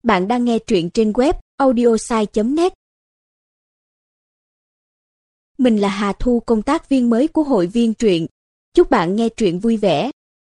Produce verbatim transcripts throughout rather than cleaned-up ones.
Bạn đang nghe truyện trên web audiosai chấm net. Mình là Hà Thu, công tác viên mới của hội viên truyện. Chúc bạn nghe truyện vui vẻ.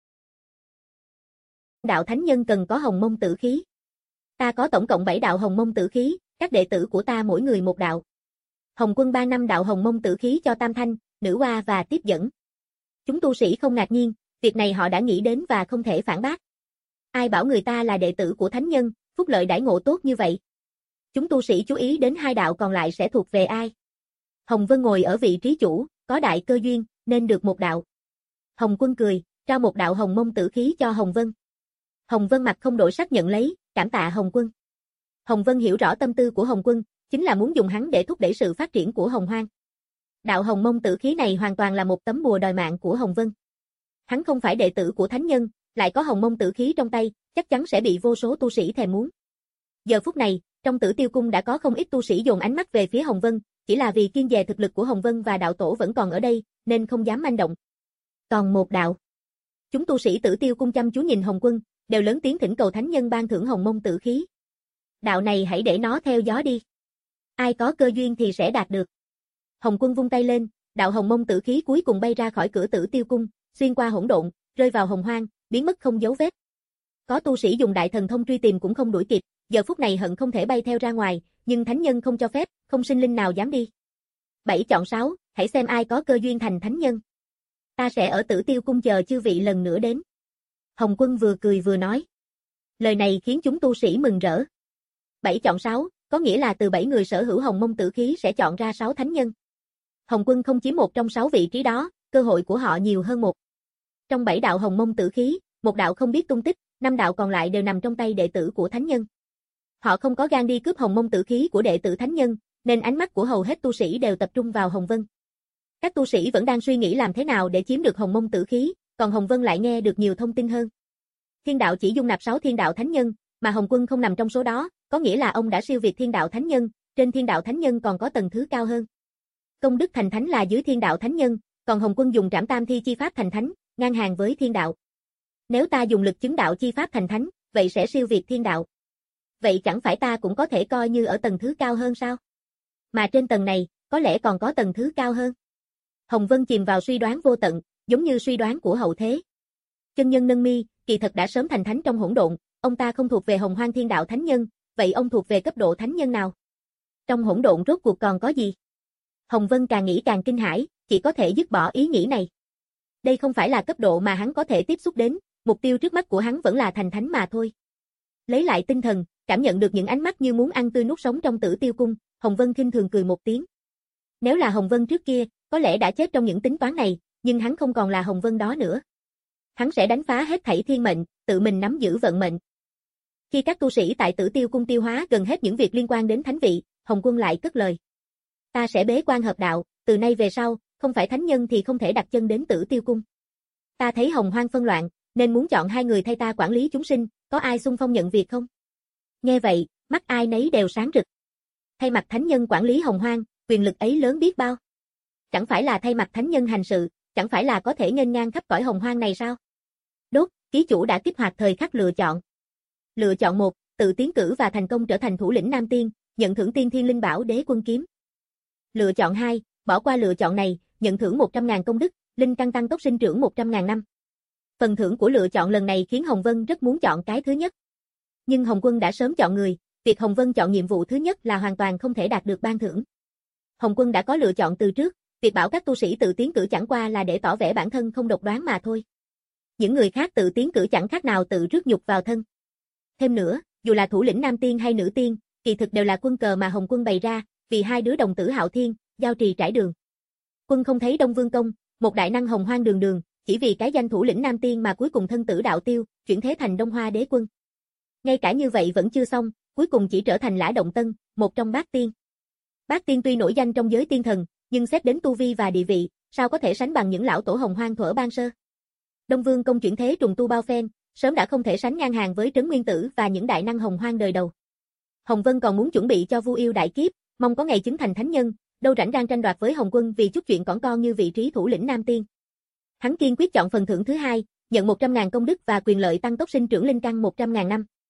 Đạo thánh nhân cần có hồng mông tử khí. Ta có tổng cộng bảy đạo hồng mông tử khí, các đệ tử của ta mỗi người một đạo. Hồng Quân ba năm đạo hồng mông tử khí cho Tam Thanh, Nữ Hoa và tiếp dẫn. Chúng tu sĩ không ngạc nhiên, việc này họ đã nghĩ đến và không thể phản bác. Ai bảo người ta là đệ tử của thánh nhân, phúc lợi đãi ngộ tốt như vậy. Chúng tu sĩ chú ý đến hai đạo còn lại sẽ thuộc về ai. Hồng Vân ngồi ở vị trí chủ, có đại cơ duyên, nên được một đạo. Hồng Quân cười, trao một đạo hồng mông tử khí cho Hồng Vân. Hồng Vân mặt không đổi sắc nhận lấy, cảm tạ Hồng Quân. Hồng Vân hiểu rõ tâm tư của Hồng Quân, chính là muốn dùng hắn để thúc đẩy sự phát triển của Hồng Hoang. Đạo hồng mông tử khí này hoàn toàn là một tấm bùa đòi mạng của Hồng Vân. Hắn không phải đệ tử của thánh nhân, lại có hồng mông tử khí trong tay, chắc chắn sẽ bị vô số tu sĩ thèm muốn. Giờ phút này, trong Tử Tiêu Cung đã có không ít tu sĩ dồn ánh mắt về phía Hồng Vân, chỉ là vì kiêng dè thực lực của Hồng Vân và đạo tổ vẫn còn ở đây, nên không dám manh động. Còn một đạo. Chúng tu sĩ Tử Tiêu Cung chăm chú nhìn Hồng Quân, đều lớn tiếng thỉnh cầu thánh nhân ban thưởng hồng mông tử khí. Đạo này hãy để nó theo gió đi. Ai có cơ duyên thì sẽ đạt được. Hồng Quân vung tay lên, đạo hồng mông tử khí cuối cùng bay ra khỏi cửa Tử Tiêu Cung, xuyên qua hỗn độn, rơi vào hồng hoang, biến mất không dấu vết. Có tu sĩ dùng đại thần thông truy tìm cũng không đuổi kịp, giờ phút này hận không thể bay theo ra ngoài, nhưng thánh nhân không cho phép, không sinh linh nào dám đi. Bảy chọn sáu, hãy xem ai có cơ duyên thành thánh nhân. Ta sẽ ở Tử Tiêu Cung chờ chư vị lần nữa đến. Hồng Quân vừa cười vừa nói. Lời này khiến chúng tu sĩ mừng rỡ. Bảy chọn sáu, có nghĩa là từ bảy người sở hữu hồng mông tử khí sẽ chọn ra sáu thánh nhân. Hồng Quân không chiếm một trong sáu vị trí đó, cơ hội của họ nhiều hơn một. Trong bảy đạo hồng mông tử khí, một đạo không biết tung tích, năm đạo còn lại đều nằm trong tay đệ tử của thánh nhân. Họ không có gan đi cướp hồng mông tử khí của đệ tử thánh nhân, nên ánh mắt của hầu hết tu sĩ đều tập trung vào Hồng Vân. Các tu sĩ vẫn đang suy nghĩ làm thế nào để chiếm được hồng mông tử khí, còn Hồng Vân lại nghe được nhiều thông tin hơn. Thiên đạo chỉ dung nạp sáu thiên đạo thánh nhân, mà Hồng Quân không nằm trong số đó, có nghĩa là ông đã siêu việt thiên đạo thánh nhân, trên thiên đạo thánh nhân còn có tầng thứ cao hơn. Công đức thành thánh là dưới thiên đạo thánh nhân, còn Hồng Quân dùng trảm tam thi chi pháp thành thánh, ngang hàng với thiên đạo. Nếu ta dùng lực chứng đạo chi pháp thành thánh, vậy sẽ siêu việt thiên đạo. Vậy chẳng phải ta cũng có thể coi như ở tầng thứ cao hơn sao? Mà trên tầng này, có lẽ còn có tầng thứ cao hơn. Hồng Vân chìm vào suy đoán vô tận, giống như suy đoán của hậu thế. Chân nhân nâng mi, kỳ thật đã sớm thành thánh trong hỗn độn, ông ta không thuộc về Hồng Hoang thiên đạo thánh nhân, vậy ông thuộc về cấp độ thánh nhân nào? Trong hỗn độn rốt cuộc còn có gì? Hồng Vân càng nghĩ càng kinh hãi, chỉ có thể dứt bỏ ý nghĩ này. Đây không phải là cấp độ mà hắn có thể tiếp xúc đến, mục tiêu trước mắt của hắn vẫn là thành thánh mà thôi. Lấy lại tinh thần, cảm nhận được những ánh mắt như muốn ăn tươi nuốt sống trong Tử Tiêu Cung, Hồng Vân khinh thường cười một tiếng. Nếu là Hồng Vân trước kia, có lẽ đã chết trong những tính toán này, nhưng hắn không còn là Hồng Vân đó nữa. Hắn sẽ đánh phá hết thảy thiên mệnh, tự mình nắm giữ vận mệnh. Khi các tu sĩ tại Tử Tiêu Cung tiêu hóa gần hết những việc liên quan đến thánh vị, Hồng Quân lại cất lời. Ta sẽ bế quan hợp đạo, từ nay về sau, không phải thánh nhân thì không thể đặt chân đến Tử Tiêu Cung. Ta thấy Hồng Hoang phân loạn, nên muốn chọn hai người thay ta quản lý chúng sinh, có ai xung phong nhận việc không? Nghe vậy, mắt ai nấy đều sáng rực. Thay mặt thánh nhân quản lý Hồng Hoang, quyền lực ấy lớn biết bao. Chẳng phải là thay mặt thánh nhân hành sự, chẳng phải là có thể nghênh ngang khắp cõi Hồng Hoang này sao? Đốt, ký chủ đã kích hoạt thời khắc lựa chọn. Lựa chọn một, tự tiến cử và thành công trở thành thủ lĩnh Nam Tiên, nhận thưởng Tiên Thiên Linh Bảo Đế Quân Kiếm. Lựa chọn hai, bỏ qua lựa chọn này, nhận thưởng một trăm nghìn công đức, linh căn tăng tốc sinh trưởng một trăm nghìn năm. Phần thưởng của lựa chọn lần này khiến Hồng Vân rất muốn chọn cái thứ nhất. Nhưng Hồng Quân đã sớm chọn người, việc Hồng Vân chọn nhiệm vụ thứ nhất là hoàn toàn không thể đạt được ban thưởng. Hồng Quân đã có lựa chọn từ trước, việc bảo các tu sĩ tự tiến cử chẳng qua là để tỏ vẻ bản thân không độc đoán mà thôi. Những người khác tự tiến cử chẳng khác nào tự rước nhục vào thân. Thêm nữa, dù là thủ lĩnh Nam Tiên hay Nữ Tiên, kỳ thực đều là quân cờ mà Hồng Quân bày ra, vì hai đứa đồng tử hạo thiên, giao trì trải đường. Quân không thấy Đông Vương Công, một đại năng hồng hoang đường đường, chỉ vì cái danh thủ lĩnh Nam Tiên mà cuối cùng thân tử đạo tiêu, chuyển thế thành Đông Hoa Đế Quân. Ngay cả như vậy vẫn chưa xong, cuối cùng chỉ trở thành Lã Động Tân, một trong bát tiên. Bát tiên tuy nổi danh trong giới tiên thần, nhưng xét đến tu vi và địa vị, sao có thể sánh bằng những lão tổ hồng hoang thuở ban sơ. Đông Vương Công chuyển thế trùng tu bao phen, sớm đã không thể sánh ngang hàng với Trấn Nguyên Tử và những đại năng hồng hoang đời đầu. Hồng Vân còn muốn chuẩn bị cho Vu Yêu đại kiếp, mong có ngày chứng thành thánh nhân, đâu rảnh rang tranh đoạt với Hồng Quân vì chút chuyện cỏn con như vị trí thủ lĩnh Nam Tiên. Hắn kiên quyết chọn phần thưởng thứ hai, nhận một trăm nghìn công đức và quyền lợi tăng tốc sinh trưởng linh căn một trăm nghìn năm.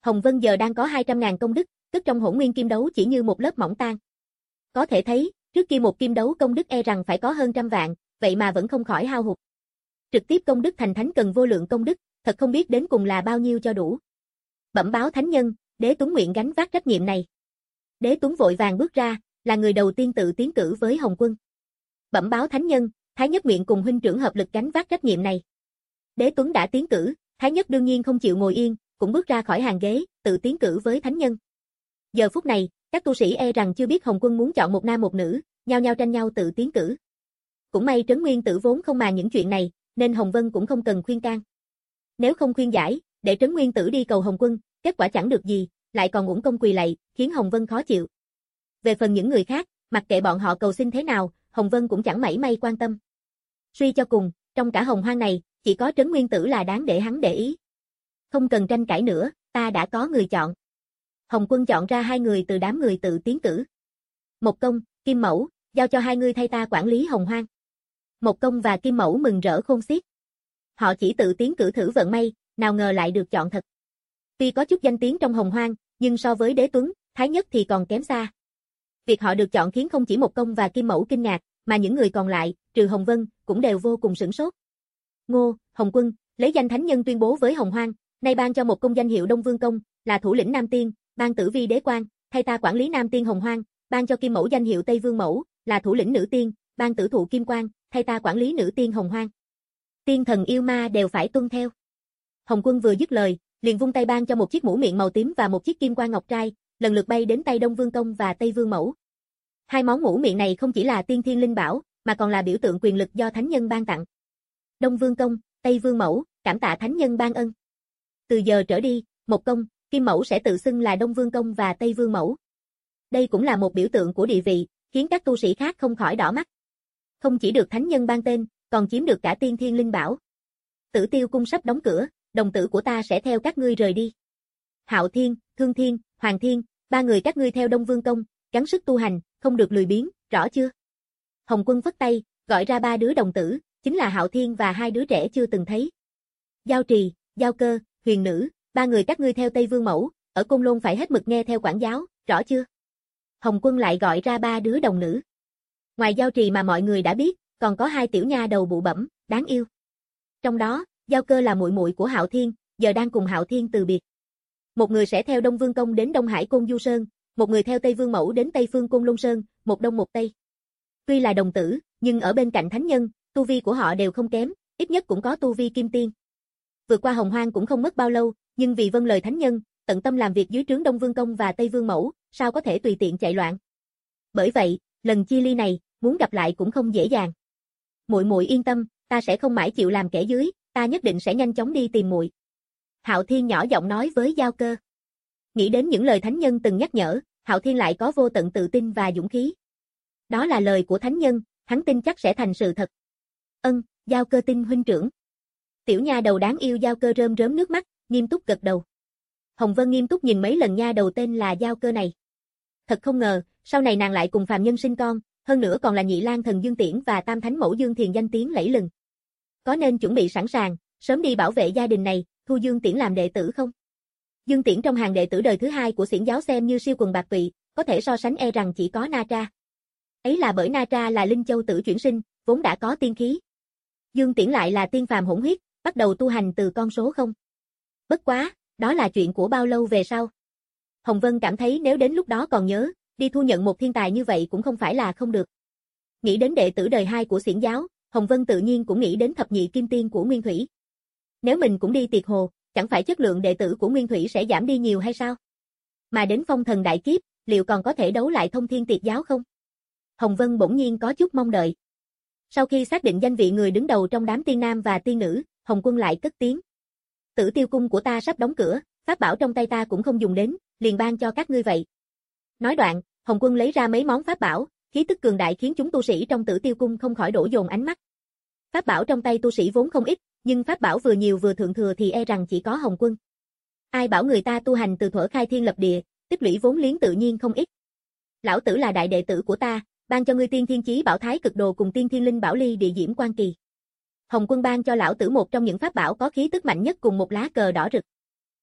Hồng Vân giờ đang có hai trăm ngàn công đức, cất trong hỗn nguyên kim đấu chỉ như một lớp mỏng tan. Có thể thấy, trước kia một kim đấu công đức e rằng phải có hơn trăm vạn, vậy mà vẫn không khỏi hao hụt. Trực tiếp công đức thành thánh cần vô lượng công đức, thật không biết đến cùng là bao nhiêu cho đủ. Bẩm báo thánh nhân, Đế Tuấn nguyện gánh vác trách nhiệm này. Đế Tuấn vội vàng bước ra, là người đầu tiên tự tiến cử với Hồng Quân. Bẩm báo thánh nhân, Thái Nhất nguyện cùng huynh trưởng hợp lực gánh vác trách nhiệm này. Đế Tuấn đã tiến cử, Thái Nhất đương nhiên không chịu ngồi yên, cũng bước ra khỏi hàng ghế, tự tiến cử với thánh nhân. Giờ phút này, các tu sĩ e rằng chưa biết Hồng Quân muốn chọn một nam một nữ, nhao nhao tranh nhau tự tiến cử. Cũng may Trấn Nguyên Tử vốn không màng những chuyện này, nên Hồng Vân cũng không cần khuyên can. Nếu không khuyên giải, để Trấn Nguyên Tử đi cầu Hồng Quân, kết quả chẳng được gì, lại còn uổng công quỳ lạy, khiến Hồng Vân khó chịu. Về phần những người khác, mặc kệ bọn họ cầu xin thế nào, Hồng Vân cũng chẳng mảy may quan tâm. Suy cho cùng, trong cả Hồng Hoang này, chỉ có Trấn Nguyên Tử là đáng để hắn để ý. Không cần tranh cãi nữa, ta đã có người chọn. Hồng Quân chọn ra hai người từ đám người tự tiến cử. Một Công, Kim Mẫu, giao cho hai người thay ta quản lý Hồng Hoang. Một Công và Kim Mẫu mừng rỡ khôn xiết. Họ chỉ tự tiến cử thử vận may, nào ngờ lại được chọn thật. Tuy có chút danh tiếng trong Hồng Hoang, nhưng so với Đế Tuấn, Thái Nhất thì còn kém xa. Việc họ được chọn khiến không chỉ Một Công và Kim Mẫu kinh ngạc, mà những người còn lại, trừ Hồng Vân, cũng đều vô cùng sửng sốt. Ngô, Hồng Quân, lấy danh thánh nhân tuyên bố với Hồng Hoang, nay ban cho Một Công danh hiệu Đông Vương Công, là thủ lĩnh Nam Tiên, ban Tử Vi Đế Quan, thay ta quản lý Nam Tiên Hồng Hoang, ban cho Kim Mẫu danh hiệu Tây Vương Mẫu, là thủ lĩnh Nữ Tiên, ban Tử Thụ Kim Quan, thay ta quản lý Nữ Tiên Hồng Hoang. Tiên thần yêu ma đều phải tuân theo. Hồng Quân vừa dứt lời, liền vung tay ban cho một chiếc mũ miệng màu tím và một chiếc kim quan ngọc trai, lần lượt bay đến tay Đông Vương Công và Tây Vương Mẫu. Hai món mũ miệng này không chỉ là tiên thiên linh bảo, mà còn là biểu tượng quyền lực do thánh nhân ban tặng. Đông Vương Công, Tây Vương Mẫu, cảm tạ thánh nhân ban ân. Từ giờ trở đi, Một Công, Kim Mẫu sẽ tự xưng là Đông Vương Công và Tây Vương Mẫu. Đây cũng là một biểu tượng của địa vị, khiến các tu sĩ khác không khỏi đỏ mắt. Không chỉ được thánh nhân ban tên, còn chiếm được cả tiên thiên linh bảo. Tử Tiêu cung sắp đóng cửa, đồng tử của ta sẽ theo các ngươi rời đi. Hạo Thiên, Thương Thiên, Hoàng Thiên, ba người các ngươi theo Đông Vương Công, gắng sức tu hành, không được lười biếng, rõ chưa? Hồng Quân phất tay, gọi ra ba đứa đồng tử, chính là Hạo Thiên và hai đứa trẻ chưa từng thấy. Giao Trì, Giao Cơ, Huyền Nữ, ba người các ngươi theo Tây Vương Mẫu, ở Côn Lôn phải hết mực nghe theo quản giáo, rõ chưa? Hồng Quân lại gọi ra ba đứa đồng nữ. Ngoài Giao Trì mà mọi người đã biết, còn có hai tiểu nha đầu bụ bẫm, đáng yêu. Trong đó, Giao Cơ là muội muội của Hạo Thiên, giờ đang cùng Hạo Thiên từ biệt. Một người sẽ theo Đông Vương Công đến Đông Hải Côn Du Sơn, một người theo Tây Vương Mẫu đến Tây Phương Côn Lôn Sơn, một đông một tây. Tuy là đồng tử, nhưng ở bên cạnh thánh nhân, tu vi của họ đều không kém, ít nhất cũng có tu vi kim tiên. Vượt qua Hồng Hoang cũng không mất bao lâu, nhưng vì vâng lời thánh nhân, tận tâm làm việc dưới trướng Đông Vương Công và Tây Vương Mẫu, sao có thể tùy tiện chạy loạn. Bởi vậy, lần chia ly này, muốn gặp lại cũng không dễ dàng. Muội muội yên tâm, ta sẽ không mãi chịu làm kẻ dưới, ta nhất định sẽ nhanh chóng đi tìm muội. Hạo Thiên nhỏ giọng nói với Giao Cơ. Nghĩ đến những lời thánh nhân từng nhắc nhở, Hạo Thiên lại có vô tận tự tin và dũng khí. Đó là lời của thánh nhân, hắn tin chắc sẽ thành sự thật. Ân, Giao Cơ tin huynh trưởng. Tiểu nha đầu đáng yêu Giao Cơ rơm rớm nước mắt, nghiêm túc gật đầu. Hồng Vân nghiêm túc nhìn mấy lần nha đầu tên là Giao Cơ này. Thật không ngờ, sau này nàng lại cùng phàm nhân sinh con, hơn nữa còn là Nhị Lang Thần Dương Tiễn và Tam Thánh Mẫu Dương Thiền danh tiếng lẫy lừng. Có nên chuẩn bị sẵn sàng, sớm đi bảo vệ gia đình này, thu Dương Tiễn làm đệ tử không? Dương Tiễn trong hàng đệ tử đời thứ hai của Xiển giáo xem như siêu quần bạc tụy, có thể so sánh e rằng chỉ có Na Tra. Ấy là bởi Na Tra là linh châu tử chuyển sinh, vốn đã có tiên khí. Dương Tiễn lại là tiên phàm hỗn huyết, bắt đầu tu hành từ con số không. Bất quá, đó là chuyện của bao lâu về sau. Hồng Vân cảm thấy nếu đến lúc đó còn nhớ, đi thu nhận một thiên tài như vậy cũng không phải là không được. Nghĩ đến đệ tử đời hai của Xiển giáo, Hồng Vân tự nhiên cũng nghĩ đến thập nhị kim tiên của Nguyên Thủy. Nếu mình cũng đi tiệt hồ, chẳng phải chất lượng đệ tử của Nguyên Thủy sẽ giảm đi nhiều hay sao? Mà đến phong thần đại kiếp, liệu còn có thể đấu lại thông thiên tiệt giáo không? Hồng Vân bỗng nhiên có chút mong đợi. Sau khi xác định danh vị người đứng đầu trong đám tiên nam và tiên nữ, Hồng Quân lại cất tiếng. Tử Tiêu cung của ta sắp đóng cửa, pháp bảo trong tay ta cũng không dùng đến, liền ban cho các ngươi vậy. Nói đoạn, Hồng Quân lấy ra mấy món pháp bảo, khí tức cường đại khiến chúng tu sĩ trong Tử Tiêu cung không khỏi đổ dồn ánh mắt. Pháp bảo trong tay tu sĩ vốn không ít, nhưng pháp bảo vừa nhiều vừa thượng thừa thì e rằng chỉ có Hồng Quân. Ai bảo người ta tu hành từ thuở khai thiên lập địa, tích lũy vốn liếng tự nhiên không ít. Lão tử là đại đệ tử của ta, ban cho ngươi tiên thiên chí bảo thái cực đồ cùng tiên thiên linh bảo ly địa diễm quan kỳ. Hồng Quân ban cho lão tử một trong những pháp bảo có khí tức mạnh nhất cùng một lá cờ đỏ rực.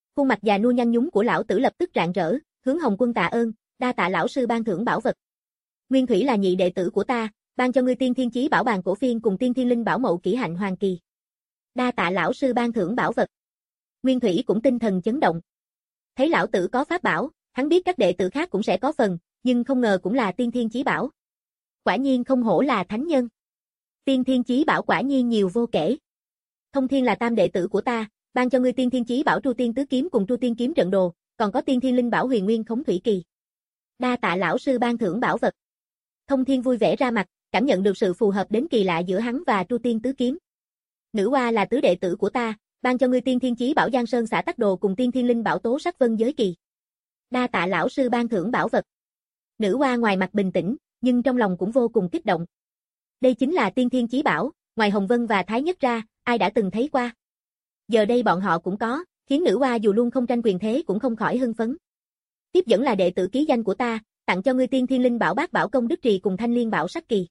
Khuôn mặt già nua nhăn nhúm của lão tử lập tức rạng rỡ, hướng Hồng Quân tạ ơn, đa tạ lão sư ban thưởng bảo vật. Nguyên Thủy là nhị đệ tử của ta, ban cho ngươi tiên thiên chí bảo bàn cổ phiên cùng tiên thiên linh bảo mậu kỷ hạnh hoàng kỳ. Đa tạ lão sư ban thưởng bảo vật. Nguyên Thủy cũng tinh thần chấn động. Thấy lão tử có pháp bảo, hắn biết các đệ tử khác cũng sẽ có phần, nhưng không ngờ cũng là tiên thiên chí bảo. Quả nhiên không hổ là thánh nhân. Tiên thiên chí bảo quả nhiên nhiều vô kể. Thông Thiên là tam đệ tử của ta, ban cho ngươi tiên thiên chí bảo Tru Tiên tứ kiếm cùng Tru Tiên kiếm trận đồ, còn có tiên thiên linh bảo Huyền Nguyên Khống Thủy kỳ. Đa tạ lão sư ban thưởng bảo vật. Thông Thiên vui vẻ ra mặt, cảm nhận được sự phù hợp đến kỳ lạ giữa hắn và Tru Tiên tứ kiếm. Nữ Hoa là tứ đệ tử của ta, ban cho ngươi tiên thiên chí bảo Giang Sơn Xả Tắc đồ cùng tiên thiên linh bảo Tố Sắc Vân Giới kỳ. Đa tạ lão sư ban thưởng bảo vật. Nữ Hoa ngoài mặt bình tĩnh, nhưng trong lòng cũng vô cùng kích động. Đây chính là tiên thiên chí bảo, ngoài Hồng Vân và Thái Nhất ra, ai đã từng thấy qua. Giờ đây bọn họ cũng có, khiến Nữ Hoa dù luôn không tranh quyền thế cũng không khỏi hưng phấn. Tiếp dẫn là đệ tử ký danh của ta, tặng cho ngươi tiên thiên linh bảo Bát Bảo Công Đức Trì cùng Thanh Liên Bảo Sắc kỳ.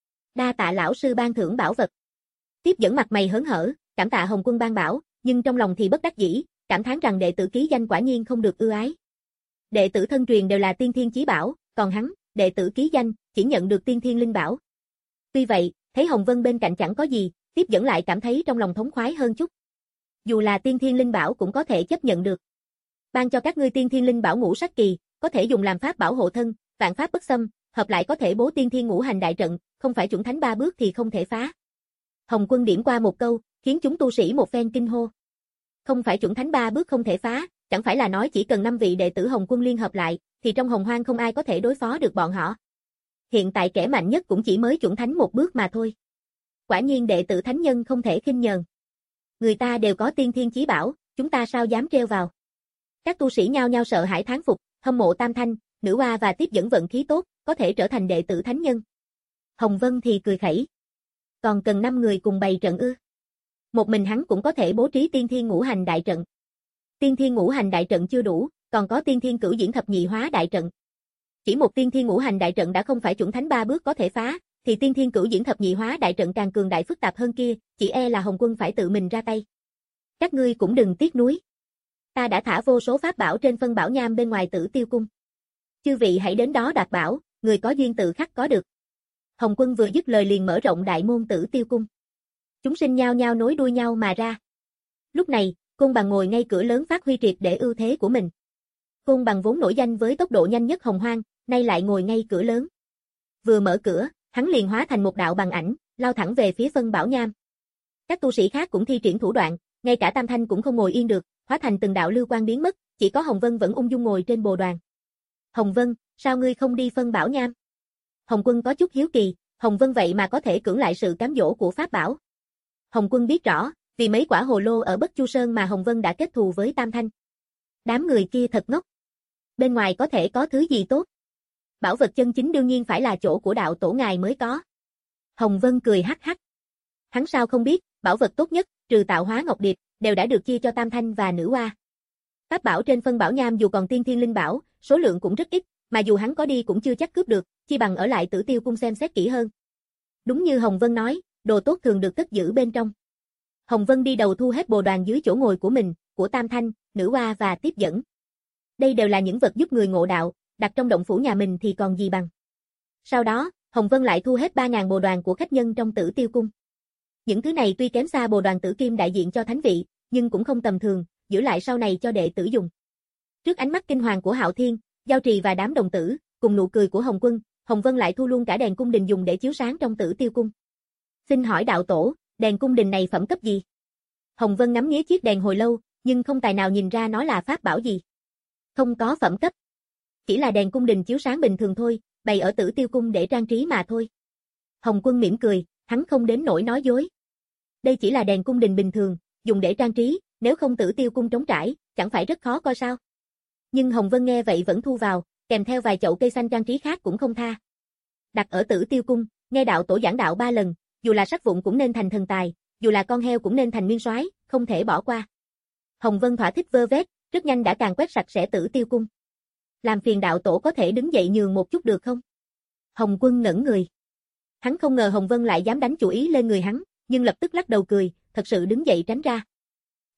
Đa tạ lão sư ban thưởng bảo vật. Tiếp dẫn mặt mày hớn hở, cảm tạ Hồng Quân ban bảo, nhưng trong lòng thì bất đắc dĩ, cảm thán rằng đệ tử ký danh quả nhiên không được ưu ái. Đệ tử thân truyền đều là tiên thiên chí bảo, còn hắn, đệ tử ký danh, chỉ nhận được tiên thiên linh bảo. Tuy vậy, thấy Hồng Vân bên cạnh chẳng có gì, tiếp dẫn lại cảm thấy trong lòng thống khoái hơn chút. Dù là tiên thiên linh bảo cũng có thể chấp nhận được. Ban cho các ngươi tiên thiên linh bảo Ngũ Sắc kỳ, có thể dùng làm pháp bảo hộ thân, vạn pháp bất xâm, hợp lại có thể bố tiên thiên ngũ hành đại trận, không phải chuẩn thánh ba bước thì không thể phá. Hồng Quân điểm qua một câu, khiến chúng tu sĩ một phen kinh hô. Không phải chuẩn thánh ba bước không thể phá, chẳng phải là nói chỉ cần năm vị đệ tử Hồng Quân liên hợp lại, thì trong Hồng Hoang không ai có thể đối phó được bọn họ. Hiện tại kẻ mạnh nhất cũng chỉ mới chuẩn thánh một bước mà thôi. Quả nhiên đệ tử thánh nhân không thể khinh nhờn. Người ta đều có tiên thiên chí bảo, chúng ta sao dám trêu vào. Các tu sĩ nhao nhao sợ hãi thán phục, hâm mộ Tam Thanh, Nữ Hoa và tiếp dẫn vận khí tốt, có thể trở thành đệ tử thánh nhân. Hồng Vân thì cười khẩy. Còn cần năm người cùng bày trận ư? Một mình hắn cũng có thể bố trí tiên thiên ngũ hành đại trận. Tiên thiên ngũ hành đại trận chưa đủ, còn có tiên thiên cửu diễn thập nhị hóa đại trận. Chỉ một tiên thiên ngũ hành đại trận đã không phải chuẩn thánh ba bước có thể phá, thì tiên thiên cửu diễn thập nhị hóa đại trận càng cường đại phức tạp hơn kia, chỉ e là Hồng Quân phải tự mình ra tay. Các ngươi cũng đừng tiếc nuối. Ta đã thả vô số pháp bảo trên phân bảo nham bên ngoài Tử Tiêu cung. Chư vị hãy đến đó đoạt bảo, người có duyên tự khắc có được. Hồng Quân vừa dứt lời liền mở rộng đại môn Tử Tiêu cung. Chúng sinh nhao nhao nối đuôi nhau mà ra. Lúc này, Côn Bằng ngồi ngay cửa lớn phát huy triệt để ưu thế của mình. Côn Bằng vốn nổi danh với tốc độ nhanh nhất Hồng Hoang, nay lại ngồi ngay cửa lớn. Vừa mở cửa, hắn liền hóa thành một đạo bằng ảnh, lao thẳng về phía phân bảo nham. Các tu sĩ khác cũng thi triển thủ đoạn, ngay cả Tam Thanh cũng không ngồi yên được, hóa thành từng đạo lưu quang biến mất, chỉ có Hồng Vân vẫn ung dung ngồi trên bồ đoàn. Hồng Vân, sao ngươi không đi phân bảo nham? Hồng Quân có chút hiếu kỳ, Hồng Vân vậy mà có thể cưỡng lại sự cám dỗ của pháp bảo. Hồng Quân biết rõ, vì mấy quả hồ lô ở Bất Chu Sơn mà Hồng Vân đã kết thù với Tam Thanh. Đám người kia thật ngốc. Bên ngoài có thể có thứ gì tốt? Bảo vật chân chính đương nhiên phải là chỗ của đạo tổ ngài mới có. Hồng Vân cười hắc hắc. Hắn sao không biết, bảo vật tốt nhất, trừ tạo hóa ngọc điệp, đều đã được chia cho Tam Thanh và Nữ Hoa. Pháp bảo trên phân bảo nham dù còn tiên thiên linh bảo, số lượng cũng rất ít, mà dù hắn có đi cũng chưa chắc cướp được, chi bằng ở lại Tử Tiêu cung xem xét kỹ hơn. Đúng như Hồng Vân nói, đồ tốt thường được cất giữ bên trong. Hồng Vân đi đầu thu hết bồ đoàn dưới chỗ ngồi của mình, của Tam Thanh, Nữ Hoa và tiếp dẫn. Đây đều là những vật giúp người ngộ đạo, đặt trong động phủ nhà mình thì còn gì bằng. Sau đó, Hồng Vân lại thu hết ba nghìn bồ đoàn của khách nhân trong Tử Tiêu cung. Những thứ này tuy kém xa bồ đoàn tử kim đại diện cho thánh vị, nhưng cũng không tầm thường, giữ lại sau này cho đệ tử dùng. Trước ánh mắt kinh hoàng của Hạo Thiên, Giao Trì và đám đồng tử, cùng nụ cười của Hồng Quân, Hồng Vân lại thu luôn cả đèn cung đình dùng để chiếu sáng trong Tử Tiêu cung. Xin hỏi đạo tổ, đèn cung đình này phẩm cấp gì? Hồng Vân ngắm nghía chiếc đèn hồi lâu, nhưng không tài nào nhìn ra nó là pháp bảo gì. Không có phẩm cấp. Chỉ là đèn cung đình chiếu sáng bình thường thôi, bày ở Tử Tiêu cung để trang trí mà thôi. Hồng Quân mỉm cười, hắn không đến nỗi nói dối. Đây chỉ là đèn cung đình bình thường, dùng để trang trí, nếu không Tử Tiêu cung trống trải, chẳng phải rất khó coi sao? Nhưng Hồng Vân nghe vậy vẫn thu vào, kèm theo vài chậu cây xanh trang trí khác cũng không tha. Đặt ở Tử Tiêu cung, nghe đạo tổ giảng đạo ba lần, dù là sắc vụn cũng nên thành thần tài, dù là con heo cũng nên thành nguyên soái, không thể bỏ qua. Hồng Vân thỏa thích vơ vét, rất nhanh đã càn quét sạch sẽ Tử Tiêu cung. Làm phiền đạo tổ có thể đứng dậy nhường một chút được không? Hồng Quân ngẩn người. Hắn không ngờ Hồng Vân lại dám đánh chủ ý lên người hắn, nhưng lập tức lắc đầu cười, thật sự đứng dậy tránh ra.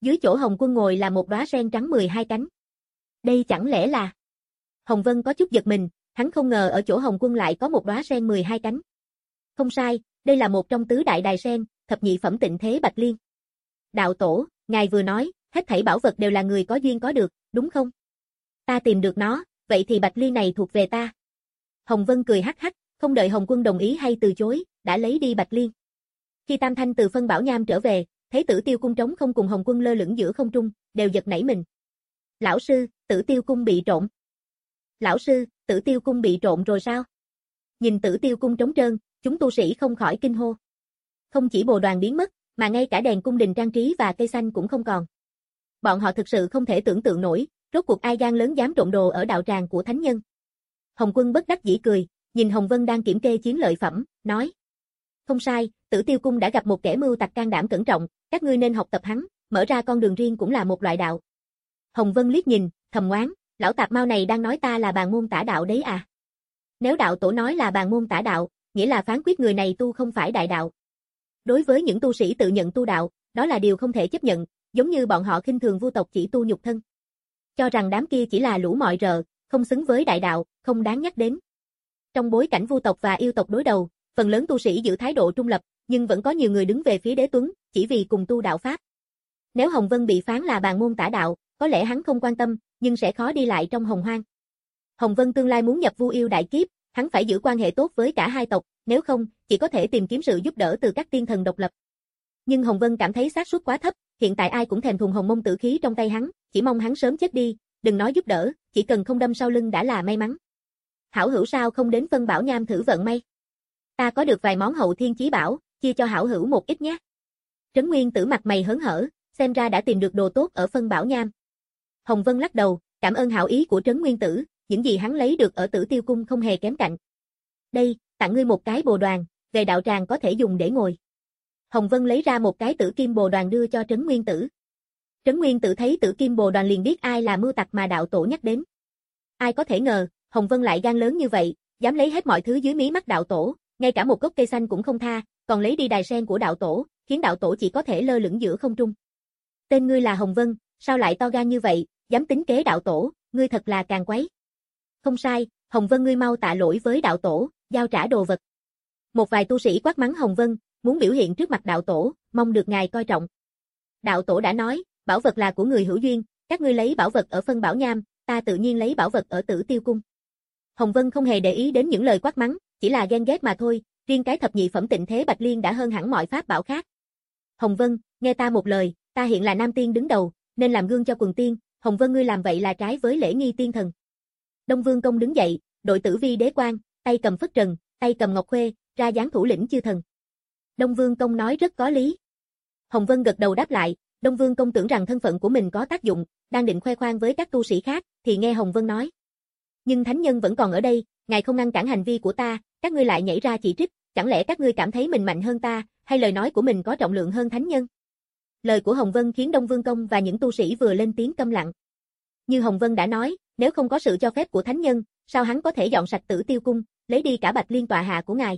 Dưới chỗ Hồng Quân ngồi là một đóa sen trắng mười hai cánh. Đây chẳng lẽ là... Hồng Vân có chút giật mình, hắn không ngờ ở chỗ Hồng Quân lại có một đóa sen mười hai cánh. Không sai, đây là một trong tứ đại đài sen, thập nhị phẩm tịnh thế Bạch Liên. Đạo tổ, ngài vừa nói, hết thảy bảo vật đều là người có duyên có được, đúng không? Ta tìm được nó, vậy thì Bạch Liên này thuộc về ta. Hồng Vân cười hắc hắc, không đợi Hồng Quân đồng ý hay từ chối, đã lấy đi Bạch Liên. Khi Tam Thanh từ phân bảo nham trở về, thấy Tử Tiêu cung trống không cùng Hồng Quân lơ lửng giữa không trung, đều giật nảy mình. Lão sư, Tử Tiêu cung bị trộm. Lão sư, Tử Tiêu cung bị trộm rồi sao? Nhìn Tử Tiêu cung trống trơn, chúng tu sĩ không khỏi kinh hô. Không chỉ bồ đoàn biến mất, mà ngay cả đèn cung đình trang trí và cây xanh cũng không còn. Bọn họ thực sự không thể tưởng tượng nổi, rốt cuộc ai gan lớn dám trộm đồ ở đạo tràng của thánh nhân. Hồng Quân bất đắc dĩ cười, nhìn Hồng Vân đang kiểm kê chiến lợi phẩm, nói. Không sai, Tử Tiêu cung đã gặp một kẻ mưu tặc can đảm cẩn trọng, các ngươi nên học tập hắn, mở ra con đường riêng cũng là một loại đạo. Hồng Vân liếc nhìn, thầm oán, lão tạp mau này đang nói ta là bàn môn tả đạo đấy à? Nếu đạo tổ nói là bàn môn tả đạo, nghĩa là phán quyết người này tu không phải đại đạo. Đối với những tu sĩ tự nhận tu đạo, đó là điều không thể chấp nhận, giống như bọn họ khinh thường vu tộc chỉ tu nhục thân. Cho rằng đám kia chỉ là lũ mọi rợ, không xứng với đại đạo, không đáng nhắc đến. Trong bối cảnh vu tộc và yêu tộc đối đầu, phần lớn tu sĩ giữ thái độ trung lập, nhưng vẫn có nhiều người đứng về phía Đế Tuấn, chỉ vì cùng tu đạo pháp. Nếu Hồng Vân bị phán là bàn môn tả đạo, có lẽ hắn không quan tâm, nhưng sẽ khó đi lại trong hồng hoang. Hồng Vân tương lai muốn nhập Vu Yêu đại kiếp, hắn phải giữ quan hệ tốt với cả hai tộc, nếu không, chỉ có thể tìm kiếm sự giúp đỡ từ các tiên thần độc lập. Nhưng Hồng Vân cảm thấy xác suất quá thấp, hiện tại ai cũng thèm thuồng hồng mông tử khí trong tay hắn, chỉ mong hắn sớm chết đi, đừng nói giúp đỡ, chỉ cần không đâm sau lưng đã là may mắn. Hảo hữu sao không đến phân bảo nham thử vận may? Ta có được vài món hậu thiên chí bảo, chia cho hảo hữu một ít nhé. Trấn Nguyên Tử mặt mày hớn hở, xem ra đã tìm được đồ tốt ở phân bảo nham. Hồng Vân lắc đầu, cảm ơn hảo ý của Trấn Nguyên Tử, những gì hắn lấy được ở Tử Tiêu cung không hề kém cạnh. Đây, tặng ngươi một cái bồ đoàn, về đạo tràng có thể dùng để ngồi. Hồng Vân lấy ra một cái tử kim bồ đoàn đưa cho Trấn Nguyên Tử. Trấn Nguyên Tử thấy tử kim bồ đoàn liền biết ai là mưu tặc mà đạo tổ nhắc đến. Ai có thể ngờ, Hồng Vân lại gan lớn như vậy, dám lấy hết mọi thứ dưới mí mắt đạo tổ, ngay cả một gốc cây xanh cũng không tha, còn lấy đi đài sen của đạo tổ, khiến đạo tổ chỉ có thể lơ lửng giữa không trung. Tên ngươi là Hồng Vân, sao lại to gan như vậy, dám tính kế đạo tổ, ngươi thật là càng quấy. Không sai, Hồng Vân ngươi mau tạ lỗi với đạo tổ, giao trả đồ vật. Một vài tu sĩ quát mắng Hồng Vân, muốn biểu hiện trước mặt đạo tổ, mong được ngài coi trọng. Đạo tổ đã nói, bảo vật là của người hữu duyên, các ngươi lấy bảo vật ở phân bảo nham, ta tự nhiên lấy bảo vật ở Tử Tiêu cung. Hồng Vân không hề để ý đến những lời quát mắng, chỉ là ghen ghét mà thôi, riêng cái thập nhị phẩm tịnh thế Bạch Liên đã hơn hẳn mọi pháp bảo khác. Hồng Vân, nghe ta một lời, ta hiện là nam tiên đứng đầu, nên làm gương cho quần tiên, Hồng Vân ngươi làm vậy là trái với lễ nghi tiên thần. Đông Vương Công đứng dậy, đội tử vi đế quan, tay cầm phất trần, tay cầm ngọc khuê, ra dáng thủ lĩnh chư thần. Đông Vương Công nói rất có lý. Hồng Vân gật đầu đáp lại, Đông Vương Công tưởng rằng thân phận của mình có tác dụng, đang định khoe khoang với các tu sĩ khác, thì nghe Hồng Vân nói. Nhưng thánh nhân vẫn còn ở đây, ngài không ngăn cản hành vi của ta, các ngươi lại nhảy ra chỉ trích, chẳng lẽ các ngươi cảm thấy mình mạnh hơn ta, hay lời nói của mình có trọng lượng hơn thánh nhân? Lời của Hồng Vân khiến Đông Vương Công và những tu sĩ vừa lên tiếng câm lặng. Như Hồng Vân đã nói, nếu không có sự cho phép của thánh nhân, sao hắn có thể dọn sạch Tử Tiêu cung, lấy đi cả Bạch Liên tọa hạ của ngài?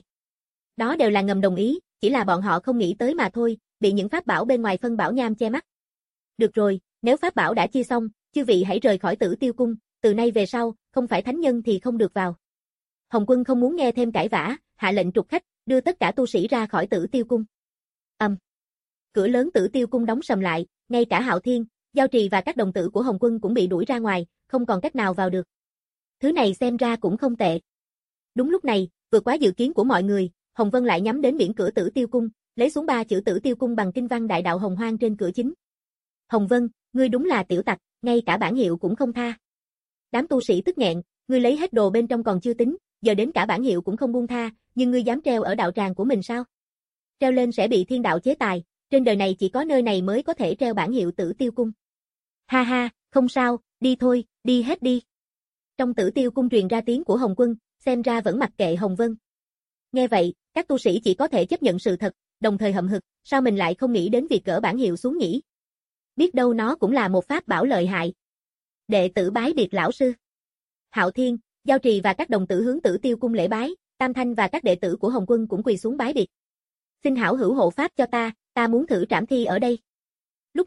Đó đều là ngầm đồng ý, chỉ là bọn họ không nghĩ tới mà thôi, bị những pháp bảo bên ngoài phân bảo nham che mắt. Được rồi, nếu pháp bảo đã chia xong, chư vị hãy rời khỏi Tử Tiêu cung, từ nay về sau, không phải thánh nhân thì không được vào. Hồng Quân không muốn nghe thêm cãi vã, hạ lệnh trục khách, đưa tất cả tu sĩ ra khỏi Tử Tiêu cung. Ầm. Um. Cửa lớn Tử Tiêu cung đóng sầm lại, ngay cả Hạo Thiên, Giao Trì và các đồng tử của Hồng Quân cũng bị đuổi ra ngoài, không còn cách nào vào được. Thứ này xem ra cũng không tệ. Đúng lúc này, vượt quá dự kiến của mọi người, Hồng Vân lại nhắm đến biển cửa Tử Tiêu cung, lấy xuống ba chữ Tử Tiêu cung bằng kinh văn đại đạo hồng hoang trên cửa chính. Hồng Vân, ngươi đúng là tiểu tặc, ngay cả bản hiệu cũng không tha. Đám tu sĩ tức nghẹn, ngươi lấy hết đồ bên trong còn chưa tính, giờ đến cả bản hiệu cũng không buông tha, nhưng ngươi dám treo ở đạo tràng của mình sao? Treo lên sẽ bị thiên đạo chế tài, trên đời này chỉ có nơi này mới có thể treo bản hiệu Tử Tiêu cung. Ha ha, không sao, đi thôi, đi hết đi. Trong Tử Tiêu cung truyền ra tiếng của Hồng Quân, xem ra vẫn mặc kệ Hồng Vân. Nghe vậy, các tu sĩ chỉ có thể chấp nhận sự thật, đồng thời hậm hực, sao mình lại không nghĩ đến việc gỡ bản hiệu xuống nhỉ? Biết đâu nó cũng là một pháp bảo lợi hại. Đệ tử bái biệt lão sư. Hạo Thiên, Giao Trì và các đồng tử hướng Tử Tiêu cung lễ bái, Tam Thanh và các đệ tử của Hồng Quân cũng quỳ xuống bái biệt. Xin hảo hữu hộ pháp cho ta, ta muốn thử trảm thi ở đây. Lúc này,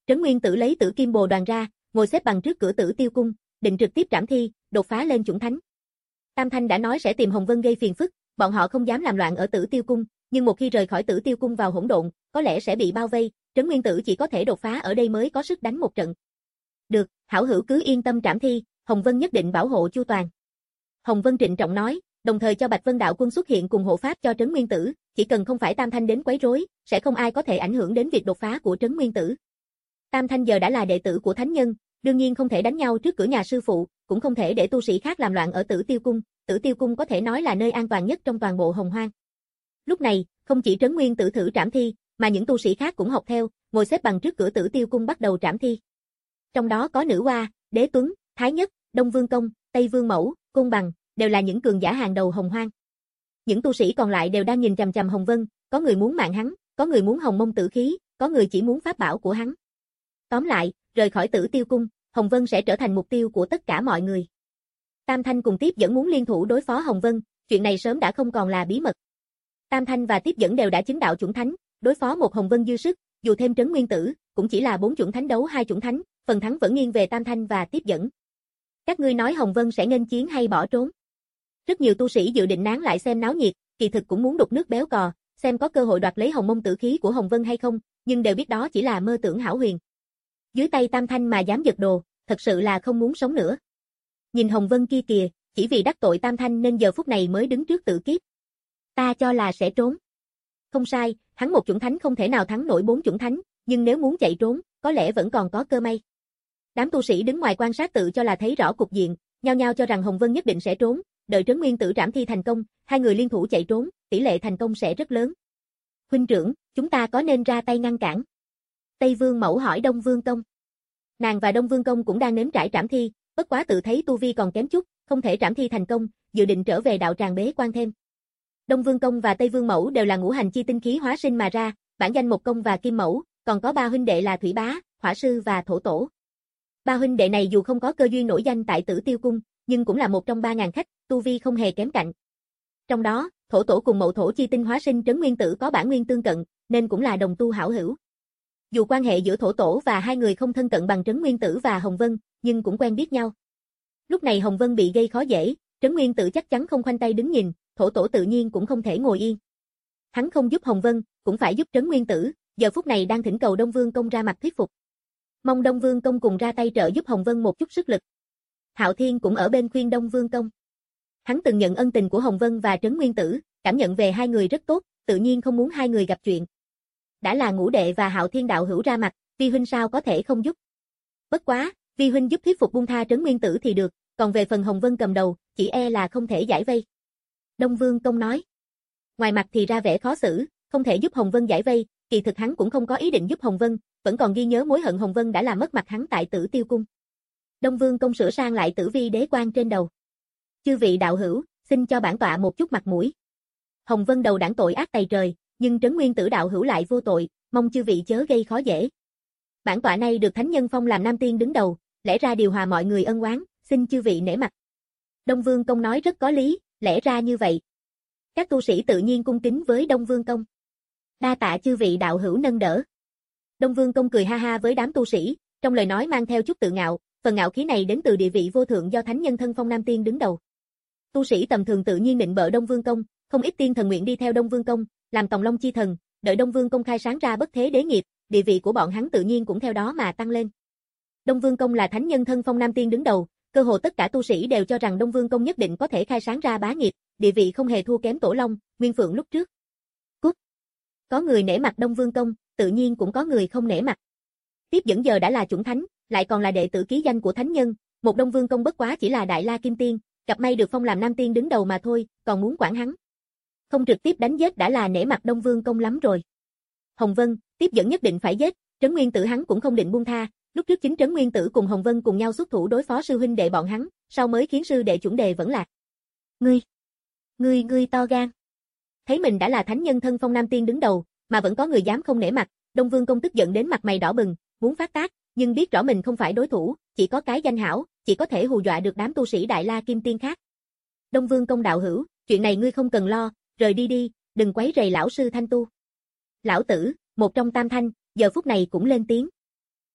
Trấn Nguyên Tử lấy Tử Kim Bồ Đoàn ra, ngồi xếp bằng trước cửa Tử Tiêu cung, định trực tiếp trảm thi, đột phá lên chuẩn thánh. Tam Thanh đã nói sẽ tìm Hồng Vân gây phiền phức, bọn họ không dám làm loạn ở Tử Tiêu cung, nhưng một khi rời khỏi Tử Tiêu cung vào hỗn độn, có lẽ sẽ bị bao vây, Trấn Nguyên Tử chỉ có thể đột phá ở đây mới có sức đánh một trận. Được, hảo hữu cứ yên tâm trảm thi, Hồng Vân nhất định bảo hộ chu toàn. Hồng Vân trịnh trọng nói, đồng thời cho Bạch Vân đạo quân xuất hiện cùng hộ pháp cho Trấn Nguyên Tử, chỉ cần không phải Tam Thanh đến quấy rối, sẽ không ai có thể ảnh hưởng đến việc đột phá của Trấn Nguyên Tử. Tam Thanh giờ đã là đệ tử của thánh nhân, đương nhiên không thể đánh nhau trước cửa nhà sư phụ, cũng không thể để tu sĩ khác làm loạn ở Tử Tiêu cung, Tử Tiêu cung có thể nói là nơi an toàn nhất trong toàn bộ Hồng Hoang. Lúc này, không chỉ Trấn Nguyên Tử thử trảm thi, mà những tu sĩ khác cũng học theo, ngồi xếp bằng trước cửa Tử Tiêu cung bắt đầu trảm thi. Trong đó có Nữ Hoa, Đế Tuấn, Thái Nhất, Đông Vương Công, Tây Vương Mẫu, Côn Bằng, đều là những cường giả hàng đầu Hồng Hoang. Những tu sĩ còn lại đều đang nhìn chằm chằm Hồng Vân, có người muốn mạng hắn, có người muốn Hồng Mông Tử khí, có người chỉ muốn pháp bảo của hắn. Tóm lại, rời khỏi Tử Tiêu cung, Hồng Vân sẽ trở thành mục tiêu của tất cả mọi người. Tam Thanh cùng Tiếp Dẫn muốn liên thủ đối phó Hồng Vân, chuyện này sớm đã không còn là bí mật. Tam Thanh và Tiếp Dẫn đều đã chứng đạo chuẩn thánh, đối phó một Hồng Vân dư sức, dù thêm Trấn Nguyên Tử, cũng chỉ là bốn chuẩn thánh đấu hai chuẩn thánh, phần thắng vẫn nghiêng về Tam Thanh và Tiếp Dẫn. Các ngươi nói Hồng Vân sẽ nghênh chiến hay bỏ trốn? Rất nhiều tu sĩ dự định nán lại xem náo nhiệt, kỳ thực cũng muốn đục nước béo cò, xem có cơ hội đoạt lấy Hồng Mông Tử khí của Hồng Vân hay không, nhưng đều biết đó chỉ là mơ tưởng hão huyền. Dưới tay Tam Thanh mà dám giật đồ, thật sự là không muốn sống nữa. Nhìn Hồng Vân kia kìa, chỉ vì đắc tội Tam Thanh nên giờ phút này mới đứng trước tự kiếp. Ta cho là sẽ trốn. Không sai, hắn một chuẩn thánh không thể nào thắng nổi bốn chuẩn thánh, nhưng nếu muốn chạy trốn, có lẽ vẫn còn có cơ may. Đám tu sĩ đứng ngoài quan sát tự cho là thấy rõ cục diện, nhao nhao cho rằng Hồng Vân nhất định sẽ trốn, đợi Trấn Nguyên Tử trảm thi thành công, hai người liên thủ chạy trốn, tỷ lệ thành công sẽ rất lớn. Huynh trưởng, chúng ta có nên ra tay ngăn cản? Tây Vương Mẫu hỏi Đông Vương Công. Nàng và Đông Vương Công cũng đang nếm trải trảm thi, bất quá tự thấy tu vi còn kém chút, không thể trảm thi thành công, dự định trở về đạo tràng bế quan thêm. Đông Vương Công và Tây Vương Mẫu đều là ngũ hành chi tinh khí hóa sinh mà ra, bản danh Mộc Công và Kim Mẫu, còn có ba huynh đệ là Thủy Bá, Hỏa Sư và Thổ Tổ. Ba huynh đệ này dù không có cơ duyên nổi danh tại Tử Tiêu cung, nhưng cũng là một trong ba ngàn khách, tu vi không hề kém cạnh. Trong đó, Thổ Tổ cùng Mậu Thổ chi tinh hóa sinh Trấn Nguyên Tử có bản nguyên tương cận, nên cũng là đồng tu hảo hữu. Dù quan hệ giữa Thổ Tổ và hai người không thân cận bằng Trấn Nguyên Tử và Hồng Vân, nhưng cũng quen biết nhau. Lúc này Hồng Vân bị gây khó dễ, Trấn Nguyên Tử chắc chắn không khoanh tay đứng nhìn, Thổ Tổ tự nhiên cũng không thể ngồi yên. Hắn không giúp Hồng Vân, cũng phải giúp Trấn Nguyên Tử, giờ phút này đang thỉnh cầu Đông Vương Công ra mặt thuyết phục. Mong Đông Vương Công cùng ra tay trợ giúp Hồng Vân một chút sức lực. Hạo Thiên cũng ở bên khuyên Đông Vương Công. Hắn từng nhận ân tình của Hồng Vân và Trấn Nguyên Tử, cảm nhận về hai người rất tốt, tự nhiên không muốn hai người gặp chuyện. Đã là Ngũ Đệ và Hạo Thiên đạo hữu ra mặt, Vi huynh sao có thể không giúp? Bất quá, Vi huynh giúp thuyết phục buông tha Trấn Nguyên Tử thì được, còn về phần Hồng Vân cầm đầu, chỉ e là không thể giải vây. Đông Vương Công nói. Ngoài mặt thì ra vẻ khó xử, không thể giúp Hồng Vân giải vây, kỳ thực hắn cũng không có ý định giúp Hồng Vân, vẫn còn ghi nhớ mối hận Hồng Vân đã làm mất mặt hắn tại Tử Tiêu cung. Đông Vương Công sửa sang lại tử vi đế quan trên đầu. Chư vị đạo hữu, xin cho bản tọa một chút mặt mũi. Hồng Vân đầu đảng tội ác tày trời, nhưng Trấn Nguyên Tử đạo hữu lại vô tội, mong chư vị chớ gây khó dễ. Bản tọa này được Thánh Nhân phong làm Nam Tiên đứng đầu, lẽ ra điều hòa mọi người ân oán, xin chư vị nể mặt. Đông Vương Công nói rất có lý, lẽ ra như vậy. Các tu sĩ tự nhiên cung kính với Đông Vương Công. Đa tạ chư vị đạo hữu nâng đỡ. Đông Vương Công cười ha ha với đám tu sĩ, trong lời nói mang theo chút tự ngạo, phần ngạo khí này đến từ địa vị vô thượng do Thánh Nhân thân phong Nam Tiên đứng đầu. Tu sĩ tầm thường tự nhiên nịnh bợ Đông Vương Công, không ít tiên thần nguyện đi theo Đông Vương Công, làm Tòng Long chi thần, đợi Đông Vương Công khai sáng ra bất thế đế nghiệp, địa vị của bọn hắn tự nhiên cũng theo đó mà tăng lên. Đông Vương Công là Thánh Nhân thân phong Nam Tiên đứng đầu, cơ hồ tất cả tu sĩ đều cho rằng Đông Vương Công nhất định có thể khai sáng ra bá nghiệp, địa vị không hề thua kém Tổ Long, Nguyên Phượng lúc trước. Cút. Có người nể mặt Đông Vương Công, tự nhiên cũng có người không nể mặt. Tiếp Dẫn giờ đã là chuẩn thánh, lại còn là đệ tử ký danh của Thánh Nhân, một Đông Vương Công bất quá chỉ là Đại La Kim Tiên, gặp may được phong làm Nam Tiên đứng đầu mà thôi, còn muốn quản hắn. Không trực tiếp đánh giết đã là nể mặt Đông Vương Công lắm rồi. Hồng Vân, Tiếp Dẫn nhất định phải giết, Trấn Nguyên Tử hắn cũng không định buông tha, lúc trước chính Trấn Nguyên Tử cùng Hồng Vân cùng nhau xuất thủ đối phó sư huynh đệ bọn hắn, sau mới khiến sư đệ chuẩn đề vẫn lạc. Ngươi, ngươi ngươi to gan. Thấy mình đã là Thánh Nhân thân phong Nam Tiên đứng đầu, mà vẫn có người dám không nể mặt, Đông Vương Công tức giận đến mặt mày đỏ bừng, muốn phát tác, nhưng biết rõ mình không phải đối thủ, chỉ có cái danh hảo, chỉ có thể hù dọa được đám tu sĩ Đại La Kim Tiên khác. Đông Vương Công đạo hữu, chuyện này ngươi không cần lo, rời đi đi, đừng quấy rầy lão sư Thanh tu. Lão tử, một trong Tam Thanh, giờ phút này cũng lên tiếng.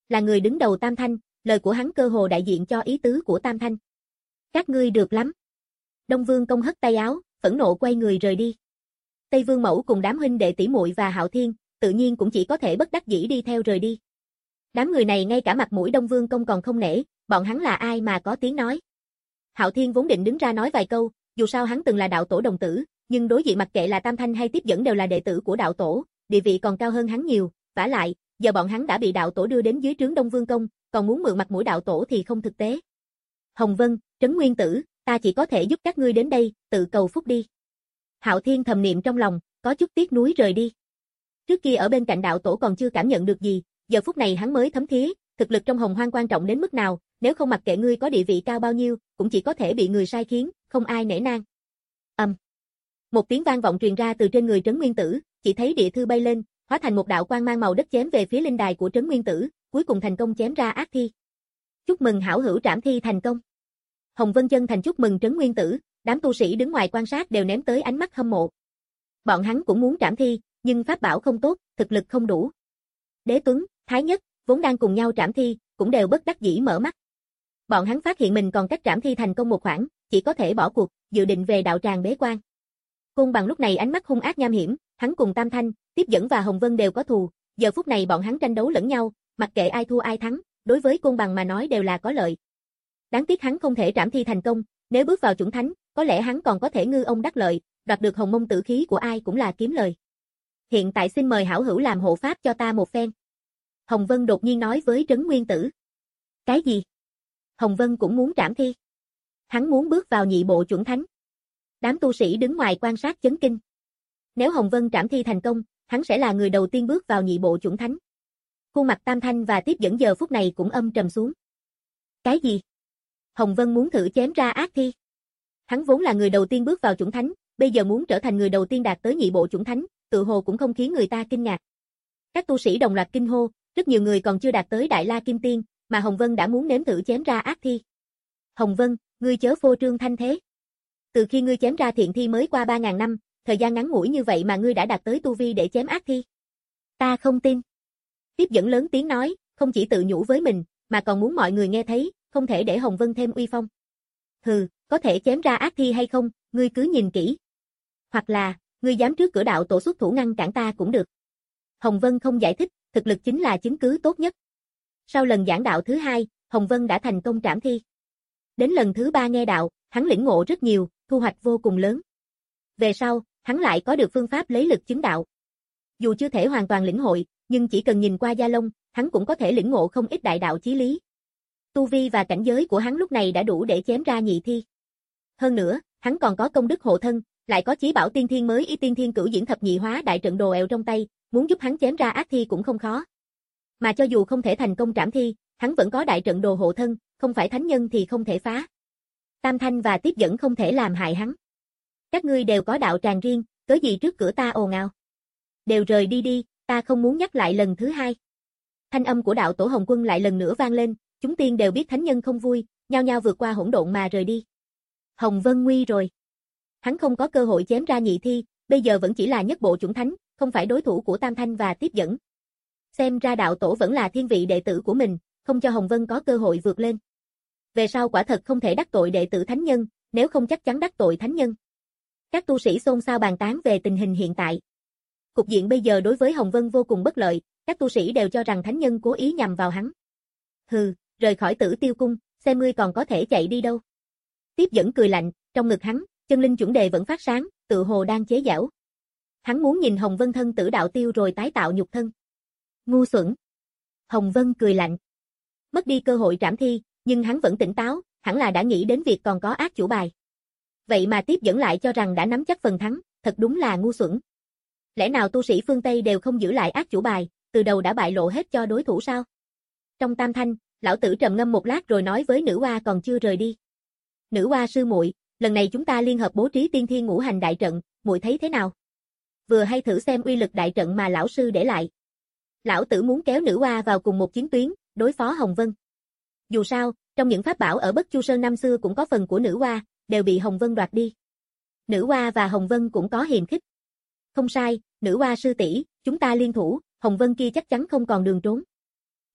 Là người đứng đầu Tam Thanh, lời của hắn cơ hồ đại diện cho ý tứ của Tam Thanh. Các ngươi được lắm. Đông Vương Công hất tay áo, phẫn nộ quay người rời đi. Tây Vương Mẫu cùng đám huynh đệ tỷ muội và Hạo Thiên, tự nhiên cũng chỉ có thể bất đắc dĩ đi theo rời đi. Đám người này ngay cả mặt mũi Đông Vương Công còn không nể, bọn hắn là ai mà có tiếng nói. Hạo Thiên vốn định đứng ra nói vài câu, dù sao hắn từng là đạo tổ đồng tử, nhưng đối diện mặc kệ là Tam Thanh hay Tiếp Dẫn đều là đệ tử của đạo tổ, địa vị còn cao hơn hắn nhiều, vả lại, giờ bọn hắn đã bị đạo tổ đưa đến dưới trướng Đông Vương Công, còn muốn mượn mặt mũi đạo tổ thì không thực tế. Hồng Vân, Trấn Nguyên Tử, ta chỉ có thể giúp các ngươi đến đây, tự cầu phúc đi. Hạo Thiên thầm niệm trong lòng, có chút tiếc nuối rời đi. Trước kia ở bên cạnh đạo tổ còn chưa cảm nhận được gì, giờ phút này hắn mới thấm thía, thực lực trong Hồng Hoang quan trọng đến mức nào, nếu không mặc kệ ngươi có địa vị cao bao nhiêu, cũng chỉ có thể bị người sai khiến, không ai nể nang. Ầm. Um. Một tiếng vang vọng truyền ra từ trên người Trấn Nguyên Tử, chỉ thấy địa thư bay lên, hóa thành một đạo quang mang màu đất chém về phía linh đài của Trấn Nguyên Tử, cuối cùng thành công chém ra ác thi. Chúc mừng hảo hữu trảm thi thành công. Hồng Vân chân thành chúc mừng Trấn Nguyên Tử, đám tu sĩ đứng ngoài quan sát đều ném tới ánh mắt hâm mộ. Bọn hắn cũng muốn trảm thi, nhưng pháp bảo không tốt, thực lực không đủ. Đế Tuấn, Thái Nhất, vốn đang cùng nhau trảm thi, cũng đều bất đắc dĩ mở mắt. Bọn hắn phát hiện mình còn cách trảm thi thành công một khoảng, chỉ có thể bỏ cuộc, dự định về đạo tràng bế quan. Côn Bằng lúc này ánh mắt hung ác nham hiểm, hắn cùng Tam Thanh, Tiếp Dẫn và Hồng Vân đều có thù, giờ phút này bọn hắn tranh đấu lẫn nhau, mặc kệ ai thua ai thắng, đối với Côn Bằng mà nói đều là có lợi. Đáng tiếc hắn không thể trảm thi thành công, nếu bước vào chuẩn thánh, có lẽ hắn còn có thể ngư ông đắc lợi, đoạt được hồng mông tử khí của ai cũng là kiếm lời. Hiện tại xin mời hảo hữu làm hộ pháp cho ta một phen. Hồng Vân đột nhiên nói với Trấn Nguyên Tử. Cái gì? Hồng Vân cũng muốn trảm thi. Hắn muốn bước vào nhị bộ chuẩn thánh. Đám tu sĩ đứng ngoài quan sát chấn kinh. Nếu Hồng Vân trảm thi thành công, hắn sẽ là người đầu tiên bước vào nhị bộ chuẩn thánh. Khuôn mặt Tam Thanh và Tiếp Dẫn giờ phút này cũng âm trầm xuống. Cái gì? Hồng Vân muốn thử chém ra ác thi. Hắn vốn là người đầu tiên bước vào chuẩn thánh, bây giờ muốn trở thành người đầu tiên đạt tới nhị bộ chuẩn thánh, tự hồ cũng không khiến người ta kinh ngạc. Các tu sĩ đồng loạt kinh hô, rất nhiều người còn chưa đạt tới Đại La Kim Tiên, mà Hồng Vân đã muốn nếm thử chém ra ác thi. Hồng Vân, ngươi chớ phô trương thanh thế. Từ khi ngươi chém ra thiện thi mới qua ba ngàn năm, thời gian ngắn ngủi như vậy mà ngươi đã đạt tới tu vi để chém ác thi. Ta không tin. Tiếp Dẫn lớn tiếng nói, không chỉ tự nhủ với mình, mà còn muốn mọi người nghe thấy, không thể để Hồng Vân thêm uy phong. Hừ, có thể chém ra ác thi hay không, ngươi cứ nhìn kỹ. Hoặc là, ngươi dám trước cửa đạo tổ xuất thủ ngăn cản ta cũng được. Hồng Vân không giải thích, thực lực chính là chứng cứ tốt nhất. Sau lần giảng đạo thứ hai, Hồng Vân đã thành công trảm thi. Đến lần thứ ba nghe đạo, hắn lĩnh ngộ rất nhiều, thu hoạch vô cùng lớn. Về sau, hắn lại có được phương pháp lấy lực chứng đạo. Dù chưa thể hoàn toàn lĩnh hội, nhưng chỉ cần nhìn qua da lông, hắn cũng có thể lĩnh ngộ không ít đại đạo chí lý. Tu vi và cảnh giới của hắn lúc này đã đủ để chém ra nhị thi. Hơn nữa, hắn còn có công đức hộ thân, lại có chí bảo tiên thiên mới y tiên thiên cửu diễn thập nhị hóa đại trận đồ ẹo trong tay, muốn giúp hắn chém ra ác thi cũng không khó. Mà cho dù không thể thành công trảm thi, hắn vẫn có đại trận đồ hộ thân, không phải thánh nhân thì không thể phá. Tam Thanh và Tiếp Dẫn không thể làm hại hắn. Các ngươi đều có đạo tràng riêng, cớ gì trước cửa ta ồn ào. Đều rời đi đi, ta không muốn nhắc lại lần thứ hai. Thanh âm của đạo tổ Hồng Quân lại lần nữa vang lên, chúng tiên đều biết thánh nhân không vui, nhao nhao vượt qua hỗn độn mà rời đi. Hồng Vân nguy rồi. Hắn không có cơ hội chém ra nhị thi, bây giờ vẫn chỉ là nhất bộ chuẩn thánh, không phải đối thủ của Tam Thanh và Tiếp Dẫn. Xem ra đạo tổ vẫn là thiên vị đệ tử của mình, không cho Hồng Vân có cơ hội vượt lên. Về sau quả thật không thể đắc tội đệ tử thánh nhân, nếu không chắc chắn đắc tội thánh nhân. Các tu sĩ xôn xao bàn tán về tình hình hiện tại. Cục diện bây giờ đối với Hồng Vân vô cùng bất lợi, các tu sĩ đều cho rằng thánh nhân cố ý nhằm vào hắn. Hừ, rời khỏi Tử Tiêu cung, xem ngươi còn có thể chạy đi đâu. Tiếp Dẫn cười lạnh, trong ngực hắn, chân linh chuẩn đề vẫn phát sáng, tự hồ đang chế giễu. Hắn muốn nhìn Hồng Vân thân tử đạo tiêu rồi tái tạo nhục thân. Ngu xuẩn. Hồng Vân cười lạnh. Mất đi cơ hội trảm thi, nhưng hắn vẫn tỉnh táo, hẳn là đã nghĩ đến việc còn có ác chủ bài. Vậy mà Tiếp Dẫn lại cho rằng đã nắm chắc phần thắng, thật đúng là ngu xuẩn. Lẽ nào tu sĩ phương Tây đều không giữ lại ác chủ bài, từ đầu đã bại lộ hết cho đối thủ sao? Trong Tam Thanh, lão tử trầm ngâm một lát rồi nói với nữ hoa còn chưa rời đi. Nữ hoa sư muội, lần này chúng ta liên hợp bố trí tiên thiên ngũ hành đại trận, muội thấy thế nào? Vừa hay thử xem uy lực đại trận mà lão sư để lại. Lão tử muốn kéo nữ hoa vào cùng một chiến tuyến, đối phó Hồng Vân. Dù sao, trong những pháp bảo ở Bất Chu Sơn năm xưa cũng có phần của nữ hoa, đều bị Hồng Vân đoạt đi. Nữ hoa và Hồng Vân cũng có hiềm khích. Không sai, nữ hoa sư tỷ, chúng ta liên thủ, Hồng Vân kia chắc chắn không còn đường trốn.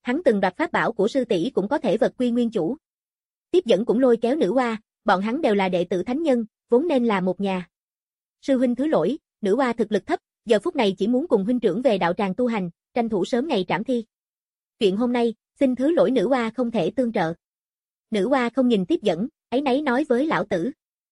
Hắn từng đoạt pháp bảo của sư tỷ cũng có thể vật quy nguyên chủ. Tiếp dẫn cũng lôi kéo nữ oa, bọn hắn đều là đệ tử thánh nhân, vốn nên là một nhà. Sư huynh thứ lỗi, nữ oa thực lực thấp, giờ phút này chỉ muốn cùng huynh trưởng về đạo tràng tu hành, tranh thủ sớm ngày trảm thi. Chuyện hôm nay, xin thứ lỗi nữ oa không thể tương trợ. Nữ oa không nhìn tiếp dẫn, áy náy nói với lão tử.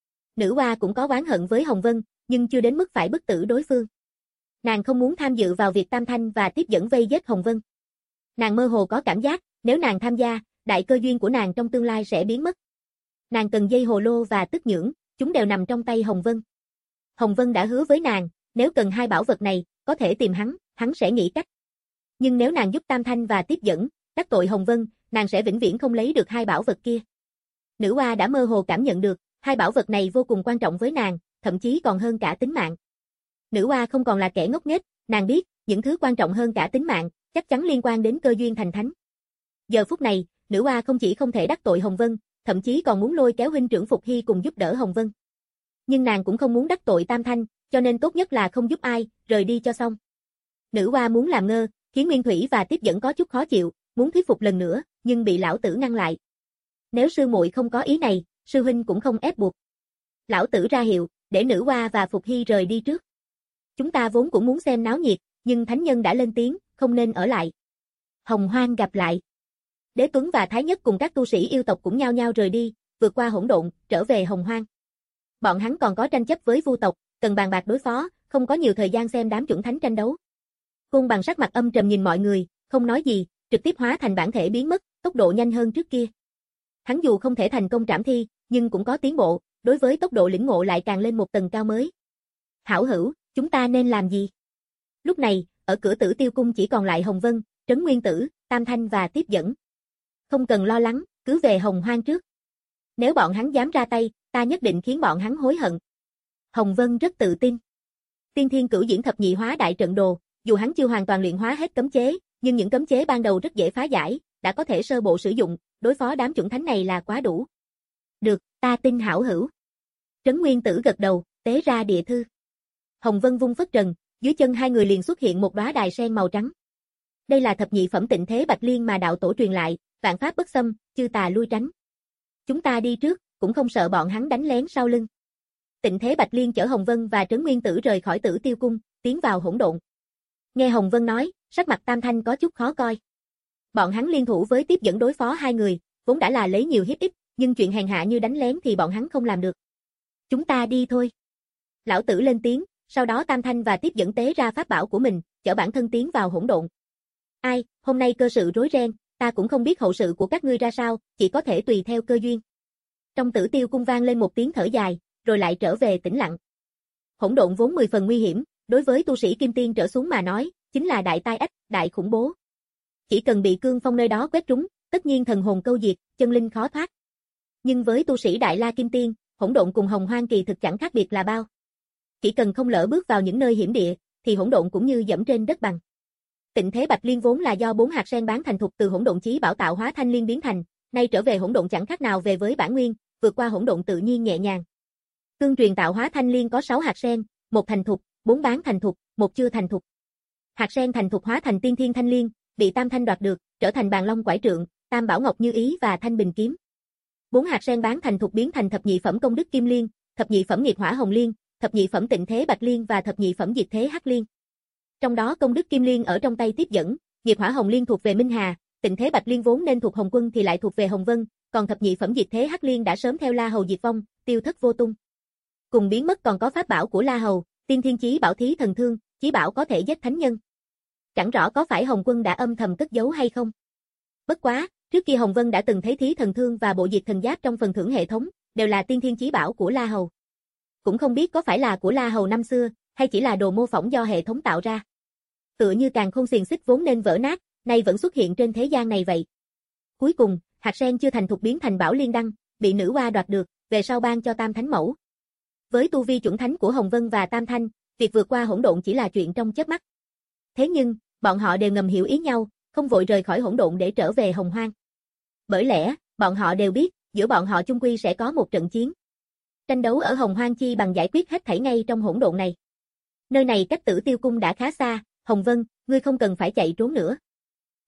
Nữ oa cũng có oán hận với Hồng Vân, nhưng chưa đến mức phải bức tử đối phương. Nàng không muốn tham dự vào việc Tam Thanh và tiếp dẫn vây giết Hồng Vân. Nàng mơ hồ có cảm giác, nếu nàng tham gia, đại cơ duyên của nàng trong tương lai sẽ biến mất. Nàng cần dây hồ lô và tức nhưỡng, chúng đều nằm trong tay Hồng Vân. Hồng Vân đã hứa với nàng, nếu cần hai bảo vật này, có thể tìm hắn, hắn sẽ nghĩ cách. Nhưng nếu nàng giúp Tam Thanh và tiếp dẫn, đắc tội Hồng Vân, nàng sẽ vĩnh viễn không lấy được hai bảo vật kia. Nữ oa đã mơ hồ cảm nhận được, hai bảo vật này vô cùng quan trọng với nàng, thậm chí còn hơn cả tính mạng. Nữ oa không còn là kẻ ngốc nghếch, nàng biết, những thứ quan trọng hơn cả tính mạng, chắc chắn liên quan đến cơ duyên thành thánh. Giờ phút này, nữ oa không chỉ không thể đắc tội Hồng Vân, thậm chí còn muốn lôi kéo huynh trưởng Phục Hy cùng giúp đỡ Hồng Vân. Nhưng nàng cũng không muốn đắc tội Tam Thanh, cho nên tốt nhất là không giúp ai, rời đi cho xong. Nữ oa muốn làm ngơ, khiến Nguyên Thủy và tiếp dẫn có chút khó chịu, muốn thuyết phục lần nữa, nhưng bị lão tử ngăn lại. Nếu sư muội không có ý này, sư huynh cũng không ép buộc. Lão tử ra hiệu, để nữ oa và Phục Hy rời đi trước. Chúng ta vốn cũng muốn xem náo nhiệt, nhưng thánh nhân đã lên tiếng, không nên ở lại. Hồng Hoang gặp lại. Đế Tuấn và Thái Nhất cùng các tu sĩ yêu tộc cũng nhao nhao rời đi, vượt qua hỗn độn, trở về Hồng Hoang. Bọn hắn còn có tranh chấp với Vu tộc, cần bàn bạc đối phó, không có nhiều thời gian xem đám chuẩn thánh tranh đấu. Côn Bằng sắc mặt âm trầm nhìn mọi người, không nói gì, trực tiếp hóa thành bản thể biến mất, tốc độ nhanh hơn trước kia. Hắn dù không thể thành công trảm thi, nhưng cũng có tiến bộ, đối với tốc độ lĩnh ngộ lại càng lên một tầng cao mới. Hảo hữu, chúng ta nên làm gì? Lúc này, ở cửa Tử Tiêu cung chỉ còn lại Hồng Vân, Trấn Nguyên Tử, Tam Thanh và tiếp dẫn. Không cần lo lắng, cứ về Hồng Hoang trước. Nếu bọn hắn dám ra tay, ta nhất định khiến bọn hắn hối hận. Hồng Vân rất tự tin. Tiên Thiên Cửu Diễn Thập Nhị Hóa Đại Trận Đồ, dù hắn chưa hoàn toàn luyện hóa hết cấm chế, nhưng những cấm chế ban đầu rất dễ phá giải, đã có thể sơ bộ sử dụng, đối phó đám chuẩn thánh này là quá đủ. Được, ta tin hảo hữu. Trấn Nguyên Tử gật đầu, tế ra địa thư. Hồng Vân vung phất trần, dưới chân hai người liền xuất hiện một đóa đài sen màu trắng. Đây là thập nhị phẩm Tịnh Thế Bạch Liên mà đạo tổ truyền lại, vạn pháp bất xâm, chư tà lui tránh. Chúng ta đi trước, cũng không sợ bọn hắn đánh lén sau lưng. Tịnh Thế Bạch Liên chở Hồng Vân và Trấn Nguyên Tử rời khỏi Tử Tiêu cung, tiến vào hỗn độn. Nghe Hồng Vân nói, sắc mặt Tam Thanh có chút khó coi. Bọn hắn liên thủ với tiếp dẫn đối phó hai người, vốn đã là lấy nhiều hiếp ít, nhưng chuyện hèn hạ như đánh lén thì bọn hắn không làm được. Chúng ta đi thôi. Lão Tử lên tiếng, sau đó Tam Thanh và tiếp dẫn tế ra pháp bảo của mình, chở bản thân tiến vào hỗn độn. Ai, hôm nay cơ sự rối ren, ta cũng không biết hậu sự của các ngươi ra sao, chỉ có thể tùy theo cơ duyên. Trong Tử Tiêu cung vang lên một tiếng thở dài, rồi lại trở về tĩnh lặng. Hỗn độn vốn mười phần nguy hiểm, đối với tu sĩ kim tiên trở xuống mà nói, chính là đại tai ách, đại khủng bố. Chỉ cần bị cương phong nơi đó quét trúng, tất nhiên thần hồn câu diệt, chân linh khó thoát. Nhưng với tu sĩ đại la kim tiên, hỗn độn cùng hồng hoang kỳ thực chẳng khác biệt là bao. Chỉ cần không lỡ bước vào những nơi hiểm địa, thì hỗn độn cũng như dẫm trên đất bằng. Tịnh Thế Bạch Liên vốn là do bốn hạt sen bán thành thục từ hỗn độn chí bảo tạo hóa thanh liên biến thành, nay trở về hỗn độn chẳng khác nào về với bản nguyên, vượt qua hỗn độn tự nhiên nhẹ nhàng. Cương truyền tạo hóa thanh liên có sáu hạt sen, một thành thục, bốn bán thành thục, một chưa thành thục. Hạt sen thành thục hóa thành tiên thiên thanh liên, bị Tam Thanh đoạt được, trở thành bàn long quải trượng, Tam Bảo Ngọc Như Ý và Thanh Bình kiếm. Bốn hạt sen bán thành thục biến thành thập nhị phẩm công đức kim liên, thập nhị phẩm nghiệp hỏa hồng liên, thập nhị phẩm Tịnh Thế Bạch Liên và thập nhị phẩm diệt thế hắc liên. Trong đó công đức kim liên ở trong tay tiếp dẫn, nghiệp hỏa hồng liên thuộc về Minh Hà, Tịnh Thế Bạch Liên vốn nên thuộc Hồng Quân thì lại thuộc về Hồng Vân, còn thập nhị phẩm diệt thế hắc liên đã sớm theo La Hầu diệt vong, tiêu thất vô tung. Cùng biến mất còn có pháp bảo của La Hầu, Tiên Thiên Chí Bảo Thí Thần Thương, chí bảo có thể giết thánh nhân. Chẳng rõ có phải Hồng Quân đã âm thầm cất giấu hay không. Bất quá, trước kia Hồng Vân đã từng thấy Thí Thần Thương và bộ diệt thần giáp trong phần thưởng hệ thống, đều là tiên thiên chí bảo của La Hầu. Cũng không biết có phải là của La Hầu năm xưa, hay chỉ là đồ mô phỏng do hệ thống tạo ra. Tựa như càn khôn xiềng xích vốn nên vỡ nát, nay vẫn xuất hiện trên thế gian này vậy. Cuối cùng, hạt sen chưa thành thục biến thành bảo liên đăng, bị nữ oa đoạt được, về sau ban cho Tam Thánh Mẫu. Với tu vi chuẩn thánh của Hồng Vân và Tam Thanh, việc vượt qua hỗn độn chỉ là chuyện trong chớp mắt. Thế nhưng, bọn họ đều ngầm hiểu ý nhau, không vội rời khỏi hỗn độn để trở về Hồng Hoang. Bởi lẽ, bọn họ đều biết, giữa bọn họ chung quy sẽ có một trận chiến. Tranh đấu ở Hồng Hoang chi bằng giải quyết hết thảy ngay trong hỗn độn này. Nơi này cách Tử Tiêu cung đã khá xa, Hồng Vân, ngươi không cần phải chạy trốn nữa.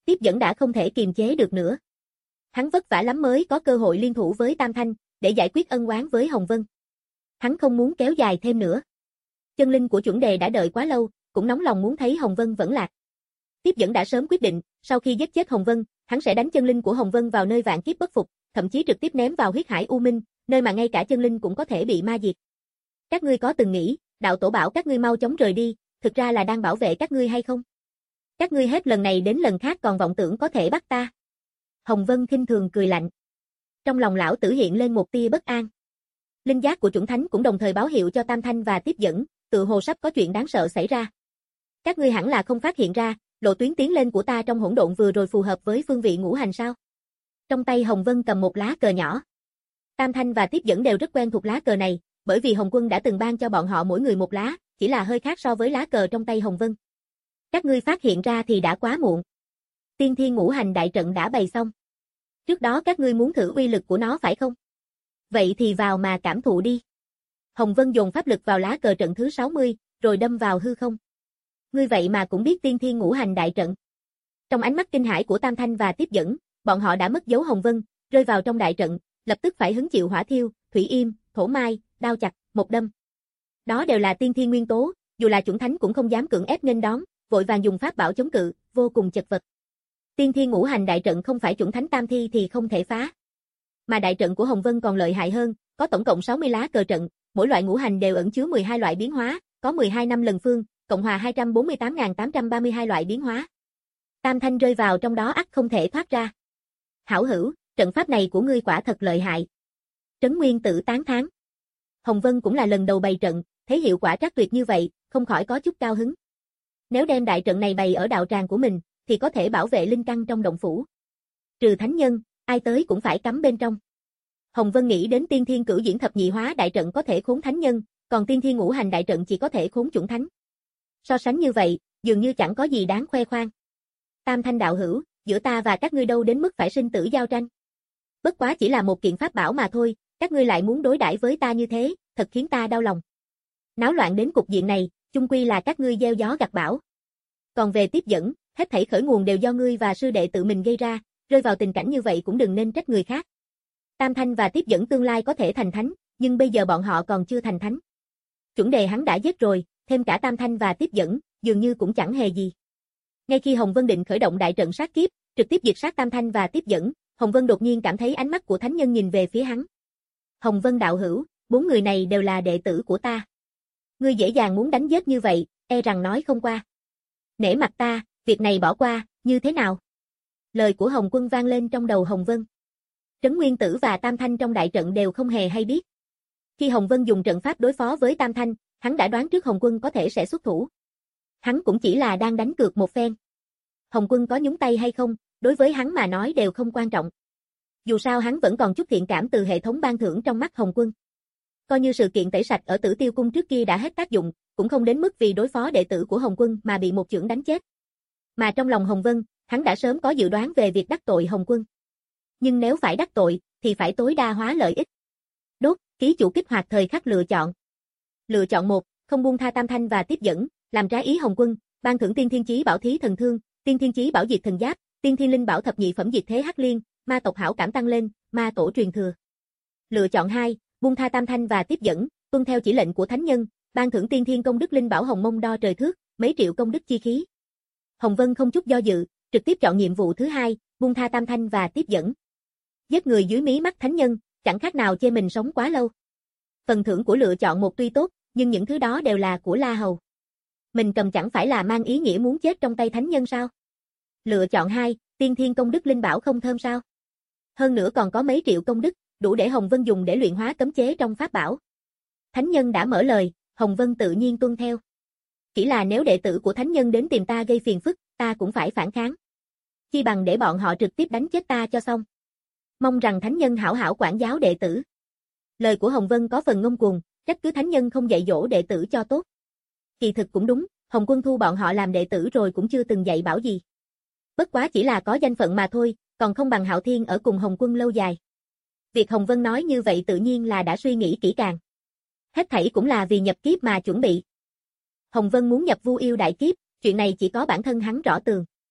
Tiếp dẫn đã không thể kiềm chế được nữa. Hắn vất vả lắm mới có cơ hội liên thủ với Tam Thanh, để giải quyết ân oán với Hồng Vân. Hắn không muốn kéo dài thêm nữa. Chân linh của chuẩn đề đã đợi quá lâu, cũng nóng lòng muốn thấy Hồng Vân vẫn lạc. Tiếp dẫn đã sớm quyết định, sau khi giết chết Hồng Vân, hắn sẽ đánh chân linh của Hồng Vân vào nơi vạn kiếp bất phục, thậm chí trực tiếp ném vào huyết hải u minh, nơi mà ngay cả chân linh cũng có thể bị ma diệt. Các ngươi có từng nghĩ, đạo tổ bảo các ngươi mau chóng rời đi, thực ra là đang bảo vệ các ngươi hay không? Các ngươi hết lần này đến lần khác còn vọng tưởng có thể bắt ta. Hồng Vân khinh thường cười lạnh. Trong lòng lão tử hiện lên một tia bất an. Linh giác của chuẩn thánh cũng đồng thời báo hiệu cho Tam Thanh và Tiếp dẫn, tự hồ sắp có chuyện đáng sợ xảy ra. Các ngươi hẳn là không phát hiện ra, lộ tuyến tiến lên của ta trong hỗn độn vừa rồi phù hợp với phương vị ngũ hành sao? Trong tay Hồng Vân cầm một lá cờ nhỏ. Tam Thanh và Tiếp dẫn đều rất quen thuộc lá cờ này, bởi vì Hồng Quân đã từng ban cho bọn họ mỗi người một lá, chỉ là hơi khác so với lá cờ trong tay Hồng Vân. Các ngươi phát hiện ra thì đã quá muộn. Tiên Thiên Ngũ Hành đại trận đã bày xong. Trước đó các ngươi muốn thử uy lực của nó phải không? Vậy thì vào mà cảm thụ đi. Hồng Vân dồn pháp lực vào lá cờ trận thứ sáu mươi, rồi đâm vào hư không. Ngươi vậy mà cũng biết Tiên Thiên Ngũ Hành đại trận. Trong ánh mắt kinh hãi của Tam Thanh và Tiếp dẫn, bọn họ đã mất dấu Hồng Vân, rơi vào trong đại trận, lập tức phải hứng chịu hỏa thiêu, thủy im, thổ mai, đao chặt, một đâm. Đó đều là tiên thiên nguyên tố, dù là chuẩn thánh cũng không dám cưỡng ép nghênh đón, vội vàng dùng pháp bảo chống cự, vô cùng chật vật. Tiên Thiên Ngũ Hành đại trận không phải chuẩn thánh tam thi thì không thể phá. Mà đại trận của Hồng Vân còn lợi hại hơn, có tổng cộng sáu mươi lá cờ trận, mỗi loại ngũ hành đều ẩn chứa mười hai loại biến hóa, có mười hai năm lần phương, cộng hòa hai trăm bốn mươi tám nghìn tám trăm ba mươi hai loại biến hóa. Tam Thanh rơi vào trong đó ắt không thể thoát ra. Hảo hữu, trận pháp này của ngươi quả thật lợi hại. Trấn Nguyên Tử tán thán. Hồng Vân cũng là lần đầu bày trận, thấy hiệu quả trắc tuyệt như vậy, không khỏi có chút cao hứng. Nếu đem đại trận này bày ở đạo tràng của mình, thì có thể bảo vệ linh căn trong động phủ. Trừ thánh nhân, ai tới cũng phải cắm bên trong. Hồng Vân nghĩ đến Tiên Thiên Cửu Diễn Thập Nhị Hóa đại trận có thể khốn thánh nhân, còn Tiên Thiên Ngũ Hành đại trận chỉ có thể khốn chuẩn thánh. So sánh như vậy, dường như chẳng có gì đáng khoe khoang. Tam Thanh đạo hữu, giữa ta và các ngươi đâu đến mức phải sinh tử giao tranh. Bất quá chỉ là một kiện pháp bảo mà thôi, các ngươi lại muốn đối đãi với ta như thế, thật khiến ta đau lòng. Náo loạn đến cục diện này, chung quy là các ngươi gieo gió gặt bão. Còn về Tiếp dẫn, hết thảy khởi nguồn đều do ngươi và sư đệ tự mình gây ra, rơi vào tình cảnh như vậy cũng đừng nên trách người khác. Tam Thanh và Tiếp dẫn tương lai có thể thành thánh, nhưng bây giờ bọn họ còn chưa thành thánh. Chuẩn đề hắn đã giết rồi, thêm cả Tam Thanh và Tiếp dẫn, dường như cũng chẳng hề gì. Ngay khi Hồng Vân định khởi động đại trận sát kiếp, trực tiếp diệt sát Tam Thanh và Tiếp dẫn, Hồng Vân đột nhiên cảm thấy ánh mắt của thánh nhân nhìn về phía hắn. Hồng Vân đạo hữu, bốn người này đều là đệ tử của ta. Ngươi dễ dàng muốn đánh giết như vậy, e rằng nói không qua. Nể mặt ta, việc này bỏ qua, như thế nào? Lời của Hồng Quân vang lên trong đầu Hồng Vân. Trấn Nguyên Tử và Tam Thanh trong đại trận đều không hề hay biết. Khi Hồng Vân dùng trận pháp đối phó với Tam Thanh, hắn đã đoán trước Hồng Quân có thể sẽ xuất thủ. Hắn cũng chỉ là đang đánh cược một phen. Hồng Quân có nhúng tay hay không, đối với hắn mà nói đều không quan trọng. Dù sao hắn vẫn còn chút thiện cảm từ hệ thống ban thưởng trong mắt Hồng Quân. Coi như sự kiện tẩy sạch ở Tử Tiêu Cung trước kia đã hết tác dụng, cũng không đến mức vì đối phó đệ tử của Hồng Quân mà bị một chưởng đánh chết. Mà trong lòng Hồng Vân, hắn đã sớm có dự đoán về việc đắc tội Hồng Quân. Nhưng nếu phải đắc tội, thì phải tối đa hóa lợi ích. Đốt, ký chủ kích hoạt thời khắc lựa chọn. Lựa chọn một, không buông tha Tam Thanh và Tiếp dẫn, làm trái ý Hồng Quân, ban thưởng Tiên Thiên Chí Bảo Thí Thần Thương, Tiên Thiên Chí Bảo Diệt Thần Giáp, Tiên Thiên Linh Bảo Thập Nhị Phẩm Diệt Thế Hắc Liên, ma tộc hảo cảm tăng lên, ma tổ truyền thừa. Lựa chọn hai, buông tha Tam Thanh và Tiếp dẫn, tuân theo chỉ lệnh của thánh nhân, ban thưởng Tiên Thiên Công Đức Linh Bảo Hồng Mông đo trời thước, mấy triệu công đức chi khí. Hồng Vân không chút do dự, trực tiếp chọn nhiệm vụ thứ hai, buông tha Tam Thanh và Tiếp dẫn. Giết người dưới mí mắt thánh nhân, chẳng khác nào chê mình sống quá lâu. Phần thưởng của lựa chọn một tuy tốt, nhưng những thứ đó đều là của La Hầu. Mình cầm chẳng phải là mang ý nghĩa muốn chết trong tay thánh nhân sao? Lựa chọn hai, Tiên Thiên Công Đức Linh Bảo không thơm sao? Hơn nữa còn có mấy triệu công đức, đủ để Hồng Vân dùng để luyện hóa cấm chế trong pháp bảo. Thánh nhân đã mở lời, Hồng Vân tự nhiên tuân theo. Chỉ là nếu đệ tử của thánh nhân đến tìm ta gây phiền phức, ta cũng phải phản kháng. Chi bằng để bọn họ trực tiếp đánh chết ta cho xong. Mong rằng thánh nhân hảo hảo quản giáo đệ tử. Lời của Hồng Vân có phần ngông cuồng, trách cứ thánh nhân không dạy dỗ đệ tử cho tốt. Kỳ thực cũng đúng, Hồng Quân thu bọn họ làm đệ tử rồi cũng chưa từng dạy bảo gì. Bất quá chỉ là có danh phận mà thôi, còn không bằng Hạo Thiên ở cùng Hồng Quân lâu dài. Việc Hồng Vân nói như vậy tự nhiên là đã suy nghĩ kỹ càng. Hết thảy cũng là vì nhập kiếp mà chuẩn bị. Hồng Vân muốn nhập Vu Yêu đại kiếp, chuyện này chỉ có bản thân hắn rõ tường.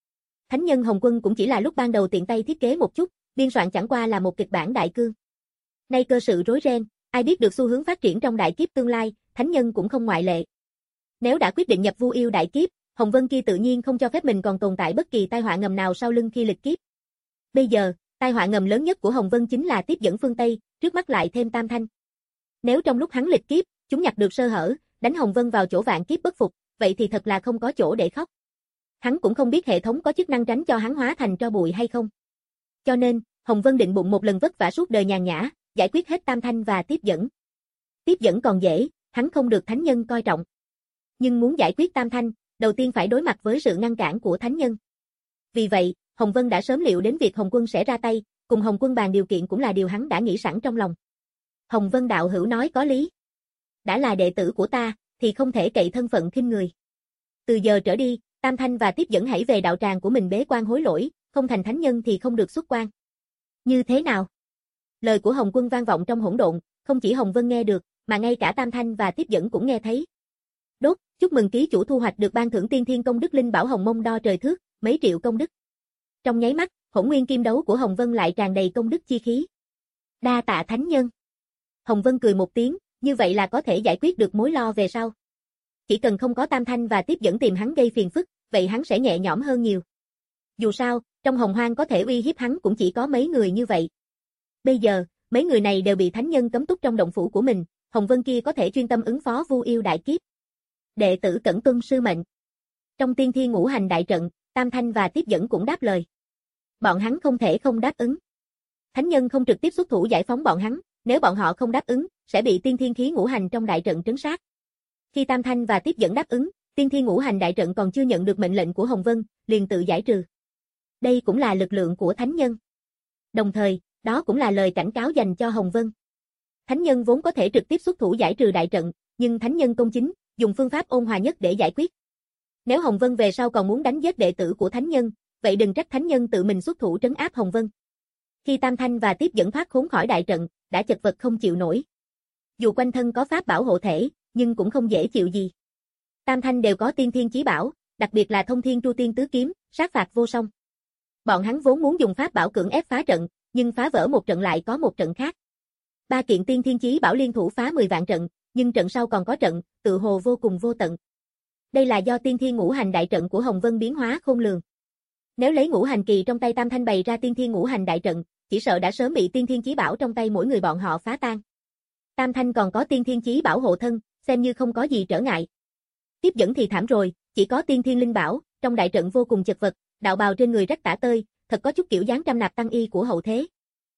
Thánh nhân Hồng Quân cũng chỉ là lúc ban đầu tiện tay thiết kế một chút, biên soạn chẳng qua là một kịch bản đại cương. Nay cơ sự rối ren, ai biết được xu hướng phát triển trong đại kiếp tương lai, thánh nhân cũng không ngoại lệ. Nếu đã quyết định nhập Vu Yêu đại kiếp, Hồng Vân kia tự nhiên không cho phép mình còn tồn tại bất kỳ tai họa ngầm nào sau lưng khi lịch kiếp. Bây giờ, tai họa ngầm lớn nhất của Hồng Vân chính là tiếp dẫn phương Tây, trước mắt lại thêm Tam Thanh. Nếu trong lúc hắn lịch kiếp, chúng nhặt được sơ hở, đánh Hồng Vân vào chỗ vạn kiếp bất phục, vậy thì thật là không có chỗ để khóc. Hắn cũng không biết hệ thống có chức năng tránh cho hắn hóa thành tro bụi hay không. Cho nên, Hồng Vân định bụng một lần vất vả suốt đời nhàn nhã, giải quyết hết Tam Thanh và tiếp dẫn. Tiếp dẫn còn dễ, hắn không được thánh nhân coi trọng. Nhưng muốn giải quyết Tam Thanh, đầu tiên phải đối mặt với sự ngăn cản của thánh nhân. Vì vậy, Hồng Vân đã sớm liệu đến việc Hồng Quân sẽ ra tay, cùng Hồng Quân bàn điều kiện cũng là điều hắn đã nghĩ sẵn trong lòng. Hồng Vân đạo hữu nói có lý. Đã là đệ tử của ta, thì không thể cậy thân phận khinh người. Từ giờ trở đi, Tam Thanh và tiếp dẫn hãy về đạo tràng của mình bế quan hối lỗi, không thành thánh nhân thì không được xuất quan. Như thế nào? Lời của Hồng Quân vang vọng trong hỗn độn, không chỉ Hồng Vân nghe được, mà ngay cả Tam Thanh và tiếp dẫn cũng nghe thấy. Đốt, chúc mừng ký chủ thu hoạch được ban thưởng tiên thiên công đức linh bảo Hồng Mông đo trời thước, mấy triệu công đức. Trong nháy mắt, hỗn nguyên kim đấu của Hồng Vân lại tràn đầy công đức chi khí. Đa tạ thánh nhân. Hồng Vân cười một tiếng, như vậy là có thể giải quyết được mối lo về sau. Chỉ cần không có Tam Thanh và tiếp dẫn tìm hắn gây phiền phức, vậy hắn sẽ nhẹ nhõm hơn nhiều. Dù sao, trong Hồng Hoang có thể uy hiếp hắn cũng chỉ có mấy người như vậy. Bây giờ, mấy người này đều bị thánh nhân cấm túc trong động phủ của mình, Hồng Vân kia có thể chuyên tâm ứng phó Vu Yêu đại kiếp. Đệ tử cẩn tuân sư mệnh. Trong tiên thiên ngũ hành đại trận, Tam Thanh và tiếp dẫn cũng đáp lời. Bọn hắn không thể không đáp ứng. Thánh nhân không trực tiếp xuất thủ giải phóng bọn hắn, nếu bọn họ không đáp ứng, sẽ bị tiên thiên khí ngũ hành trong đại trận trấn sát. Khi Tam Thanh và tiếp dẫn đáp ứng, tiên thiên ngũ hành đại trận còn chưa nhận được mệnh lệnh của Hồng Vân, liền tự giải trừ. Đây cũng là lực lượng của thánh nhân. Đồng thời, đó cũng là lời cảnh cáo dành cho Hồng Vân. Thánh nhân vốn có thể trực tiếp xuất thủ giải trừ đại trận, nhưng thánh nhân công chính, dùng phương pháp ôn hòa nhất để giải quyết. Nếu Hồng Vân về sau còn muốn đánh giết đệ tử của thánh nhân, vậy đừng trách thánh nhân tự mình xuất thủ trấn áp Hồng Vân. Khi Tam Thanh và tiếp dẫn thoát khốn khỏi đại trận, đã chật vật không chịu nổi. Dù quanh thân có pháp bảo hộ thể, nhưng cũng không dễ chịu gì. Tam Thanh đều có tiên thiên chí bảo, đặc biệt là thông thiên tru tiên tứ kiếm, sát phạt vô song. Bọn hắn vốn muốn dùng pháp bảo cưỡng ép phá trận, nhưng phá vỡ một trận lại có một trận khác. Ba kiện tiên thiên chí bảo liên thủ phá mười vạn trận, nhưng trận sau còn có trận, tự hồ vô cùng vô tận. Đây là do tiên thiên ngũ hành đại trận của Hồng Vân biến hóa khôn lường. Nếu lấy ngũ hành kỳ trong tay Tam Thanh bày ra tiên thiên ngũ hành đại trận, chỉ sợ đã sớm bị tiên thiên chí bảo trong tay mỗi người bọn họ phá tan. Tam Thanh còn có tiên thiên chí bảo hộ thân, xem như không có gì trở ngại. Tiếp dẫn thì thảm rồi, chỉ có tiên thiên linh bảo, trong đại trận vô cùng chật vật, đạo bào trên người rách tả tơi, thật có chút kiểu dáng trăm nạp tăng y của hậu thế.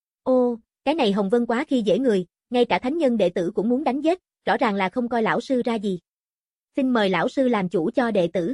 Ô, cái này Hồng Vân quá khi dễ người, ngay cả thánh nhân đệ tử cũng muốn đánh giết, rõ ràng là không coi lão sư ra gì. Xin mời lão sư làm chủ cho đệ tử.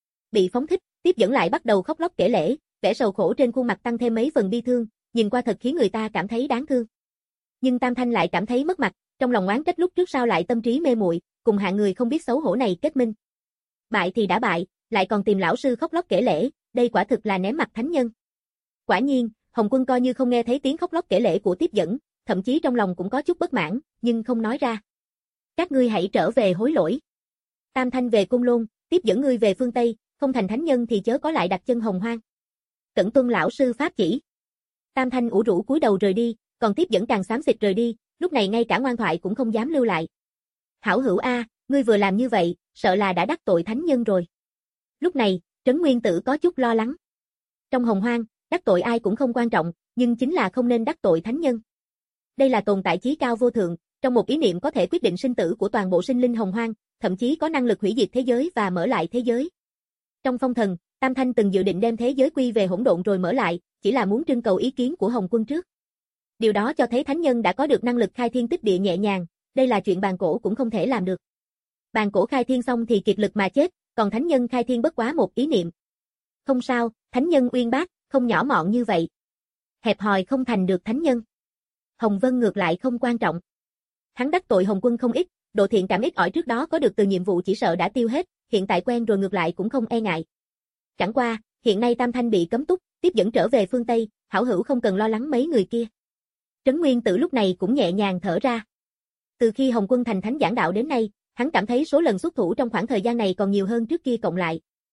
Bị phóng thích, tiếp dẫn lại bắt đầu khóc lóc kể lể, vẻ sầu khổ trên khuôn mặt tăng thêm mấy phần bi thương, nhìn qua thật khiến người ta cảm thấy đáng thương. Nhưng Tam Thanh lại cảm thấy mất mặt, trong lòng oán trách lúc trước sao lại tâm trí mê muội, cùng hạng người không biết xấu hổ này kết minh. Bại thì đã bại, lại còn tìm lão sư khóc lóc kể lể, đây quả thực là ném mặt thánh nhân. Quả nhiên, Hồng Quân coi như không nghe thấy tiếng khóc lóc kể lể của tiếp dẫn, thậm chí trong lòng cũng có chút bất mãn, nhưng không nói ra. Các ngươi hãy trở về hối lỗi. Tam Thanh về Côn Lôn, tiếp dẫn ngươi về phương Tây, không thành thánh nhân thì chớ có lại đặt chân Hồng Hoang. Cẩn tuân lão sư pháp chỉ. Tam Thanh ủ rũ cúi đầu rời đi, còn tiếp dẫn càng xám xịt rời đi, lúc này ngay cả ngoan thoại cũng không dám lưu lại. Hảo hữu a, ngươi vừa làm như vậy, sợ là đã đắc tội thánh nhân rồi. Lúc này, Trấn Nguyên Tử có chút lo lắng. Trong Hồng Hoang, đắc tội ai cũng không quan trọng, nhưng chính là không nên đắc tội thánh nhân. Đây là tồn tại chí cao vô thượng, trong một ý niệm có thể quyết định sinh tử của toàn bộ sinh linh Hồng Hoang, thậm chí có năng lực hủy diệt thế giới và mở lại thế giới. Trong Phong Thần, Tam Thanh từng dự định đem thế giới quy về hỗn độn rồi mở lại, chỉ là muốn trưng cầu ý kiến của Hồng Quân trước. Điều đó cho thấy thánh nhân đã có được năng lực khai thiên tích địa nhẹ nhàng, đây là chuyện bàn cổ cũng không thể làm được. Bàn cổ khai thiên xong thì kiệt lực mà chết, còn thánh nhân khai thiên bất quá một ý niệm. Không sao, thánh nhân uyên bác, không nhỏ mọn như vậy. Hẹp hòi không thành được thánh nhân. Hồng Vân ngược lại không quan trọng. Hắn đắc tội Hồng Quân không ít, độ thiện cảm ít ỏi trước đó có được từ nhiệm vụ chỉ sợ đã tiêu hết, hiện tại quen rồi ngược lại cũng không e ngại. Chẳng qua, hiện nay Tam Thanh bị cấm túc, tiếp dẫn trở về phương Tây, hảo hữu không cần lo lắng mấy người kia. Trấn Nguyên Tử lúc này cũng nhẹ nhàng thở ra. Từ khi Hồng Quân thành thánh giảng đạo đến nay, hắn cảm thấy số lần xuất thủ trong khoảng thời gian này còn nhiều hơn trước kia cộng lại.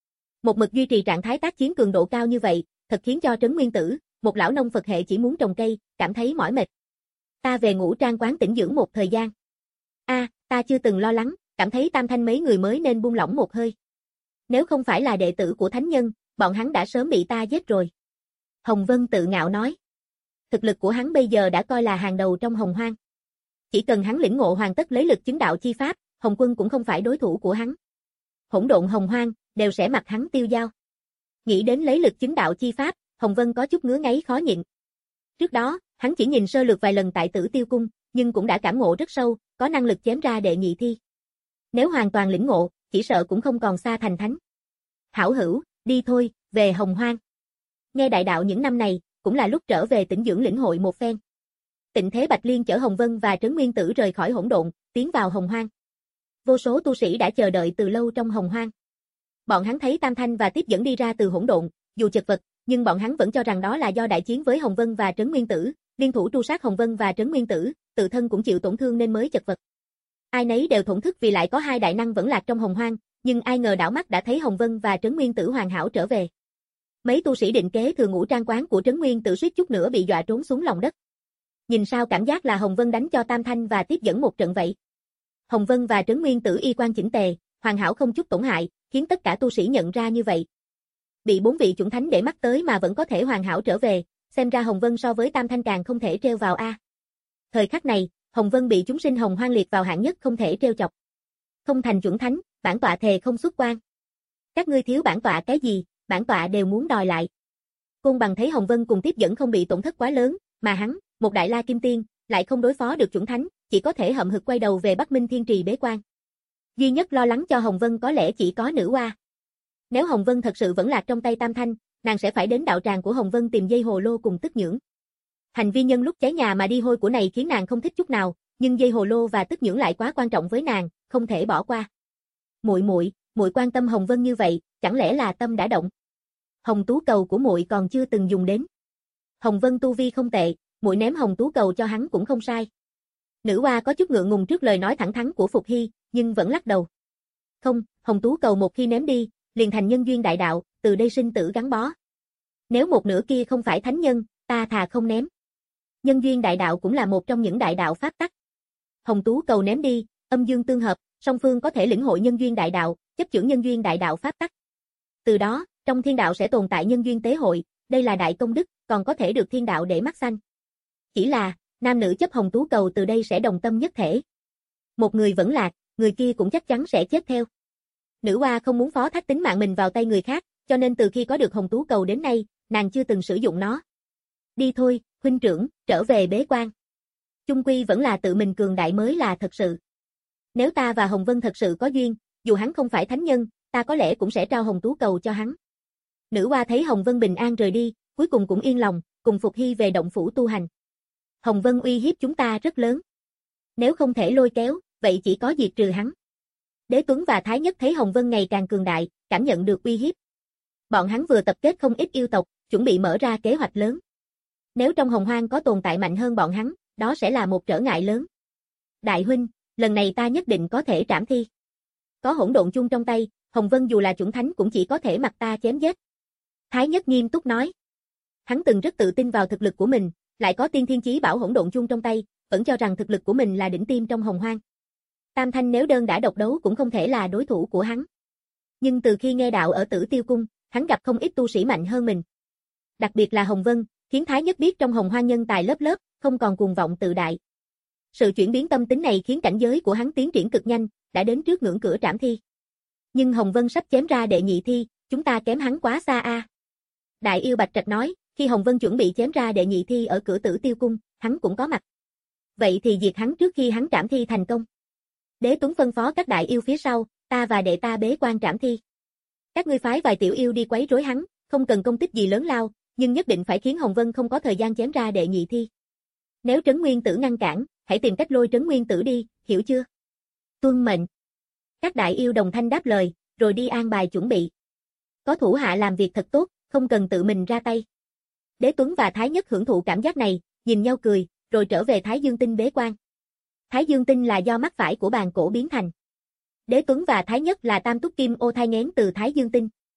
Một mực duy trì trạng thái tác chiến cường độ cao như vậy, thật khiến cho Trấn Nguyên Tử, một lão nông Phật hệ chỉ muốn trồng cây, cảm thấy mỏi mệt. Ta về ngũ trang quán tĩnh dưỡng một thời gian. A, à, ta chưa từng lo lắng, cảm thấy Tam Thanh mấy người mới nên buông lỏng một hơi. Nếu không phải là đệ tử của thánh nhân, bọn hắn đã sớm bị ta giết rồi. Hồng Vân tự ngạo nói. Thực lực của hắn bây giờ đã coi là hàng đầu trong Hồng Hoang. Chỉ cần hắn lĩnh ngộ hoàn tất lấy lực chứng đạo chi pháp, Hồng Quân cũng không phải đối thủ của hắn. Hỗn độn Hồng Hoang đều sẽ mặc hắn tiêu dao. Nghĩ đến lấy lực chứng đạo chi pháp, Hồng Vân có chút ngứa ngáy khó nhịn. Trước đó, hắn chỉ nhìn sơ lược vài lần tại Tử Tiêu Cung, nhưng cũng đã cảm ngộ rất sâu, có năng lực chém ra đệ nhị thi. Nếu hoàn toàn lĩnh ngộ, chỉ sợ cũng không còn xa thành thánh. Hảo hữu, đi thôi, về Hồng Hoang. Nghe đại đạo những năm này, cũng là lúc trở về tĩnh dưỡng lĩnh hội một phen. Tịnh Thế Bạch Liên chở Hồng Vân và Trấn Nguyên Tử rời khỏi hỗn độn, tiến vào Hồng Hoang. Vô số tu sĩ đã chờ đợi từ lâu trong Hồng Hoang. Bọn hắn thấy Tam Thanh và Tiếp Dẫn đi ra từ hỗn độn, dù chật vật, nhưng bọn hắn vẫn cho rằng đó là do đại chiến với Hồng Vân và Trấn Nguyên Tử, liên thủ tru sát Hồng Vân và Trấn Nguyên Tử, tự thân cũng chịu tổn thương nên mới chật vật. Ai nấy đều thổn thức vì lại có hai đại năng vẫn lạc trong Hồng Hoang, nhưng ai ngờ đảo mắt đã thấy Hồng Vân và Trấn Nguyên Tử hoàn hảo trở về. Mấy tu sĩ định kế thừa ngũ trang quán của Trấn Nguyên Tử suýt chút nữa bị dọa trốn xuống lòng đất. Nhìn sao cảm giác là Hồng Vân đánh cho Tam Thanh và Tiếp Dẫn một trận vậy. Hồng Vân và Trấn Nguyên Tử y quan chỉnh tề, hoàn hảo không chút tổn hại, khiến tất cả tu sĩ nhận ra như vậy. Bị bốn vị chủng thánh để mắt tới mà vẫn có thể hoàn hảo trở về, xem ra Hồng Vân so với Tam Thanh càng không thể trêu vào a. Thời khắc này, Hồng Vân bị chúng sinh Hồng Hoang liệt vào hạng nhất không thể trêu chọc. Không thành chuẩn thánh, bản tọa thề không xuất quan. Các ngươi thiếu bản tọa cái gì, bản tọa đều muốn đòi lại. Côn Bằng thấy Hồng Vân cùng Tiếp Dẫn không bị tổn thất quá lớn, mà hắn, một đại la kim tiên, lại không đối phó được chuẩn thánh, chỉ có thể hậm hực quay đầu về Bắc Minh Thiên Trì bế quan. Duy nhất lo lắng cho Hồng Vân có lẽ chỉ có nữ oa. Nếu Hồng Vân thật sự vẫn lạc trong tay Tam Thanh, nàng sẽ phải đến đạo tràng của Hồng Vân tìm dây hồ lô cùng tức nhưỡng. Hành vi nhân lúc cháy nhà mà đi hôi của này khiến nàng không thích chút nào, nhưng dây hồ lô và tức nhưỡng lại quá quan trọng với nàng, không thể bỏ qua. Muội muội, muội quan tâm Hồng Vân như vậy, chẳng lẽ là tâm đã động? Hồng Tú Cầu của muội còn chưa từng dùng đến. Hồng Vân tu vi không tệ, muội ném Hồng Tú Cầu cho hắn cũng không sai. Nữ oa có chút ngượng ngùng trước lời nói thẳng thắn của Phục Hy, nhưng vẫn lắc đầu. Không, Hồng Tú Cầu một khi ném đi, liền thành nhân duyên đại đạo, từ đây sinh tử gắn bó. Nếu một nửa kia không phải thánh nhân, ta thà không ném. Nhân duyên đại đạo cũng là một trong những đại đạo pháp tắc. Hồng Tú Cầu ném đi, âm dương tương hợp, song phương có thể lĩnh hội nhân duyên đại đạo, chấp chưởng nhân duyên đại đạo pháp tắc. Từ đó, trong thiên đạo sẽ tồn tại nhân duyên tế hội, đây là đại công đức, còn có thể được thiên đạo để mắt xanh. Chỉ là, nam nữ chấp Hồng Tú Cầu từ đây sẽ đồng tâm nhất thể. Một người vẫn lạc, người kia cũng chắc chắn sẽ chết theo. Nữ oa không muốn phó thác tính mạng mình vào tay người khác, cho nên từ khi có được Hồng Tú Cầu đến nay, nàng chưa từng sử dụng nó. Đi thôi, huynh trưởng, trở về bế quan. Chung quy vẫn là tự mình cường đại mới là thật sự. Nếu ta và Hồng Vân thật sự có duyên, dù hắn không phải thánh nhân, ta có lẽ cũng sẽ trao Hồng Tú Cầu cho hắn. Nữ oa thấy Hồng Vân bình an rời đi, cuối cùng cũng yên lòng, cùng Phục Hy về động phủ tu hành. Hồng Vân uy hiếp chúng ta rất lớn. Nếu không thể lôi kéo, vậy chỉ có diệt trừ hắn. Đế Tuấn và Thái Nhất thấy Hồng Vân ngày càng cường đại, cảm nhận được uy hiếp. Bọn hắn vừa tập kết không ít yêu tộc, chuẩn bị mở ra kế hoạch lớn. Nếu trong Hồng Hoang có tồn tại mạnh hơn bọn hắn, đó sẽ là một trở ngại lớn. Đại huynh, lần này ta nhất định có thể trảm thi. Có hỗn độn chung trong tay, Hồng Vân dù là chuẩn thánh cũng chỉ có thể mặc ta chém giết. Thái Nhất nghiêm túc nói. Hắn từng rất tự tin vào thực lực của mình, lại có tiên thiên chí bảo hỗn độn chung trong tay, vẫn cho rằng thực lực của mình là đỉnh tiêm trong Hồng Hoang. Tam Thanh nếu đơn đã độc đấu cũng không thể là đối thủ của hắn. Nhưng từ khi nghe đạo ở Tử Tiêu Cung, hắn gặp không ít tu sĩ mạnh hơn mình. Đặc biệt là Hồng Vân, khiến Thái Nhất biết trong Hồng Hoang nhân tài lớp lớp, không còn cuồng vọng tự đại. Sự chuyển biến tâm tính này khiến cảnh giới của hắn tiến triển cực nhanh, đã đến trước ngưỡng cửa trảm thi. Nhưng Hồng Vân sắp chém ra đệ nhị thi, chúng ta kém hắn quá xa a. À. Đại yêu Bạch Trạch nói, khi Hồng Vân chuẩn bị chém ra đệ nhị thi ở cửa Tử Tiêu Cung, hắn cũng có mặt. Vậy thì diệt hắn trước khi hắn trảm thi thành công. Đế Tuấn phân phó các đại yêu phía sau, ta và đệ ta bế quan trảm thi. Các ngươi phái vài tiểu yêu đi quấy rối hắn, không cần công tích gì lớn lao, nhưng nhất định phải khiến Hồng Vân không có thời gian chém ra đệ nhị thi. Nếu Trấn Nguyên Tử ngăn cản, hãy tìm cách lôi Trấn Nguyên Tử đi, hiểu chưa? Tuân mệnh. Các đại yêu đồng thanh đáp lời, rồi đi an bài chuẩn bị. Có thủ hạ làm việc thật tốt, không cần tự mình ra tay. Đế Tuấn và Thái Nhất hưởng thụ cảm giác này, nhìn nhau cười, rồi trở về Thái Dương Tinh bế quan. Thái Dương Tinh là do mắt phải của bàn cổ biến thành. Đế Tuấn và Thái Nhất là tam túc kim ô thai nghén từ Thái Dương Tinh.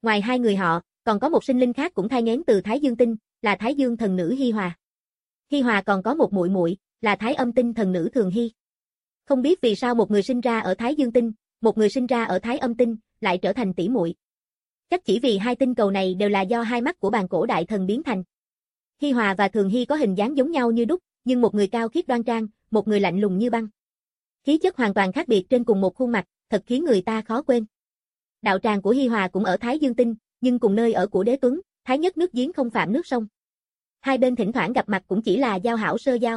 Ngoài hai người họ, còn có một sinh linh khác cũng thai nghén từ Thái Dương tinh, là Thái Dương thần nữ Hi Hòa. Hi Hòa còn có một muội muội, là Thái Âm tinh thần nữ Thường Hy. Không biết vì sao một người sinh ra ở Thái Dương tinh, một người sinh ra ở Thái Âm tinh, lại trở thành tỷ muội. Chắc chỉ vì hai tinh cầu này đều là do hai mắt của bàn cổ đại thần biến thành. Hi Hòa và Thường Hy có hình dáng giống nhau như đúc, nhưng một người cao khiết đoan trang, một người lạnh lùng như băng. Khí chất hoàn toàn khác biệt trên cùng một khuôn mặt, thật khiến người ta khó quên. Đạo tràng của Hi Hòa cũng ở Thái Dương tinh, nhưng cùng nơi ở của Đế Tuấn, Thái Nhất nước giếng không phạm nước sông. Hai bên thỉnh thoảng gặp mặt cũng chỉ là giao hảo sơ giao.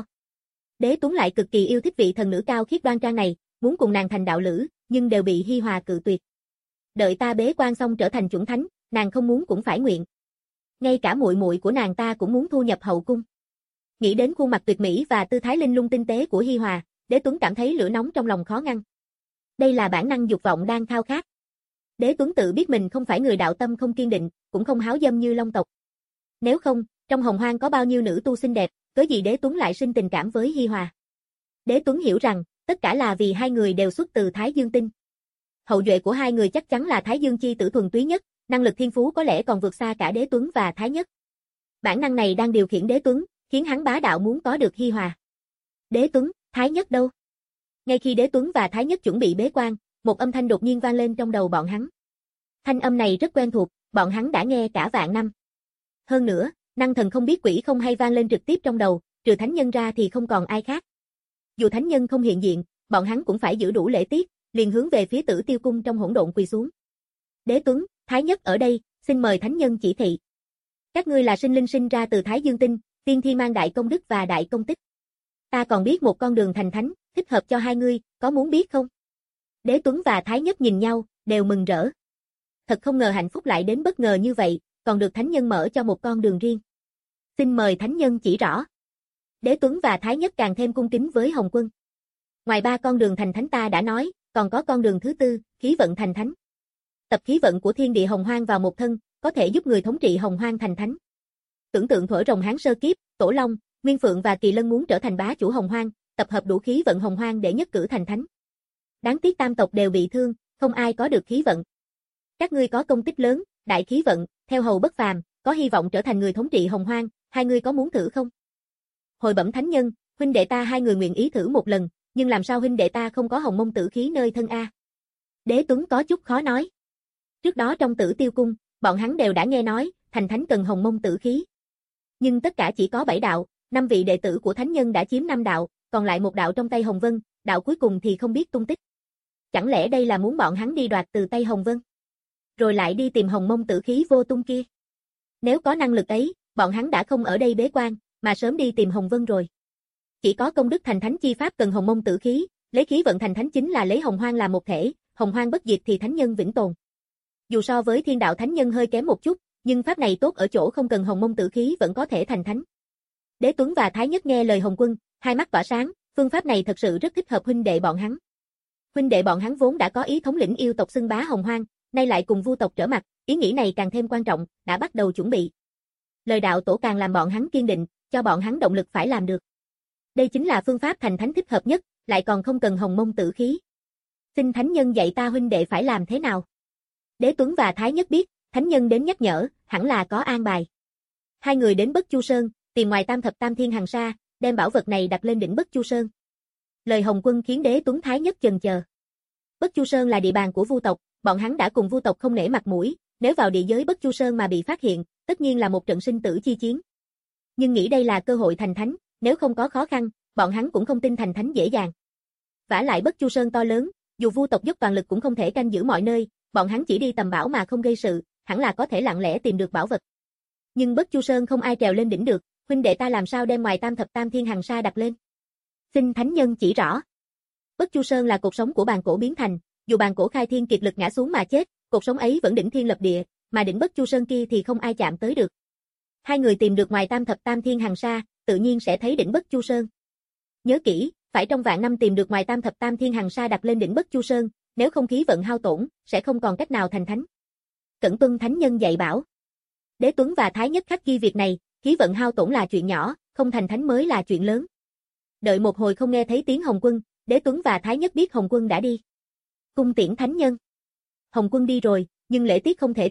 Đế Tuấn lại cực kỳ yêu thích vị thần nữ cao khiết đoan trang này, muốn cùng nàng thành đạo lữ, nhưng đều bị Hi Hòa cự tuyệt. Đợi ta bế quan xong trở thành chuẩn thánh, nàng không muốn cũng phải nguyện. Ngay cả muội muội của nàng ta cũng muốn thu nhập hậu cung. Nghĩ đến khuôn mặt tuyệt mỹ và tư thái linh lung tinh tế của Hi Hòa, Đế Tuấn cảm thấy lửa nóng trong lòng khó ngăn. Đây là bản năng dục vọng đang khao khát. Đế Tuấn tự biết mình không phải người đạo tâm không kiên định, cũng không háo dâm như Long tộc. Nếu không, trong hồng hoang có bao nhiêu nữ tu xinh đẹp, cớ gì Đế Tuấn lại sinh tình cảm với Hi Hòa. Đế Tuấn hiểu rằng, tất cả là vì hai người đều xuất từ Thái Dương tinh. Hậu duệ của hai người chắc chắn là Thái Dương chi tử thuần túy nhất, năng lực thiên phú có lẽ còn vượt xa cả Đế Tuấn và Thái Nhất. Bản năng này đang điều khiển Đế Tuấn, khiến hắn bá đạo muốn có được Hi Hòa. Đế Tuấn, Thái Nhất đâu? Ngay khi Đế Tuấn và Thái Nhất chuẩn bị bế quan, một âm thanh đột nhiên vang lên trong đầu bọn hắn. Thanh âm này rất quen thuộc, bọn hắn đã nghe cả vạn năm. Hơn nữa, năng thần không biết quỷ không hay vang lên trực tiếp trong đầu, trừ thánh nhân ra thì không còn ai khác. Dù thánh nhân không hiện diện, bọn hắn cũng phải giữ đủ lễ tiết, liền hướng về phía Tử Tiêu cung trong hỗn độn quỳ xuống. Đế Tuấn, Thái Nhất ở đây, xin mời thánh nhân chỉ thị. Các ngươi là sinh linh sinh ra từ Thái Dương tinh, tiên thi mang đại công đức và đại công tích. Ta còn biết một con đường thành thánh, thích hợp cho hai ngươi, có muốn biết không? Đế Tuấn và Thái Nhất nhìn nhau, đều mừng rỡ. Thật không ngờ hạnh phúc lại đến bất ngờ như vậy, còn được thánh nhân mở cho một con đường riêng. Xin mời thánh nhân chỉ rõ. Đế Tuấn và Thái Nhất càng thêm cung kính với Hồng Quân. Ngoài ba con đường thành thánh ta đã nói, còn có con đường thứ tư, khí vận thành thánh. Tập khí vận của thiên địa hồng hoang vào một thân, có thể giúp người thống trị hồng hoang thành thánh. Tưởng tượng thuở rồng Hán sơ kiếp, Tổ Long, Nguyên Phượng và Kỳ Lân muốn trở thành bá chủ hồng hoang, tập hợp đủ khí vận hồng hoang để nhất cử thành thánh. Đáng tiếc tam tộc đều bị thương, không ai có được khí vận. Các ngươi có công tích lớn, đại khí vận, theo hầu bất phàm, có hy vọng trở thành người thống trị hồng hoang, hai ngươi có muốn thử không? Hồi bẩm thánh nhân, huynh đệ ta hai người nguyện ý thử một lần, nhưng làm sao huynh đệ ta không có hồng mông tử khí nơi thân a? Đế Tuấn có chút khó nói. Trước đó trong Tử Tiêu cung, bọn hắn đều đã nghe nói, thành thánh cần hồng mông tử khí. Nhưng tất cả chỉ có bảy đạo, năm vị đệ tử của thánh nhân đã chiếm năm đạo, còn lại một đạo trong tay Hồng Vân, đạo cuối cùng thì không biết tung tích. Chẳng lẽ đây là muốn bọn hắn đi đoạt từ tay Hồng Vân, rồi lại đi tìm hồng mông tử khí vô tung kia? Nếu có năng lực ấy, bọn hắn đã không ở đây bế quan, mà sớm đi tìm Hồng Vân rồi. Chỉ có công đức thành thánh chi pháp cần hồng mông tử khí, lấy khí vận thành thánh chính là lấy hồng hoang làm một thể, hồng hoang bất diệt thì thánh nhân vĩnh tồn. Dù so với thiên đạo thánh nhân hơi kém một chút, nhưng pháp này tốt ở chỗ không cần hồng mông tử khí vẫn có thể thành thánh. Đế Tuấn và Thái Nhất nghe lời Hồng Quân, hai mắt tỏa sáng, phương pháp này thật sự rất thích hợp huynh đệ bọn hắn. Huynh đệ bọn hắn vốn đã có ý thống lĩnh yêu tộc xưng bá hồng hoang, nay lại cùng vu tộc trở mặt, ý nghĩ này càng thêm quan trọng, đã bắt đầu chuẩn bị. Lời đạo tổ càng làm bọn hắn kiên định, cho bọn hắn động lực phải làm được. Đây chính là phương pháp thành thánh thích hợp nhất, lại còn không cần hồng mông tử khí. Xin thánh nhân dạy ta huynh đệ phải làm thế nào? Đế Tuấn và Thái Nhất biết, thánh nhân đến nhắc nhở, hẳn là có an bài. Hai người đến Bất Chu Sơn, tìm ngoài tam thập tam thiên hằng sa, đem bảo vật này đặt lên đỉnh Bất Chu Sơn. Lời Hồng Quân khiến Đế Tuấn Thái Nhất chần chờ. Bất Chu Sơn là địa bàn của vu tộc, bọn hắn đã cùng vu tộc không nể mặt mũi, nếu vào địa giới Bất Chu Sơn mà bị phát hiện, tất nhiên là một trận sinh tử chi chiến. Nhưng nghĩ đây là cơ hội thành thánh, nếu không có khó khăn, bọn hắn cũng không tin thành thánh dễ dàng. Vả lại Bất Chu Sơn to lớn, dù vu tộc dốc toàn lực cũng không thể canh giữ mọi nơi, bọn hắn chỉ đi tầm bảo mà không gây sự, hẳn là có thể lặng lẽ tìm được bảo vật. Nhưng Bất Chu Sơn không ai trèo lên đỉnh được, huynh đệ ta làm sao đem ngoài tam thập tam thiên hằng sa đặt lên? Xin thánh nhân chỉ rõ. Bất Chu Sơn là cột sống của bàn cổ biến thành, dù bàn cổ khai thiên kiệt lực ngã xuống mà chết, cột sống ấy vẫn đỉnh thiên lập địa, mà đỉnh Bất Chu Sơn kia thì không ai chạm tới được. Hai người tìm được ngoài tam thập tam thiên hằng sa, tự nhiên sẽ thấy đỉnh Bất Chu Sơn. Nhớ kỹ, phải trong vạn năm tìm được ngoài tam thập tam thiên hằng sa đặt lên đỉnh Bất Chu Sơn, nếu không khí vận hao tổn, sẽ không còn cách nào thành thánh. Cẩn tuân thánh nhân dạy bảo. Đế Tuấn và Thái Nhất khắc ghi việc này, khí vận hao tổn là chuyện nhỏ, không thành thánh mới là chuyện lớn. Đợi một hồi không nghe thấy tiếng Hồng Quân, Đế Tuấn và Thái Nhất biết Hồng Quân đã đi. Cung tiễn thánh nhân. Hồng Quân đi rồi, nhưng lễ tiết không thể thiếu,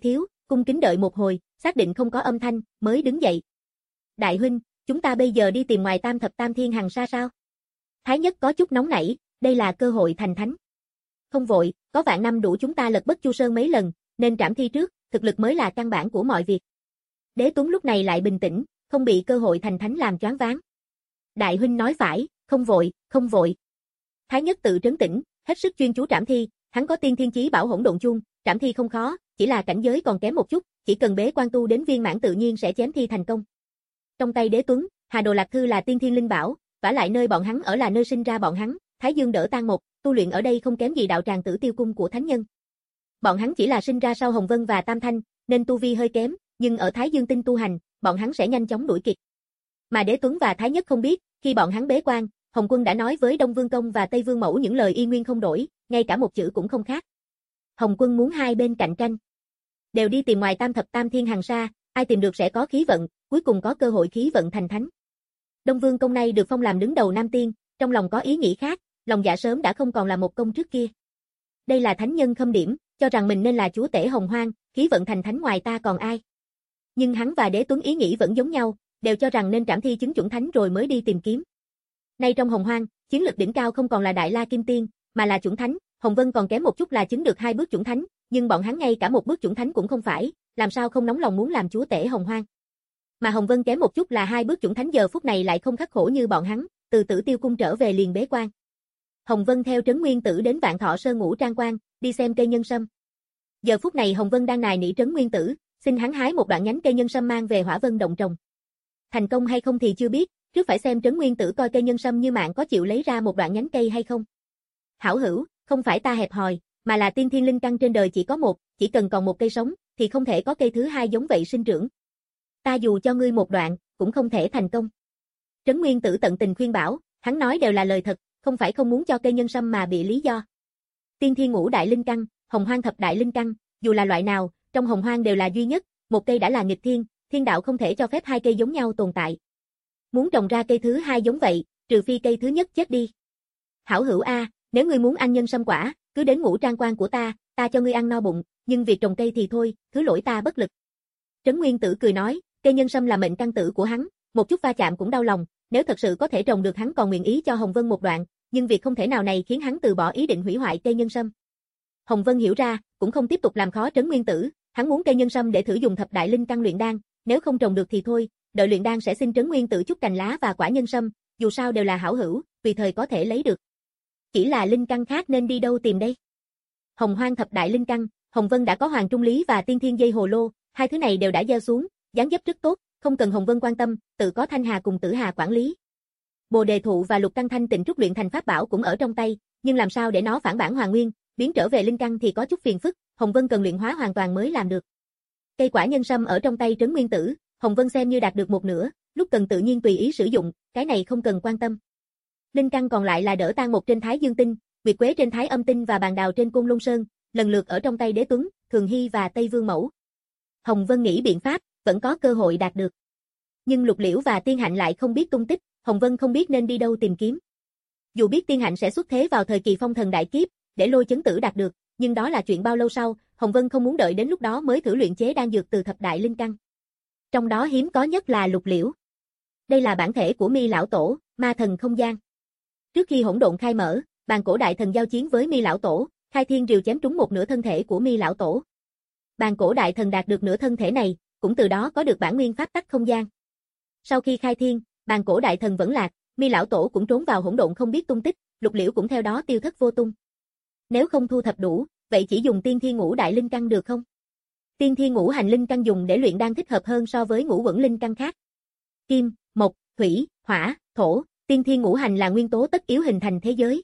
cung kính đợi một hồi, xác định không có âm thanh, mới đứng dậy. Đại huynh, chúng ta bây giờ đi tìm ngoài tam thập tam thiên hằng sa sao? Thái Nhất có chút nóng nảy, đây là cơ hội thành thánh. Không vội, có vạn năm đủ chúng ta lật bất Chu Sơn mấy lần, nên trảm thi trước, thực lực mới là căn bản của mọi việc. Đế Tuấn lúc này lại bình tĩnh, không bị cơ hội thành thánh làm choáng váng. Đại huynh nói phải, không vội, không vội. Thái Nhất tự trấn tĩnh, hết sức chuyên chú trảm thi, hắn có tiên thiên chí bảo hỗn độn chung, trảm thi không khó, chỉ là cảnh giới còn kém một chút, chỉ cần bế quan tu đến viên mãn tự nhiên sẽ chém thi thành công. Trong tay Đế Tuấn, Hà Đồ Lạc Thư là tiên thiên linh bảo, vả lại nơi bọn hắn ở là nơi sinh ra bọn hắn, Thái Dương đỡ tan một, tu luyện ở đây không kém gì đạo tràng Tử Tiêu cung của thánh nhân. Bọn hắn chỉ là sinh ra sau Hồng Vân và Tam Thanh, nên tu vi hơi kém, nhưng ở Thái Dương tinh tu hành, bọn hắn sẽ nhanh chóng đuổi kịp. Mà Đế Tuấn và Thái Nhất không biết, khi bọn hắn bế quan, Hồng Quân đã nói với Đông Vương Công và Tây Vương Mẫu những lời y nguyên không đổi, ngay cả một chữ cũng không khác. Hồng Quân muốn hai bên cạnh tranh, đều đi tìm ngoài tam thập tam thiên hằng sa, ai tìm được sẽ có khí vận, cuối cùng có cơ hội khí vận thành thánh. Đông Vương Công này được phong làm đứng đầu Nam Tiên, trong lòng có ý nghĩ khác, lòng dạ sớm đã không còn là một công trước kia. Đây là thánh nhân khâm điểm, cho rằng mình nên là chúa tể hồng hoang, khí vận thành thánh ngoài ta còn ai. Nhưng hắn và Đế Tuấn ý nghĩ vẫn giống nhau, đều cho rằng nên trảm thi chứng chuẩn thánh rồi mới đi tìm kiếm. Nay trong hồng hoang, chiến lực đỉnh cao không còn là Đại La Kim Tiên, mà là chuẩn thánh, Hồng Vân còn kém một chút là chứng được hai bước chuẩn thánh, nhưng bọn hắn ngay cả một bước chuẩn thánh cũng không phải, làm sao không nóng lòng muốn làm chúa tể hồng hoang. Mà Hồng Vân kém một chút là hai bước chuẩn thánh giờ phút này lại không khắc khổ như bọn hắn, từ Tử Tiêu cung trở về liền bế quan. Hồng Vân theo Trấn Nguyên Tử đến Vạn Thọ Sơn ngũ trang quan, đi xem cây nhân sâm. Giờ phút này Hồng Vân đang nài nỉ Trấn Nguyên Tử, xin hắn hái một đoạn nhánh cây nhân sâm mang về Hỏa Vân động trồng. Thành công hay không thì chưa biết, trước phải xem Trấn Nguyên Tử coi cây nhân sâm như mạng có chịu lấy ra một đoạn nhánh cây hay không. Hảo hữu, không phải ta hẹp hòi, mà là tiên thiên linh căn trên đời chỉ có một, chỉ cần còn một cây sống, thì không thể có cây thứ hai giống vậy sinh trưởng. Ta dù cho ngươi một đoạn, cũng không thể thành công. Trấn Nguyên Tử tận tình khuyên bảo, hắn nói đều là lời thật, không phải không muốn cho cây nhân sâm mà bị lý do. Tiên thiên ngũ đại linh căn, hồng hoang thập đại linh căn, dù là loại nào, trong hồng hoang đều là duy nhất, một cây đã là nghịch thiên, thiên đạo không thể cho phép hai cây giống nhau tồn tại. Muốn trồng ra cây thứ hai giống vậy, trừ phi cây thứ nhất chết đi. Hảo hữu a, nếu ngươi muốn ăn nhân sâm quả, cứ đến ngũ trang quan của ta, ta cho ngươi ăn no bụng, nhưng việc trồng cây thì thôi, thứ lỗi ta bất lực. Trấn Nguyên Tử cười nói, cây nhân sâm là mệnh căn tử của hắn, một chút va chạm cũng đau lòng, nếu thật sự có thể trồng được hắn còn nguyện ý cho Hồng Vân một đoạn, nhưng việc không thể nào này khiến hắn từ bỏ ý định hủy hoại cây nhân sâm. Hồng Vân hiểu ra, cũng không tiếp tục làm khó Trấn Nguyên Tử, hắn muốn cây nhân sâm để thử dùng thập đại linh căn luyện đan, nếu không trồng được thì thôi, đợi luyện đan sẽ xin Trấn Nguyên Tử chút cành lá và quả nhân sâm, dù sao đều là hảo hữu, tùy thời có thể lấy được. Chỉ là linh căn khác nên đi đâu tìm đây? Hồng hoang thập đại linh căn, Hồng Vân đã có Hoàng Trung Lý và Tiên Thiên Dây Hồ Lô, hai thứ này đều đã gieo xuống, dáng dấp rất tốt, không cần Hồng Vân quan tâm, tự có Thanh Hà cùng Tử Hà quản lý. Bồ Đề Thụ và Lục Căn Thanh Tịnh Trúc luyện thành pháp bảo cũng ở trong tay, nhưng làm sao để nó phản bản hoàn nguyên, biến trở về linh căn thì có chút phiền phức, Hồng Vân cần luyện hóa hoàn toàn mới làm được. Cây quả nhân sâm ở trong tay Trấn Nguyên Tử, Hồng Vân xem như đạt được một nửa, lúc cần tự nhiên tùy ý sử dụng, cái này không cần quan tâm. Linh căn còn lại là đỡ tan một trên Thái Dương tinh, Nguyệt Quế trên Thái Âm tinh và bàn đào trên Côn Lôn Sơn, lần lượt ở trong tay Đế Tuấn, Thường Hy và Tây Vương Mẫu. Hồng Vân nghĩ biện pháp, vẫn có cơ hội đạt được. Nhưng Lục Liễu và Tiên Hạnh lại không biết tung tích, Hồng Vân không biết nên đi đâu tìm kiếm. Dù biết Tiên Hạnh sẽ xuất thế vào thời kỳ phong thần đại kiếp, để Lôi Chấn Tử đạt được, nhưng đó là chuyện bao lâu sau, Hồng Vân không muốn đợi đến lúc đó mới thử luyện chế đan dược từ thập đại linh căn. Trong đó hiếm có nhất là Lục Liễu. Đây là bản thể của Mi lão tổ, ma thần không gian. Trước khi hỗn độn khai mở, Bàn Cổ đại thần giao chiến với Mi lão tổ, khai thiên rìu chém trúng một nửa thân thể của Mi lão tổ. Bàn Cổ đại thần đạt được nửa thân thể này, cũng từ đó có được bản nguyên pháp tắc không gian. Sau khi khai thiên, Bàn Cổ đại thần vẫn lạc, Mi lão tổ cũng trốn vào hỗn độn không biết tung tích, Lục Liễu cũng theo đó tiêu thất vô tung. Nếu không thu thập đủ, vậy chỉ dùng tiên thiên ngũ đại linh căn được không? Tiên thiên ngũ hành linh căn dùng để luyện đan thích hợp hơn so với ngũ quẩn linh căn khác. Kim, mộc, thủy, hỏa, thổ, tiên thiên ngũ hành là nguyên tố tất yếu hình thành thế giới.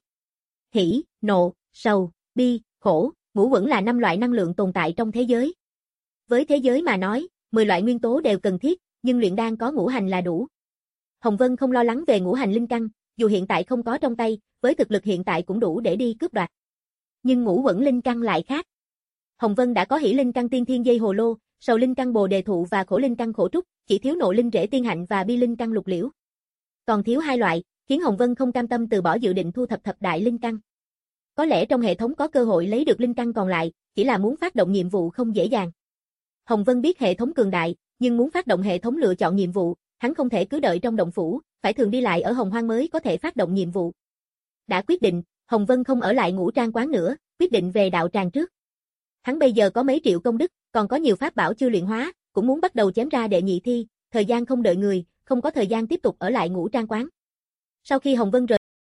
Hỷ, nộ, sầu, bi, khổ, ngũ quẩn là năm loại năng lượng tồn tại trong thế giới. Với thế giới mà nói, mười loại nguyên tố đều cần thiết, nhưng luyện đan có ngũ hành là đủ. Hồng Vân không lo lắng về ngũ hành linh căn, dù hiện tại không có trong tay, với thực lực hiện tại cũng đủ để đi cướp đoạt. Nhưng ngũ quẩn linh căn lại khác. Hồng Vân đã có hỷ linh căn tiên thiên dây hồ lô, sầu linh căn bồ đề thụ và khổ linh căn khổ trúc, chỉ thiếu nộ linh rễ tiên hạnh và bi linh căn lục liễu. Còn thiếu hai loại, khiến Hồng Vân không cam tâm từ bỏ dự định thu thập thập đại linh căn. Có lẽ trong hệ thống có cơ hội lấy được linh căn còn lại, chỉ là muốn phát động nhiệm vụ không dễ dàng. Hồng Vân biết hệ thống cường đại, nhưng muốn phát động hệ thống lựa chọn nhiệm vụ, hắn không thể cứ đợi trong động phủ, phải thường đi lại ở Hồng Hoang mới có thể phát động nhiệm vụ. Đã quyết định, Hồng Vân không ở lại Ngũ Trang quán nữa, quyết định về đạo tràng trước. Hắn bây giờ có mấy triệu công đức, còn có nhiều pháp bảo chưa luyện hóa, cũng muốn bắt đầu chém ra đệ nhị thi, thời gian không đợi người, không có thời gian tiếp tục ở lại Ngũ Trang quán. Sau khi Hồng Vân rời.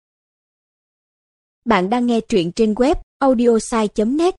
Bạn đang nghe truyện trên web audiosai chấm net.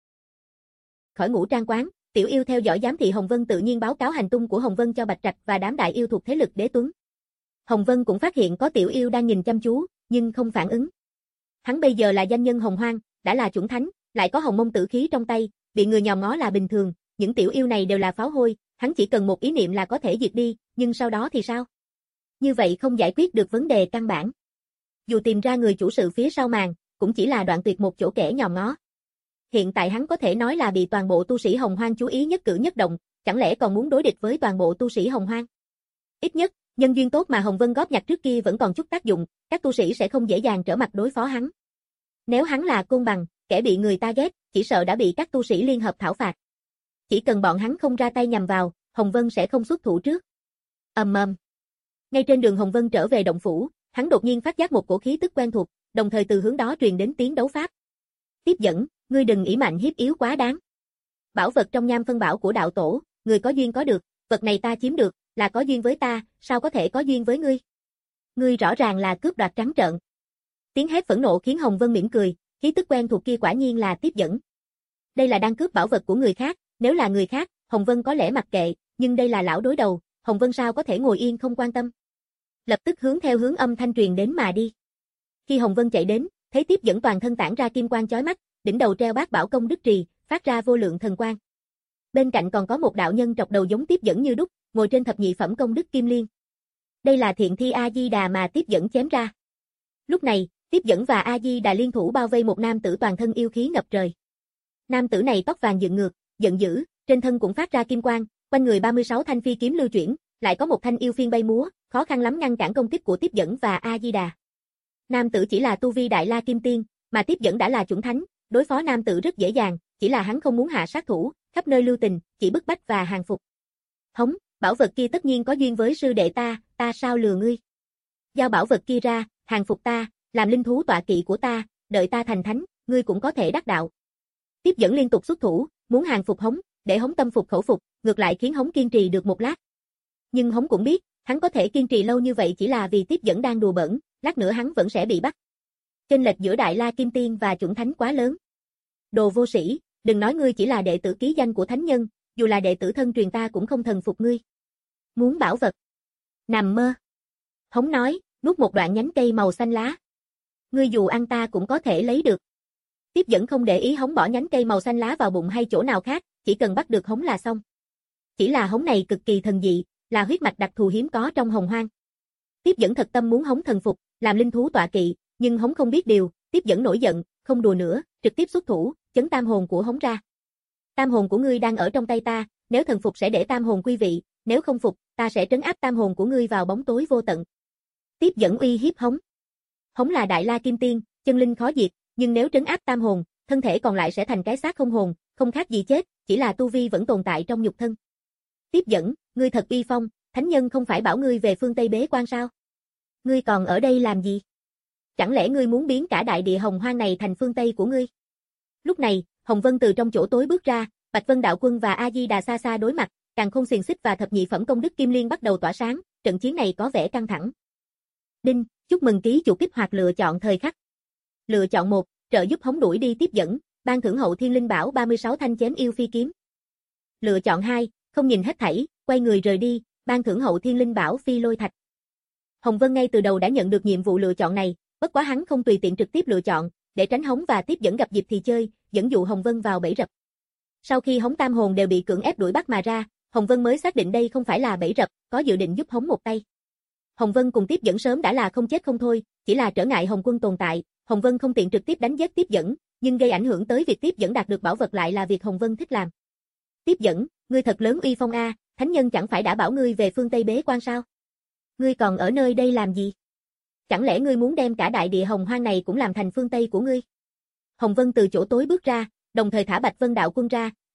Khỏi Ngũ Trang quán, Tiểu Yêu theo dõi giám thị Hồng Vân tự nhiên báo cáo hành tung của Hồng Vân cho Bạch Trạch và đám đại yêu thuộc thế lực Đế Tuấn. Hồng Vân cũng phát hiện có Tiểu Yêu đang nhìn chăm chú, nhưng không phản ứng. Hắn bây giờ là danh nhân Hồng Hoang, đã là chuẩn thánh, lại có hồng mông tử khí trong tay, bị người nhòm ngó là bình thường, những Tiểu Yêu này đều là pháo hôi, hắn chỉ cần một ý niệm là có thể diệt đi, nhưng sau đó thì sao? Như vậy không giải quyết được vấn đề căn bản. Dù tìm ra người chủ sự phía sau màn, cũng chỉ là đoạn tuyệt một chỗ kẻ nhòm ngó. Hiện tại hắn có thể nói là bị toàn bộ tu sĩ Hồng Hoang chú ý nhất cử nhất động, chẳng lẽ còn muốn đối địch với toàn bộ tu sĩ Hồng Hoang? Ít nhất, nhân duyên tốt mà Hồng Vân góp nhặt trước kia vẫn còn chút tác dụng, các tu sĩ sẽ không dễ dàng trở mặt đối phó hắn. Nếu hắn là côn bằng, kẻ bị người ta ghét, chỉ sợ đã bị các tu sĩ liên hợp thảo phạt. Chỉ cần bọn hắn không ra tay nhằm vào, Hồng Vân sẽ không xuất thủ trước. Ầm ầm. Ngay trên đường Hồng Vân trở về động phủ, hắn đột nhiên phát giác một cổ khí tức quen thuộc, đồng thời từ hướng đó truyền đến tiếng đấu pháp. Tiếp dẫn, ngươi đừng ỷ mạnh hiếp yếu quá đáng. Bảo vật trong nham phân bảo của đạo tổ, người có duyên có được, vật này ta chiếm được, là có duyên với ta, sao có thể có duyên với ngươi? Ngươi rõ ràng là cướp đoạt trắng trợn. Tiếng hét phẫn nộ khiến Hồng Vân mỉm cười, khí tức quen thuộc kia quả nhiên là tiếp dẫn. Đây là đang cướp bảo vật của người khác, nếu là người khác, Hồng Vân có lẽ mặc kệ, nhưng đây là lão đối đầu, Hồng Vân sao có thể ngồi yên không quan tâm. Lập tức hướng theo hướng âm thanh truyền đến mà đi. Khi Hồng Vân chạy đến, thấy tiếp dẫn toàn thân tản ra kim quang chói mắt, đỉnh đầu treo bát bảo công đức trì, phát ra vô lượng thần quang. Bên cạnh còn có một đạo nhân trọc đầu giống tiếp dẫn như đúc, ngồi trên thập nhị phẩm công đức kim liên. Đây là thiện thi A Di Đà mà tiếp dẫn chém ra. Lúc này, tiếp dẫn và A Di Đà liên thủ bao vây một nam tử toàn thân yêu khí ngập trời. Nam tử này tóc vàng dựng ngược, giận dữ, trên thân cũng phát ra kim quang, quanh người ba mươi sáu thanh phi kiếm lưu chuyển, lại có một thanh yêu phiên bay múa, khó khăn lắm ngăn cản công kích của tiếp dẫn và A Di Đà. Nam tử chỉ là tu vi đại la kim tiên, mà tiếp dẫn đã là chuẩn thánh, đối phó nam tử rất dễ dàng, chỉ là hắn không muốn hạ sát thủ, khắp nơi lưu tình, chỉ bức bách và hàng phục. Hống, bảo vật kia tất nhiên có duyên với sư đệ ta, ta sao lừa ngươi? Giao bảo vật kia ra, hàng phục ta, làm linh thú tọa kỵ của ta, đợi ta thành thánh, ngươi cũng có thể đắc đạo. Tiếp dẫn liên tục xuất thủ, muốn hàng phục Hống, để Hống tâm phục khẩu phục, ngược lại khiến Hống kiên trì được một lát. Nhưng Hống cũng biết, hắn có thể kiên trì lâu như vậy chỉ là vì tiếp dẫn đang đùa bỡn, lát nữa hắn vẫn sẽ bị bắt. Chênh lệch giữa Đại La Kim Tiên và chuẩn thánh quá lớn. Đồ vô sĩ, đừng nói ngươi chỉ là đệ tử ký danh của thánh nhân, dù là đệ tử thân truyền ta cũng không thần phục ngươi. Muốn bảo vật? Nằm mơ. Hống nói, nuốt một đoạn nhánh cây màu xanh lá. Ngươi dù ăn ta cũng có thể lấy được. Tiếp dẫn không để ý Hống bỏ nhánh cây màu xanh lá vào bụng hay chỗ nào khác, chỉ cần bắt được Hống là xong. Chỉ là Hống này cực kỳ thần dị, là huyết mạch đặc thù hiếm có trong Hồng Hoang. Tiếp dẫn thật tâm muốn Hống thần phục, làm linh thú tọa kỵ, nhưng Hống không biết điều, tiếp dẫn nổi giận, không đùa nữa, trực tiếp xuất thủ, chấn tam hồn của Hống ra. Tam hồn của ngươi đang ở trong tay ta, nếu thần phục sẽ để tam hồn quy vị, nếu không phục, ta sẽ trấn áp tam hồn của ngươi vào bóng tối vô tận. Tiếp dẫn uy hiếp Hống. Hống là Đại La Kim Tiên, chân linh khó diệt, nhưng nếu trấn áp tam hồn, thân thể còn lại sẽ thành cái xác không hồn, không khác gì chết, chỉ là tu vi vẫn tồn tại trong nhục thân. Tiếp dẫn, ngươi thật uy phong, thánh nhân không phải bảo ngươi về phương Tây bế quan sao? Ngươi còn ở đây làm gì? Chẳng lẽ ngươi muốn biến cả đại địa Hồng Hoang này thành phương Tây của ngươi? Lúc này, Hồng Vân từ trong chỗ tối bước ra, Bạch Vân Đạo Quân và A Di Đà xa xa đối mặt, Càn Khôn Xiềng Xích và thập nhị phẩm công đức kim liên bắt đầu tỏa sáng, trận chiến này có vẻ căng thẳng. Đinh, chúc mừng ký chủ kích hoạt lựa chọn thời khắc. Lựa chọn một, trợ giúp Hống đuổi đi tiếp dẫn, ban thưởng hậu thiên linh bảo ba mươi sáu thanh chém yêu phi kiếm. Lựa chọn hai, không nhìn hết thảy, quay người rời đi, ban thưởng hậu thiên linh bảo phi lôi thạch. Hồng Vân ngay từ đầu đã nhận được nhiệm vụ lựa chọn này, bất quá hắn không tùy tiện trực tiếp lựa chọn, để tránh Hống và tiếp dẫn gặp dịp thì chơi, dẫn dụ Hồng Vân vào bẫy rập. Sau khi Hống tam hồn đều bị cưỡng ép đuổi bắt mà ra, Hồng Vân mới xác định đây không phải là bẫy rập, có dự định giúp Hống một tay. Hồng Vân cùng tiếp dẫn sớm đã là không chết không thôi, chỉ là trở ngại Hồng Quân tồn tại, Hồng Vân không tiện trực tiếp đánh giết tiếp dẫn, nhưng gây ảnh hưởng tới việc tiếp dẫn đạt được bảo vật lại là việc Hồng Vân thích làm. Tiếp dẫn, ngươi thật lớn uy phong a, thánh nhân chẳng phải đã bảo ngươi về phương Tây bế quan sao? Ngươi còn ở nơi đây làm gì? Chẳng lẽ ngươi muốn đem cả đại địa Hồng Hoang này cũng làm thành phương Tây của ngươi? Hồng Vân từ chỗ tối bước ra, đồng thời thả Bạch Vân Đạo Quân ra,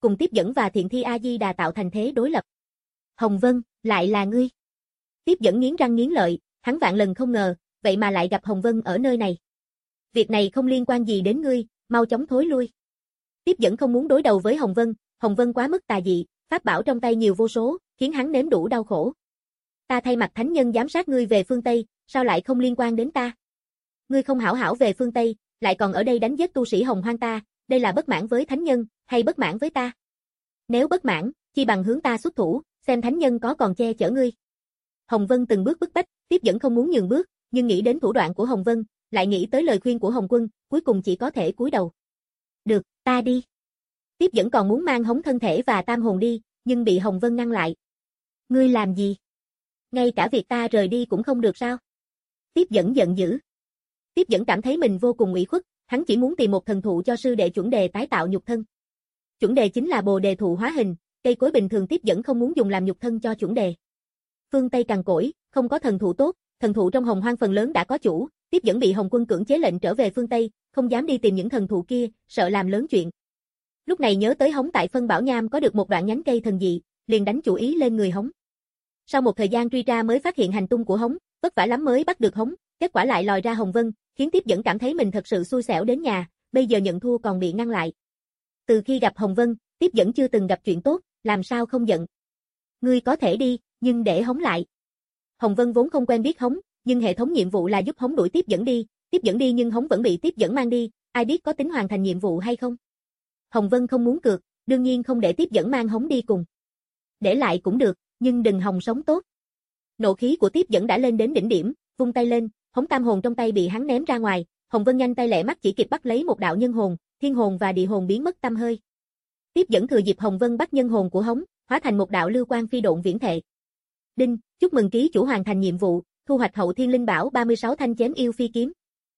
cùng Tiếp Dẫn và Thiện Thi A-di-đà tạo thành thế đối lập. Hồng Vân, lại là ngươi. Tiếp Dẫn nghiến răng nghiến lợi, hắn vạn lần không ngờ, vậy mà lại gặp Hồng Vân ở nơi này. Việc này không liên quan gì đến ngươi, mau chóng thối lui. Tiếp Dẫn không muốn đối đầu với Hồng Vân, Hồng Vân quá mức tà dị, pháp bảo trong tay nhiều vô số, khiến hắn nếm đủ đau khổ. Ta thay mặt thánh nhân giám sát ngươi về phương Tây, sao lại không liên quan đến ta? Ngươi không hảo hảo về phương Tây, lại còn ở đây đánh giết tu sĩ Hồng Hoang ta, đây là bất mãn với thánh nhân, hay bất mãn với ta? Nếu bất mãn, chi bằng hướng ta xuất thủ, xem thánh nhân có còn che chở ngươi. Hồng Vân từng bước bức bách, Tiếp Dẫn không muốn nhường bước, nhưng nghĩ đến thủ đoạn của Hồng Vân, lại nghĩ tới lời khuyên của Hồng Quân, cuối cùng chỉ có thể cúi đầu. Được, ta đi. Tiếp Dẫn còn muốn mang Hống thân thể và tam hồn đi, nhưng bị Hồng Vân ngăn lại. Ngươi làm gì? Ngay cả việc ta rời đi cũng không được sao? Tiếp Dẫn giận dữ. Tiếp Dẫn cảm thấy mình vô cùng ủy khuất, hắn chỉ muốn tìm một thần thụ cho sư đệ chuẩn đề tái tạo nhục thân. Chuẩn đề chính là bồ đề thụ hóa hình, cây cối bình thường Tiếp Dẫn không muốn dùng làm nhục thân cho chuẩn đề. Phương Tây cằn cỗi, không có thần thụ tốt, thần thụ trong Hồng Hoang phần lớn đã có chủ, Tiếp Dẫn bị Hồng Quân cưỡng chế lệnh trở về phương Tây, không dám đi tìm những thần thụ kia, sợ làm lớn chuyện. Lúc này nhớ tới Hống tại Phân Bảo Nham có được một đoạn nhánh cây thần dị, liền đánh chủ ý lên người Hống. Sau một thời gian truy ra mới phát hiện hành tung của Hống, vất vả lắm mới bắt được Hống, kết quả lại lòi ra Hồng Vân, khiến Tiếp Dẫn cảm thấy mình thật sự xui xẻo đến nhà, bây giờ nhận thua còn bị ngăn lại. Từ khi gặp Hồng Vân, Tiếp Dẫn chưa từng gặp chuyện tốt, làm sao không giận. Ngươi có thể đi, nhưng để Hống lại. Hồng Vân vốn không quen biết Hống, nhưng hệ thống nhiệm vụ là giúp Hống đuổi Tiếp Dẫn đi, Tiếp Dẫn đi nhưng Hống vẫn bị Tiếp Dẫn mang đi, ai biết có tính hoàn thành nhiệm vụ hay không. Hồng Vân không muốn cược, đương nhiên không để Tiếp Dẫn mang Hống đi cùng. Để lại cũng được, nhưng đừng hòng sống tốt. Nộ khí của Tiếp Dẫn đã lên đến đỉnh điểm, vung tay lên, Hống tam hồn trong tay bị hắn ném ra ngoài, Hồng Vân nhanh tay lẹ mắt chỉ kịp bắt lấy một đạo nhân hồn, thiên hồn và địa hồn biến mất tăm hơi. Tiếp Dẫn thừa dịp Hồng Vân bắt nhân hồn của Hống, hóa thành một đạo lưu quang phi độn viễn thệ. Đinh, chúc mừng ký chủ hoàn thành nhiệm vụ, thu hoạch hậu thiên linh bảo ba mươi sáu thanh chém yêu phi kiếm.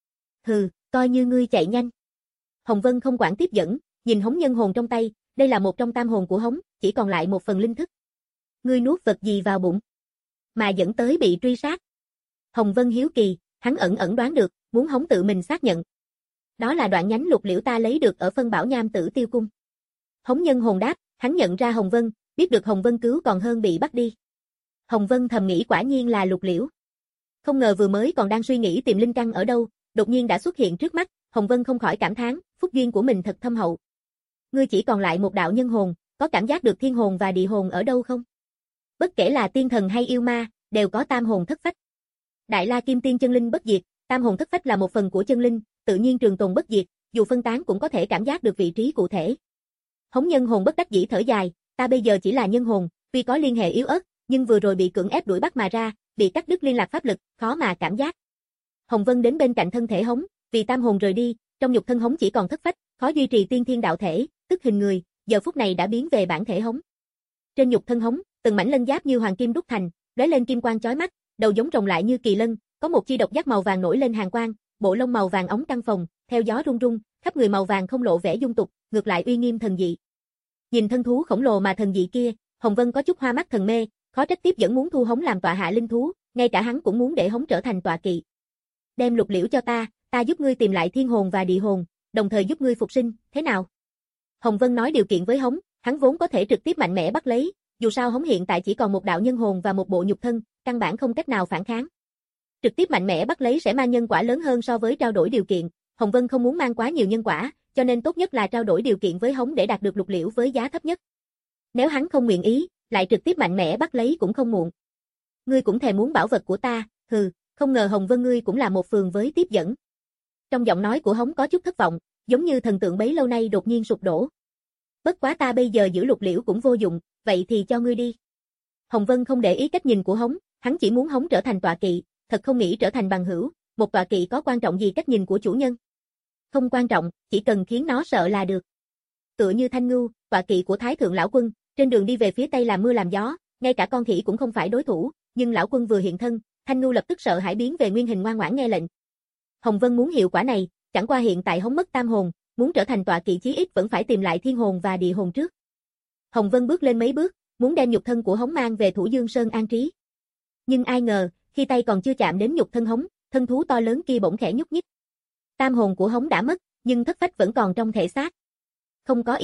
Hừ, coi như ngươi chạy nhanh. Hồng Vân không quản Tiếp Dẫn, nhìn Hống nhân hồn trong tay, đây là một trong tam hồn của Hống, chỉ còn lại một phần linh thức. Ngươi nuốt vật gì vào bụng, mà dẫn tới bị truy sát? Hồng Vân hiếu kỳ, hắn ẩn ẩn đoán được, muốn Hống tự mình xác nhận. Đó là đoạn nhánh lục liễu ta lấy được ở Phân Bảo Nham Tử Tiêu Cung. Hống nhân hồn đáp, hắn nhận ra Hồng Vân, biết được Hồng Vân cứu còn hơn bị bắt đi. Hồng Vân thầm nghĩ quả nhiên là lục liễu. Không ngờ vừa mới còn đang suy nghĩ tìm linh căn ở đâu, đột nhiên đã xuất hiện trước mắt, Hồng Vân không khỏi cảm thán, phúc duyên của mình thật thâm hậu. Ngươi chỉ còn lại một đạo nhân hồn, có cảm giác được thiên hồn và địa hồn ở đâu không? Bất kể là tiên thần hay yêu ma, đều có tam hồn thất phách. Đại La Kim Tiên chân linh bất diệt, tam hồn thất phách là một phần của chân linh, tự nhiên trường tồn bất diệt, dù phân tán cũng có thể cảm giác được vị trí cụ thể. Hống nhân hồn bất đắc dĩ thở dài, ta bây giờ chỉ là nhân hồn, tuy có liên hệ yếu ớt, nhưng vừa rồi bị cưỡng ép đuổi bắt mà ra, bị cắt đứt liên lạc pháp lực, khó mà cảm giác. Hồng Vân đến bên cạnh thân thể Hống, vì tam hồn rời đi, trong nhục thân Hống chỉ còn thất phách, khó duy trì tiên thiên đạo thể, tức hình người, giờ phút này đã biến về bản thể Hống. Trên nhục thân Hống, từng mảnh lân giáp như hoàng kim đúc thành, lóe lên kim quang chói mắt, đầu giống rồng lại như kỳ lân, có một chi độc giác màu vàng nổi lên hàn quang, bộ lông màu vàng óng căng phồng, theo gió rung rung, khắp người màu vàng không lộ vẻ dung tục, ngược lại uy nghiêm thần dị. Nhìn thân thú khổng lồ mà thần dị kia, Hồng Vân có chút hoa mắt thần mê, khó trách Tiếp Dẫn muốn thu Hống làm tọa hạ linh thú, ngay cả hắn cũng muốn để Hống trở thành tọa kỵ. Đem lục liễu cho ta, ta giúp ngươi tìm lại thiên hồn và địa hồn, đồng thời giúp ngươi phục sinh, thế nào? Hồng Vân nói điều kiện với Hống, hắn vốn có thể trực tiếp mạnh mẽ bắt lấy, dù sao Hống hiện tại chỉ còn một đạo nhân hồn và một bộ nhục thân, căn bản không cách nào phản kháng. Trực tiếp mạnh mẽ bắt lấy sẽ mang nhân quả lớn hơn so với trao đổi điều kiện, Hồng Vân không muốn mang quá nhiều nhân quả, cho nên tốt nhất là trao đổi điều kiện với Hống để đạt được lục liễu với giá thấp nhất. Nếu hắn không nguyện ý, lại trực tiếp mạnh mẽ bắt lấy cũng không muộn. Ngươi cũng thèm muốn bảo vật của ta, hừ, không ngờ Hồng Vân ngươi cũng là một phường với Tiếp Dẫn. Trong giọng nói của Hống có chút thất vọng, giống như thần tượng bấy lâu nay đột nhiên sụp đổ. Bất quá ta bây giờ giữ lục liễu cũng vô dụng, vậy thì cho ngươi đi. Hồng Vân không để ý cách nhìn của Hống, hắn chỉ muốn Hống trở thành tọa kỵ, thật không nghĩ trở thành bằng hữu, một tọa kỵ có quan trọng gì cách nhìn của chủ nhân? Không quan trọng, chỉ cần khiến nó sợ là được. Tựa như Thanh Ngưu, tọa kỵ của Thái thượng lão quân, trên đường đi về phía tây làm mưa làm gió, ngay cả con khỉ cũng không phải đối thủ, nhưng lão quân vừa hiện thân, Thanh Ngưu lập tức sợ hãi biến về nguyên hình ngoan ngoãn nghe lệnh. Hồng Vân muốn hiệu quả này, chẳng qua hiện tại Hống mất tam hồn, muốn trở thành tọa kỵ chí ít vẫn phải tìm lại thiên hồn và địa hồn trước. Hồng Vân bước lên mấy bước, muốn đem nhục thân của Hống mang về Thủ Dương Sơn an trí. Nhưng ai ngờ, khi tay còn chưa chạm đến nhục thân Hống, thân thú to lớn kia bỗng khẽ nhúc nhích. Tam hồn của Hống đã mất, nhưng thất phách vẫn còn trong thể xác. Không có ý thức,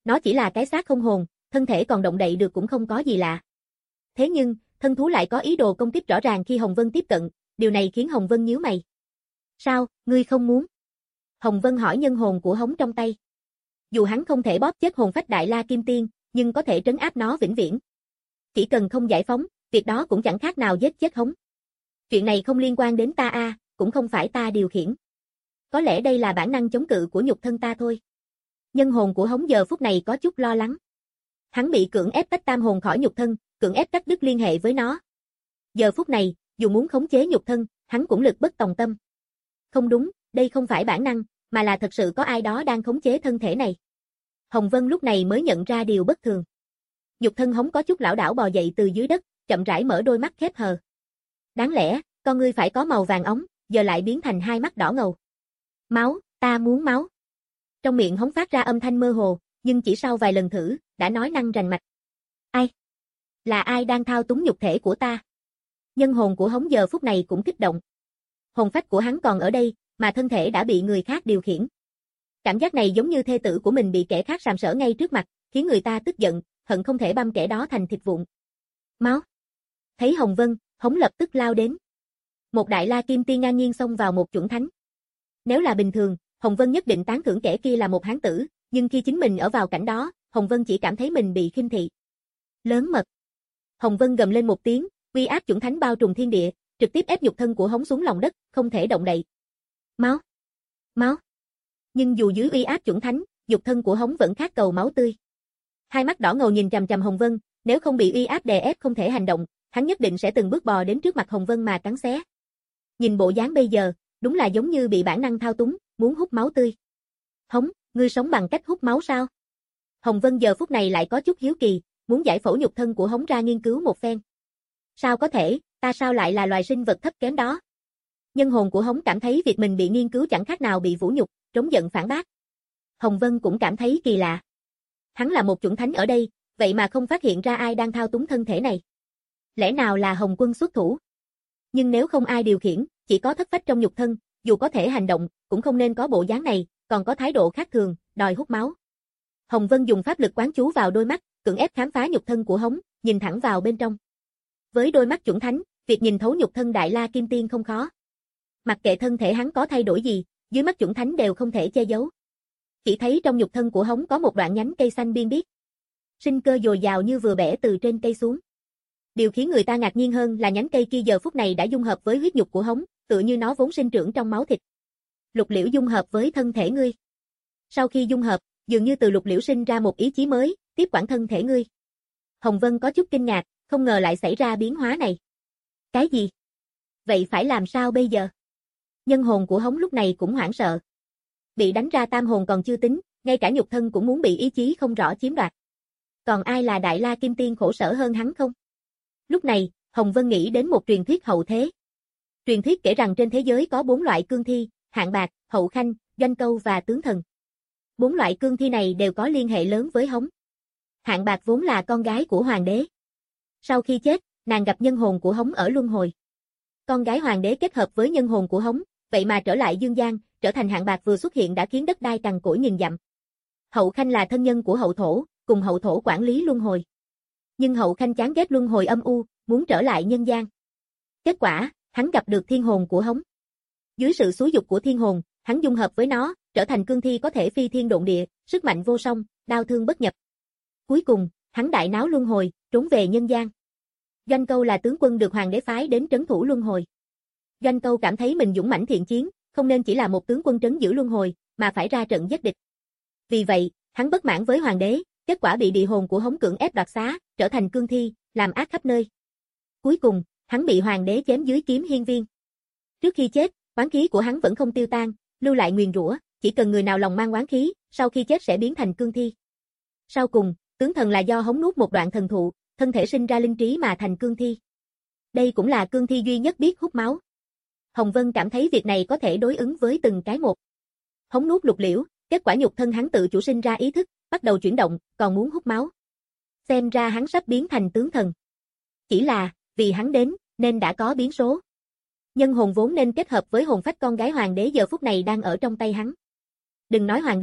nó chỉ là cái xác không hồn, thân thể còn động đậy được cũng không có gì lạ. Thế nhưng, thân thú lại có ý đồ công kích rõ ràng khi Hồng Vân tiếp cận, điều này khiến Hồng Vân nhíu mày. Sao, ngươi không muốn? Hồng Vân hỏi nhân hồn của hống trong tay. Dù hắn không thể bóp chết hồn phách Đại La Kim Tiên, nhưng có thể trấn áp nó vĩnh viễn. Chỉ cần không giải phóng, việc đó cũng chẳng khác nào giết chết hống. Chuyện này không liên quan đến ta a, cũng không phải ta điều khiển. Có lẽ đây là bản năng chống cự của nhục thân ta thôi. Nhân hồn của hống giờ phút này có chút lo lắng. Hắn bị cưỡng ép tách tam hồn khỏi nhục thân, cưỡng ép cắt đứt liên hệ với nó. Giờ phút này, dù muốn khống chế nhục thân, hắn cũng lực bất tòng tâm. Không đúng, đây không phải bản năng, mà là thật sự có ai đó đang khống chế thân thể này. Hồng Vân lúc này mới nhận ra điều bất thường. Nhục thân hống có chút lảo đảo bò dậy từ dưới đất, chậm rãi mở đôi mắt khép hờ. Đáng lẽ, con ngươi phải có màu vàng óng, giờ lại biến thành hai mắt đỏ ngầu. Máu, ta muốn máu. Trong miệng hống phát ra âm thanh mơ hồ, nhưng chỉ sau vài lần thử, đã nói năng rành mạch. Ai? Là ai đang thao túng nhục thể của ta? Nhân hồn của hống giờ phút này cũng kích động. Hồn phách của hắn còn ở đây, mà thân thể đã bị người khác điều khiển. Cảm giác này giống như thê tử của mình bị kẻ khác sàm sỡ ngay trước mặt, khiến người ta tức giận, hận không thể băm kẻ đó thành thịt vụn. Máu. Thấy Hồng Vân, hống lập tức lao đến. Một Đại La Kim Tiên ngang nhiên xông vào một chuẩn thánh. Nếu là bình thường, Hồng Vân nhất định tán thưởng kẻ kia là một hán tử, nhưng khi chính mình ở vào cảnh đó, Hồng Vân chỉ cảm thấy mình bị khinh thị. Lớn mật. Hồng Vân gầm lên một tiếng, uy áp chuẩn thánh bao trùm thiên địa, trực tiếp ép nhục thân của hống xuống lòng đất, không thể động đậy. Máu. Máu. Nhưng dù dưới uy áp chuẩn thánh, nhục thân của hống vẫn khát cầu máu tươi. Hai mắt đỏ ngầu nhìn chằm chằm Hồng Vân, nếu không bị uy áp đè ép không thể hành động, hắn nhất định sẽ từng bước bò đến trước mặt Hồng Vân mà cắn xé. Nhìn bộ dáng bây giờ, đúng là giống như bị bản năng thao túng, muốn hút máu tươi. Hống, ngươi sống bằng cách hút máu sao? Hồng Vân giờ phút này lại có chút hiếu kỳ, muốn giải phẫu nhục thân của hống ra nghiên cứu một phen. Sao có thể, ta sao lại là loài sinh vật thấp kém đó? Nhân hồn của hống cảm thấy việc mình bị nghiên cứu chẳng khác nào bị vũ nhục, trống giận phản bác. Hồng Vân cũng cảm thấy kỳ lạ. Hắn là một chuẩn thánh ở đây, vậy mà không phát hiện ra ai đang thao túng thân thể này. Lẽ nào là Hồng Quân xuất thủ? Nhưng nếu không ai điều khiển, chỉ có thất phách trong nhục thân, dù có thể hành động, cũng không nên có bộ dáng này, còn có thái độ khác thường, đòi hút máu. Hồng Vân dùng pháp lực quán chú vào đôi mắt, cưỡng ép khám phá nhục thân của hống, nhìn thẳng vào bên trong. Với đôi mắt chuẩn thánh, việc nhìn thấu nhục thân Đại La Kim Tiên không khó. Mặc kệ thân thể hắn có thay đổi gì, dưới mắt chuẩn thánh đều không thể che giấu. Chỉ thấy trong nhục thân của hống có một đoạn nhánh cây xanh biên biếc. Sinh cơ dồi dào như vừa bẻ từ trên cây xuống. Điều khiến người ta ngạc nhiên hơn là nhánh cây kia giờ phút này đã dung hợp với huyết nhục của hống, tựa như nó vốn sinh trưởng trong máu thịt. Lục liễu dung hợp với thân thể ngươi. Sau khi dung hợp, dường như từ lục liễu sinh ra một ý chí mới, tiếp quản thân thể ngươi. Hồng Vân có chút kinh ngạc, không ngờ lại xảy ra biến hóa này. Cái gì? Vậy phải làm sao bây giờ? Nhân hồn của hống lúc này cũng hoảng sợ. Bị đánh ra tam hồn còn chưa tính, ngay cả nhục thân cũng muốn bị ý chí không rõ chiếm đoạt. Còn ai là Đại La Kim Tiên khổ sở hơn hắn không? Lúc này, Hồng Vân nghĩ đến một truyền thuyết hậu thế. Truyền thuyết kể rằng trên thế giới có bốn loại cương thi, Hạng Bạc, Hậu Khanh, Doanh Câu và Tướng Thần. Bốn loại cương thi này đều có liên hệ lớn với hống. Hạng Bạc vốn là con gái của hoàng đế. Sau khi chết, nàng gặp nhân hồn của hống ở luân hồi. Con gái hoàng đế kết hợp với nhân hồn của hống, vậy mà trở lại dương gian, trở thành Hạng Bạc vừa xuất hiện đã khiến đất đai cằn cỗi nghìn dặm. Hậu Khanh là thân nhân của Hậu Thổ, cùng Hậu Thổ quản lý luân hồi. Nhưng Hậu Khanh chán ghét luân hồi âm u, muốn trở lại nhân gian. Kết quả, hắn gặp được thiên hồn của hống. Dưới sự xúi dục của thiên hồn, hắn dung hợp với nó, trở thành cương thi có thể phi thiên độn địa, sức mạnh vô song, đao thương bất nhập. Cuối cùng, hắn đại náo luân hồi, trốn về nhân gian. Doanh Câu là tướng quân được hoàng đế phái đến trấn thủ luân hồi. Doanh Câu cảm thấy mình dũng mãnh thiện chiến, không nên chỉ là một tướng quân trấn giữ luân hồi, mà phải ra trận giết địch. Vì vậy, hắn bất mãn với hoàng đế, kết quả bị địa hồn của hống cưỡng ép đoạt xá, trở thành cương thi, làm ác khắp nơi. Cuối cùng, hắn bị hoàng đế chém dưới kiếm hiên viên. Trước khi chết, oán khí của hắn vẫn không tiêu tan, lưu lại nguyền rủa, chỉ cần người nào lòng mang oán khí, sau khi chết sẽ biến thành cương thi. Sau cùng, tướng thần là do hống nuốt một đoạn thần thụ, thân thể sinh ra linh trí mà thành cương thi. Đây cũng là cương thi duy nhất biết hút máu. Hồng Vân cảm thấy việc này có thể đối ứng với từng cái một. Hống nuốt lục liễu, kết quả nhục thân hắn tự chủ sinh ra ý thức, bắt đầu chuyển động, còn muốn hút máu. Xem ra hắn sắp biến thành tướng thần. Chỉ là, vì hắn đến, nên đã có biến số. Nhân hồn vốn nên kết hợp với hồn phách con gái hoàng đế giờ phút này đang ở trong tay hắn. Đừng nói hoàng đế,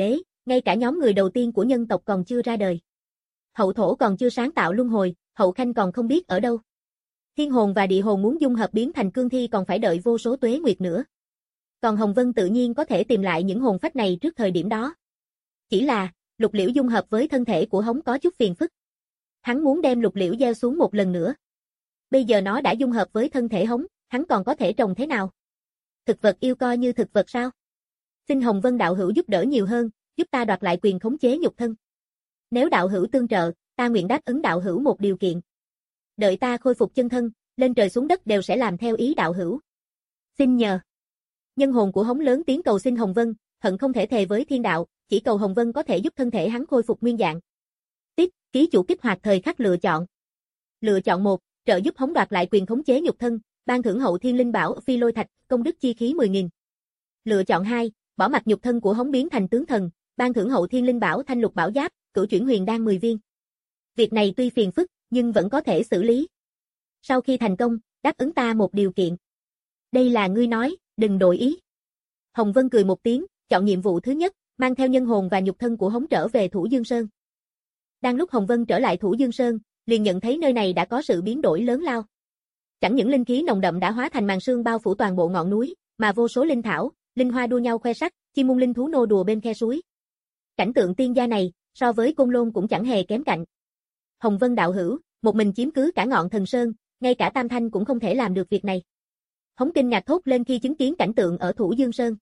ngay cả nhóm người đầu tiên của nhân tộc còn chưa ra đời. Hậu thổ còn chưa sáng tạo luân hồi, hậu khanh còn không biết ở đâu. Thiên hồn và địa hồn muốn dung hợp biến thành cương thi còn phải đợi vô số tuế nguyệt nữa. Còn Hồng Vân tự nhiên có thể tìm lại những hồn phách này trước thời điểm đó. Chỉ là, Lục Liễu dung hợp với thân thể của Hống có chút phiền phức. Hắn muốn đem Lục Liễu gieo xuống một lần nữa. Bây giờ nó đã dung hợp với thân thể Hống, hắn còn có thể trồng thế nào? Thực vật yêu coi như thực vật sao? Xin Hồng Vân đạo hữu giúp đỡ nhiều hơn, giúp ta đoạt lại quyền khống chế nhục thân. Nếu đạo hữu tương trợ, ta nguyện đáp ứng đạo hữu một điều kiện. Đợi ta khôi phục chân thân, lên trời xuống đất đều sẽ làm theo ý đạo hữu. Xin nhờ. Nhân hồn của Hống lớn tiếng cầu xin Hồng Vân, hận không thể thề với thiên đạo, chỉ cầu Hồng Vân có thể giúp thân thể hắn khôi phục nguyên dạng. Tiếp, ký chủ kích hoạt thời khắc lựa chọn. Lựa chọn một, trợ giúp Hống đoạt lại quyền khống chế nhục thân, ban thưởng hậu thiên linh bảo phi lôi thạch, công đức chi khí mười nghìn. Lựa chọn hai, bỏ mặc nhục thân của Hống biến thành tướng thần, ban thưởng hậu thiên linh bảo thanh lục bảo giáp, cửu chuyển huyền đan mười viên. Việc này tuy phiền phức, nhưng vẫn có thể xử lý. Sau khi thành công, đáp ứng ta một điều kiện. Đây là ngươi nói, đừng đổi ý. Hồng Vân cười một tiếng, chọn nhiệm vụ thứ nhất, mang theo nhân hồn và nhục thân của Hống trở về Thủ Dương Sơn. Đang lúc Hồng Vân trở lại Thủ Dương Sơn, liền nhận thấy nơi này đã có sự biến đổi lớn lao. Chẳng những linh khí nồng đậm đã hóa thành màn sương bao phủ toàn bộ ngọn núi, mà vô số linh thảo, linh hoa đua nhau khoe sắc, chim muôn linh thú nô đùa bên khe suối. Cảnh tượng tiên gia này, so với Côn Lôn cũng chẳng hề kém cạnh. Hồng Vân đạo hữu, một mình chiếm cứ cả ngọn Thần Sơn, ngay cả Tam Thanh cũng không thể làm được việc này. Hống kinh ngạc thốt lên khi chứng kiến cảnh tượng ở Thủ Dương Sơn.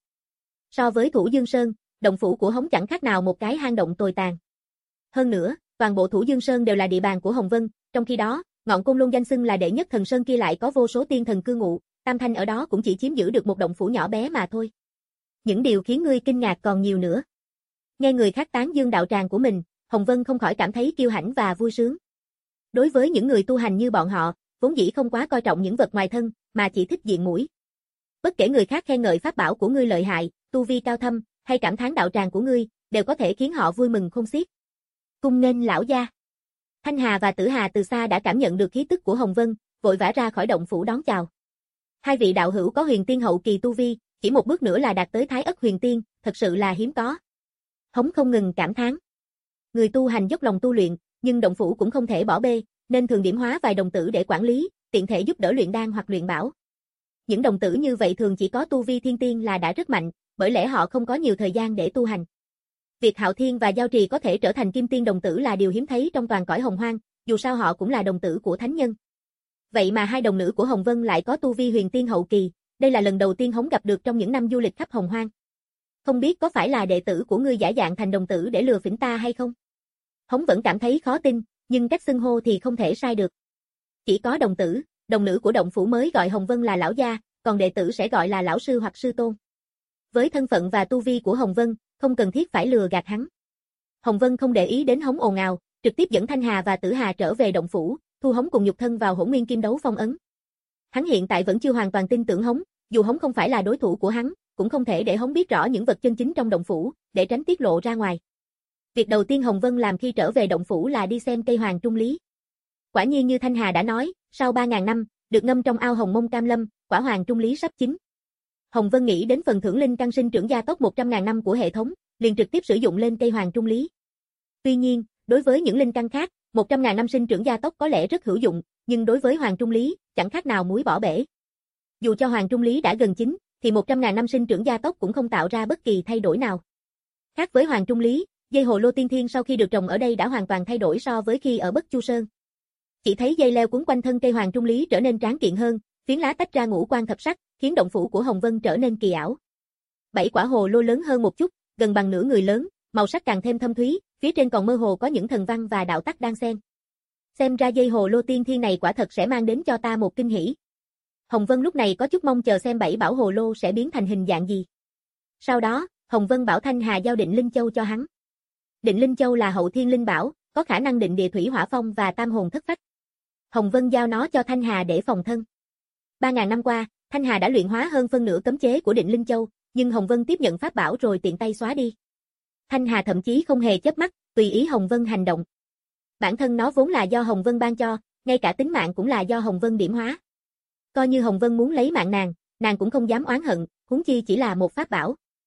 So với Thủ Dương Sơn, động phủ của Hống chẳng khác nào một cái hang động tồi tàn. Hơn nữa, toàn bộ Thủ Dương Sơn đều là địa bàn của Hồng Vân, trong khi đó, ngọn Côn Lôn danh xưng là đệ nhất thần sơn kia lại có vô số tiên thần cư ngụ, Tam Thanh ở đó cũng chỉ chiếm giữ được một động phủ nhỏ bé mà thôi. Những điều khiến ngươi kinh ngạc còn nhiều nữa. Nghe người khác tán dương đạo tràng của mình, Hồng Vân không khỏi cảm thấy kiêu hãnh và vui sướng. Đối với những người tu hành như bọn họ, vốn dĩ không quá coi trọng những vật ngoài thân, mà chỉ thích diện mũi. Bất kể người khác khen ngợi pháp bảo của ngươi lợi hại, tu vi cao thâm, hay cảm thán đạo tràng của ngươi, đều có thể khiến họ vui mừng không xiết. Cung nghênh lão gia. Thanh Hà và Tử Hà từ xa đã cảm nhận được khí tức của Hồng Vân, vội vã ra khỏi động phủ đón chào. Hai vị đạo hữu có huyền tiên hậu kỳ tu vi, chỉ một bước nữa là đạt tới Thái Ất huyền tiên, thật sự là hiếm có. Hống không ngừng cảm thán. Người tu hành dốc lòng tu luyện, nhưng động phủ cũng không thể bỏ bê, nên thường điểm hóa vài đồng tử để quản lý, tiện thể giúp đỡ luyện đan hoặc luyện bảo. Những đồng tử như vậy thường chỉ có tu vi thiên tiên là đã rất mạnh, bởi lẽ họ không có nhiều thời gian để tu hành. Việc Hạo Thiên và Giao Trì có thể trở thành kim tiên đồng tử là điều hiếm thấy trong toàn cõi hồng hoang, dù sao họ cũng là đồng tử của thánh nhân. Vậy mà hai đồng nữ của Hồng Vân lại có tu vi huyền tiên hậu kỳ, đây là lần đầu tiên Hống gặp được trong những năm du lịch khắp hồng hoang. Không biết có phải là đệ tử của ngươi giả dạng thành đồng tử để lừa phỉnh ta hay không? Hống vẫn cảm thấy khó tin, nhưng cách xưng hô thì không thể sai được. Chỉ có đồng tử, đồng nữ của động phủ mới gọi Hồng Vân là lão gia, còn đệ tử sẽ gọi là lão sư hoặc sư tôn. Với thân phận và tu vi của Hồng Vân, không cần thiết phải lừa gạt hắn. Hồng Vân không để ý đến Hống ồn ào, trực tiếp dẫn Thanh Hà và Tử Hà trở về động phủ, thu Hống cùng nhục thân vào Hỗn Nguyên Kim Đấu phong ấn. Hắn hiện tại vẫn chưa hoàn toàn tin tưởng Hống, dù Hống không phải là đối thủ của hắn, cũng không thể để Hống biết rõ những vật chân chính trong động phủ, để tránh tiết lộ ra ngoài. Việc đầu tiên Hồng Vân làm khi trở về động phủ là đi xem cây hoàng trung lý. Quả nhiên như Thanh Hà đã nói, sau ba ngàn năm, được ngâm trong ao hồng mông cam lâm, quả hoàng trung lý sắp chín. Hồng Vân nghĩ đến phần thưởng linh căn sinh trưởng gia tốc một trăm ngàn năm của hệ thống, liền trực tiếp sử dụng lên cây hoàng trung lý. Tuy nhiên, đối với những linh căn khác, một trăm ngàn năm sinh trưởng gia tốc có lẽ rất hữu dụng, nhưng đối với hoàng trung lý, chẳng khác nào muối bỏ bể. Dù cho hoàng trung lý đã gần chín, thì một trăm ngàn năm sinh trưởng gia tốc cũng không tạo ra bất kỳ thay đổi nào. Khác với hoàng trung lý, dây hồ lô tiên thiên sau khi được trồng ở đây đã hoàn toàn thay đổi so với khi ở Bất Chu Sơn. Chỉ thấy dây leo cuốn quanh thân cây hoàng trung lý trở nên tráng kiện hơn, phiến lá tách ra ngũ quang thập sắc, khiến động phủ của Hồng Vân trở nên kỳ ảo. Bảy quả hồ lô lớn hơn một chút, gần bằng nửa người lớn, màu sắc càng thêm thâm thúy, phía trên còn mơ hồ có những thần văn và đạo tắc đan xen. Xem ra dây hồ lô tiên thiên này quả thật sẽ mang đến cho ta một kinh hỉ. Hồng Vân lúc này có chút mong chờ xem bảy bảo hồ lô sẽ biến thành hình dạng gì. Sau đó, Hồng Vân bảo Thanh Hà giao Định Linh Châu cho hắn. Định Linh Châu là hậu thiên linh bảo, có khả năng định địa thủy hỏa phong và tam hồn thất phách. Hồng Vân giao nó cho Thanh Hà để phòng thân. Ba ngàn năm qua, Thanh Hà đã luyện hóa hơn phân nửa cấm chế của Định Linh Châu, nhưng Hồng Vân tiếp nhận pháp bảo rồi tiện tay xóa đi. Thanh Hà thậm chí không hề chớp mắt, tùy ý Hồng Vân hành động. Bản thân nó vốn là do Hồng Vân ban cho, ngay cả tính mạng cũng là do Hồng Vân điểm hóa. Coi như Hồng Vân muốn lấy mạng nàng, nàng cũng không dám oán hận, huống chi chỉ là một pháp bảo.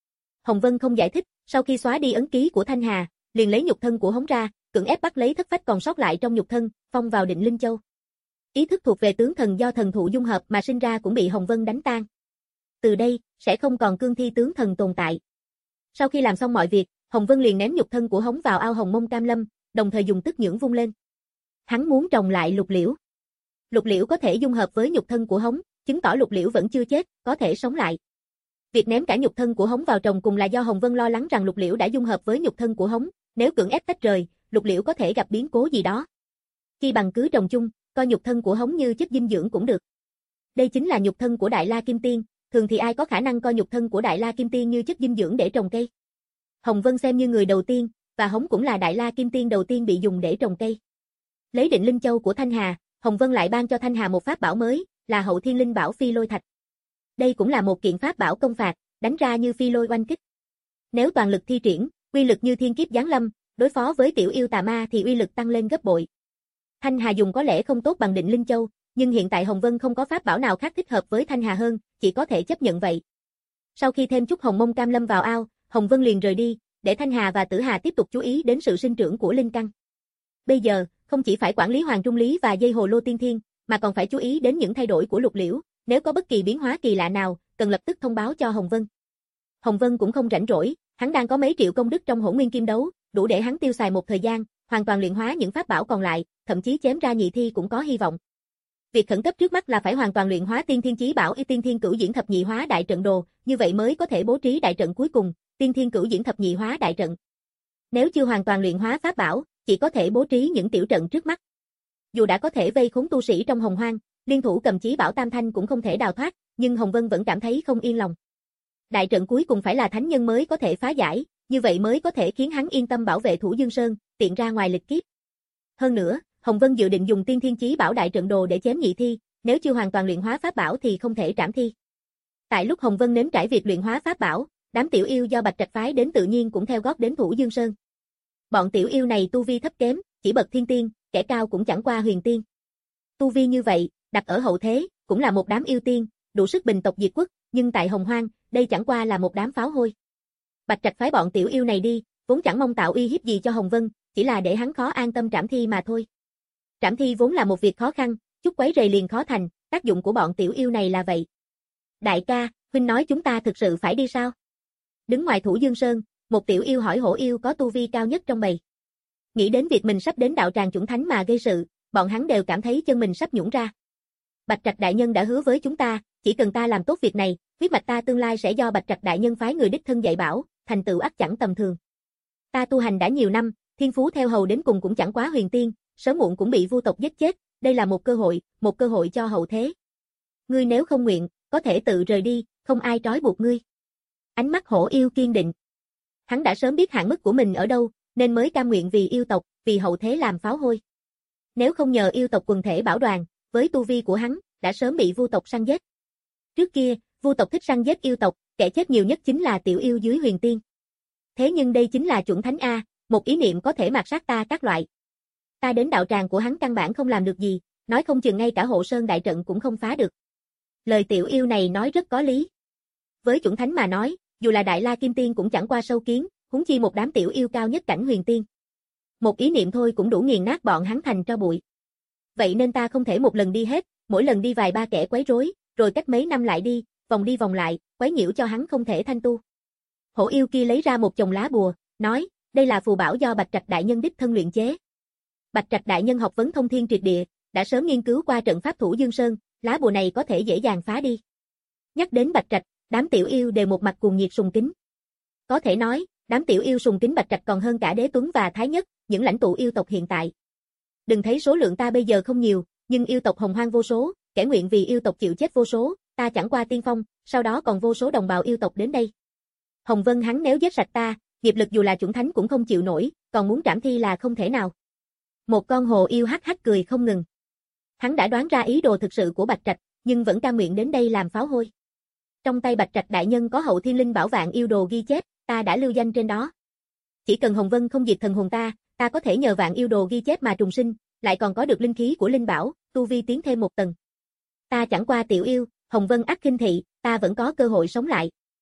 Hồng Vân không giải thích, sau khi xóa đi ấn ký của Thanh Hà, liền lấy nhục thân của Hống ra, cưỡng ép bắt lấy thất phách còn sót lại trong nhục thân, phong vào Định Linh Châu. Ý thức thuộc về tướng thần do thần thụ dung hợp mà sinh ra cũng bị Hồng Vân đánh tan. Từ đây, sẽ không còn cương thi tướng thần tồn tại. Sau khi làm xong mọi việc, Hồng Vân liền ném nhục thân của Hống vào ao Hồng Mông Cam Lâm, đồng thời dùng tức nhưỡng vung lên. Hắn muốn trồng lại Lục Liễu. Lục Liễu có thể dung hợp với nhục thân của Hống, chứng tỏ Lục Liễu vẫn chưa chết, có thể sống lại. Việc ném cả nhục thân của Hống vào trồng cùng là do Hồng Vân lo lắng rằng Lục Liễu đã dung hợp với nhục thân của Hống, nếu cưỡng ép tách rời, Lục Liễu có thể gặp biến cố gì đó. Chi bằng cứ trồng chung, coi nhục thân của Hống như chất dinh dưỡng cũng được. Đây chính là nhục thân của Đại La Kim Tiên, thường thì ai có khả năng coi nhục thân của Đại La Kim Tiên như chất dinh dưỡng để trồng cây. Hồng Vân xem như người đầu tiên, và Hống cũng là Đại La Kim Tiên đầu tiên bị dùng để trồng cây. Lấy Định Linh Châu của Thanh Hà, Hồng Vân lại ban cho Thanh Hà một pháp bảo mới, là Hậu Thiên Linh Bảo Phi Lôi Thạch. Đây cũng là một kiện pháp bảo công phạt, đánh ra như phi lôi oanh kích. Nếu toàn lực thi triển, uy lực như thiên kiếp giáng lâm, đối phó với tiểu yêu tà ma thì uy lực tăng lên gấp bội. Thanh Hà dùng có lẽ không tốt bằng Định Linh Châu, nhưng hiện tại Hồng Vân không có pháp bảo nào khác thích hợp với Thanh Hà hơn, chỉ có thể chấp nhận vậy. Sau khi thêm chút Hồng Mông Cam Lâm vào ao, Hồng Vân liền rời đi, để Thanh Hà và Tử Hà tiếp tục chú ý đến sự sinh trưởng của linh căn. Bây giờ, không chỉ phải quản lý Hoàng Trung Lý và dây hồ lô tiên thiên, mà còn phải chú ý đến những thay đổi của Lục Liễu, nếu có bất kỳ biến hóa kỳ lạ nào, cần lập tức thông báo cho Hồng Vân. Hồng Vân cũng không rảnh rỗi, hắn đang có mấy triệu công đức trong Hỗn Nguyên Kim Đấu, đủ để hắn tiêu xài một thời gian, hoàn toàn luyện hóa những pháp bảo còn lại, thậm chí chém ra nhị thi cũng có hy vọng. Việc khẩn cấp trước mắt là phải hoàn toàn luyện hóa Tiên Thiên Chí Bảo y Tiên Thiên Cửu Diễn Thập Nhị Hóa Đại Trận Đồ, như vậy mới có thể bố trí đại trận cuối cùng, Tiên Thiên Cửu Diễn Thập Nhị Hóa Đại Trận. Nếu chưa hoàn toàn luyện hóa pháp bảo, chỉ có thể bố trí những tiểu trận trước mắt. Dù đã có thể vây khốn tu sĩ trong Hồng Hoang, liên thủ cầm chí bảo Tam Thanh cũng không thể đào thoát, nhưng Hồng Vân vẫn cảm thấy không yên lòng. Đại trận cuối cùng phải là thánh nhân mới có thể phá giải, như vậy mới có thể khiến hắn yên tâm bảo vệ Thủ Dương Sơn, tiện ra ngoài lịch kiếp. Hơn nữa, Hồng Vân dự định dùng Tiên Thiên Chí Bảo Đại Trận Đồ để chém nhị thi, nếu chưa hoàn toàn luyện hóa pháp bảo thì không thể trảm thi. Tại lúc Hồng Vân nếm trải việc luyện hóa pháp bảo, đám tiểu yêu do Bạch Trạch phái đến tự nhiên cũng theo gót đến Thủ Dương Sơn. Bọn tiểu yêu này tu vi thấp kém, chỉ bậc thiên tiên, kẻ cao cũng chẳng qua huyền tiên. Tu vi như vậy, đặt ở hậu thế, cũng là một đám yêu tiên, đủ sức bình tộc diệt quốc, nhưng tại Hồng Hoang, đây chẳng qua là một đám pháo hôi. Bạch Trạch phái bọn tiểu yêu này đi, vốn chẳng mong tạo uy hiếp gì cho Hồng Vân, chỉ là để hắn khó an tâm trảm thi mà thôi. Trảm thi vốn là một việc khó khăn, chút quấy rầy liền khó thành, tác dụng của bọn tiểu yêu này là vậy. Đại ca, huynh nói chúng ta thực sự phải đi sao? Đứng ngoài Thủ Dương Sơn, một tiểu yêu hỏi hổ yêu có tu vi cao nhất trong bầy. Nghĩ đến việc mình sắp đến đạo tràng chuẩn thánh mà gây sự, bọn hắn đều cảm thấy chân mình sắp nhũn ra. Bạch Trạch đại nhân đã hứa với chúng ta, chỉ cần ta làm tốt việc này, huyết mạch ta tương lai sẽ do Bạch Trạch đại nhân phái người đích thân dạy bảo, thành tựu ắt chẳng tầm thường. Ta tu hành đã nhiều năm, thiên phú theo hầu đến cùng cũng chẳng quá huyền tiên, sớm muộn cũng bị vu tộc giết chết, đây là một cơ hội, một cơ hội cho hậu thế. Ngươi nếu không nguyện, có thể tự rời đi, không ai trói buộc ngươi. Ánh mắt hổ yêu kiên định. Hắn đã sớm biết hạn mức của mình ở đâu, nên mới cam nguyện vì yêu tộc, vì hậu thế làm pháo hôi. Nếu không nhờ yêu tộc quần thể bảo đoàn, với tu vi của hắn, đã sớm bị vu tộc săn giết. Trước kia, vu tộc thích săn giết yêu tộc, kẻ chết nhiều nhất chính là tiểu yêu dưới huyền tiên. Thế nhưng đây chính là chuẩn thánh A, một ý niệm có thể mạt sát ta các loại. Ta đến đạo tràng của hắn căn bản không làm được gì, nói không chừng ngay cả hộ sơn đại trận cũng không phá được. Lời tiểu yêu này nói rất có lý. Với chuẩn thánh mà nói, dù là Đại La Kim Tiên cũng chẳng qua sâu kiến, huống chi một đám tiểu yêu cao nhất cảnh huyền tiên. Một ý niệm thôi cũng đủ nghiền nát bọn hắn thành tro bụi. Vậy nên ta không thể một lần đi hết, mỗi lần đi vài ba kẻ quấy rối, rồi cách mấy năm lại đi, vòng đi vòng lại, quấy nhiễu cho hắn không thể thanh tu. Hổ yêu kia lấy ra một chồng lá bùa, nói, đây là phù bảo do Bạch Trạch đại nhân đích thân luyện chế. Bạch Trạch đại nhân học vấn thông thiên triệt địa, đã sớm nghiên cứu qua trận pháp Thủ Dương Sơn, lá bùa này có thể dễ dàng phá đi. Nhắc đến Bạch Trạch, đám tiểu yêu đều một mặt cuồng nhiệt sùng kính. Có thể nói, đám tiểu yêu sùng kính Bạch Trạch còn hơn cả Đế Tuấn và Thái Nhất, những lãnh tụ yêu tộc hiện tại. Đừng thấy số lượng ta bây giờ không nhiều, nhưng yêu tộc hồng hoang vô số, kẻ nguyện vì yêu tộc chịu chết vô số, ta chẳng qua tiên phong, sau đó còn vô số đồng bào yêu tộc đến đây. Hồng Vân hắn nếu giết sạch ta, nghiệp lực dù là chuẩn thánh cũng không chịu nổi, còn muốn trảm thi là không thể nào. Một con hồ yêu hắc hắc cười không ngừng. Hắn đã đoán ra ý đồ thực sự của Bạch Trạch, nhưng vẫn cam nguyện đến đây làm pháo hôi. Trong tay Bạch Trạch đại nhân có Hậu Thiên Linh Bảo Vạn yêu đồ ghi chép, ta đã lưu danh trên đó. Chỉ cần Hồng Vân không diệt thần hồn ta, ta có thể nhờ Vạn yêu đồ ghi chép mà trùng sinh, lại còn có được linh khí của linh bảo, tu vi tiến thêm một tầng. Ta chẳng qua tiểu yêu, Hồng Vân ắt khinh thị, ta vẫn có cơ hội sống lại.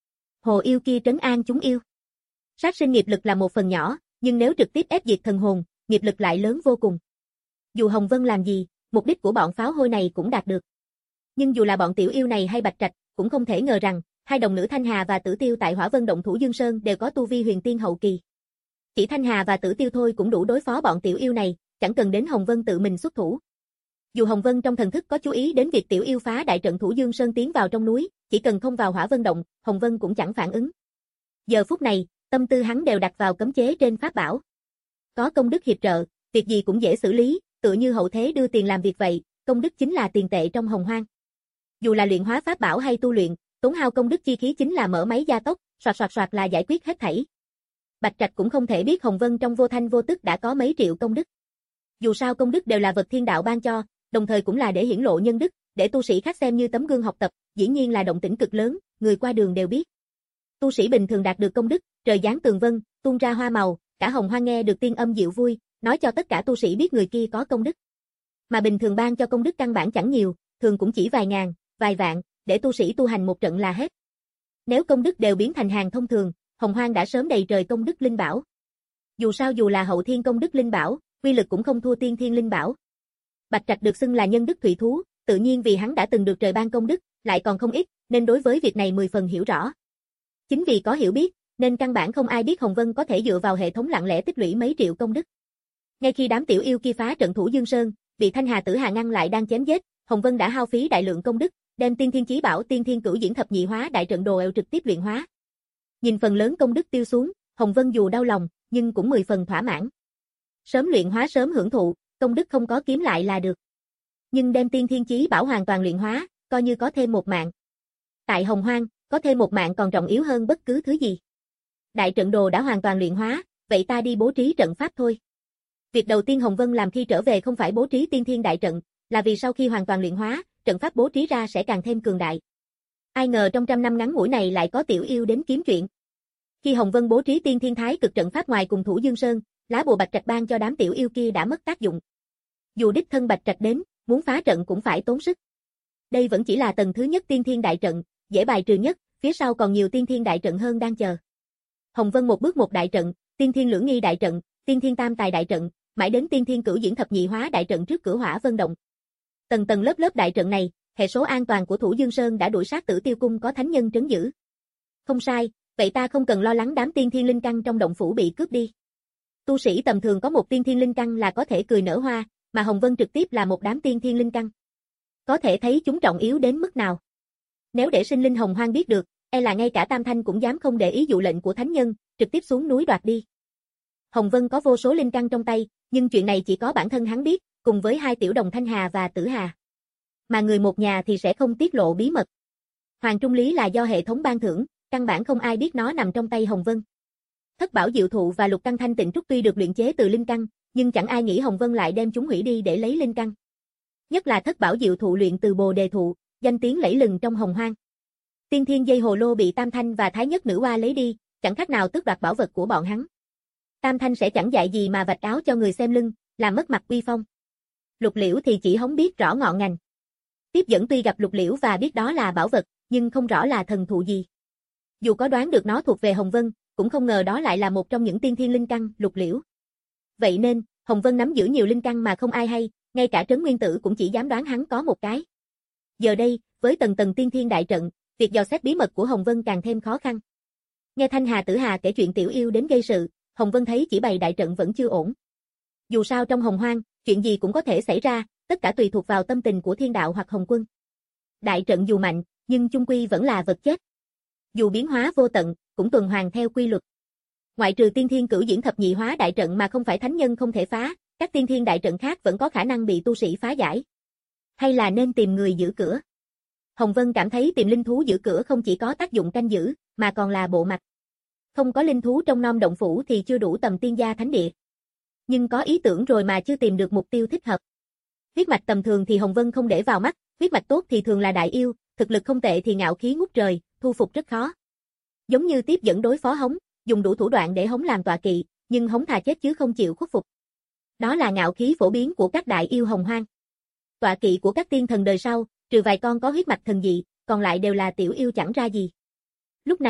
Hồ yêu kia trấn an chúng yêu. Sát sinh nghiệp lực là một phần nhỏ, nhưng nếu trực tiếp ép diệt thần hồn, nghiệp lực lại lớn vô cùng. Dù Hồng Vân làm gì, mục đích của bọn pháo hôi này cũng đạt được. Nhưng dù là bọn tiểu yêu này hay Bạch Trạch, cũng không thể ngờ rằng, hai đồng nữ Thanh Hà và Tử Tiêu tại Hỏa Vân Động Thủ Dương Sơn đều có tu vi huyền tiên hậu kỳ. Chỉ Thanh Hà và Tử Tiêu thôi cũng đủ đối phó bọn tiểu yêu này, chẳng cần đến Hồng Vân tự mình xuất thủ. Dù Hồng Vân trong thần thức có chú ý đến việc tiểu yêu phá đại trận Thủ Dương Sơn tiến vào trong núi, chỉ cần không vào Hỏa Vân Động, Hồng Vân cũng chẳng phản ứng. Giờ phút này, tâm tư hắn đều đặt vào cấm chế trên pháp bảo. Có công đức hiệp trợ, việc gì cũng dễ xử lý, tựa như hậu thế đưa tiền làm việc vậy, công đức chính là tiền tệ trong hồng hoang. Dù là luyện hóa pháp bảo hay tu luyện, tốn hao công đức chi khí chính là mở máy gia tốc, soạt soạt soạt là giải quyết hết thảy. Bạch Trạch cũng không thể biết Hồng Vân trong vô thanh vô tức đã có mấy triệu công đức. Dù sao công đức đều là vật thiên đạo ban cho, đồng thời cũng là để hiển lộ nhân đức, để tu sĩ khác xem như tấm gương học tập, dĩ nhiên là động tĩnh cực lớn, người qua đường đều biết. Tu sĩ bình thường đạt được công đức, trời giáng tường vân, tuôn ra hoa màu, cả hồng hoang nghe được tiên âm dịu vui, nói cho tất cả tu sĩ biết người kia có công đức. Mà bình thường ban cho công đức căn bản chẳng nhiều, thường cũng chỉ vài ngàn, vài vạn, để tu sĩ tu hành một trận là hết. Nếu công đức đều biến thành hàng thông thường, hồng hoang đã sớm đầy trời công đức linh bảo. Dù sao dù là hậu thiên công đức linh bảo, uy lực cũng không thua tiên thiên linh bảo. Bạch Trạch được xưng là nhân đức thủy thú, tự nhiên vì hắn đã từng được trời ban công đức, lại còn không ít, nên đối với việc này mười phần hiểu rõ. Chính vì có hiểu biết, nên căn bản không ai biết Hồng Vân có thể dựa vào hệ thống lặng lẽ tích lũy mấy triệu công đức. Ngay khi đám tiểu yêu kia phá trận Thủ Dương Sơn, bị Thanh Hà Tử Hà ngăn lại đang chém giết, Hồng Vân đã hao phí đại lượng công đức, đem Tiên Thiên Chí Bảo Tiên Thiên Cửu Diễn Thập Nhị Hóa đại trận đồ eo trực tiếp luyện hóa. Nhìn phần lớn công đức tiêu xuống, Hồng Vân dù đau lòng, nhưng cũng mười phần thỏa mãn. Sớm luyện hóa sớm hưởng thụ, công đức không có kiếm lại là được. Nhưng đem Tiên Thiên Chí Bảo hoàn toàn luyện hóa, coi như có thêm một mạng. Tại Hồng Hoang, có thêm một mạng còn trọng yếu hơn bất cứ thứ gì. Đại trận đồ đã hoàn toàn luyện hóa, vậy ta đi bố trí trận pháp thôi. Việc đầu tiên Hồng Vân làm khi trở về không phải bố trí tiên thiên đại trận, là vì sau khi hoàn toàn luyện hóa, trận pháp bố trí ra sẽ càng thêm cường đại. Ai ngờ trong trăm năm ngắn ngủi này lại có tiểu yêu đến kiếm chuyện. Khi Hồng Vân bố trí tiên thiên thái cực trận pháp ngoài cùng Thủ Dương Sơn, lá bùa Bạch Trạch ban cho đám tiểu yêu kia đã mất tác dụng. Dù đích thân Bạch Trạch đến, muốn phá trận cũng phải tốn sức. Đây vẫn chỉ là tầng thứ nhất tiên thiên đại trận, dễ bài trừ nhất, phía sau còn nhiều tiên thiên đại trận hơn đang chờ. Hồng Vân một bước một đại trận, tiên thiên lưỡng nghi đại trận, tiên thiên tam tài đại trận, mãi đến tiên thiên cửu diễn thập nhị hóa đại trận trước cửa Hỏa Vân Động. Tầng tầng lớp lớp đại trận này, hệ số an toàn của Thủ Dương Sơn đã đuổi sát Tử Tiêu Cung có thánh nhân trấn giữ. Không sai, vậy ta không cần lo lắng đám tiên thiên linh căn trong động phủ bị cướp đi. Tu sĩ tầm thường có một tiên thiên linh căn là có thể cười nở hoa, mà Hồng Vân trực tiếp là một đám tiên thiên linh căn. Có thể thấy chúng trọng yếu đến mức nào. Nếu để sinh linh Hồng Hoang biết được, e là ngay cả Tam Thanh cũng dám không để ý dụ lệnh của thánh nhân, trực tiếp xuống núi đoạt đi. Hồng Vân có vô số linh căn trong tay, nhưng chuyện này chỉ có bản thân hắn biết, cùng với hai tiểu đồng Thanh Hà và Tử Hà. Mà người một nhà thì sẽ không tiết lộ bí mật. Hoàng Trung Lý là do hệ thống ban thưởng, căn bản không ai biết nó nằm trong tay Hồng Vân. Thất Bảo Diệu Thụ và Lục Căn Thanh Tịnh Trúc tuy được luyện chế từ linh căn, nhưng chẳng ai nghĩ Hồng Vân lại đem chúng hủy đi để lấy linh căn. Nhất là Thất Bảo Diệu Thụ luyện từ Bồ Đề Thụ, danh tiếng lẫy lừng trong Hồng Hoang. Tiên Thiên Dây Hồ Lô bị Tam Thanh và Thái Nhất Nữ Oa lấy đi, chẳng khác nào tước đoạt bảo vật của bọn hắn. Tam Thanh sẽ chẳng dạy gì mà vạch áo cho người xem lưng, làm mất mặt uy phong. Lục Liễu thì chỉ hóng biết rõ ngọn ngành. Tiếp dẫn tuy gặp Lục Liễu và biết đó là bảo vật, nhưng không rõ là thần thụ gì. Dù có đoán được nó thuộc về Hồng Vân, cũng không ngờ đó lại là một trong những tiên thiên linh căn, Lục Liễu. Vậy nên, Hồng Vân nắm giữ nhiều linh căn mà không ai hay, ngay cả Trấn Nguyên Tử cũng chỉ dám đoán hắn có một cái. Giờ đây, với tầng tầng tiên thiên đại trận, việc dò xét bí mật của Hồng Vân càng thêm khó khăn. Nghe Thanh Hà Tử Hà kể chuyện tiểu yêu đến gây sự, Hồng Vân thấy chỉ bày đại trận vẫn chưa ổn. Dù sao trong Hồng Hoang, chuyện gì cũng có thể xảy ra, tất cả tùy thuộc vào tâm tình của thiên đạo hoặc Hồng Quân. Đại trận dù mạnh, nhưng chung quy vẫn là vật chết. Dù biến hóa vô tận, cũng tuần hoàn theo quy luật. Ngoại trừ tiên thiên cửu diễn thập nhị hóa đại trận mà không phải thánh nhân không thể phá, các tiên thiên đại trận khác vẫn có khả năng bị tu sĩ phá giải. Hay là nên tìm người giữ cửa? Hồng Vân cảm thấy tìm linh thú giữ cửa không chỉ có tác dụng canh giữ, mà còn là bộ mặt. Không có linh thú trong Nom Động Phủ thì chưa đủ tầm tiên gia thánh địa. Nhưng có ý tưởng rồi mà chưa tìm được mục tiêu thích hợp. Huyết mạch tầm thường thì Hồng Vân không để vào mắt, huyết mạch tốt thì thường là đại yêu, thực lực không tệ thì ngạo khí ngút trời, thu phục rất khó. Giống như tiếp dẫn đối phó Hống, dùng đủ thủ đoạn để Hống làm tọa kỵ, nhưng Hống thà chết chứ không chịu khuất phục. Đó là ngạo khí phổ biến của các đại yêu Hồng Hoang. Tọa kỵ của các tiên thần đời sau, trừ vài con có huyết mạch thần dị, còn lại đều là tiểu yêu chẳng ra gì. Lúc này,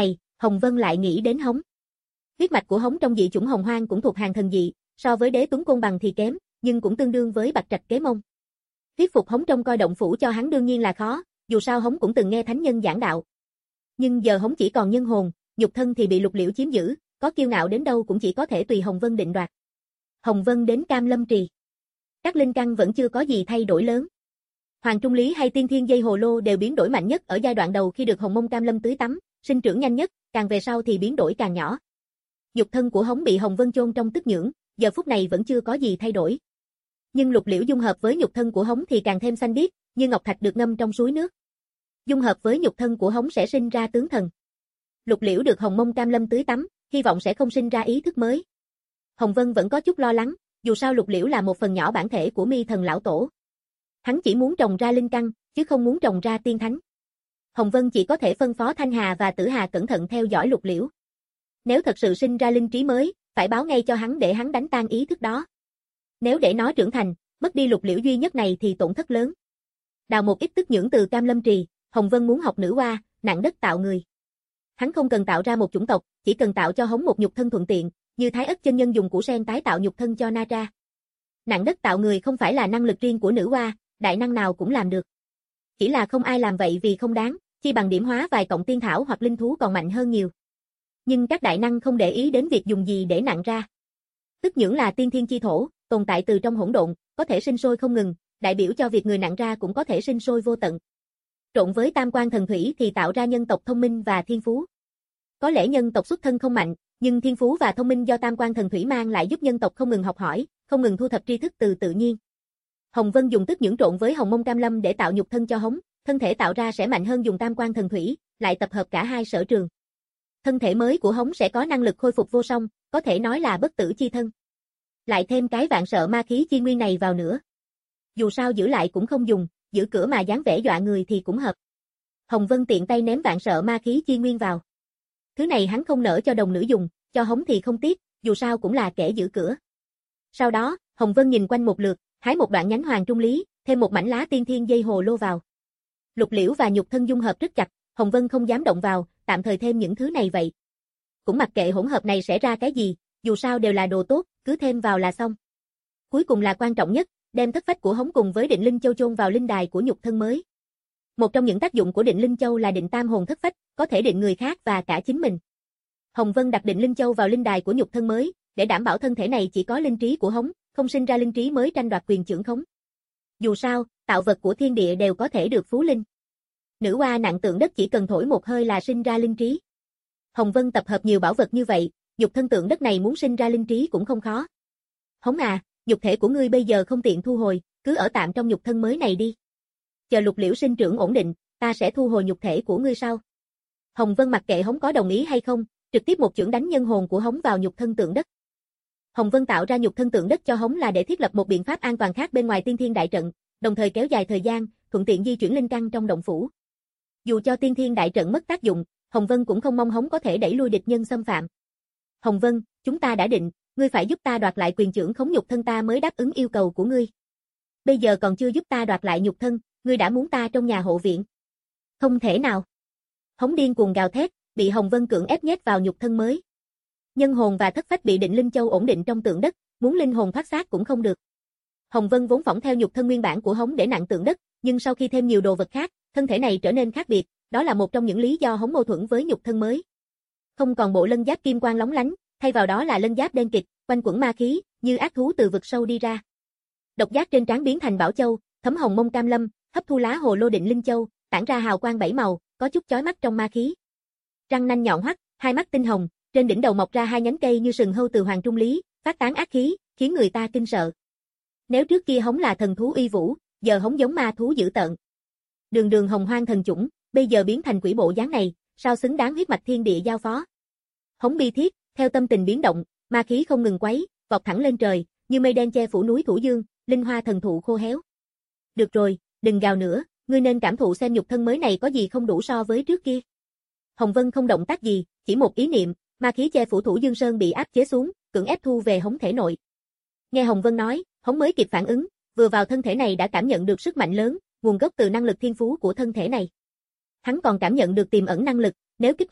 Hồng Vân lại nghĩ đến Hống. Huyết mạch của Hống trong dị chủng Hồng Hoang cũng thuộc hàng thần dị, so với Đế Tuấn Côn Bằng thì kém, nhưng cũng tương đương với Bạch Trạch Kế Mông. Thuyết phục Hống trông coi động phủ cho hắn đương nhiên là khó, dù sao Hống cũng từng nghe thánh nhân giảng đạo. Nhưng giờ Hống chỉ còn nhân hồn, nhục thân thì bị Lục Liễu chiếm giữ, có kiêu ngạo đến đâu cũng chỉ có thể tùy Hồng Vân định đoạt. Hồng Vân đến Cam Lâm Trì. Các linh căn vẫn chưa có gì thay đổi lớn. Hoàng Trung Lý hay Tiên Thiên Dây Hồ Lô đều biến đổi mạnh nhất ở giai đoạn đầu khi được Hồng Mông Cam Lâm tưới tắm, sinh trưởng nhanh nhất, càng về sau thì biến đổi càng nhỏ. Nhục thân của Hống bị Hồng Vân chôn trong tức nhưỡng, giờ phút này vẫn chưa có gì thay đổi. Nhưng Lục Liễu dung hợp với nhục thân của Hống thì càng thêm xanh biếc, như ngọc thạch được ngâm trong suối nước. Dung hợp với nhục thân của Hống sẽ sinh ra tướng thần. Lục Liễu được Hồng Mông Cam Lâm tưới tắm, hy vọng sẽ không sinh ra ý thức mới. Hồng Vân vẫn có chút lo lắng, dù sao Lục Liễu là một phần nhỏ bản thể của Mi Thần lão tổ. Hắn chỉ muốn trồng ra linh căn, chứ không muốn trồng ra tiên thánh. Hồng Vân chỉ có thể phân phó Thanh Hà và Tử Hà cẩn thận theo dõi Lục Liễu. Nếu thật sự sinh ra linh trí mới, phải báo ngay cho hắn để hắn đánh tan ý thức đó. Nếu để nó trưởng thành, mất đi Lục Liễu duy nhất này thì tổn thất lớn. Đào một ít tức nhưỡng từ Cam Lâm Trì, Hồng Vân muốn học nữ hoa, nặng đất tạo người. Hắn không cần tạo ra một chủng tộc, chỉ cần tạo cho Hống một nhục thân thuận tiện, như Thái Ất chân nhân dùng củ sen tái tạo nhục thân cho Na Tra. Nặng đất tạo người không phải là năng lực riêng của nữ hoa, đại năng nào cũng làm được. Chỉ là không ai làm vậy vì không đáng, chi bằng điểm hóa vài cọng tiên thảo hoặc linh thú còn mạnh hơn nhiều. Nhưng các đại năng không để ý đến việc dùng gì để nặng ra. Tức nhưỡng là tiên thiên chi thổ, tồn tại từ trong hỗn độn, có thể sinh sôi không ngừng, đại biểu cho việc người nặng ra cũng có thể sinh sôi vô tận. Trộn với tam quan thần thủy thì tạo ra nhân tộc thông minh và thiên phú. Có lẽ nhân tộc xuất thân không mạnh, nhưng thiên phú và thông minh do tam quan thần thủy mang lại giúp nhân tộc không ngừng học hỏi, không ngừng thu thập tri thức từ tự nhiên. Hồng Vân dùng tức nhưỡng trộn với Hồng Mông Cam Lâm để tạo nhục thân cho Hống, thân thể tạo ra sẽ mạnh hơn dùng tam quan thần thủy, lại tập hợp cả hai sở trường. Thân thể mới của Hống sẽ có năng lực khôi phục vô song, có thể nói là bất tử chi thân. Lại thêm cái vạn sợ ma khí chi nguyên này vào nữa. Dù sao giữ lại cũng không dùng, giữ cửa mà dáng vẻ dọa người thì cũng hợp. Hồng Vân tiện tay ném vạn sợ ma khí chi nguyên vào. Thứ này hắn không nỡ cho đồng nữ dùng, cho Hống thì không tiếc, dù sao cũng là kẻ giữ cửa. Sau đó, Hồng Vân nhìn quanh một lượt, hái một đoạn nhánh Hoàng Trung Lý, thêm một mảnh lá Tiên Thiên Dây Hồ Lô vào. Lục Liễu và nhục thân dung hợp rất chặt, Hồng Vân không dám động vào, tạm thời thêm những thứ này vậy. Cũng mặc kệ hỗn hợp này sẽ ra cái gì, dù sao đều là đồ tốt, cứ thêm vào là xong. Cuối cùng là quan trọng nhất, đem thất phách của Hống cùng với Định Linh Châu chôn vào linh đài của nhục thân mới. Một trong những tác dụng của Định Linh Châu là định tam hồn thất phách, có thể định người khác và cả chính mình. Hồng Vân đặt Định Linh Châu vào linh đài của nhục thân mới, để đảm bảo thân thể này chỉ có linh trí của Hống, không sinh ra linh trí mới tranh đoạt quyền trưởng khống. Dù sao, tạo vật của thiên địa đều có thể được phú linh. Nữ hoa nặng tượng đất chỉ cần thổi một hơi là sinh ra linh trí. Hồng Vân tập hợp nhiều bảo vật như vậy, nhục thân tượng đất này muốn sinh ra linh trí cũng không khó. Hống à, nhục thể của ngươi bây giờ không tiện thu hồi, cứ ở tạm trong nhục thân mới này đi. Chờ Lục Liễu sinh trưởng ổn định, ta sẽ thu hồi nhục thể của ngươi sau. Hồng Vân mặc kệ Hống có đồng ý hay không, trực tiếp một chưởng đánh nhân hồn của Hống vào nhục thân tượng đất. Hồng Vân tạo ra nhục thân tượng đất cho Hống là để thiết lập một biện pháp an toàn khác bên ngoài tiên thiên đại trận, đồng thời kéo dài thời gian, thuận tiện di chuyển linh căn trong động phủ. Dù cho tiên thiên đại trận mất tác dụng, Hồng Vân cũng không mong Hống có thể đẩy lui địch nhân xâm phạm. Hồng Vân, chúng ta đã định, ngươi phải giúp ta đoạt lại quyền trưởng khống nhục thân ta mới đáp ứng yêu cầu của ngươi. Bây giờ còn chưa giúp ta đoạt lại nhục thân, ngươi đã muốn ta trong nhà hộ viện. Không thể nào. Hống điên cuồng gào thét, bị Hồng Vân cưỡng ép nhét vào nhục thân mới. Nhân hồn và thất phách bị Định Linh Châu ổn định trong tượng đất, muốn linh hồn thoát xác cũng không được. Hồng Vân vốn phỏng theo nhục thân nguyên bản của Hống để nặng tượng đất, nhưng sau khi thêm nhiều đồ vật khác, thân thể này trở nên khác biệt, đó là một trong những lý do Hống mâu thuẫn với nhục thân mới. Không còn bộ lân giáp kim quang lóng lánh, thay vào đó là lân giáp đen kịt, quanh quẩn ma khí, như ác thú từ vực sâu đi ra. Độc giác trên trán biến thành bảo châu, thấm hồng mông cam lâm, hấp thu lá hồ lô Định Linh Châu, tản ra hào quang bảy màu, có chút chói mắt trong ma khí. Răng nanh nhọn hoắt, hai mắt tinh hồng, trên đỉnh đầu mọc ra hai nhánh cây như sừng hâu từ Hoàng Trung Lý, phát tán ác khí, khiến người ta kinh sợ. Nếu trước kia Hống là thần thú uy vũ, giờ Hống giống ma thú dữ tợn. Đường đường hồng hoang thần chủng, bây giờ biến thành quỷ bộ dáng này, sao xứng đáng huyết mạch thiên địa giao phó. Hống bi thiết, theo tâm tình biến động, ma khí không ngừng quấy, vọt thẳng lên trời, như mây đen che phủ núi Thủ Dương, linh hoa thần thụ khô héo. Được rồi, đừng gào nữa, ngươi nên cảm thụ xem nhục thân mới này có gì không đủ so với trước kia. Hồng Vân không động tác gì, chỉ một ý niệm, ma khí che phủ Thủ Dương Sơn bị áp chế xuống, cưỡng ép thu về Hống thể nội. Nghe Hồng Vân nói, Hống mới kịp phản ứng, vừa vào thân thể này đã cảm nhận được sức mạnh lớn, nguồn gốc từ năng lực thiên phú của thân thể này. Hắn còn cảm nhận được tiềm ẩn năng lực, nếu kích hoạt được,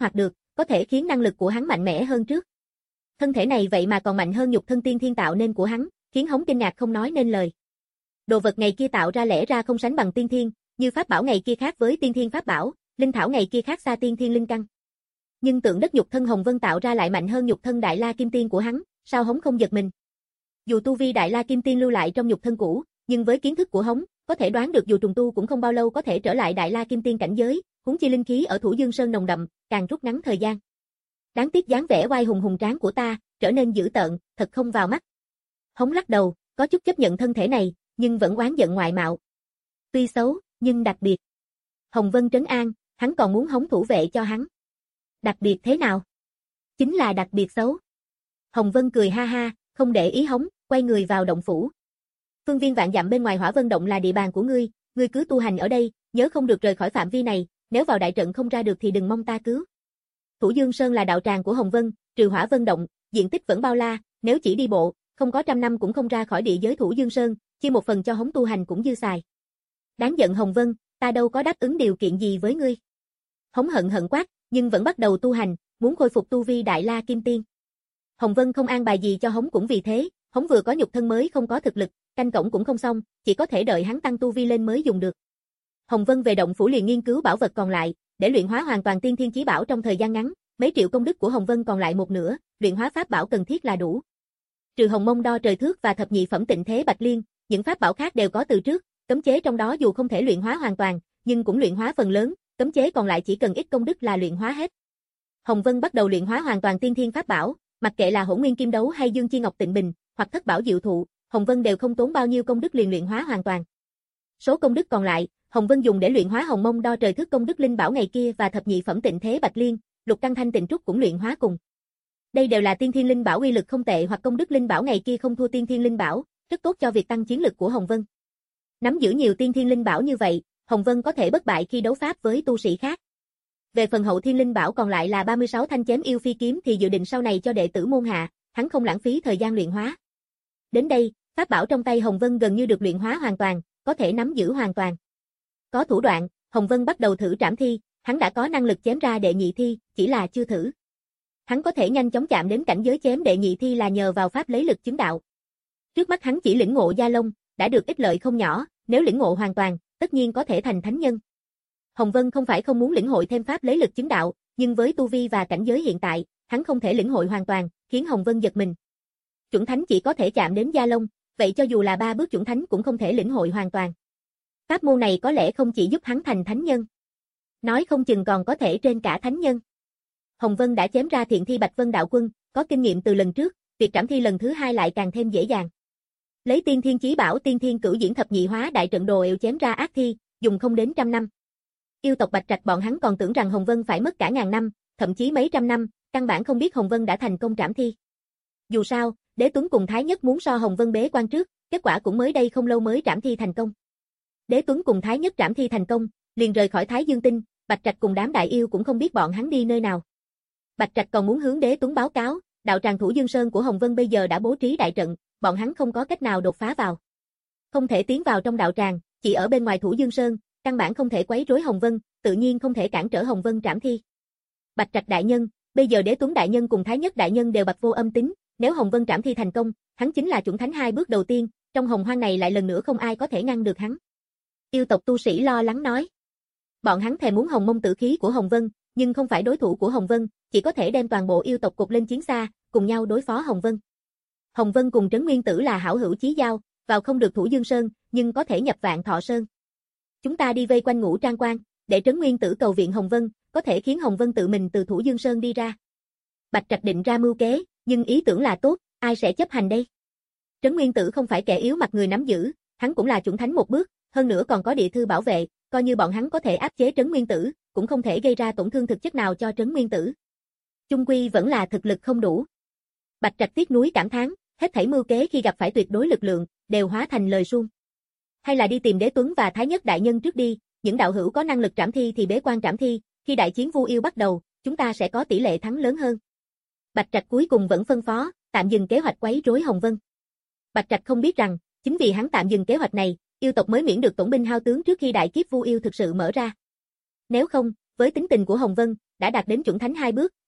có thể khiến năng lực của hắn mạnh mẽ hơn trước. Thân thể này vậy mà còn mạnh hơn nhục thân tiên thiên tạo nên của hắn, khiến Hống kinh ngạc không nói nên lời. Đồ vật ngày kia tạo ra lẽ ra không sánh bằng tiên thiên, như pháp bảo ngày kia khác với tiên thiên pháp bảo, linh thảo ngày kia khác xa tiên thiên linh căn. Nhưng tượng đất nhục thân Hồng Vân tạo ra lại mạnh hơn nhục thân Đại La Kim Tiên của hắn, sao Hống không giật mình? Dù tu vi Đại La Kim Tiên lưu lại trong nhục thân cũ, nhưng với kiến thức của Hống, có thể đoán được dù trùng tu cũng không bao lâu có thể trở lại Đại La Kim Tiên cảnh giới, huống chi linh khí ở Thủ Dương Sơn nồng đậm, càng rút ngắn thời gian. Đáng tiếc dáng vẻ oai hùng hùng tráng của ta, trở nên dữ tợn, thật không vào mắt. Hống lắc đầu, có chút chấp nhận thân thể này, nhưng vẫn oán giận ngoại mạo. Tuy xấu, nhưng đặc biệt. Hồng Vân trấn an, hắn còn muốn Hống thủ vệ cho hắn. Đặc biệt thế nào? Chính là đặc biệt xấu. Hồng Vân cười ha ha, không để ý Hống, quay người vào động phủ. Phương viên vạn dặm bên ngoài Hỏa Vân động là địa bàn của ngươi, ngươi cứ tu hành ở đây, nhớ không được rời khỏi phạm vi này, nếu vào đại trận không ra được thì đừng mong ta cứu. Thủ Dương Sơn là đạo tràng của Hồng Vân, trừ Hỏa Vân động, diện tích vẫn bao la, nếu chỉ đi bộ, không có trăm năm cũng không ra khỏi địa giới Thủ Dương Sơn, chia một phần cho Hống tu hành cũng dư xài. Đáng giận Hồng Vân, ta đâu có đáp ứng điều kiện gì với ngươi. Hống hận hận quát, nhưng vẫn bắt đầu tu hành, muốn khôi phục tu vi Đại La Kim Tiên. Hồng Vân không an bài gì cho Hống cũng vì thế, Hống vừa có nhục thân mới không có thực lực, canh cổng cũng không xong, chỉ có thể đợi hắn tăng tu vi lên mới dùng được. Hồng Vân về động phủ liền nghiên cứu bảo vật còn lại, để luyện hóa hoàn toàn tiên thiên chí bảo trong thời gian ngắn, mấy triệu công đức của Hồng Vân còn lại một nửa, luyện hóa pháp bảo cần thiết là đủ. Trừ Hồng Mông đo trời thước và thập nhị phẩm tịnh thế bạch liên, những pháp bảo khác đều có từ trước, cấm chế trong đó dù không thể luyện hóa hoàn toàn, nhưng cũng luyện hóa phần lớn, cấm chế còn lại chỉ cần ít công đức là luyện hóa hết. Hồng Vân bắt đầu luyện hóa hoàn toàn tiên thiên pháp bảo, mặc kệ là Hỗn Nguyên Kim Đấu hay Dương Chi Ngọc Tịnh Bình, hoặc Thất Bảo Diệu Thụ, Hồng Vân đều không tốn bao nhiêu công đức liền luyện hóa hoàn toàn. Số công đức còn lại, Hồng Vân dùng để luyện hóa Hồng Mông đo trời thước công đức linh bảo ngày kia và thập nhị phẩm tịnh thế bạch liên, lục căn thanh tịnh trúc cũng luyện hóa cùng. Đây đều là tiên thiên linh bảo uy lực không tệ hoặc công đức linh bảo ngày kia không thua tiên thiên linh bảo, rất tốt cho việc tăng chiến lực của Hồng Vân. Nắm giữ nhiều tiên thiên linh bảo như vậy, Hồng Vân có thể bất bại khi đấu pháp với tu sĩ khác. Về phần hậu thiên linh bảo còn lại là ba mươi sáu thanh chém yêu phi kiếm thì dự định sau này cho đệ tử môn hạ, hắn không lãng phí thời gian luyện hóa. Đến đây, pháp bảo trong tay Hồng Vân gần như được luyện hóa hoàn toàn, có thể nắm giữ hoàn toàn. Có thủ đoạn, Hồng Vân bắt đầu thử trảm thi, hắn đã có năng lực chém ra đệ nhị thi, chỉ là chưa thử. Hắn có thể nhanh chóng chạm đến cảnh giới chém đệ nhị thi là nhờ vào pháp lấy lực chứng đạo. Trước mắt hắn chỉ lĩnh ngộ Gia Long, đã được ích lợi không nhỏ, nếu lĩnh ngộ hoàn toàn, tất nhiên có thể thành thánh nhân. Hồng Vân không phải không muốn lĩnh hội thêm pháp lấy lực chứng đạo, nhưng với tu vi và cảnh giới hiện tại, hắn không thể lĩnh hội hoàn toàn, khiến Hồng Vân giật mình. Chuẩn thánh chỉ có thể chạm đến Gia Long, vậy cho dù là ba bước chuẩn thánh cũng không thể lĩnh hội hoàn toàn. Pháp môn này có lẽ không chỉ giúp hắn thành thánh nhân, nói không chừng còn có thể trên cả thánh nhân. Hồng Vân đã chém ra thiện thi Bạch Vân đạo quân, có kinh nghiệm từ lần trước, việc trảm thi lần thứ hai lại càng thêm dễ dàng. Lấy tiên thiên chí bảo tiên thiên cửu diễn thập nhị hóa đại trận đồ ệu chém ra ác thi, dùng không đến trăm năm. Yêu tộc Bạch Trạch bọn hắn còn tưởng rằng Hồng Vân phải mất cả ngàn năm, thậm chí mấy trăm năm, căn bản không biết Hồng Vân đã thành công trảm thi. Dù sao, Đế Tuấn cùng Thái Nhất muốn so Hồng Vân bế quan trước, kết quả cũng mới đây không lâu mới trảm thi thành công. Đế Tuấn cùng Thái Nhất trảm thi thành công, liền rời khỏi Thái Dương Tinh, Bạch Trạch cùng đám đại yêu cũng không biết bọn hắn đi nơi nào. Bạch Trạch còn muốn hướng Đế Tuấn báo cáo, đạo tràng Thủ Dương Sơn của Hồng Vân bây giờ đã bố trí đại trận, bọn hắn không có cách nào đột phá vào. Không thể tiến vào trong đạo tràng, chỉ ở bên ngoài Thủ Dương Sơn, căn bản không thể quấy rối Hồng Vân, tự nhiên không thể cản trở Hồng Vân trảm thi. Bạch Trạch đại nhân, bây giờ Đế Tuấn đại nhân cùng Thái Nhất đại nhân đều bạch vô âm tính, nếu Hồng Vân trảm thi thành công, hắn chính là chuẩn thánh hai bước đầu tiên, trong hồng hoang này lại lần nữa không ai có thể ngăn được hắn. Yêu tộc tu sĩ lo lắng nói. Bọn hắn thèm muốn Hồng Mông tử khí của Hồng Vân, nhưng không phải đối thủ của Hồng Vân, chỉ có thể đem toàn bộ yêu tộc cục lên chiến xa, cùng nhau đối phó Hồng Vân. Hồng Vân cùng Trấn Nguyên Tử là hảo hữu chí giao, vào không được Thủ Dương Sơn, nhưng có thể nhập Vạn Thọ Sơn. Chúng ta đi vây quanh Ngũ Trang Quan, để Trấn Nguyên Tử cầu viện Hồng Vân, có thể khiến Hồng Vân tự mình từ Thủ Dương Sơn đi ra. Bạch Trạch định ra mưu kế, nhưng ý tưởng là tốt, ai sẽ chấp hành đây? Trấn Nguyên Tử không phải kẻ yếu mặt người nắm giữ, hắn cũng là chuẩn thánh một bước, hơn nữa còn có địa thư bảo vệ, coi như bọn hắn có thể áp chế Trấn Nguyên Tử, cũng không thể gây ra tổn thương thực chất nào cho Trấn Nguyên Tử. Chung quy vẫn là thực lực không đủ. Bạch Trạch tiếc nuối cảm thán, hết thảy mưu kế khi gặp phải tuyệt đối lực lượng, đều hóa thành lời suông. Hay là đi tìm Đế Tuấn và Thái Nhất đại nhân trước đi, những đạo hữu có năng lực trảm thi thì bế quan trảm thi, khi đại chiến Vu Yêu bắt đầu, chúng ta sẽ có tỷ lệ thắng lớn hơn. Bạch Trạch cuối cùng vẫn phân phó, tạm dừng kế hoạch quấy rối Hồng Vân. Bạch Trạch không biết rằng, chính vì hắn tạm dừng kế hoạch này, yêu tộc mới miễn được tổn binh hao tướng trước khi đại kiếp Vu Yêu thực sự mở ra. Nếu không, với tính tình của Hồng Vân, đã đạt đến chuẩn thánh hai bước,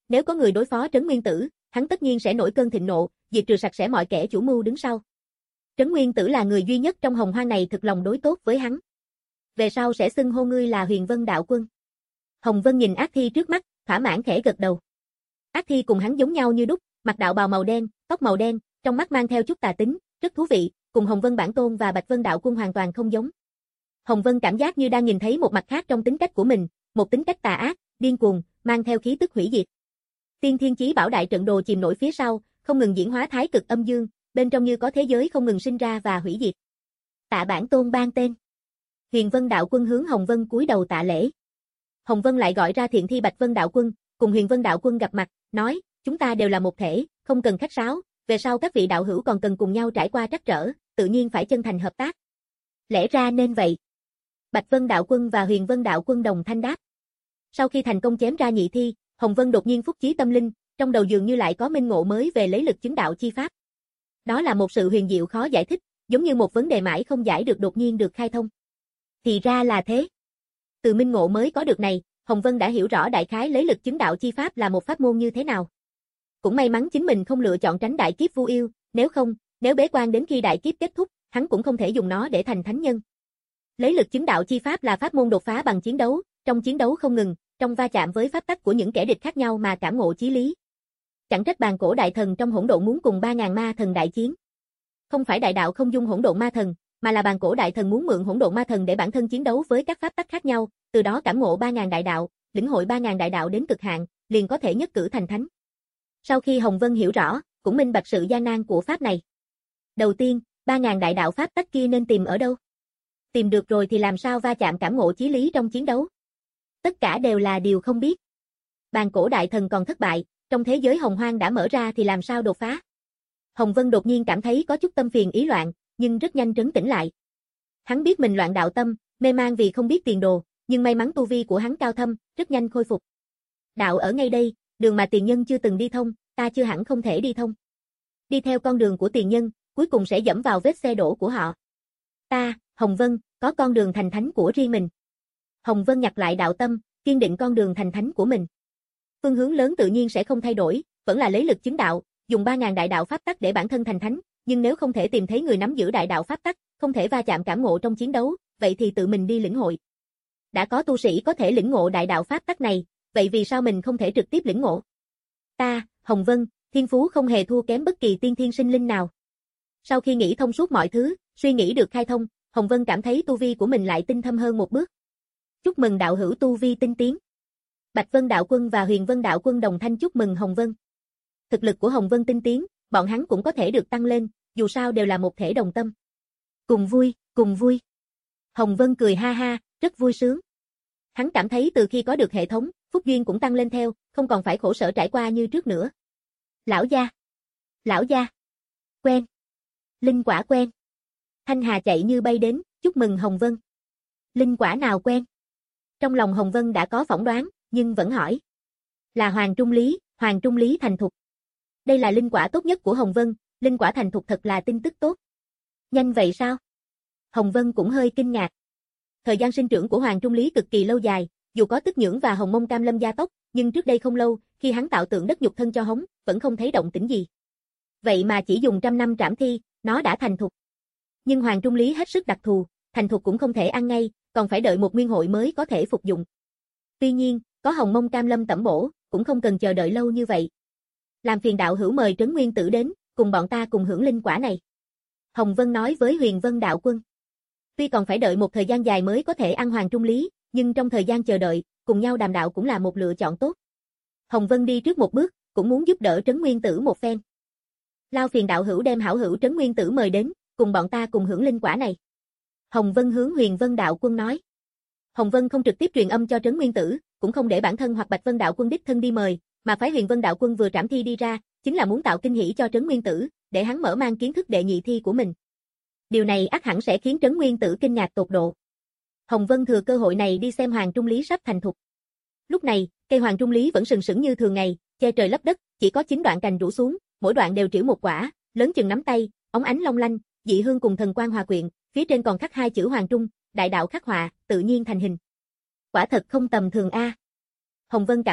nếu có người đối phó Trấn Nguyên Tử, hắn tất nhiên sẽ nổi cơn thịnh nộ, diệt trừ sạch sẽ mọi kẻ chủ mưu đứng sau. Trấn Nguyên Tử là người duy nhất trong Hồng Hoang này thực lòng đối tốt với hắn. Về sau sẽ xưng hô ngươi là Huyền Vân đạo quân. Hồng Vân nhìn Ác Thi trước mắt, thỏa mãn khẽ gật đầu. Ác Thi cùng hắn giống nhau như đúc, mặc đạo bào màu đen, tóc màu đen, trong mắt mang theo chút tà tính, rất thú vị, cùng Hồng Vân bản tôn và Bạch Vân đạo quân hoàn toàn không giống. Hồng Vân cảm giác như đang nhìn thấy một mặt khác trong tính cách của mình, một tính cách tà ác, điên cuồng, mang theo khí tức hủy diệt. Tiên Thiên Chí Bảo đại trận đồ chìm nổi phía sau, không ngừng diễn hóa thái cực âm dương, bên trong như có thế giới không ngừng sinh ra và hủy diệt. Tạ bản tôn ban tên. Huyền Vân đạo quân hướng Hồng Vân cúi đầu tạ lễ. Hồng Vân lại gọi ra Thiện Thi Bạch Vân đạo quân, cùng Huyền Vân đạo quân gặp mặt, nói, chúng ta đều là một thể, không cần khách sáo, về sau các vị đạo hữu còn cần cùng nhau trải qua trắc trở, tự nhiên phải chân thành hợp tác. Lẽ ra nên vậy. Bạch Vân đạo quân và Huyền Vân đạo quân đồng thanh đáp. Sau khi thành công chém ra nhị thi, Hồng Vân đột nhiên phúc chí tâm linh, trong đầu dường như lại có minh ngộ mới về lấy lực chứng đạo chi pháp. Đó là một sự huyền diệu khó giải thích, giống như một vấn đề mãi không giải được đột nhiên được khai thông. Thì ra là thế. Từ minh ngộ mới có được này, Hồng Vân đã hiểu rõ đại khái lấy lực chứng đạo chi pháp là một pháp môn như thế nào. Cũng may mắn chính mình không lựa chọn tránh đại kiếp vu yêu, nếu không, nếu bế quan đến khi đại kiếp kết thúc, hắn cũng không thể dùng nó để thành thánh nhân. Lấy lực chứng đạo chi pháp là pháp môn đột phá bằng chiến đấu, trong chiến đấu không ngừng, trong va chạm với pháp tắc của những kẻ địch khác nhau mà cảm ngộ chí lý. Chẳng trách bàn cổ đại thần trong hỗn độn muốn cùng ba ngàn ma thần đại chiến. Không phải đại đạo không dung hỗn độn ma thần, mà là bàn cổ đại thần muốn mượn hỗn độn ma thần để bản thân chiến đấu với các pháp tắc khác nhau, từ đó cảm ngộ ba ngàn đại đạo, lĩnh hội ba ngàn đại đạo đến cực hạn, liền có thể nhất cử thành thánh. Sau khi Hồng Vân hiểu rõ, cũng minh bạch sự gian nan của pháp này. Đầu tiên, ba ngàn đại đạo pháp tắc kia nên tìm ở đâu? Tìm được rồi thì làm sao va chạm cảm ngộ chí lý trong chiến đấu? Tất cả đều là điều không biết. Bàn cổ đại thần còn thất bại, trong thế giới hồng hoang đã mở ra thì làm sao đột phá? Hồng Vân đột nhiên cảm thấy có chút tâm phiền ý loạn, nhưng rất nhanh trấn tĩnh lại. Hắn biết mình loạn đạo tâm, mê man vì không biết tiền đồ, nhưng may mắn tu vi của hắn cao thâm, rất nhanh khôi phục. Đạo ở ngay đây, đường mà tiền nhân chưa từng đi thông, ta chưa hẳn không thể đi thông. Đi theo con đường của tiền nhân, cuối cùng sẽ dẫm vào vết xe đổ của họ. Ta, Hồng Vân, có con đường thành thánh của riêng mình. Hồng Vân nhặt lại đạo tâm, kiên định con đường thành thánh của mình. Phương hướng lớn tự nhiên sẽ không thay đổi, vẫn là lấy lực chứng đạo, dùng ba ngàn đại đạo pháp tắc để bản thân thành thánh, nhưng nếu không thể tìm thấy người nắm giữ đại đạo pháp tắc, không thể va chạm cảm ngộ trong chiến đấu, vậy thì tự mình đi lĩnh hội. Đã có tu sĩ có thể lĩnh ngộ đại đạo pháp tắc này, vậy vì sao mình không thể trực tiếp lĩnh ngộ? Ta, Hồng Vân, thiên phú không hề thua kém bất kỳ tiên thiên sinh linh nào. Sau khi nghĩ thông suốt mọi thứ, suy nghĩ được khai thông, Hồng Vân cảm thấy tu vi của mình lại tinh thâm hơn một bước. Chúc mừng đạo hữu tu vi tinh tiến. Bạch Vân đạo quân và Huyền Vân đạo quân đồng thanh chúc mừng Hồng Vân. Thực lực của Hồng Vân tinh tiến, bọn hắn cũng có thể được tăng lên, dù sao đều là một thể đồng tâm. Cùng vui, cùng vui. Hồng Vân cười ha ha, rất vui sướng. Hắn cảm thấy từ khi có được hệ thống, phúc duyên cũng tăng lên theo, không còn phải khổ sở trải qua như trước nữa. Lão gia. Lão gia. Quen. Linh quả quen. Thanh Hà chạy như bay đến, chúc mừng Hồng Vân. Linh quả nào quen? Trong lòng Hồng Vân đã có phỏng đoán, nhưng vẫn hỏi. Là Hoàng Trung Lý, Hoàng Trung Lý thành thục. Đây là linh quả tốt nhất của Hồng Vân, linh quả thành thục thật là tin tức tốt. Nhanh vậy sao? Hồng Vân cũng hơi kinh ngạc. Thời gian sinh trưởng của Hoàng Trung Lý cực kỳ lâu dài, dù có Tức Nhưỡng và Hồng Mông Cam Lâm gia tốc, nhưng trước đây không lâu, khi hắn tạo tượng đất nhục thân cho hống, vẫn không thấy động tĩnh gì. Vậy mà chỉ dùng trăm năm trảm thi, nó đã thành thục. Nhưng Hoàng Trung Lý hết sức đặc thù, thành thục cũng không thể ăn ngay, còn phải đợi một nguyên hội mới có thể phục dụng. Tuy nhiên, có Hồng Mông Cam Lâm tẩm bổ, cũng không cần chờ đợi lâu như vậy. Làm phiền đạo hữu mời Trấn Nguyên Tử đến, cùng bọn ta cùng hưởng linh quả này. Hồng Vân nói với Huyền Vân đạo quân. Tuy còn phải đợi một thời gian dài mới có thể ăn Hoàng Trung Lý, nhưng trong thời gian chờ đợi, cùng nhau đàm đạo cũng là một lựa chọn tốt. Hồng Vân đi trước một bước, cũng muốn giúp đỡ Trấn Nguyên Tử một phen. Lao phiền đạo hữu đem hảo hữu Trấn Nguyên Tử mời đến, cùng bọn ta cùng hưởng linh quả này. Hồng Vân hướng Huyền Vân đạo quân nói. Hồng Vân không trực tiếp truyền âm cho Trấn Nguyên Tử, cũng không để bản thân hoặc Bạch Vân đạo quân đích thân đi mời, mà phái Huyền Vân đạo quân vừa trảm thi đi ra, chính là muốn tạo kinh hỉ cho Trấn Nguyên Tử, để hắn mở mang kiến thức đệ nhị thi của mình. Điều này ắt hẳn sẽ khiến Trấn Nguyên Tử kinh ngạc tột độ. Hồng Vân thừa cơ hội này đi xem Hoàng Trung Lý sắp thành thục. Lúc này, cây Hoàng Trung Lý vẫn sừng sững như thường ngày, che trời lấp đất, chỉ có chín đoạn cành rũ xuống, mỗi đoạn đều trĩu một quả, lớn chừng nắm tay, óng ánh long lanh, dị hương cùng thần quang hòa quyện, phía trên còn khắc hai chữ Hoàng Trung, đại đạo khắc họa, tự nhiên thành hình. Quả thật không tầm thường a. Hồng Vân cảm thán,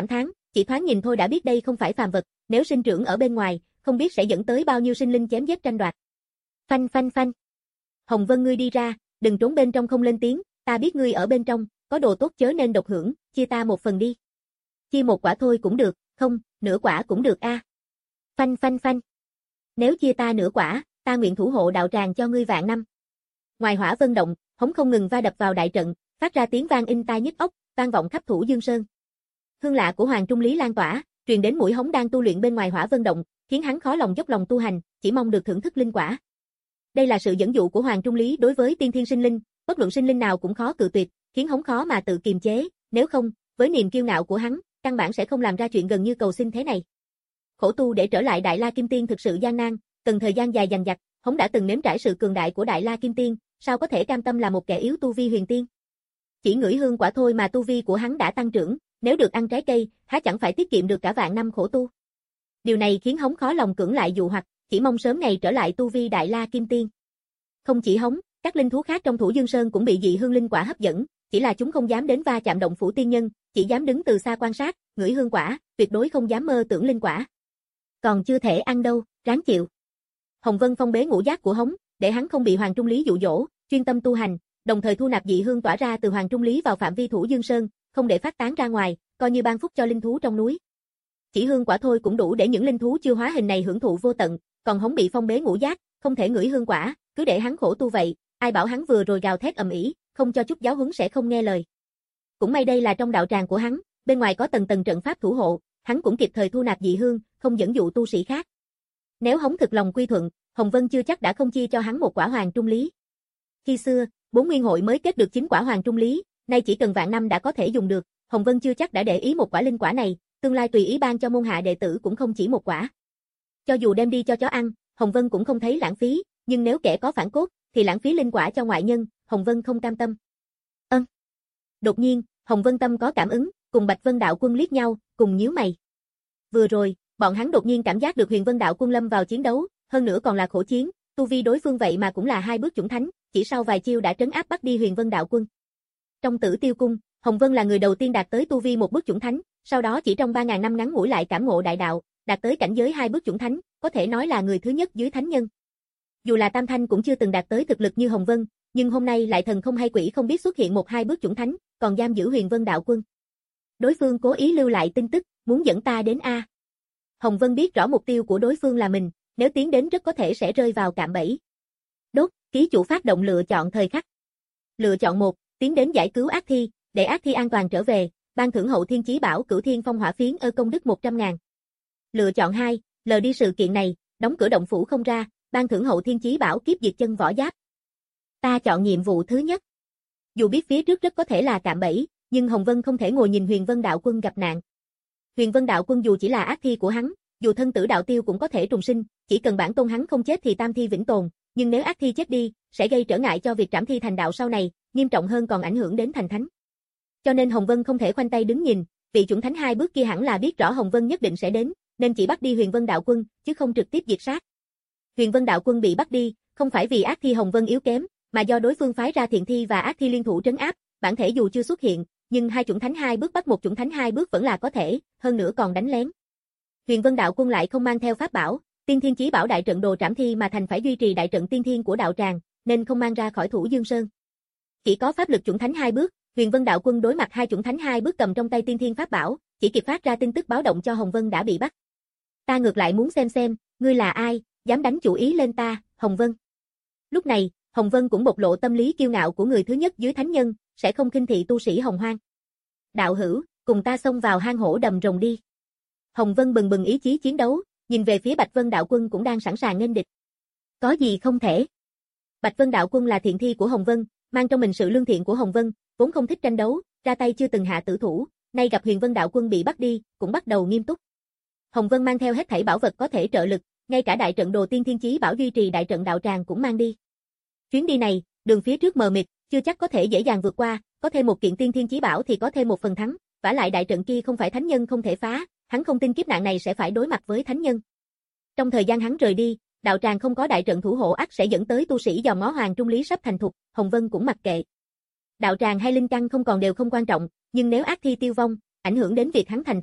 chỉ thoáng nhìn thôi đã biết đây không phải phàm vật, nếu sinh trưởng ở bên ngoài, không biết sẽ dẫn tới bao nhiêu sinh linh chém giết tranh đoạt. Phanh phanh phanh. Hồng Vân ngươi đi ra, đừng trốn bên trong không lên tiếng, ta biết ngươi ở bên trong, có đồ tốt chớ nên độc hưởng, chia ta một phần đi. Chia một quả thôi cũng được, không, nửa quả cũng được a. À. Phanh phanh phanh. Nếu chia ta nửa quả, ta nguyện thủ hộ đạo tràng cho ngươi vạn năm. Ngoài Hỏa Vân động, hống không ngừng va đập vào đại trận, phát ra tiếng vang in tai nhức óc, vang vọng khắp Thủ Dương Sơn. Hương lạ của Hoàng Trung Lý lan tỏa, truyền đến mũi hống đang tu luyện bên ngoài Hỏa Vân động, khiến hắn khó lòng dốc lòng tu hành, chỉ mong được thưởng thức linh quả. Đây là sự dẫn dụ của Hoàng Trung Lý đối với tiên thiên sinh linh, bất luận sinh linh nào cũng khó cự tuyệt, khiến hống khó mà tự kiềm chế, nếu không, với niềm kiêu ngạo của hắn, căn bản sẽ không làm ra chuyện gần như cầu xin thế này. Khổ tu để trở lại Đại La Kim Tiên thực sự gian nan, cần thời gian dài dằng dặc, hống đã từng nếm trải sự cường đại của Đại La Kim Tiên, sao có thể cam tâm là một kẻ yếu tu vi huyền tiên. Chỉ ngửi hương quả thôi mà tu vi của hắn đã tăng trưởng, nếu được ăn trái cây, há chẳng phải tiết kiệm được cả vạn năm khổ tu. Điều này khiến hống khó lòng cưỡng lại dụ hoặc, chỉ mong sớm ngày trở lại tu vi Đại La Kim Tiên. Không chỉ hống, các linh thú khác trong Thủ Dương Sơn cũng bị dị hương linh quả hấp dẫn, chỉ là chúng không dám đến va chạm động phủ tiên nhân, chỉ dám đứng từ xa quan sát, ngửi hương quả, tuyệt đối không dám mơ tưởng linh quả. Còn chưa thể ăn đâu, ráng chịu. Hồng Vân phong bế ngũ giác của hống, để hắn không bị Hoàng Trung Lý dụ dỗ, chuyên tâm tu hành, đồng thời thu nạp dị hương tỏa ra từ Hoàng Trung Lý vào phạm vi Thủ Dương Sơn, không để phát tán ra ngoài, coi như ban phúc cho linh thú trong núi. Chỉ hương quả thôi cũng đủ để những linh thú chưa hóa hình này hưởng thụ vô tận, còn hống bị phong bế ngũ giác, không thể ngửi hương quả, cứ để hắn khổ tu vậy, ai bảo hắn vừa rồi gào thét ầm ĩ, không cho chút giáo huấn sẽ không nghe lời. Cũng may đây là trong đạo tràng của hắn, bên ngoài có tầng tầng trận pháp thủ hộ, hắn cũng kịp thời thu nạp dị hương, không dẫn dụ tu sĩ khác. Nếu hống thực lòng quy thuận, Hồng Vân chưa chắc đã không chia cho hắn một quả Hoàng Trung Lý. Khi xưa, bốn nguyên hội mới kết được chín quả Hoàng Trung Lý, nay chỉ cần vạn năm đã có thể dùng được, Hồng Vân chưa chắc đã để ý một quả linh quả này, tương lai tùy ý ban cho môn hạ đệ tử cũng không chỉ một quả. Cho dù đem đi cho chó ăn, Hồng Vân cũng không thấy lãng phí, nhưng nếu kẻ có phản cốt, thì lãng phí linh quả cho ngoại nhân, Hồng Vân không cam tâm. Ân. Đột nhiên, Hồng Vân tâm có cảm ứng, cùng Bạch Vân Đạo Quân liếc nhau, cùng nhíu mày. Vừa rồi, bọn hắn đột nhiên cảm giác được Huyền Vân Đạo Quân lâm vào chiến đấu, hơn nữa còn là khổ chiến, tu vi đối phương vậy mà cũng là hai bước chủng thánh, chỉ sau vài chiêu đã trấn áp bắt đi Huyền Vân Đạo Quân. Trong Tử Tiêu Cung, Hồng Vân là người đầu tiên đạt tới tu vi một bước chủng thánh, sau đó chỉ trong ba ngàn năm ngắn ngủi lại cảm ngộ đại đạo, đạt tới cảnh giới hai bước chủng thánh, có thể nói là người thứ nhất dưới thánh nhân. Dù là Tam Thanh cũng chưa từng đạt tới thực lực như Hồng Vân, nhưng hôm nay lại thần không hay quỷ không biết xuất hiện một hai bước chủng thánh, còn giam giữ Huyền Vân Đạo Quân. Đối phương cố ý lưu lại tin tức, muốn dẫn ta đến A. Hồng Vân biết rõ mục tiêu của đối phương là mình, nếu tiến đến rất có thể sẽ rơi vào cạm bẫy. Đốt, ký chủ phát động lựa chọn thời khắc. Lựa chọn một, tiến đến giải cứu ác thi, để ác thi an toàn trở về, ban thưởng hậu thiên chí bảo Cửu Thiên Phong Hỏa Phiến ơ công đức một trăm ngàn. Lựa chọn hai, lờ đi sự kiện này, đóng cửa động phủ không ra, ban thưởng hậu thiên chí bảo Kiếp Diệt Chân Võ Giáp. Ta chọn nhiệm vụ thứ nhất. Dù biết phía trước rất có thể là cạm bẫy, nhưng Hồng Vân không thể ngồi nhìn Huyền Vân Đạo Quân gặp nạn. Huyền Vân Đạo Quân dù chỉ là ác thi của hắn, dù thân tử đạo tiêu cũng có thể trùng sinh, chỉ cần bản tôn hắn không chết thì tam thi vĩnh tồn, nhưng nếu ác thi chết đi, sẽ gây trở ngại cho việc trảm thi thành đạo sau này, nghiêm trọng hơn còn ảnh hưởng đến thành thánh. Cho nên Hồng Vân không thể khoanh tay đứng nhìn, vị chủng thánh hai bước kia hẳn là biết rõ Hồng Vân nhất định sẽ đến, nên chỉ bắt đi Huyền Vân Đạo Quân, chứ không trực tiếp diệt sát. Huyền Vân Đạo Quân bị bắt đi, không phải vì ác thi Hồng Vân yếu kém, mà do đối phương phái ra thiện thi và ác thi liên thủ trấn áp, bản thể dù chưa xuất hiện, nhưng hai chủng thánh hai bước bắt một chủng thánh hai bước vẫn là có thể, hơn nữa còn đánh lén. Huyền Vân Đạo Quân lại không mang theo pháp bảo, Tiên Thiên Chí Bảo đại trận đồ trảm thi mà thành phải duy trì đại trận tiên thiên của đạo tràng, nên không mang ra khỏi Thủ Dương Sơn. Chỉ có pháp lực chủng thánh hai bước, Huyền Vân Đạo Quân đối mặt hai chủng thánh hai bước cầm trong tay tiên thiên pháp bảo, chỉ kịp phát ra tin tức báo động cho Hồng Vân đã bị bắt. Ta ngược lại muốn xem xem, ngươi là ai, dám đánh chủ ý lên ta, Hồng Vân. Lúc này, Hồng Vân cũng bộc lộ tâm lý kiêu ngạo của người thứ nhất dưới thánh nhân, sẽ không khinh thị tu sĩ Hồng Hoang. Đạo hữu, cùng ta xông vào hang hổ đầm rồng đi. Hồng Vân bừng bừng ý chí chiến đấu, nhìn về phía Bạch Vân Đạo Quân cũng đang sẵn sàng nghênh địch. Có gì không thể. Bạch Vân Đạo Quân là thiện thi của Hồng Vân, mang trong mình sự lương thiện của Hồng Vân, vốn không thích tranh đấu, ra tay chưa từng hạ tử thủ, nay gặp Huyền Vân Đạo Quân bị bắt đi, cũng bắt đầu nghiêm túc. Hồng Vân mang theo hết thảy bảo vật có thể trợ lực, ngay cả đại trận đồ tiên thiên chí bảo duy trì đại trận đạo tràng cũng mang đi. Chuyến đi này, đường phía trước mờ mịt, chưa chắc có thể dễ dàng vượt qua, có thêm một kiện tiên thiên chí bảo thì có thêm một phần thắng, vả lại đại trận kia không phải thánh nhân không thể phá, hắn không tin kiếp nạn này sẽ phải đối mặt với thánh nhân. Trong thời gian hắn rời đi, đạo tràng không có đại trận thủ hộ ắt sẽ dẫn tới tu sĩ dòm ngó Hoàng Trung Lý sắp thành thục, Hồng Vân cũng mặc kệ. Đạo tràng hay linh căn không còn đều không quan trọng, nhưng nếu ác thi tiêu vong, ảnh hưởng đến việc hắn thành thánh,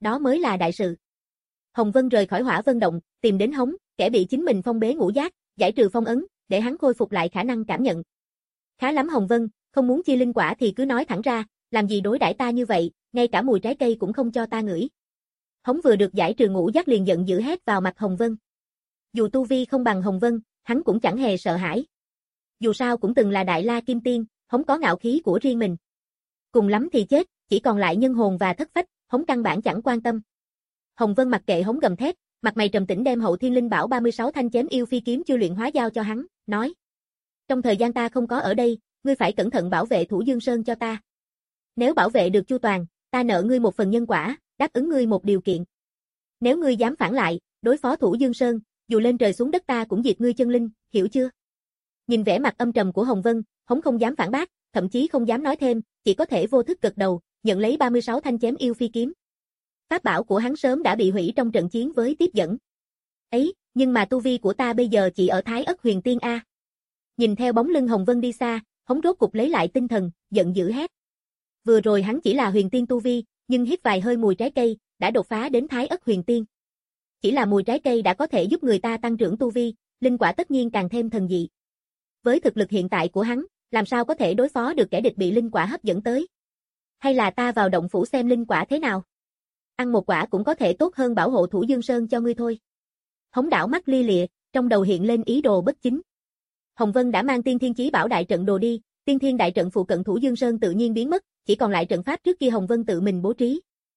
đó mới là đại sự. Hồng Vân rời khỏi Hỏa Vân Động, tìm đến Hống, kẻ bị chính mình phong bế ngũ giác, giải trừ phong ấn, để hắn khôi phục lại khả năng cảm nhận. Khá lắm Hồng Vân, không muốn chia linh quả thì cứ nói thẳng ra, làm gì đối đãi ta như vậy, ngay cả mùi trái cây cũng không cho ta ngửi. Hống vừa được giải trừ ngũ giác liền giận dữ hét vào mặt Hồng Vân. Dù tu vi không bằng Hồng Vân, hắn cũng chẳng hề sợ hãi. Dù sao cũng từng là Đại La Kim Tiên, Hống có ngạo khí của riêng mình. Cùng lắm thì chết, chỉ còn lại nhân hồn và thất phách, Hống căn bản chẳng quan tâm. Hồng Vân mặc kệ Hống gầm thét, mặt mày trầm tĩnh đem Hậu Thiên Linh Bảo ba mươi sáu thanh chém yêu phi kiếm chưa luyện hóa giao cho hắn, nói: "Trong thời gian ta không có ở đây, ngươi phải cẩn thận bảo vệ Thủ Dương Sơn cho ta. Nếu bảo vệ được chu toàn, ta nợ ngươi một phần nhân quả, đáp ứng ngươi một điều kiện. Nếu ngươi dám phản lại, đối phó Thủ Dương Sơn, dù lên trời xuống đất ta cũng diệt ngươi chân linh, hiểu chưa?" Nhìn vẻ mặt âm trầm của Hồng Vân, Hống không dám phản bác, thậm chí không dám nói thêm, chỉ có thể vô thức gật đầu, nhận lấy ba mươi sáu thanh chém yêu phi kiếm. Pháp bảo của hắn sớm đã bị hủy trong trận chiến với Tiếp Dẫn. Ấy, nhưng mà tu vi của ta bây giờ chỉ ở Thái Ất Huyền Tiên a. Nhìn theo bóng lưng Hồng Vân đi xa, Hống rốt cục lấy lại tinh thần, giận dữ hét. Vừa rồi hắn chỉ là huyền tiên tu vi, nhưng hít vài hơi mùi trái cây, đã đột phá đến Thái Ất Huyền Tiên. Chỉ là mùi trái cây đã có thể giúp người ta tăng trưởng tu vi, linh quả tất nhiên càng thêm thần dị. Với thực lực hiện tại của hắn, làm sao có thể đối phó được kẻ địch bị linh quả hấp dẫn tới? Hay là ta vào động phủ xem linh quả thế nào? Ăn một quả cũng có thể tốt hơn bảo hộ Thủ Dương Sơn cho ngươi thôi. Hống đảo mắt lia lịa, trong đầu hiện lên ý đồ bất chính. Hồng Vân đã mang Tiên Thiên Chí Bảo đại trận đồ đi, Tiên Thiên đại trận phụ cận Thủ Dương Sơn tự nhiên biến mất, chỉ còn lại trận pháp trước kia Hồng Vân tự mình bố trí.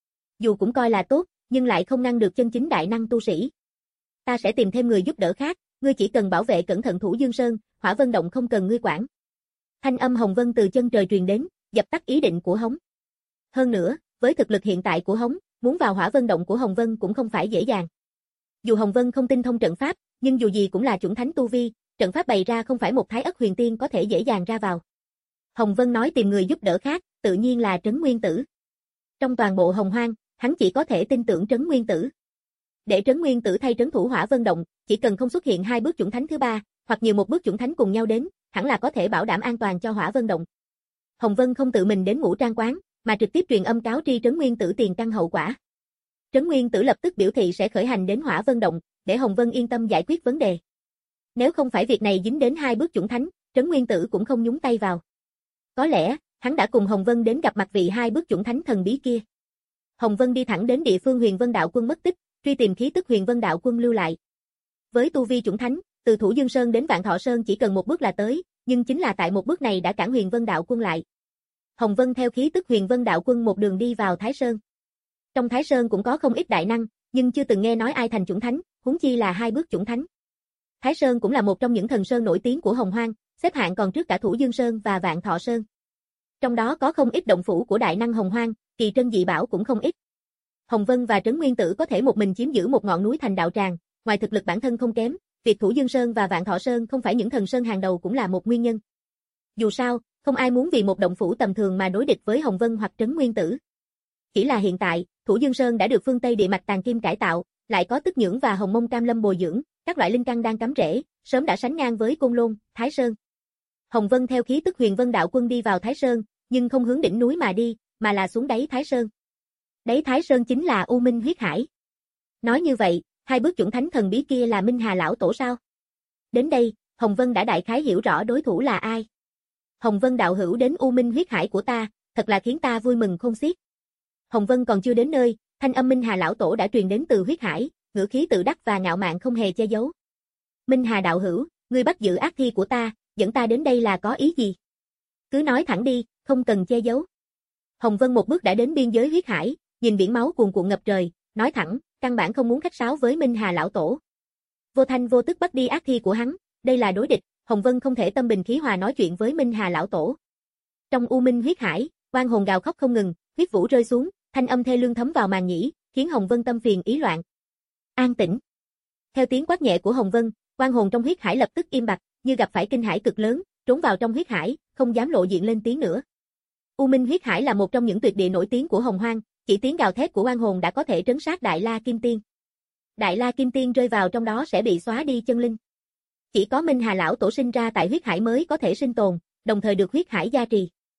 Dù cũng coi là tốt, nhưng lại không ngăn được chân chính đại năng tu sĩ. Ta sẽ tìm thêm người giúp đỡ khác, ngươi chỉ cần bảo vệ cẩn thận Thủ Dương Sơn, Hỏa Vân Động không cần ngươi quản. Thanh âm Hồng Vân từ chân trời truyền đến, dập tắt ý định của Hống. Hơn nữa, với thực lực hiện tại của Hống, muốn vào Hỏa Vân Động của Hồng Vân cũng không phải dễ dàng. Dù Hồng Vân không tinh thông trận pháp, nhưng dù gì cũng là chuẩn thánh tu vi, trận pháp bày ra không phải một Thái Ất Huyền Tiên có thể dễ dàng ra vào. Hồng Vân nói tìm người giúp đỡ khác, tự nhiên là Trấn Nguyên Tử. Trong toàn bộ Hồng Hoang, hắn chỉ có thể tin tưởng Trấn Nguyên Tử. Để Trấn Nguyên Tử thay trấn thủ Hỏa Vân Động, chỉ cần không xuất hiện hai bước chuẩn thánh thứ ba, hoặc nhiều một bước chuẩn thánh cùng nhau đến, hẳn là có thể bảo đảm an toàn cho Hỏa Vân Động. Hồng Vân không tự mình đến Ngũ Trang quán, mà trực tiếp truyền âm cáo tri Trấn Nguyên Tử tiền căn hậu quả. Trấn Nguyên Tử lập tức biểu thị sẽ khởi hành đến Hỏa Vân Động, để Hồng Vân yên tâm giải quyết vấn đề. Nếu không phải việc này dính đến hai bước chuẩn thánh, Trấn Nguyên Tử cũng không nhúng tay vào. Có lẽ, hắn đã cùng Hồng Vân đến gặp mặt vị hai bước chuẩn thánh thần bí kia. Hồng Vân đi thẳng đến địa phương Huyền Vân Đạo Quân mất tích, truy tìm khí tức Huyền Vân Đạo Quân lưu lại. Với tu vi chuẩn thánh, từ Thủ Dương Sơn đến Vạn Thọ Sơn chỉ cần một bước là tới, nhưng chính là tại một bước này đã cản Huyền Vân Đạo Quân lại. Hồng Vân theo khí tức Huyền Vân Đạo Quân một đường đi vào Thái Sơn. Trong Thái Sơn cũng có không ít đại năng, nhưng chưa từng nghe nói ai thành chuẩn thánh, huống chi là hai bước chuẩn thánh. Thái Sơn cũng là một trong những thần sơn nổi tiếng của Hồng Hoang, xếp hạng còn trước cả Thủ Dương Sơn và Vạn Thọ Sơn. Trong đó có không ít động phủ của đại năng Hồng Hoang, kỳ trân dị bảo cũng không ít. Hồng Vân và Trấn Nguyên Tử có thể một mình chiếm giữ một ngọn núi thành đạo tràng, ngoài thực lực bản thân không kém, việc Thủ Dương Sơn và Vạn Thọ Sơn không phải những thần sơn hàng đầu cũng là một nguyên nhân. Dù sao, không ai muốn vì một động phủ tầm thường mà đối địch với Hồng Vân hoặc Trấn Nguyên Tử. Chỉ là hiện tại, Thủ Dương Sơn đã được phương Tây địa mạch tàn kim cải tạo, lại có Tức Nhưỡng và Hồng Mông Cam Lâm bồi dưỡng, các loại linh căn đang cắm rễ, sớm đã sánh ngang với Côn Lôn, Thái Sơn. Hồng Vân theo khí tức Huyền Vân Đạo Quân đi vào Thái Sơn, nhưng không hướng đỉnh núi mà đi, mà là xuống đáy Thái Sơn. Đáy Thái Sơn chính là U Minh huyết hải. Nói như vậy, hai bước chuẩn thánh thần bí kia là Minh Hà lão tổ sao? Đến đây, Hồng Vân đã đại khái hiểu rõ đối thủ là ai. Hồng Vân đạo hữu đến U Minh huyết hải của ta, thật là khiến ta vui mừng không xiết. Hồng Vân còn chưa đến nơi, thanh âm Minh Hà lão tổ đã truyền đến từ huyết hải, ngữ khí tự đắc và ngạo mạn không hề che giấu. Minh Hà đạo hữu, ngươi bắt giữ ác thi của ta, dẫn ta đến đây là có ý gì? Cứ nói thẳng đi, không cần che giấu. Hồng Vân một bước đã đến biên giới huyết hải, nhìn biển máu cuồn cuộn ngập trời, nói thẳng, căn bản không muốn khách sáo với Minh Hà lão tổ. Vô thanh vô tức bắt đi ác thi của hắn, đây là đối địch, Hồng Vân không thể tâm bình khí hòa nói chuyện với Minh Hà lão tổ. Trong U Minh huyết hải, oan hồn gào khóc không ngừng, huyết vũ rơi xuống, thanh âm thê lương thấm vào màng nhĩ, khiến Hồng Vân tâm phiền ý loạn. An tĩnh. Theo tiếng quát nhẹ của Hồng Vân, oan hồn trong huyết hải lập tức im bặt, như gặp phải kinh hãi cực lớn, trốn vào trong huyết hải, không dám lộ diện lên tiếng nữa. U Minh huyết hải là một trong những tuyệt địa nổi tiếng của Hồng Hoang, chỉ tiếng gào thét của oan hồn đã có thể trấn sát Đại La Kim Tiên. Đại La Kim Tiên rơi vào trong đó sẽ bị xóa đi chân linh. Chỉ có Minh Hà lão tổ sinh ra tại huyết hải mới có thể sinh tồn, đồng thời được huyết hải gia trì.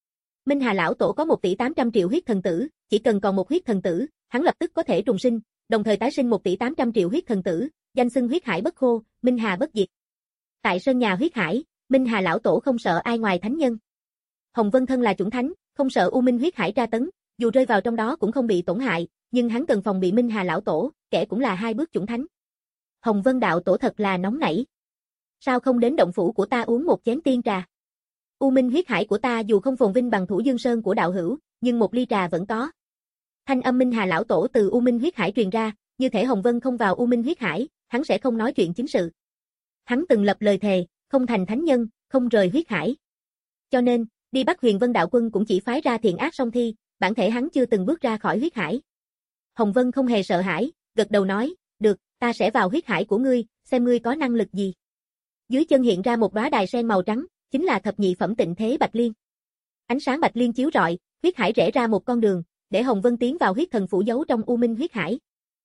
Minh Hà lão tổ có một tỷ tám trăm triệu huyết thần tử, chỉ cần còn một huyết thần tử, hắn lập tức có thể trùng sinh, đồng thời tái sinh một tỷ tám trăm triệu huyết thần tử, danh xưng huyết hải bất khô, Minh Hà bất diệt. Tại sân nhà huyết hải, Minh Hà lão tổ không sợ ai ngoài thánh nhân. Hồng Vân thân là chủng thánh, không sợ U Minh huyết hải tra tấn, dù rơi vào trong đó cũng không bị tổn hại, nhưng hắn cần phòng bị Minh Hà lão tổ, kẻ cũng là hai bước chủng thánh. Hồng Vân đạo tổ thật là nóng nảy. Sao không đến động phủ của ta uống một chén tiên trà? U Minh huyết hải của ta dù không phồn vinh bằng Thủ Dương Sơn của đạo hữu, nhưng một ly trà vẫn có. Thanh âm Minh Hà lão tổ từ U Minh huyết hải truyền ra, như thể Hồng Vân không vào U Minh huyết hải, hắn sẽ không nói chuyện chính sự. Hắn từng lập lời thề, không thành thánh nhân, không rời huyết hải. Cho nên, đi bắt Huyền Vân đạo quân cũng chỉ phái ra thiện ác song thi, bản thể hắn chưa từng bước ra khỏi huyết hải. Hồng Vân không hề sợ hãi, gật đầu nói, được, ta sẽ vào huyết hải của ngươi, xem ngươi có năng lực gì. Dưới chân hiện ra một đóa đài sen màu trắng, chính là thập nhị phẩm tịnh thế bạch liên. Ánh sáng bạch liên chiếu rọi, huyết hải rẽ ra một con đường, để Hồng Vân tiến vào huyết thần phủ giấu trong U Minh huyết hải.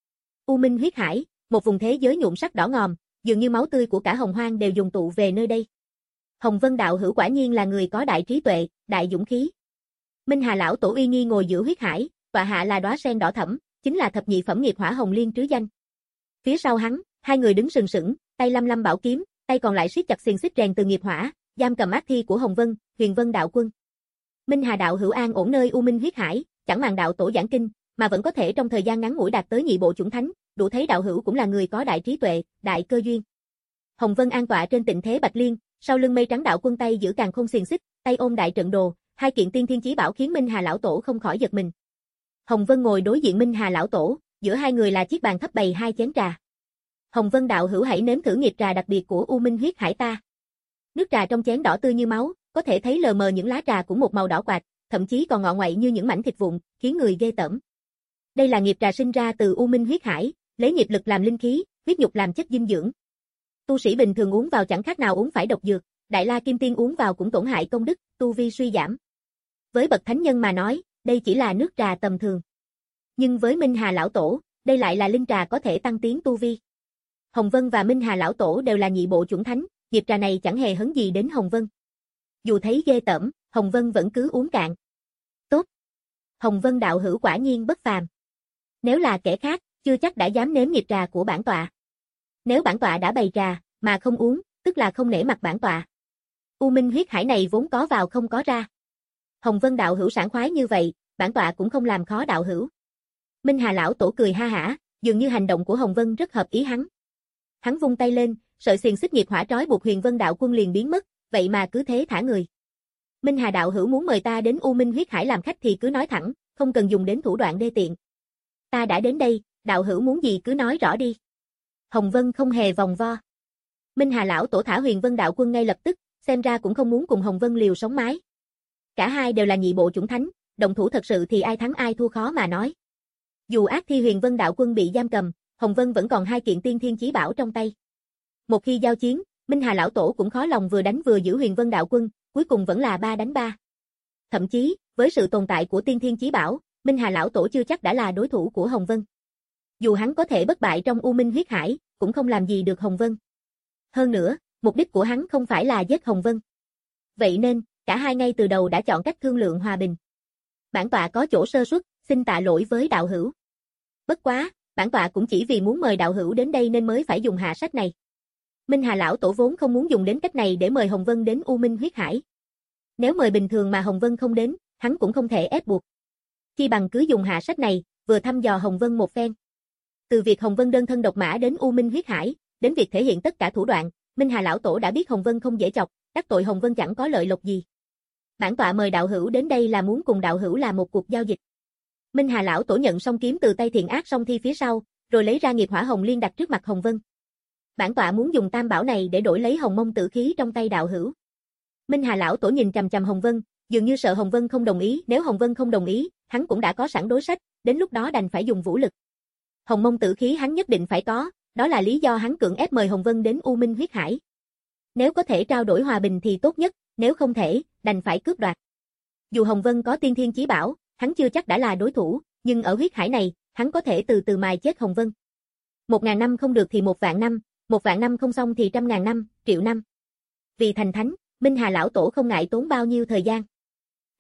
U Minh huyết hải, một vùng thế giới nhuộm sắc đỏ ngòm, dường như máu tươi của cả Hồng Hoang đều dùng tụ về nơi đây. Hồng Vân đạo hữu quả nhiên là người có đại trí tuệ, đại dũng khí. Minh Hà lão tổ uy nghi ngồi giữa huyết hải, tọa hạ là đóa sen đỏ thẫm, chính là thập nhị phẩm nghiệp hỏa hồng liên trứ danh. Phía sau hắn, hai người đứng sừng sững, tay lăm lăm bảo kiếm, tay còn lại siết chặt xiềng xích rèn từ nghiệp hỏa, giam cầm ác thi của Hồng Vân, Huyền Vân đạo quân. Minh Hà đạo hữu an ổn nơi U Minh huyết hải, chẳng màng đạo tổ giảng kinh, mà vẫn có thể trong thời gian ngắn ngủi đạt tới nhị bộ chủng thánh, đủ thấy đạo hữu cũng là người có đại trí tuệ, đại cơ duyên. Hồng Vân an tọa trên tịnh thế bạch liên, sau lưng mây trắng đạo quân tay giữ càn khôn xiềng xích, tay ôm đại trận đồ, hai kiện tiên thiên chí bảo khiến Minh Hà lão tổ không khỏi giật mình. Hồng Vân ngồi đối diện Minh Hà lão tổ, giữa hai người là chiếc bàn thấp bày hai chén trà. Hồng Vân đạo hữu hãy nếm thử nghiệp trà đặc biệt của U Minh huyết hải ta. Nước trà trong chén đỏ tươi như máu, có thể thấy lờ mờ những lá trà cũng một màu đỏ quạt, thậm chí còn ngọ ngoại như những mảnh thịt vụn, khiến người ghê tởm. Đây là nghiệp trà sinh ra từ U Minh huyết hải, lấy nghiệp lực làm linh khí, huyết nhục làm chất dinh dưỡng. Tu sĩ bình thường uống vào chẳng khác nào uống phải độc dược, Đại La Kim Tiên uống vào cũng tổn hại công đức, tu vi suy giảm. Với bậc thánh nhân mà nói, đây chỉ là nước trà tầm thường. Nhưng với Minh Hà lão tổ, đây lại là linh trà có thể tăng tiến tu vi. Hồng Vân và Minh Hà lão tổ đều là nhị bộ chủng thánh, nghiệp trà này chẳng hề hấn gì đến Hồng Vân. Dù thấy ghê tởm, Hồng Vân vẫn cứ uống cạn. Tốt. Hồng Vân đạo hữu quả nhiên bất phàm. Nếu là kẻ khác, chưa chắc đã dám nếm nghiệp trà của bản tọa. Nếu bản tọa đã bày trà, mà không uống, tức là không nể mặt bản tọa. U Minh huyết hải này vốn có vào không có ra. Hồng Vân đạo hữu sảng khoái như vậy, bản tọa cũng không làm khó đạo hữu. Minh Hà lão tổ cười ha hả, dường như hành động của Hồng Vân rất hợp ý hắn. Hắn vung tay lên, sợi xiềng xích nghiệp hỏa trói buộc Huyền Vân đạo quân liền biến mất, vậy mà cứ thế thả người. Minh Hà đạo hữu muốn mời ta đến U Minh huyết hải làm khách thì cứ nói thẳng, không cần dùng đến thủ đoạn đê tiện. Ta đã đến đây, đạo hữu muốn gì cứ nói rõ đi. Hồng Vân không hề vòng vo. Minh Hà lão tổ thả Huyền Vân đạo quân ngay lập tức, xem ra cũng không muốn cùng Hồng Vân liều sống mái. Cả hai đều là nhị bộ chủng thánh, đồng thủ thật sự thì ai thắng ai thua khó mà nói. Dù ác thi Huyền Vân đạo quân bị giam cầm, Hồng Vân vẫn còn hai kiện tiên thiên chí bảo trong tay. Một khi giao chiến, Minh Hà lão tổ cũng khó lòng vừa đánh vừa giữ Huyền Vân đạo quân, cuối cùng vẫn là ba đánh ba. Thậm chí, với sự tồn tại của tiên thiên chí bảo, Minh Hà lão tổ chưa chắc đã là đối thủ của Hồng Vân. Dù hắn có thể bất bại trong U Minh huyết hải, cũng không làm gì được Hồng Vân. Hơn nữa, mục đích của hắn không phải là giết Hồng Vân. Vậy nên, cả hai ngay từ đầu đã chọn cách thương lượng hòa bình. Bản tọa có chỗ sơ suất, xin tạ lỗi với đạo hữu. Bất quá, bản tọa cũng chỉ vì muốn mời đạo hữu đến đây nên mới phải dùng hạ sách này. Minh Hà lão tổ vốn không muốn dùng đến cách này để mời Hồng Vân đến U Minh huyết hải. Nếu mời bình thường mà Hồng Vân không đến, hắn cũng không thể ép buộc. Chi bằng cứ dùng hạ sách này, vừa thăm dò Hồng Vân một phen. Từ việc Hồng Vân đơn thân độc mã đến U Minh huyết hải, đến việc thể hiện tất cả thủ đoạn, Minh Hà lão tổ đã biết Hồng Vân không dễ chọc, đắc tội Hồng Vân chẳng có lợi lộc gì. Bản tọa mời đạo hữu đến đây là muốn cùng đạo hữu làm một cuộc giao dịch. Minh Hà lão tổ nhận song kiếm từ tay thiện ác song thi phía sau, rồi lấy ra nghiệp hỏa hồng liên đặt trước mặt Hồng Vân. Bản tọa muốn dùng tam bảo này để đổi lấy hồng mông tử khí trong tay đạo hữu. Minh Hà lão tổ nhìn chằm chằm Hồng Vân, dường như sợ Hồng Vân không đồng ý, nếu Hồng Vân không đồng ý, hắn cũng đã có sẵn đối sách, đến lúc đó đành phải dùng vũ lực. Hồng mông tử khí hắn nhất định phải có, đó là lý do hắn cưỡng ép mời Hồng Vân đến U Minh huyết hải. Nếu có thể trao đổi hòa bình thì tốt nhất, nếu không thể, đành phải cướp đoạt. Dù Hồng Vân có tiên thiên chí bảo, hắn chưa chắc đã là đối thủ, nhưng ở huyết hải này, hắn có thể từ từ mài chết Hồng Vân. Một ngàn năm không được thì một vạn năm, một vạn năm không xong thì trăm ngàn năm, triệu năm. Vì thành thánh, Minh Hà lão tổ không ngại tốn bao nhiêu thời gian. Đốt,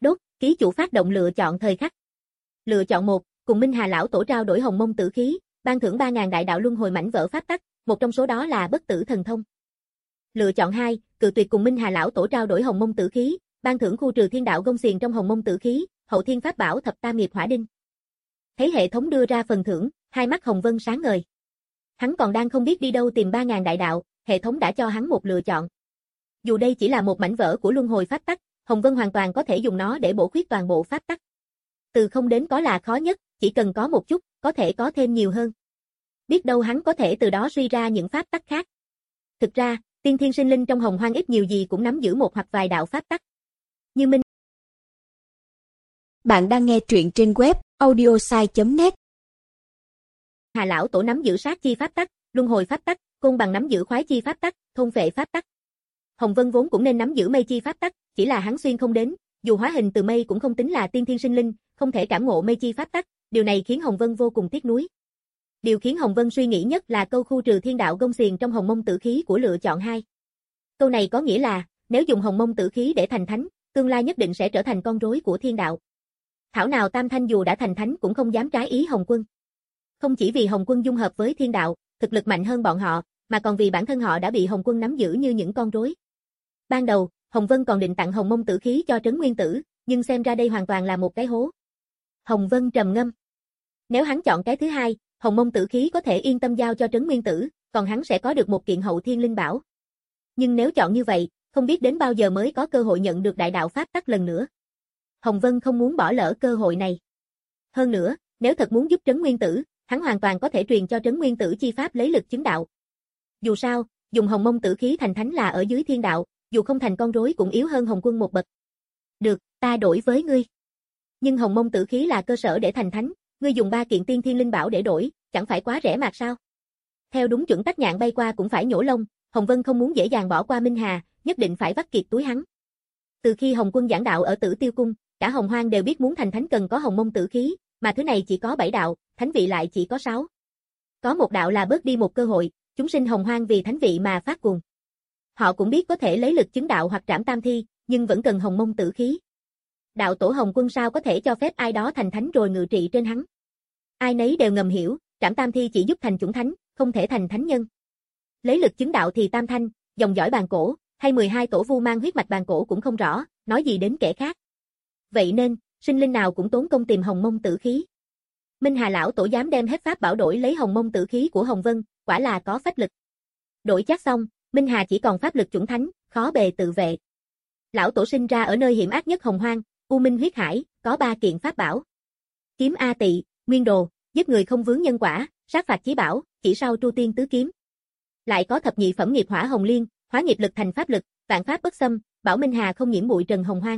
Ký chủ phát động lựa chọn thời khắc. Lựa chọn một, cùng Minh Hà lão tổ trao đổi hồng mông tử khí, ban thưởng ba nghìn đại đạo luân hồi mảnh vỡ pháp tắc, một trong số đó là bất tử thần thông. Lựa chọn hai, cự tuyệt cùng Minh Hà lão tổ trao đổi hồng mông tử khí, ban thưởng khu trừ thiên đạo gông xiềng trong hồng mông tử khí, hậu thiên pháp bảo thập tam nghiệp hỏa đinh. Thấy hệ thống đưa ra phần thưởng, hai mắt Hồng Vân sáng ngời. Hắn còn đang không biết đi đâu tìm ba nghìn đại đạo, hệ thống đã cho hắn một lựa chọn. Dù đây chỉ là một mảnh vỡ của luân hồi pháp tắc, Hồng Vân hoàn toàn có thể dùng nó để bổ khuyết toàn bộ pháp tắc. Từ không đến có là khó nhất, chỉ cần có một chút, có thể có thêm nhiều hơn. Biết đâu hắn có thể từ đó suy ra những pháp tắc khác. Thực ra, tiên thiên sinh linh trong hồng hoang ít nhiều gì cũng nắm giữ một hoặc vài đạo pháp tắc. Như Minh. Bạn đang nghe truyện trên web audiosai chấm net. Hà lão tổ nắm giữ sát chi pháp tắc, luân hồi pháp tắc, Côn Bằng nắm giữ khoái chi pháp tắc, thôn phệ pháp tắc. Hồng Vân vốn cũng nên nắm giữ mây chi pháp tắc, chỉ là hắn xuyên không đến, dù hóa hình từ mây cũng không tính là tiên thiên sinh linh, không thể cảm ngộ mây chi pháp tắc, điều này khiến Hồng Vân vô cùng tiếc nuối. Điều khiến Hồng Vân suy nghĩ nhất là câu khu trừ thiên đạo gông xiềng trong hồng mông tử khí của lựa chọn hai. Câu này có nghĩa là, nếu dùng hồng mông tử khí để thành thánh, tương lai nhất định sẽ trở thành con rối của thiên đạo. Thảo nào Tam Thanh dù đã thành thánh cũng không dám trái ý Hồng Quân. Không chỉ vì Hồng Quân dung hợp với thiên đạo, thực lực mạnh hơn bọn họ, mà còn vì bản thân họ đã bị Hồng Quân nắm giữ như những con rối. Ban đầu, Hồng Vân còn định tặng hồng mông tử khí cho Trấn Nguyên Tử, nhưng xem ra đây hoàn toàn là một cái hố. Hồng Vân trầm ngâm. Nếu hắn chọn cái thứ hai, hồng mông tử khí có thể yên tâm giao cho Trấn Nguyên Tử, còn hắn sẽ có được một kiện hậu thiên linh bảo. Nhưng nếu chọn như vậy, không biết đến bao giờ mới có cơ hội nhận được đại đạo pháp tắc lần nữa. Hồng Vân không muốn bỏ lỡ cơ hội này. Hơn nữa, nếu thật muốn giúp Trấn Nguyên Tử, hắn hoàn toàn có thể truyền cho Trấn Nguyên Tử chi pháp lấy lực chứng đạo. Dù sao, dùng hồng mông tử khí thành thánh là ở dưới thiên đạo, dù không thành con rối cũng yếu hơn Hồng Quân một bậc. Được, ta đổi với ngươi. Nhưng hồng mông tử khí là cơ sở để thành thánh, ngươi dùng ba kiện tiên thiên linh bảo để đổi, chẳng phải quá rẻ mạt sao? Theo đúng chuẩn tắc nhạn bay qua cũng phải nhổ lông, Hồng Vân không muốn dễ dàng bỏ qua Minh Hà, nhất định phải vắt kiệt túi hắn. Từ khi Hồng Quân giảng đạo ở Tử Tiêu Cung, cả Hồng Hoang đều biết muốn thành thánh cần có hồng mông tử khí, mà thứ này chỉ có bảy đạo, thánh vị lại chỉ có sáu. Có một đạo là bớt đi một cơ hội, chúng sinh Hồng Hoang vì thánh vị mà phát cuồng. Họ cũng biết có thể lấy lực chứng đạo hoặc trảm tam thi, nhưng vẫn cần hồng mông tử khí. Đạo tổ Hồng Quân sao có thể cho phép ai đó thành thánh rồi ngự trị trên hắn? Ai nấy đều ngầm hiểu, trảm tam thi chỉ giúp thành chủng thánh, không thể thành thánh nhân. Lấy lực chứng đạo thì tam thanh, dòng dõi bàn cổ, hay mười hai tổ vu mang huyết mạch bàn cổ cũng không rõ, nói gì đến kẻ khác. Vậy nên, sinh linh nào cũng tốn công tìm hồng mông tử khí. Minh Hà lão tổ dám đem hết pháp bảo đổi lấy hồng mông tử khí của Hồng Vân, quả là có phách lực. Đổi chắc xong, Minh Hà chỉ còn pháp lực chủng thánh, khó bề tự vệ. Lão tổ sinh ra ở nơi hiểm ác nhất Hồng Hoang, U Minh huyết hải, có ba kiện pháp bảo. Kiếm A Tị, Nguyên Đồ, giết người không vướng nhân quả, sát phạt chí bảo, chỉ sau Tru Tiên tứ kiếm. Lại có thập nhị phẩm nghiệp hỏa hồng liên, hóa nghiệp lực thành pháp lực, vạn pháp bất xâm, bảo Minh Hà không nhiễm bụi trần hồng hoang.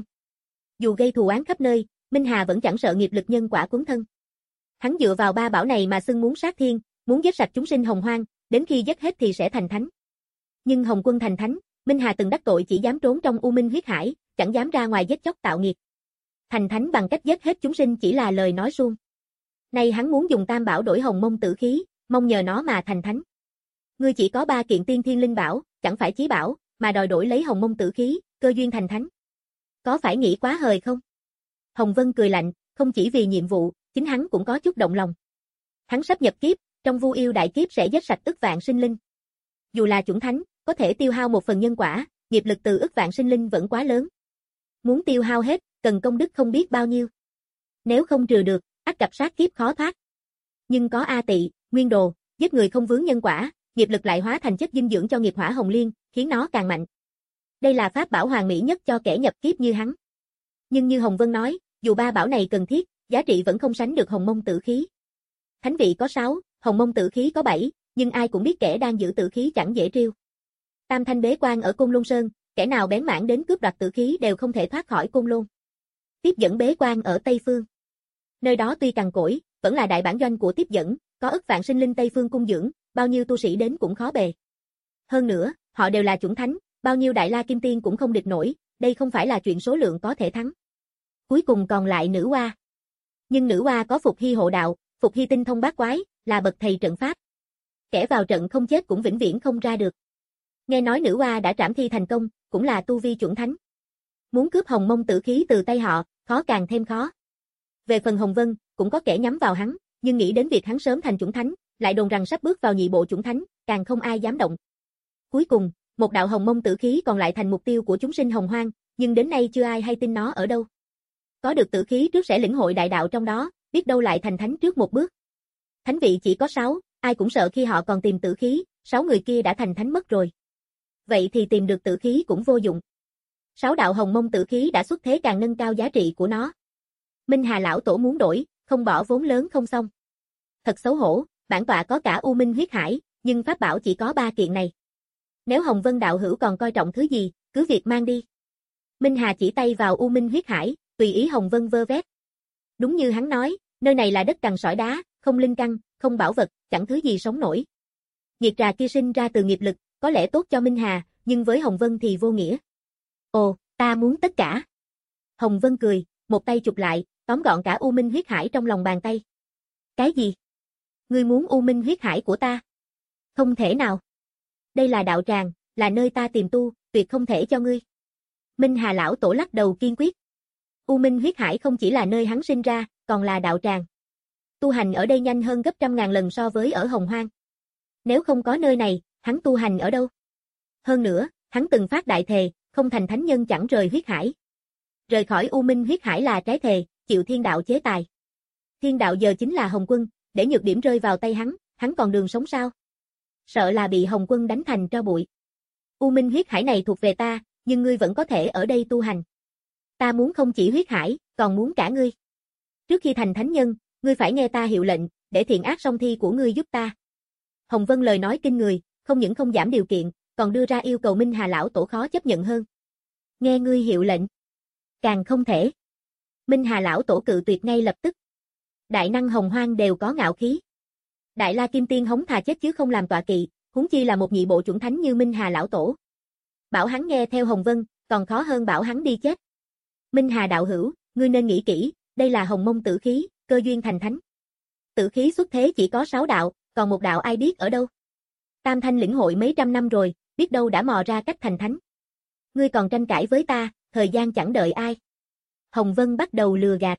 Dù gây thù oán khắp nơi, Minh Hà vẫn chẳng sợ nghiệp lực nhân quả cuốn thân. Hắn dựa vào ba bảo này mà xưng muốn sát thiên, muốn giết sạch chúng sinh Hồng Hoang, đến khi giết hết thì sẽ thành thánh. Nhưng Hồng Quân thành thánh, Minh Hà từng đắc tội chỉ dám trốn trong U Minh huyết hải, chẳng dám ra ngoài giết chóc tạo nghiệp. Thành thánh bằng cách giết hết chúng sinh chỉ là lời nói suông. Nay hắn muốn dùng tam bảo đổi hồng mông tử khí, mong nhờ nó mà thành thánh. Ngươi chỉ có ba kiện tiên thiên linh bảo, chẳng phải chí bảo, mà đòi đổi lấy hồng mông tử khí, cơ duyên thành thánh. Có phải nghĩ quá hời không? Hồng Vân cười lạnh, không chỉ vì nhiệm vụ, chính hắn cũng có chút động lòng. Hắn sắp nhập kiếp, trong Vu Yêu đại kiếp sẽ giết sạch ức vạn sinh linh. Dù là chủng thánh, có thể tiêu hao một phần nhân quả, nghiệp lực từ ức vạn sinh linh vẫn quá lớn. Muốn tiêu hao hết, cần công đức không biết bao nhiêu. Nếu không trừ được, ắt gặp sát kiếp khó thoát. Nhưng có A Tị, Nguyên Đồ, giết người không vướng nhân quả, nghiệp lực lại hóa thành chất dinh dưỡng cho nghiệp hỏa hồng liên, khiến nó càng mạnh. Đây là pháp bảo hoàn mỹ nhất cho kẻ nhập kiếp như hắn. Nhưng như Hồng Vân nói, dù ba bảo này cần thiết, giá trị vẫn không sánh được hồng mông tử khí. Thánh vị có sáu, hồng mông tử khí có bảy, nhưng ai cũng biết kẻ đang giữ tử khí chẳng dễ trêu. Tam thanh bế quan ở Côn Lôn Sơn, kẻ nào bén mảng đến cướp đoạt tử khí đều không thể thoát khỏi Côn Lôn. Tiếp dẫn bế quan ở Tây Phương. Nơi đó tuy cằn cỗi, vẫn là đại bản doanh của tiếp dẫn, có ức vạn sinh linh Tây Phương cung dưỡng, bao nhiêu tu sĩ đến cũng khó bề. Hơn nữa, họ đều là chủng thánh, bao nhiêu đại la kim tiên cũng không địch nổi, đây không phải là chuyện số lượng có thể thắng. Cuối cùng còn lại nữ hoa. Nhưng nữ hoa có Phục Hy hộ đạo, Phục Hy tinh thông bát quái, là bậc thầy trận pháp. Kẻ vào trận không chết cũng vĩnh viễn không ra được. Nghe nói nữ hoa đã trảm thi thành công, cũng là tu vi chuẩn thánh. Muốn cướp hồng mông tử khí từ tay họ, khó càng thêm khó. Về phần Hồng Vân, cũng có kẻ nhắm vào hắn, nhưng nghĩ đến việc hắn sớm thành chủng thánh, lại đồn rằng sắp bước vào nhị bộ chủng thánh, càng không ai dám động. Cuối cùng, một đạo hồng mông tử khí còn lại thành mục tiêu của chúng sinh hồng hoang, nhưng đến nay chưa ai hay tin nó ở đâu. Có được tử khí trước sẽ lĩnh hội đại đạo trong đó, biết đâu lại thành thánh trước một bước. Thánh vị chỉ có sáu, ai cũng sợ khi họ còn tìm tử khí, sáu người kia đã thành thánh mất rồi. Vậy thì tìm được tử khí cũng vô dụng. Sáu đạo hồng mông tử khí đã xuất thế càng nâng cao giá trị của nó. Minh Hà lão tổ muốn đổi, không bỏ vốn lớn không xong. Thật xấu hổ, bản tọa có cả U Minh huyết hải, nhưng pháp bảo chỉ có ba kiện này. Nếu Hồng Vân đạo hữu còn coi trọng thứ gì, cứ việc mang đi. Minh Hà chỉ tay vào U Minh huyết hải, tùy ý Hồng Vân vơ vét. Đúng như hắn nói, nơi này là đất cằn sỏi đá, không linh căn, không bảo vật, chẳng thứ gì sống nổi. Nhiệt trà kia sinh ra từ nghiệp lực, có lẽ tốt cho Minh Hà, nhưng với Hồng Vân thì vô nghĩa. Ồ, ta muốn tất cả. Hồng Vân cười, một tay chụp lại, tóm gọn cả U Minh huyết hải trong lòng bàn tay. Cái gì? Ngươi muốn U Minh huyết hải của ta? Không thể nào. Đây là đạo tràng, là nơi ta tìm tu, tuyệt không thể cho ngươi. Minh Hà lão tổ lắc đầu kiên quyết. U Minh huyết hải không chỉ là nơi hắn sinh ra, còn là đạo tràng. Tu hành ở đây nhanh hơn gấp trăm ngàn lần so với ở Hồng Hoang. Nếu không có nơi này, hắn tu hành ở đâu? Hơn nữa, hắn từng phát đại thề, không thành thánh nhân chẳng rời huyết hải. Rời khỏi U Minh huyết hải là trái thề, chịu thiên đạo chế tài. Thiên đạo giờ chính là Hồng Quân, để nhược điểm rơi vào tay hắn, hắn còn đường sống sao? Sợ là bị Hồng Quân đánh thành tro bụi. U Minh huyết hải này thuộc về ta, nhưng ngươi vẫn có thể ở đây tu hành. Ta muốn không chỉ huyết hải, còn muốn cả ngươi. Trước khi thành thánh nhân, ngươi phải nghe ta hiệu lệnh, để thiện ác song thi của ngươi giúp ta. Hồng Vân lời nói kinh người, không những không giảm điều kiện, còn đưa ra yêu cầu Minh Hà lão tổ khó chấp nhận hơn. Nghe ngươi hiệu lệnh. Càng không thể. Minh Hà lão tổ cự tuyệt ngay lập tức. Đại năng Hồng Hoang đều có ngạo khí. Đại La Kim Tiên hống thà chết chứ không làm tọa kỵ, huống chi là một nhị bộ chủng thánh như Minh Hà lão tổ. Bảo hắn nghe theo Hồng Vân, còn khó hơn bảo hắn đi chết. Minh Hà đạo hữu, ngươi nên nghĩ kỹ, đây là hồng mông tử khí, cơ duyên thành thánh. Tử khí xuất thế chỉ có sáu đạo, còn một đạo ai biết ở đâu. Tam Thanh lĩnh hội mấy trăm năm rồi, biết đâu đã mò ra cách thành thánh. Ngươi còn tranh cãi với ta, thời gian chẳng đợi ai. Hồng Vân bắt đầu lừa gạt.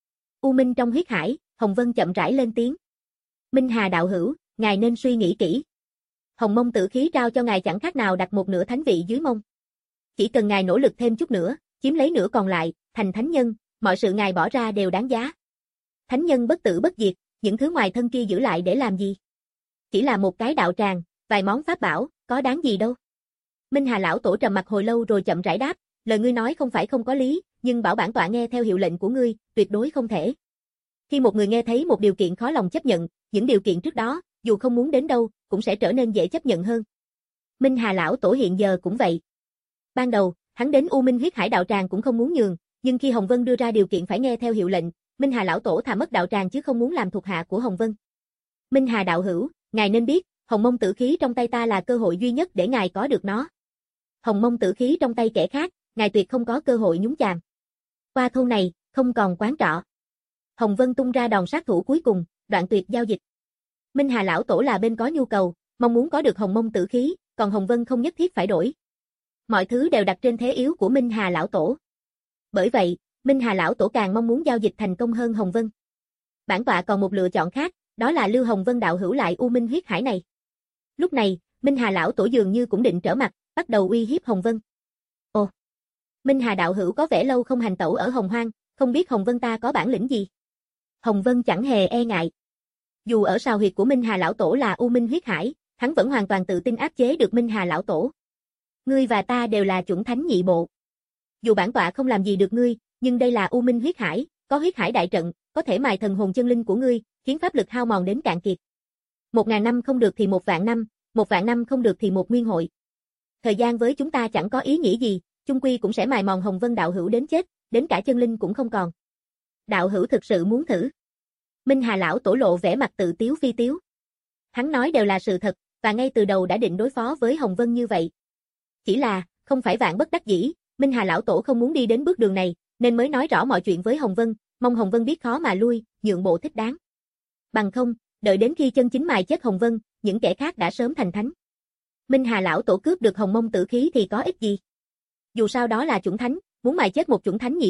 U Minh trong huyết hải, Hồng Vân chậm rãi lên tiếng. Minh Hà đạo hữu, ngài nên suy nghĩ kỹ. Hồng mông tử khí trao cho ngài chẳng khác nào đặt một nửa thánh vị dưới mông. Chỉ cần ngài nỗ lực thêm chút nữa, chiếm lấy nửa còn lại, thành thánh nhân, mọi sự ngài bỏ ra đều đáng giá. Thánh nhân bất tử bất diệt, những thứ ngoài thân kia giữ lại để làm gì? Chỉ là một cái đạo tràng, vài món pháp bảo, có đáng gì đâu. Minh Hà lão tổ trầm mặt hồi lâu rồi chậm rãi đáp, lời ngươi nói không phải không có lý, nhưng bảo bản tọa nghe theo hiệu lệnh của ngươi, tuyệt đối không thể. Khi một người nghe thấy một điều kiện khó lòng chấp nhận, những điều kiện trước đó, dù không muốn đến đâu, cũng sẽ trở nên dễ chấp nhận hơn. Minh Hà lão tổ hiện giờ cũng vậy. Ban đầu, hắn đến U Minh huyết hải đạo tràng cũng không muốn nhường, nhưng khi Hồng Vân đưa ra điều kiện phải nghe theo hiệu lệnh, Minh Hà lão tổ thà mất đạo tràng chứ không muốn làm thuộc hạ của Hồng Vân. Minh Hà đạo hữu, ngài nên biết, hồng mông tử khí trong tay ta là cơ hội duy nhất để ngài có được nó. Hồng mông tử khí trong tay kẻ khác, ngài tuyệt không có cơ hội nhúng chàm. Qua thôn này, không còn quán trọ. Hồng Vân tung ra đòn sát thủ cuối cùng, đoạn tuyệt giao dịch. Minh Hà lão tổ là bên có nhu cầu, mong muốn có được hồng mông tử khí, còn Hồng Vân không nhất thiết phải đổi. Mọi thứ đều đặt trên thế yếu của Minh Hà lão tổ. Bởi vậy, Minh Hà lão tổ càng mong muốn giao dịch thành công hơn Hồng Vân. Bản tọa còn một lựa chọn khác, đó là lưu Hồng Vân đạo hữu lại U Minh huyết hải này. Lúc này, Minh Hà lão tổ dường như cũng định trở mặt, bắt đầu uy hiếp Hồng Vân. Ồ, Minh Hà đạo hữu có vẻ lâu không hành tẩu ở Hồng Hoang, không biết Hồng Vân ta có bản lĩnh gì. Hồng Vân chẳng hề e ngại. Dù ở sào huyệt của Minh Hà lão tổ là U Minh huyết hải, hắn vẫn hoàn toàn tự tin áp chế được Minh Hà lão tổ. Ngươi và ta đều là chuẩn thánh nhị bộ. Dù bản tọa không làm gì được ngươi, nhưng đây là U Minh huyết hải, có huyết hải đại trận, có thể mài thần hồn chân linh của ngươi, khiến pháp lực hao mòn đến cạn kiệt. Một ngàn năm không được thì một vạn năm, một vạn năm không được thì một nguyên hội. Thời gian với chúng ta chẳng có ý nghĩa gì, chung quy cũng sẽ mài mòn Hồng Vân đạo hữu đến chết, đến cả chân linh cũng không còn. Đạo hữu thực sự muốn thử. Minh Hà lão tổ lộ vẻ mặt tự tiếu phi tiếu. Hắn nói đều là sự thật, và ngay từ đầu đã định đối phó với Hồng Vân như vậy. Chỉ là, không phải vạn bất đắc dĩ, Minh Hà lão tổ không muốn đi đến bước đường này, nên mới nói rõ mọi chuyện với Hồng Vân, mong Hồng Vân biết khó mà lui, nhượng bộ thích đáng. Bằng không, đợi đến khi chân chính mài chết Hồng Vân, những kẻ khác đã sớm thành thánh. Minh Hà lão tổ cướp được hồng mông tử khí thì có ích gì? Dù sao đó là chủng thánh, muốn mài chết một chủng thánh nhị bộ,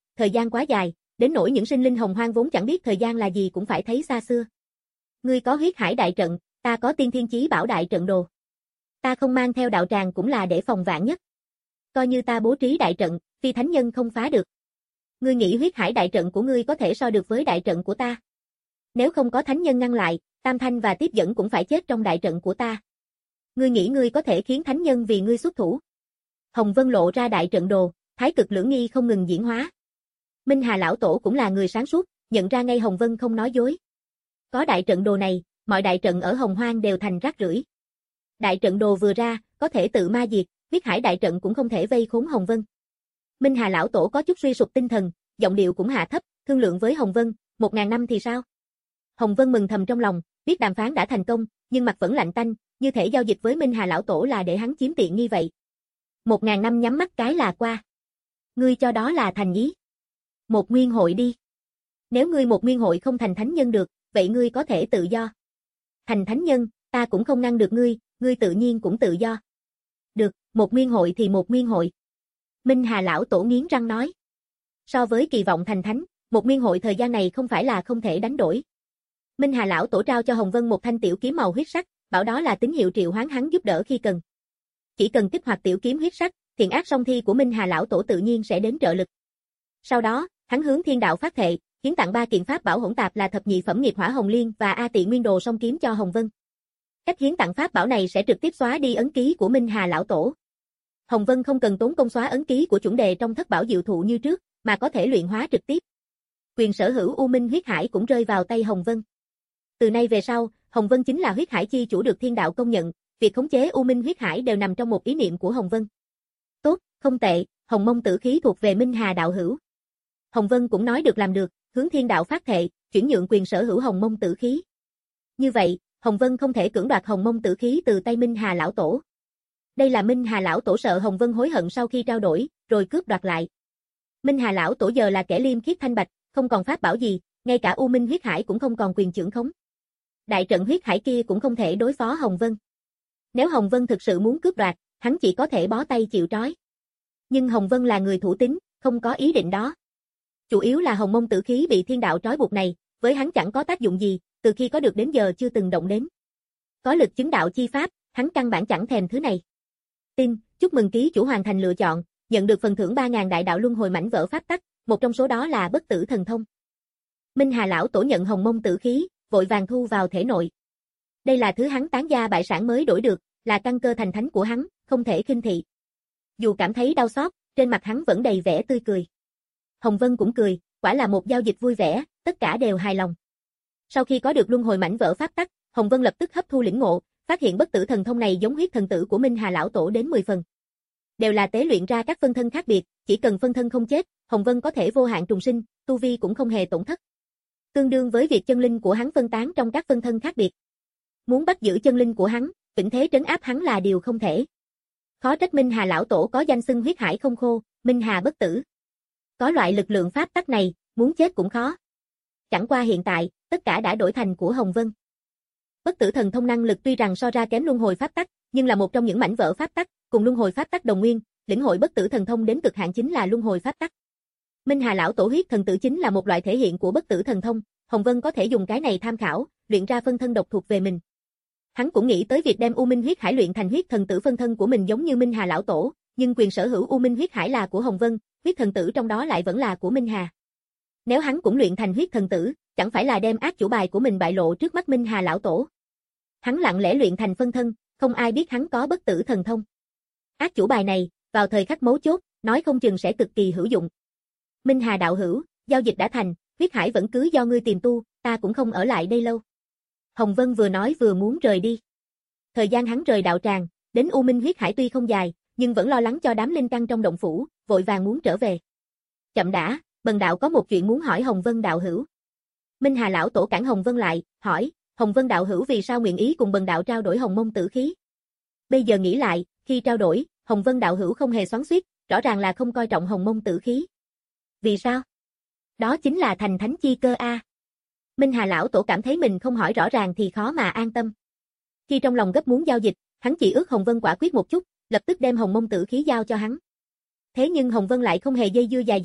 thời gian quá dài, đến nỗi những sinh linh hồng hoang vốn chẳng biết thời gian là gì cũng phải thấy xa xưa. Ngươi có huyết hải đại trận, ta có tiên thiên chí bảo đại trận đồ. Ta không mang theo đạo tràng cũng là để phòng vạn nhất. Coi như ta bố trí đại trận, phi thánh nhân không phá được. Ngươi nghĩ huyết hải đại trận của ngươi có thể so được với đại trận của ta? Nếu không có thánh nhân ngăn lại, Tam Thanh và Tiếp Dẫn cũng phải chết trong đại trận của ta. Ngươi nghĩ ngươi có thể khiến thánh nhân vì ngươi xuất thủ? Hồng Vân lộ ra đại trận đồ, thái cực lưỡng nghi không ngừng diễn hóa. Minh Hà lão tổ cũng là người sáng suốt, nhận ra ngay Hồng Vân không nói dối. Có đại trận đồ này, mọi đại trận ở Hồng Hoang đều thành rác rưởi. Đại trận đồ vừa ra, có thể tự ma diệt, huyết hải đại trận cũng không thể vây khốn Hồng Vân. Minh Hà lão tổ có chút suy sụp tinh thần, giọng điệu cũng hạ thấp, thương lượng với Hồng Vân, một ngàn năm thì sao? Hồng Vân mừng thầm trong lòng, biết đàm phán đã thành công, nhưng mặt vẫn lạnh tanh, như thể giao dịch với Minh Hà lão tổ là để hắn chiếm tiện nghi vậy. Một ngàn năm nhắm mắt cái là qua. Ngươi cho đó là thành ý. Một nguyên hội đi. Nếu ngươi một nguyên hội không thành thánh nhân được, vậy ngươi có thể tự do. Thành thánh nhân, ta cũng không ngăn được ngươi, ngươi tự nhiên cũng tự do. Được, một nguyên hội thì một nguyên hội. Minh Hà lão tổ nghiến răng nói. So với kỳ vọng thành thánh, một nguyên hội thời gian này không phải là không thể đánh đổi. Minh Hà lão tổ trao cho Hồng Vân một thanh tiểu kiếm màu huyết sắc, bảo đó là tín hiệu triệu hoán hắn giúp đỡ khi cần. Chỉ cần kích hoạt tiểu kiếm huyết sắc, thiện ác song thi của Minh Hà lão tổ tự nhiên sẽ đến trợ lực. Sau đó, hắn hướng thiên đạo phát thệ, hiến tặng ba kiện pháp bảo hỗn tạp là thập nhị phẩm nghiệp hỏa hồng liên và A Tị Nguyên Đồ song kiếm cho Hồng Vân. Cách hiến tặng pháp bảo này sẽ trực tiếp xóa đi ấn ký của Minh Hà lão tổ. Hồng Vân không cần tốn công xóa ấn ký của chuẩn đề trong thất bảo diệu thụ như trước, mà có thể luyện hóa trực tiếp. Quyền sở hữu U Minh huyết hải cũng rơi vào tay Hồng Vân. Từ nay về sau, Hồng Vân chính là huyết hải chi chủ được thiên đạo công nhận, việc khống chế U Minh huyết hải đều nằm trong một ý niệm của Hồng Vân. Tốt, không tệ, Hồng Mông tử khí thuộc về Minh Hà đạo hữu. Hồng Vân cũng nói được làm được, hướng thiên đạo phát thệ, chuyển nhượng quyền sở hữu Hồng Mông tử khí. Như vậy, Hồng Vân không thể cưỡng đoạt Hồng Mông tử khí từ tay Minh Hà lão tổ. Đây là Minh Hà lão tổ sợ Hồng Vân hối hận sau khi trao đổi, rồi cướp đoạt lại. Minh Hà lão tổ giờ là kẻ liêm khiết thanh bạch, không còn pháp bảo gì, ngay cả U Minh huyết hải cũng không còn quyền trưởng khống. Đại trận huyết hải kia cũng không thể đối phó Hồng Vân. Nếu Hồng Vân thực sự muốn cướp đoạt, hắn chỉ có thể bó tay chịu trói. Nhưng Hồng Vân là người thủ tín, không có ý định đó. Chủ yếu là Hồng Mông tử khí bị thiên đạo trói buộc này, với hắn chẳng có tác dụng gì, từ khi có được đến giờ chưa từng động đến. Có lực chứng đạo chi pháp, hắn căn bản chẳng thèm thứ này. Tin, chúc mừng ký chủ hoàn thành lựa chọn, nhận được phần thưởng ba nghìn đại đạo luân hồi mảnh vỡ pháp tắc, một trong số đó là bất tử thần thông. Minh Hà lão tổ nhận Hồng Mông tử khí, vội vàng thu vào thể nội. Đây là thứ hắn tán gia bại sản mới đổi được, là căn cơ thành thánh của hắn, không thể khinh thị. Dù cảm thấy đau xót, trên mặt hắn vẫn đầy vẻ tươi cười. Hồng Vân cũng cười, quả là một giao dịch vui vẻ, tất cả đều hài lòng. Sau khi có được luân hồi mảnh vỡ pháp tắc, Hồng Vân lập tức hấp thu lĩnh ngộ, phát hiện bất tử thần thông này giống huyết thần tử của Minh Hà lão tổ đến mười phần. Đều là tế luyện ra các phân thân khác biệt, chỉ cần phân thân không chết, Hồng Vân có thể vô hạn trùng sinh, tu vi cũng không hề tổn thất. Tương đương với việc chân linh của hắn phân tán trong các phân thân khác biệt. Muốn bắt giữ chân linh của hắn, vĩnh thế trấn áp hắn là điều không thể. Khó trách Minh Hà lão tổ có danh xưng huyết hải không khô, Minh Hà bất tử. Có loại lực lượng pháp tắc này, muốn chết cũng khó. Chẳng qua hiện tại, tất cả đã đổi thành của Hồng Vân. Bất tử thần thông năng lực tuy rằng so ra kém luân hồi pháp tắc, nhưng là một trong những mảnh vỡ pháp tắc, cùng luân hồi pháp tắc đồng nguyên, lĩnh hội bất tử thần thông đến cực hạn chính là luân hồi pháp tắc. Minh Hà lão tổ huyết thần tử chính là một loại thể hiện của bất tử thần thông, Hồng Vân có thể dùng cái này tham khảo, luyện ra phân thân độc thuộc về mình. Hắn cũng nghĩ tới việc đem U Minh huyết hải luyện thành huyết thần tử phân thân của mình giống như Minh Hà lão tổ, nhưng quyền sở hữu U Minh huyết hải là của Hồng Vân, huyết thần tử trong đó lại vẫn là của Minh Hà. Nếu hắn cũng luyện thành huyết thần tử, chẳng phải là đem ác chủ bài của mình bại lộ trước mắt Minh Hà lão tổ. Hắn lặng lẽ luyện thành phân thân, không ai biết hắn có bất tử thần thông. Ác chủ bài này, vào thời khắc mấu chốt, nói không chừng sẽ cực kỳ hữu dụng. Minh Hà đạo hữu, giao dịch đã thành, huyết hải vẫn cứ do ngươi tìm tu, ta cũng không ở lại đây lâu. Hồng Vân vừa nói vừa muốn rời đi. Thời gian hắn rời đạo tràng, đến U Minh huyết hải tuy không dài, nhưng vẫn lo lắng cho đám linh căn trong động phủ, vội vàng muốn trở về. Chậm đã, bần đạo có một chuyện muốn hỏi Hồng Vân đạo hữu. Minh Hà lão tổ cản Hồng Vân lại, hỏi, Hồng Vân đạo hữu vì sao nguyện ý cùng bần đạo trao đổi Hồng Mông tử khí? Bây giờ nghĩ lại, khi trao đổi, Hồng Vân đạo hữu không hề xoắn xuýt, rõ ràng là không coi trọng Hồng Mông tử khí. Vì sao? Đó chính là thành thánh chi cơ a. Minh Hà lão tổ cảm thấy mình không hỏi rõ ràng thì khó mà an tâm. Khi trong lòng gấp muốn giao dịch, hắn chỉ ước Hồng Vân quả quyết một chút, lập tức đem Hồng Mông tử khí giao cho hắn. Thế nhưng Hồng Vân lại không hề dây dưa dài dòng,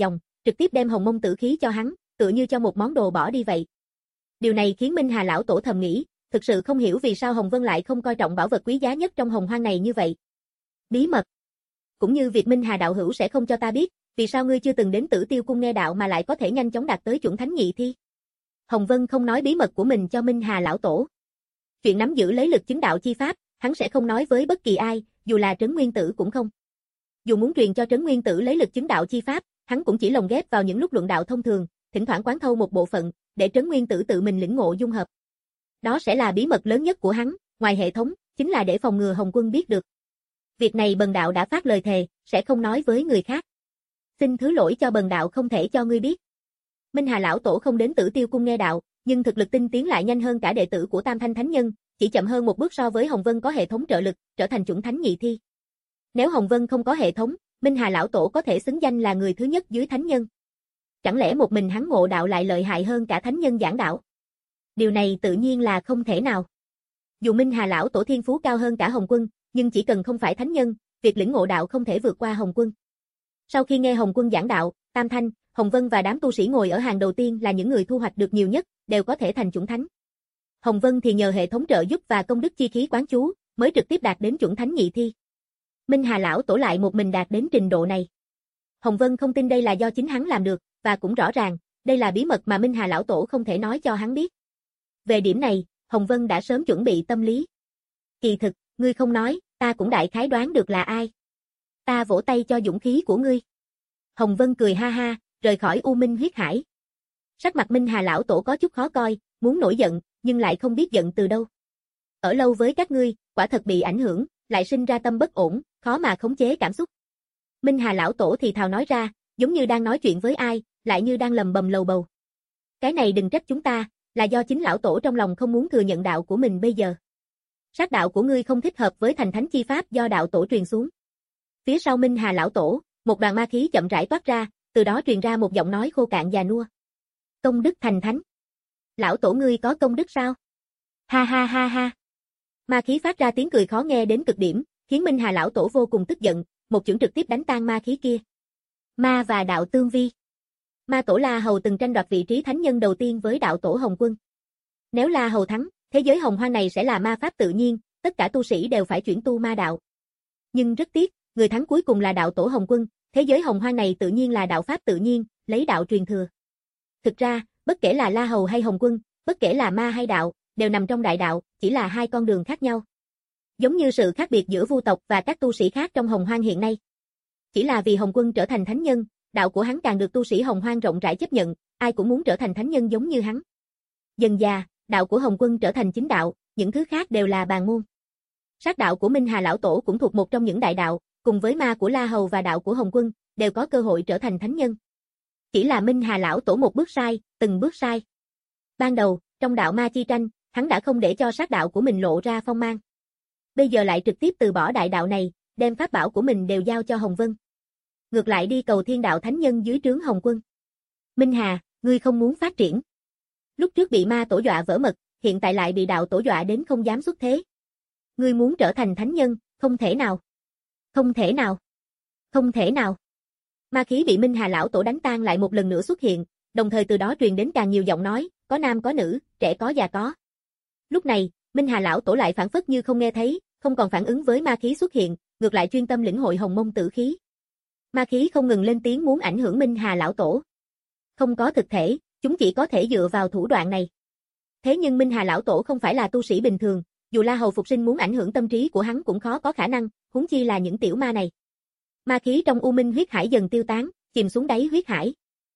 trực tiếp đem hồng mông tử khí cho hắn, tựa như cho một món đồ bỏ đi vậy. Điều này khiến Minh Hà lão tổ thầm nghĩ, thực sự không hiểu vì sao Hồng Vân lại không coi trọng bảo vật quý giá nhất trong hồng hoang này như vậy. Bí mật. Cũng như việc Minh Hà đạo hữu sẽ không cho ta biết, vì sao ngươi chưa từng đến Tử Tiêu cung nghe đạo mà lại có thể nhanh chóng đạt tới chuẩn thánh nhị thi. Hồng Vân không nói bí mật của mình cho Minh Hà lão tổ. Chuyện nắm giữ lấy lực chứng đạo chi pháp, hắn sẽ không nói với bất kỳ ai, dù là Trấn Nguyên Tử cũng không. Dù muốn truyền cho Trấn Nguyên Tử lấy lực chứng đạo chi pháp, hắn cũng chỉ lồng ghép vào những lúc luận đạo thông thường, thỉnh thoảng quán thâu một bộ phận, để Trấn Nguyên Tử tự mình lĩnh ngộ dung hợp. Đó sẽ là bí mật lớn nhất của hắn, ngoài hệ thống, chính là để phòng ngừa Hồng Quân biết được. Việc này Bần đạo đã phát lời thề, sẽ không nói với người khác. Xin thứ lỗi cho Bần đạo không thể cho ngươi biết. Minh Hà lão tổ không đến Tử Tiêu cung nghe đạo, nhưng thực lực tinh tiến lại nhanh hơn cả đệ tử của Tam Thanh Thánh Nhân, chỉ chậm hơn một bước so với Hồng Vân có hệ thống trợ lực, trở thành chuẩn thánh nhị thi. Nếu Hồng Vân không có hệ thống, Minh Hà lão tổ có thể xứng danh là người thứ nhất dưới thánh nhân. Chẳng lẽ một mình hắn ngộ đạo lại lợi hại hơn cả thánh nhân giảng đạo? Điều này tự nhiên là không thể nào. Dù Minh Hà lão tổ thiên phú cao hơn cả Hồng Quân, nhưng chỉ cần không phải thánh nhân, việc lĩnh ngộ đạo không thể vượt qua Hồng Quân. Sau khi nghe Hồng Quân giảng đạo, Tam Thanh, Hồng Vân và đám tu sĩ ngồi ở hàng đầu tiên là những người thu hoạch được nhiều nhất, đều có thể thành chuẩn thánh. Hồng Vân thì nhờ hệ thống trợ giúp và công đức chi khí quán chú, mới trực tiếp đạt đến chuẩn thánh nhị thi. Minh Hà lão tổ lại một mình đạt đến trình độ này. Hồng Vân không tin đây là do chính hắn làm được, và cũng rõ ràng, đây là bí mật mà Minh Hà lão tổ không thể nói cho hắn biết. Về điểm này, Hồng Vân đã sớm chuẩn bị tâm lý. Kỳ thực, ngươi không nói, ta cũng đại khái đoán được là ai. Ta vỗ tay cho dũng khí của ngươi. Hồng Vân cười ha ha, rời khỏi U Minh huyết hải. Sắc mặt Minh Hà lão tổ có chút khó coi, muốn nổi giận, nhưng lại không biết giận từ đâu. Ở lâu với các ngươi, quả thật bị ảnh hưởng, lại sinh ra tâm bất ổn, khó mà khống chế cảm xúc. Minh Hà lão tổ thì thào nói ra, giống như đang nói chuyện với ai, lại như đang lầm bầm lầu bầu. Cái này đừng trách chúng ta, là do chính lão tổ trong lòng không muốn thừa nhận đạo của mình bây giờ. Sát đạo của ngươi không thích hợp với thành thánh chi pháp do đạo tổ truyền xuống. Phía sau Minh Hà lão tổ, một đoàn ma khí chậm rãi toát ra, từ đó truyền ra một giọng nói khô cạn già nua. Công đức thành thánh. Lão tổ ngươi có công đức sao? Ha ha ha ha. Ma khí phát ra tiếng cười khó nghe đến cực điểm, khiến Minh Hà lão tổ vô cùng tức giận, một chưởng trực tiếp đánh tan ma khí kia. Ma và đạo tương vi. Ma tổ La Hầu từng tranh đoạt vị trí thánh nhân đầu tiên với đạo tổ Hồng Quân. Nếu La Hầu thắng, thế giới hồng hoang này sẽ là ma pháp tự nhiên, tất cả tu sĩ đều phải chuyển tu ma đạo. Nhưng rất tiếc, người thắng cuối cùng là đạo tổ Hồng Quân, thế giới hồng hoang này tự nhiên là đạo pháp tự nhiên, lấy đạo truyền thừa. Thực ra, bất kể là La Hầu hay Hồng Quân, bất kể là ma hay đạo, đều nằm trong đại đạo, chỉ là hai con đường khác nhau. Giống như sự khác biệt giữa Vu tộc và các tu sĩ khác trong hồng hoang hiện nay. Chỉ là vì Hồng Quân trở thành thánh nhân, đạo của hắn càng được tu sĩ hồng hoang rộng rãi chấp nhận, ai cũng muốn trở thành thánh nhân giống như hắn. Dần dà, đạo của Hồng Quân trở thành chính đạo, những thứ khác đều là bàn môn. Sát đạo của Minh Hà lão tổ cũng thuộc một trong những đại đạo, cùng với ma của La Hầu và đạo của Hồng Quân, đều có cơ hội trở thành thánh nhân. Chỉ là Minh Hà lão tổ một bước sai, từng bước sai. Ban đầu, trong đạo ma chi tranh, hắn đã không để cho sát đạo của mình lộ ra phong mang. Bây giờ lại trực tiếp từ bỏ đại đạo này, đem pháp bảo của mình đều giao cho Hồng Vân. Ngược lại đi cầu thiên đạo thánh nhân dưới trướng Hồng Quân. Minh Hà, ngươi không muốn phát triển. Lúc trước bị ma tổ dọa vỡ mật, hiện tại lại bị đạo tổ dọa đến không dám xuất thế. Ngươi muốn trở thành thánh nhân, không thể nào. Không thể nào. Không thể nào. Ma khí bị Minh Hà lão tổ đánh tan lại một lần nữa xuất hiện, đồng thời từ đó truyền đến càng nhiều giọng nói, có nam có nữ, trẻ có già có. Lúc này, Minh Hà lão tổ lại phản phất như không nghe thấy, không còn phản ứng với ma khí xuất hiện, ngược lại chuyên tâm lĩnh hội hồng mông tử khí. Ma khí không ngừng lên tiếng muốn ảnh hưởng Minh Hà lão tổ. Không có thực thể, chúng chỉ có thể dựa vào thủ đoạn này. Thế nhưng Minh Hà lão tổ không phải là tu sĩ bình thường, dù La Hầu phục sinh muốn ảnh hưởng tâm trí của hắn cũng khó có khả năng, huống chi là những tiểu ma này. Ma khí trong U Minh huyết hải dần tiêu tán, chìm xuống đáy huyết hải.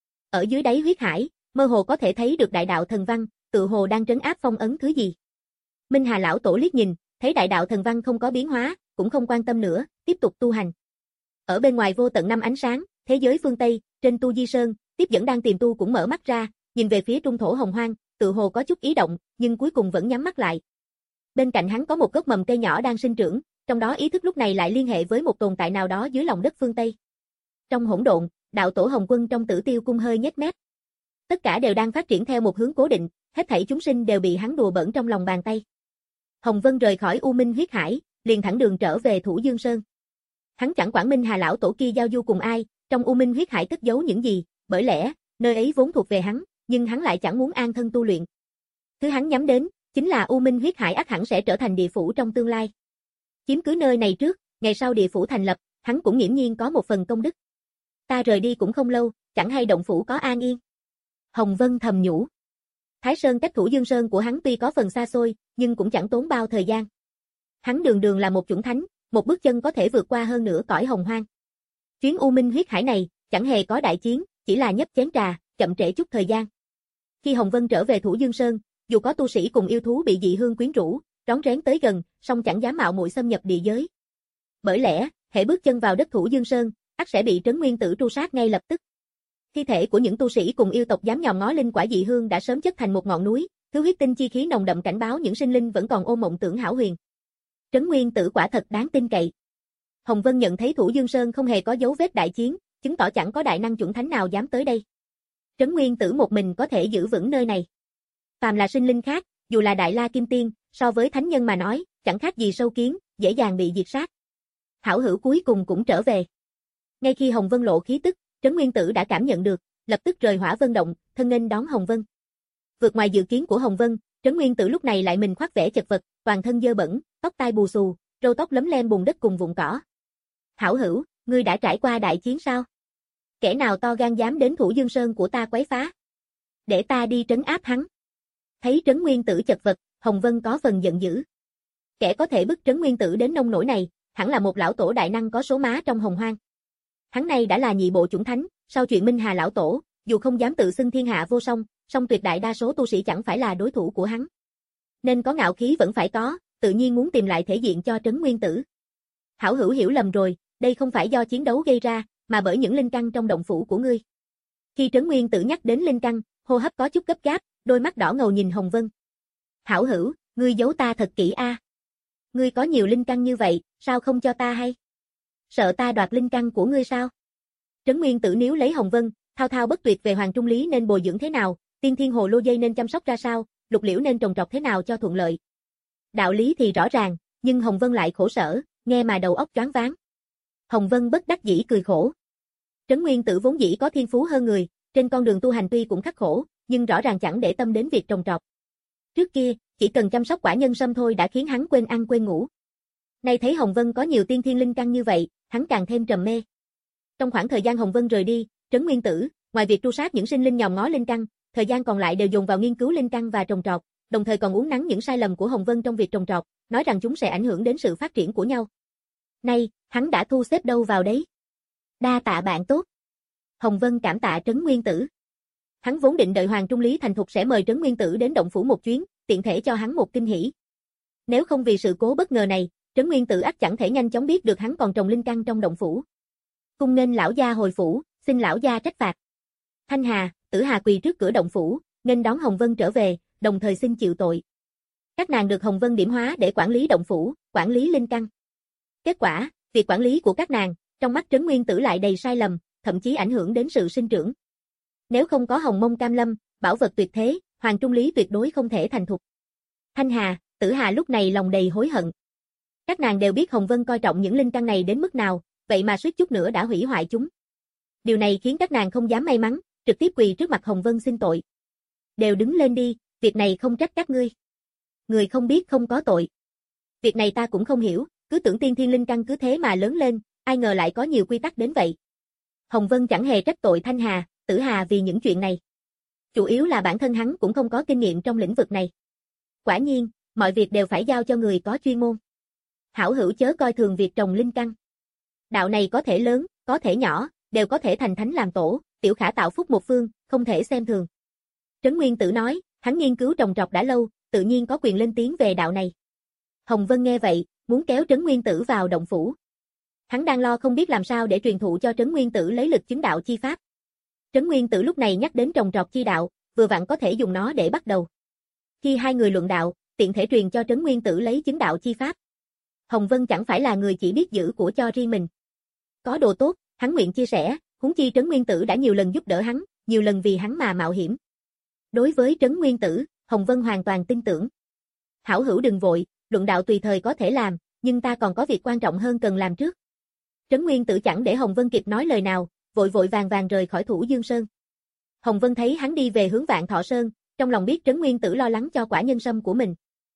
Ở dưới đáy huyết hải, mơ hồ có thể thấy được đại đạo thần văn, tự hồ đang trấn áp phong ấn thứ gì. Minh Hà lão tổ liếc nhìn, thấy đại đạo thần văn không có biến hóa, cũng không quan tâm nữa, tiếp tục tu hành. Ở bên ngoài vô tận năm ánh sáng, thế giới phương Tây, trên Tu Di Sơn, tiếp dẫn đang tìm tu cũng mở mắt ra, nhìn về phía trung thổ hồng hoang, tự hồ có chút ý động, nhưng cuối cùng vẫn nhắm mắt lại. Bên cạnh hắn có một gốc mầm cây nhỏ đang sinh trưởng, trong đó ý thức lúc này lại liên hệ với một tồn tại nào đó dưới lòng đất phương Tây. Trong hỗn độn, đạo tổ Hồng Quân trong Tử Tiêu cung hơi nhếch mép. Tất cả đều đang phát triển theo một hướng cố định, hết thảy chúng sinh đều bị hắn đùa bỡn trong lòng bàn tay. Hồng Vân rời khỏi U Minh huyết hải, liền thẳng đường trở về Thủ Dương Sơn. Hắn chẳng quản Minh Hà lão tổ kia giao du cùng ai, trong U Minh huyết hải cất giấu những gì, bởi lẽ, nơi ấy vốn thuộc về hắn, nhưng hắn lại chẳng muốn an thân tu luyện. Thứ hắn nhắm đến, chính là U Minh huyết hải ắt hẳn sẽ trở thành địa phủ trong tương lai. Chiếm cứ nơi này trước, ngày sau địa phủ thành lập, hắn cũng nghiễm nhiên có một phần công đức. Ta rời đi cũng không lâu, chẳng hay động phủ có an yên. Hồng Vân thầm nhủ. Thái Sơn cách Thủ Dương Sơn của hắn tuy có phần xa xôi, nhưng cũng chẳng tốn bao thời gian. Hắn đường đường là một chuẩn thánh, một bước chân có thể vượt qua hơn nửa cõi hồng hoang. Chuyến U Minh huyết hải này, chẳng hề có đại chiến, chỉ là nhấp chén trà, chậm trễ chút thời gian. Khi Hồng Vân trở về Thủ Dương Sơn, dù có tu sĩ cùng yêu thú bị dị hương quyến rũ, rón rén tới gần, song chẳng dám mạo muội xâm nhập địa giới. Bởi lẽ, hễ bước chân vào đất Thủ Dương Sơn, ắt sẽ bị Trấn Nguyên Tử tru sát ngay lập tức. Thi thể của những tu sĩ cùng yêu tộc dám nhòm ngó linh quả dị hương đã sớm chất thành một ngọn núi, thứ huyết tinh chi khí nồng đậm cảnh báo những sinh linh vẫn còn ôm mộng tưởng hão huyền. Trấn Nguyên Tử quả thật đáng tin cậy. Hồng Vân nhận thấy Thủ Dương Sơn không hề có dấu vết đại chiến, chứng tỏ chẳng có đại năng chuẩn thánh nào dám tới đây. Trấn Nguyên Tử một mình có thể giữ vững nơi này. Phàm là sinh linh khác, dù là Đại La Kim Tiên, so với thánh nhân mà nói, chẳng khác gì sâu kiến, dễ dàng bị diệt sát. Hảo hữu cuối cùng cũng trở về. Ngay khi Hồng Vân lộ khí tức, Trấn Nguyên Tử đã cảm nhận được, lập tức rời Hỏa Vân động, thân nghênh đón Hồng Vân. Vượt ngoài dự kiến của Hồng Vân, Trấn Nguyên Tử lúc này lại mình khoác vẻ chật vật, toàn thân dơ bẩn, tóc tai bù xù, râu tóc lấm lem bùn đất cùng vụn cỏ. Hảo hữu, ngươi đã trải qua đại chiến sao? Kẻ nào to gan dám đến Thủ Dương Sơn của ta quấy phá? Để ta đi trấn áp hắn. Thấy Trấn Nguyên Tử chật vật, Hồng Vân có phần giận dữ. Kẻ có thể bức Trấn Nguyên Tử đến nông nỗi này, hẳn là một lão tổ đại năng có số má trong hồng hoang. Hắn này đã là nhị bộ chủng thánh, sau chuyện Minh Hà lão tổ, dù không dám tự xưng thiên hạ vô song, song tuyệt đại đa số tu sĩ chẳng phải là đối thủ của hắn. Nên có ngạo khí vẫn phải có, tự nhiên muốn tìm lại thể diện cho Trấn Nguyên Tử. Hảo hữu hiểu lầm rồi, đây không phải do chiến đấu gây ra, mà bởi những linh căn trong động phủ của ngươi. Khi Trấn Nguyên Tử nhắc đến linh căn, hô hấp có chút gấp gáp, đôi mắt đỏ ngầu nhìn Hồng Vân. Hảo hữu, ngươi giấu ta thật kỹ a. À. Ngươi có nhiều linh căn như vậy, sao không cho ta hay? Sợ ta đoạt linh căn của ngươi sao? Trấn Nguyên Tử nếu lấy Hồng Vân, thao thao bất tuyệt về Hoàng Trung Lý nên bồi dưỡng thế nào, tiên thiên hồ lô dây nên chăm sóc ra sao, lục liễu nên trồng trọt thế nào cho thuận lợi. Đạo lý thì rõ ràng, nhưng Hồng Vân lại khổ sở, nghe mà đầu óc choáng váng. Hồng Vân bất đắc dĩ cười khổ. Trấn Nguyên Tử vốn dĩ có thiên phú hơn người, trên con đường tu hành tuy cũng khắc khổ, nhưng rõ ràng chẳng để tâm đến việc trồng trọt. Trước kia, chỉ cần chăm sóc quả nhân sâm thôi đã khiến hắn quên ăn quên ngủ. Nay thấy Hồng Vân có nhiều tiên thiên linh căn như vậy, hắn càng thêm trầm mê. Trong khoảng thời gian Hồng Vân rời đi, Trấn Nguyên Tử, ngoài việc tru sát những sinh linh nhòm ngó linh căn, thời gian còn lại đều dùng vào nghiên cứu linh căn và trồng trọt, đồng thời còn uốn nắn những sai lầm của Hồng Vân trong việc trồng trọt, nói rằng chúng sẽ ảnh hưởng đến sự phát triển của nhau. Nay, hắn đã thu xếp đâu vào đấy. Đa tạ bạn tốt. Hồng Vân cảm tạ Trấn Nguyên Tử. Hắn vốn định đợi Hoàng Trung Lý thành thục sẽ mời Trấn Nguyên Tử đến động phủ một chuyến, tiện thể cho hắn một kinh hỉ. Nếu không vì sự cố bất ngờ này, Trấn Nguyên Tử ắt chẳng thể nhanh chóng biết được hắn còn trồng linh căn trong động phủ. Cung nghênh lão gia hồi phủ, xin lão gia trách phạt. Thanh Hà, Tử Hà quỳ trước cửa động phủ, nghênh đón Hồng Vân trở về, đồng thời xin chịu tội. Các nàng được Hồng Vân điểm hóa để quản lý động phủ, quản lý linh căn. Kết quả, việc quản lý của các nàng, trong mắt Trấn Nguyên Tử lại đầy sai lầm, thậm chí ảnh hưởng đến sự sinh trưởng. Nếu không có Hồng Mông Cam Lâm, bảo vật tuyệt thế, Hoàng Trung Lý tuyệt đối không thể thành thục. Thanh Hà, Tử Hà lúc này lòng đầy hối hận. Các nàng đều biết Hồng Vân coi trọng những linh căn này đến mức nào, vậy mà suýt chút nữa đã hủy hoại chúng. Điều này khiến các nàng không dám may mắn, trực tiếp quỳ trước mặt Hồng Vân xin tội. Đều đứng lên đi, việc này không trách các ngươi. Người không biết không có tội. Việc này ta cũng không hiểu, cứ tưởng tiên thiên linh căn cứ thế mà lớn lên, ai ngờ lại có nhiều quy tắc đến vậy. Hồng Vân chẳng hề trách tội Thanh Hà, Tử Hà vì những chuyện này. Chủ yếu là bản thân hắn cũng không có kinh nghiệm trong lĩnh vực này. Quả nhiên, mọi việc đều phải giao cho người có chuyên môn. Hảo hữu chớ coi thường việc trồng linh căn. Đạo này có thể lớn, có thể nhỏ, đều có thể thành thánh làm tổ, tiểu khả tạo phúc một phương, không thể xem thường. Trấn Nguyên Tử nói, hắn nghiên cứu trồng trọt đã lâu, tự nhiên có quyền lên tiếng về đạo này. Hồng Vân nghe vậy, muốn kéo Trấn Nguyên Tử vào động phủ. Hắn đang lo không biết làm sao để truyền thụ cho Trấn Nguyên Tử lấy lực chứng đạo chi pháp. Trấn Nguyên Tử lúc này nhắc đến trồng trọt chi đạo, vừa vặn có thể dùng nó để bắt đầu. Khi hai người luận đạo, tiện thể truyền cho Trấn Nguyên Tử lấy chứng đạo chi pháp. Hồng Vân chẳng phải là người chỉ biết giữ của cho riêng mình. Có đồ tốt, hắn nguyện chia sẻ, huống chi Trấn Nguyên Tử đã nhiều lần giúp đỡ hắn, nhiều lần vì hắn mà mạo hiểm. Đối với Trấn Nguyên Tử, Hồng Vân hoàn toàn tin tưởng. Hảo hữu đừng vội, luận đạo tùy thời có thể làm, nhưng ta còn có việc quan trọng hơn cần làm trước. Trấn Nguyên Tử chẳng để Hồng Vân kịp nói lời nào, vội vội vàng vàng rời khỏi Thủ Dương Sơn. Hồng Vân thấy hắn đi về hướng Vạn Thọ Sơn, trong lòng biết Trấn Nguyên Tử lo lắng cho quả nhân sâm của mình.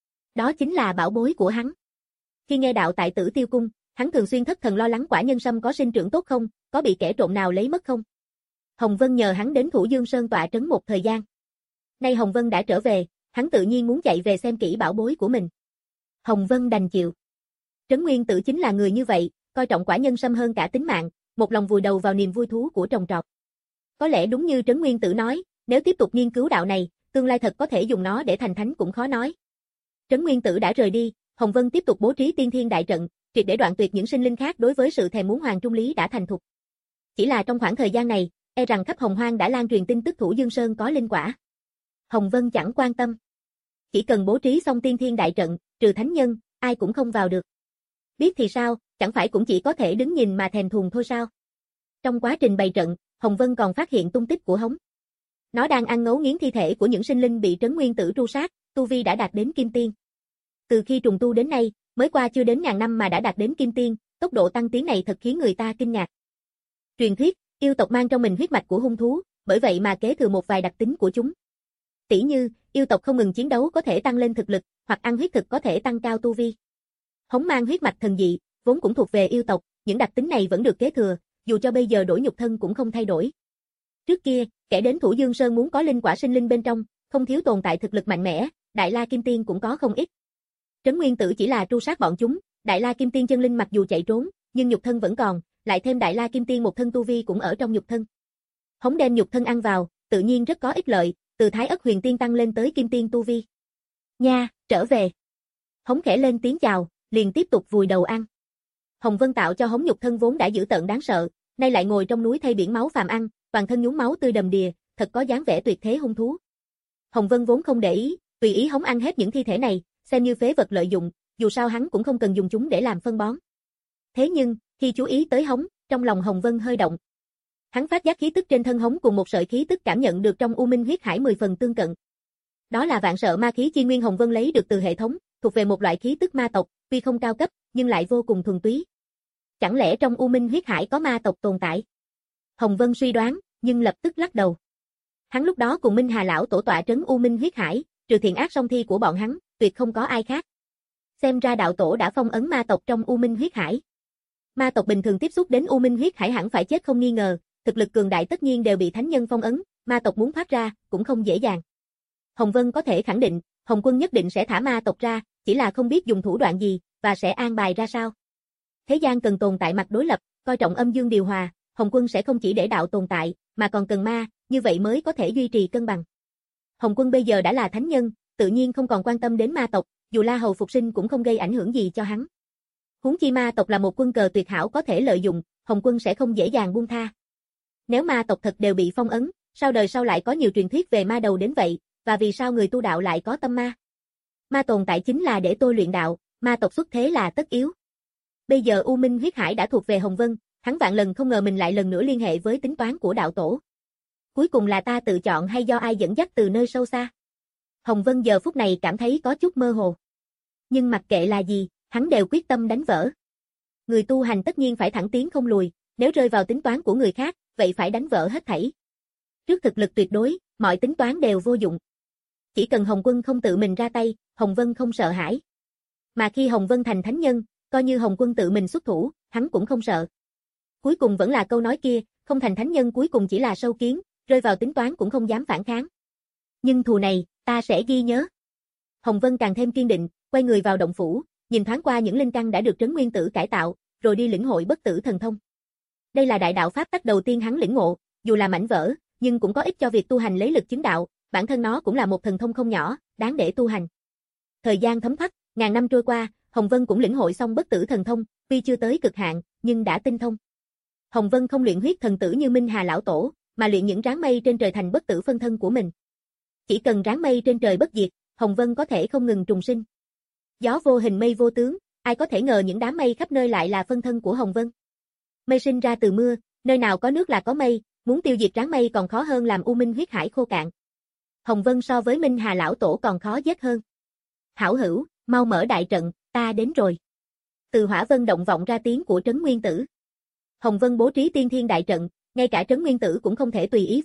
Đó chính là bảo bối của hắn. Khi nghe đạo tại Tử Tiêu Cung, hắn thường xuyên thất thần lo lắng quả nhân sâm có sinh trưởng tốt không, có bị kẻ trộm nào lấy mất không. Hồng Vân nhờ hắn đến Thủ Dương Sơn tọa trấn một thời gian. Nay Hồng Vân đã trở về, hắn tự nhiên muốn chạy về xem kỹ bảo bối của mình. Hồng Vân đành chịu. Trấn Nguyên Tử chính là người như vậy, coi trọng quả nhân sâm hơn cả tính mạng, một lòng vùi đầu vào niềm vui thú của trồng trọt. Có lẽ đúng như Trấn Nguyên Tử nói, nếu tiếp tục nghiên cứu đạo này, tương lai thật có thể dùng nó để thành thánh cũng khó nói. Trấn Nguyên Tử đã rời đi, Hồng Vân tiếp tục bố trí tiên thiên đại trận, triệt để đoạn tuyệt những sinh linh khác đối với sự thèm muốn Hoàng Trung Lý đã thành thục. Chỉ là trong khoảng thời gian này, e rằng khắp Hồng Hoang đã lan truyền tin tức Thủ Dương Sơn có linh quả. Hồng Vân chẳng quan tâm. Chỉ cần bố trí xong tiên thiên đại trận, trừ thánh nhân, ai cũng không vào được. Biết thì sao, chẳng phải cũng chỉ có thể đứng nhìn mà thèm thuồng thôi sao? Trong quá trình bày trận, Hồng Vân còn phát hiện tung tích của hống. Nó đang ăn ngấu nghiến thi thể của những sinh linh bị Trấn Nguyên Tử tru sát, tu vi đã đạt đến kim tiên. Từ khi trùng tu đến nay, mới qua chưa đến ngàn năm mà đã đạt đến kim tiên, tốc độ tăng tiến này thật khiến người ta kinh ngạc. Truyền thuyết, yêu tộc mang trong mình huyết mạch của hung thú, bởi vậy mà kế thừa một vài đặc tính của chúng. Tỷ như, yêu tộc không ngừng chiến đấu có thể tăng lên thực lực, hoặc ăn huyết thực có thể tăng cao tu vi. Hống mang huyết mạch thần dị, vốn cũng thuộc về yêu tộc, những đặc tính này vẫn được kế thừa, dù cho bây giờ đổi nhục thân cũng không thay đổi. Trước kia, kẻ đến Thủ Dương Sơn muốn có linh quả sinh linh bên trong, không thiếu tồn tại thực lực mạnh mẽ, Đại La Kim Tiên cũng có không ít. Trấn Nguyên Tử chỉ là tru sát bọn chúng, Đại La Kim Tiên chân linh mặc dù chạy trốn, nhưng nhục thân vẫn còn, lại thêm Đại La Kim Tiên một thân tu vi cũng ở trong nhục thân. Hống đem nhục thân ăn vào, tự nhiên rất có ích lợi, từ Thái Ất Huyền Tiên tăng lên tới Kim Tiên tu vi. Nha, trở về. Hống khẽ lên tiếng chào, liền tiếp tục vùi đầu ăn. Hồng Vân tạo cho hống nhục thân vốn đã dữ tợn đáng sợ, nay lại ngồi trong núi thay biển máu phàm ăn, toàn thân nhúng máu tươi đầm đìa, thật có dáng vẻ tuyệt thế hung thú. Hồng Vân vốn không để ý, tùy ý hống ăn hết những thi thể này, xem như phế vật lợi dụng, dù sao hắn cũng không cần dùng chúng để làm phân bón. Thế nhưng, khi chú ý tới hống, trong lòng Hồng Vân hơi động. Hắn phát giác khí tức trên thân hống cùng một sợi khí tức cảm nhận được trong U Minh huyết hải mười phần tương cận. Đó là vạn sợ ma khí chi nguyên Hồng Vân lấy được từ hệ thống, thuộc về một loại khí tức ma tộc, tuy không cao cấp, nhưng lại vô cùng thuần túy. Chẳng lẽ trong U Minh huyết hải có ma tộc tồn tại? Hồng Vân suy đoán, nhưng lập tức lắc đầu. Hắn lúc đó cùng Minh Hà lão tổ tọa trấn U Minh huyết hải, trừ thiện ác song thi của bọn hắn, tuyệt không có ai khác. Xem ra đạo tổ đã phong ấn ma tộc trong U Minh huyết hải. Ma tộc bình thường tiếp xúc đến U Minh huyết hải hẳn phải chết không nghi ngờ, thực lực cường đại tất nhiên đều bị thánh nhân phong ấn, ma tộc muốn thoát ra cũng không dễ dàng. Hồng Vân có thể khẳng định, Hồng Quân nhất định sẽ thả ma tộc ra, chỉ là không biết dùng thủ đoạn gì và sẽ an bài ra sao. Thế gian cần tồn tại mặt đối lập, coi trọng âm dương điều hòa, Hồng Quân sẽ không chỉ để đạo tồn tại, mà còn cần ma, như vậy mới có thể duy trì cân bằng. Hồng Quân bây giờ đã là thánh nhân, tự nhiên không còn quan tâm đến ma tộc, dù La Hầu phục sinh cũng không gây ảnh hưởng gì cho hắn. Huống chi ma tộc là một quân cờ tuyệt hảo có thể lợi dụng, Hồng Quân sẽ không dễ dàng buông tha. Nếu ma tộc thật đều bị phong ấn, sao đời sau lại có nhiều truyền thuyết về ma đầu đến vậy, và vì sao người tu đạo lại có tâm ma? Ma tồn tại chính là để tôi luyện đạo, ma tộc xuất thế là tất yếu. Bây giờ U Minh huyết hải đã thuộc về Hồng Vân, hắn vạn lần không ngờ mình lại lần nữa liên hệ với tính toán của đạo tổ. Cuối cùng là ta tự chọn hay do ai dẫn dắt từ nơi sâu xa? Hồng Vân giờ phút này cảm thấy có chút mơ hồ. Nhưng mặc kệ là gì, hắn đều quyết tâm đánh vỡ. Người tu hành tất nhiên phải thẳng tiến không lùi, nếu rơi vào tính toán của người khác, vậy phải đánh vỡ hết thảy. Trước thực lực tuyệt đối, mọi tính toán đều vô dụng. Chỉ cần Hồng Quân không tự mình ra tay, Hồng Vân không sợ hãi. Mà khi Hồng Vân thành thánh nhân, coi như Hồng Quân tự mình xuất thủ, hắn cũng không sợ. Cuối cùng vẫn là câu nói kia, không thành thánh nhân cuối cùng chỉ là sâu kiến, rơi vào tính toán cũng không dám phản kháng. Nhưng thù này, ta sẽ ghi nhớ. Hồng Vân càng thêm kiên định, quay người vào động phủ, nhìn thoáng qua những linh căn đã được Trấn Nguyên Tử cải tạo, rồi đi lĩnh hội bất tử thần thông. Đây là đại đạo pháp tắc đầu tiên hắn lĩnh ngộ, dù là mảnh vỡ, nhưng cũng có ích cho việc tu hành lấy lực chứng đạo, bản thân nó cũng là một thần thông không nhỏ, đáng để tu hành. Thời gian thấm thoát, ngàn năm trôi qua, Hồng Vân cũng lĩnh hội xong bất tử thần thông, tuy chưa tới cực hạn, nhưng đã tinh thông. Hồng Vân không luyện huyết thần tử như Minh Hà lão tổ, mà luyện những ráng mây trên trời thành bất tử phân thân của mình. Chỉ cần ráng mây trên trời bất diệt, Hồng Vân có thể không ngừng trùng sinh. Gió vô hình mây vô tướng, ai có thể ngờ những đám mây khắp nơi lại là phân thân của Hồng Vân. Mây sinh ra từ mưa, nơi nào có nước là có mây, muốn tiêu diệt ráng mây còn khó hơn làm U Minh huyết hải khô cạn. Hồng Vân so với Minh Hà lão tổ còn khó giết hơn. Hảo hữu, mau mở đại trận, ta đến rồi. Từ Hỏa Vân động vọng ra tiếng của Trấn Nguyên Tử. Hồng Vân bố trí tiên thiên đại trận, ngay cả Trấn Nguyên Tử cũng không thể tùy ý vào, chỉ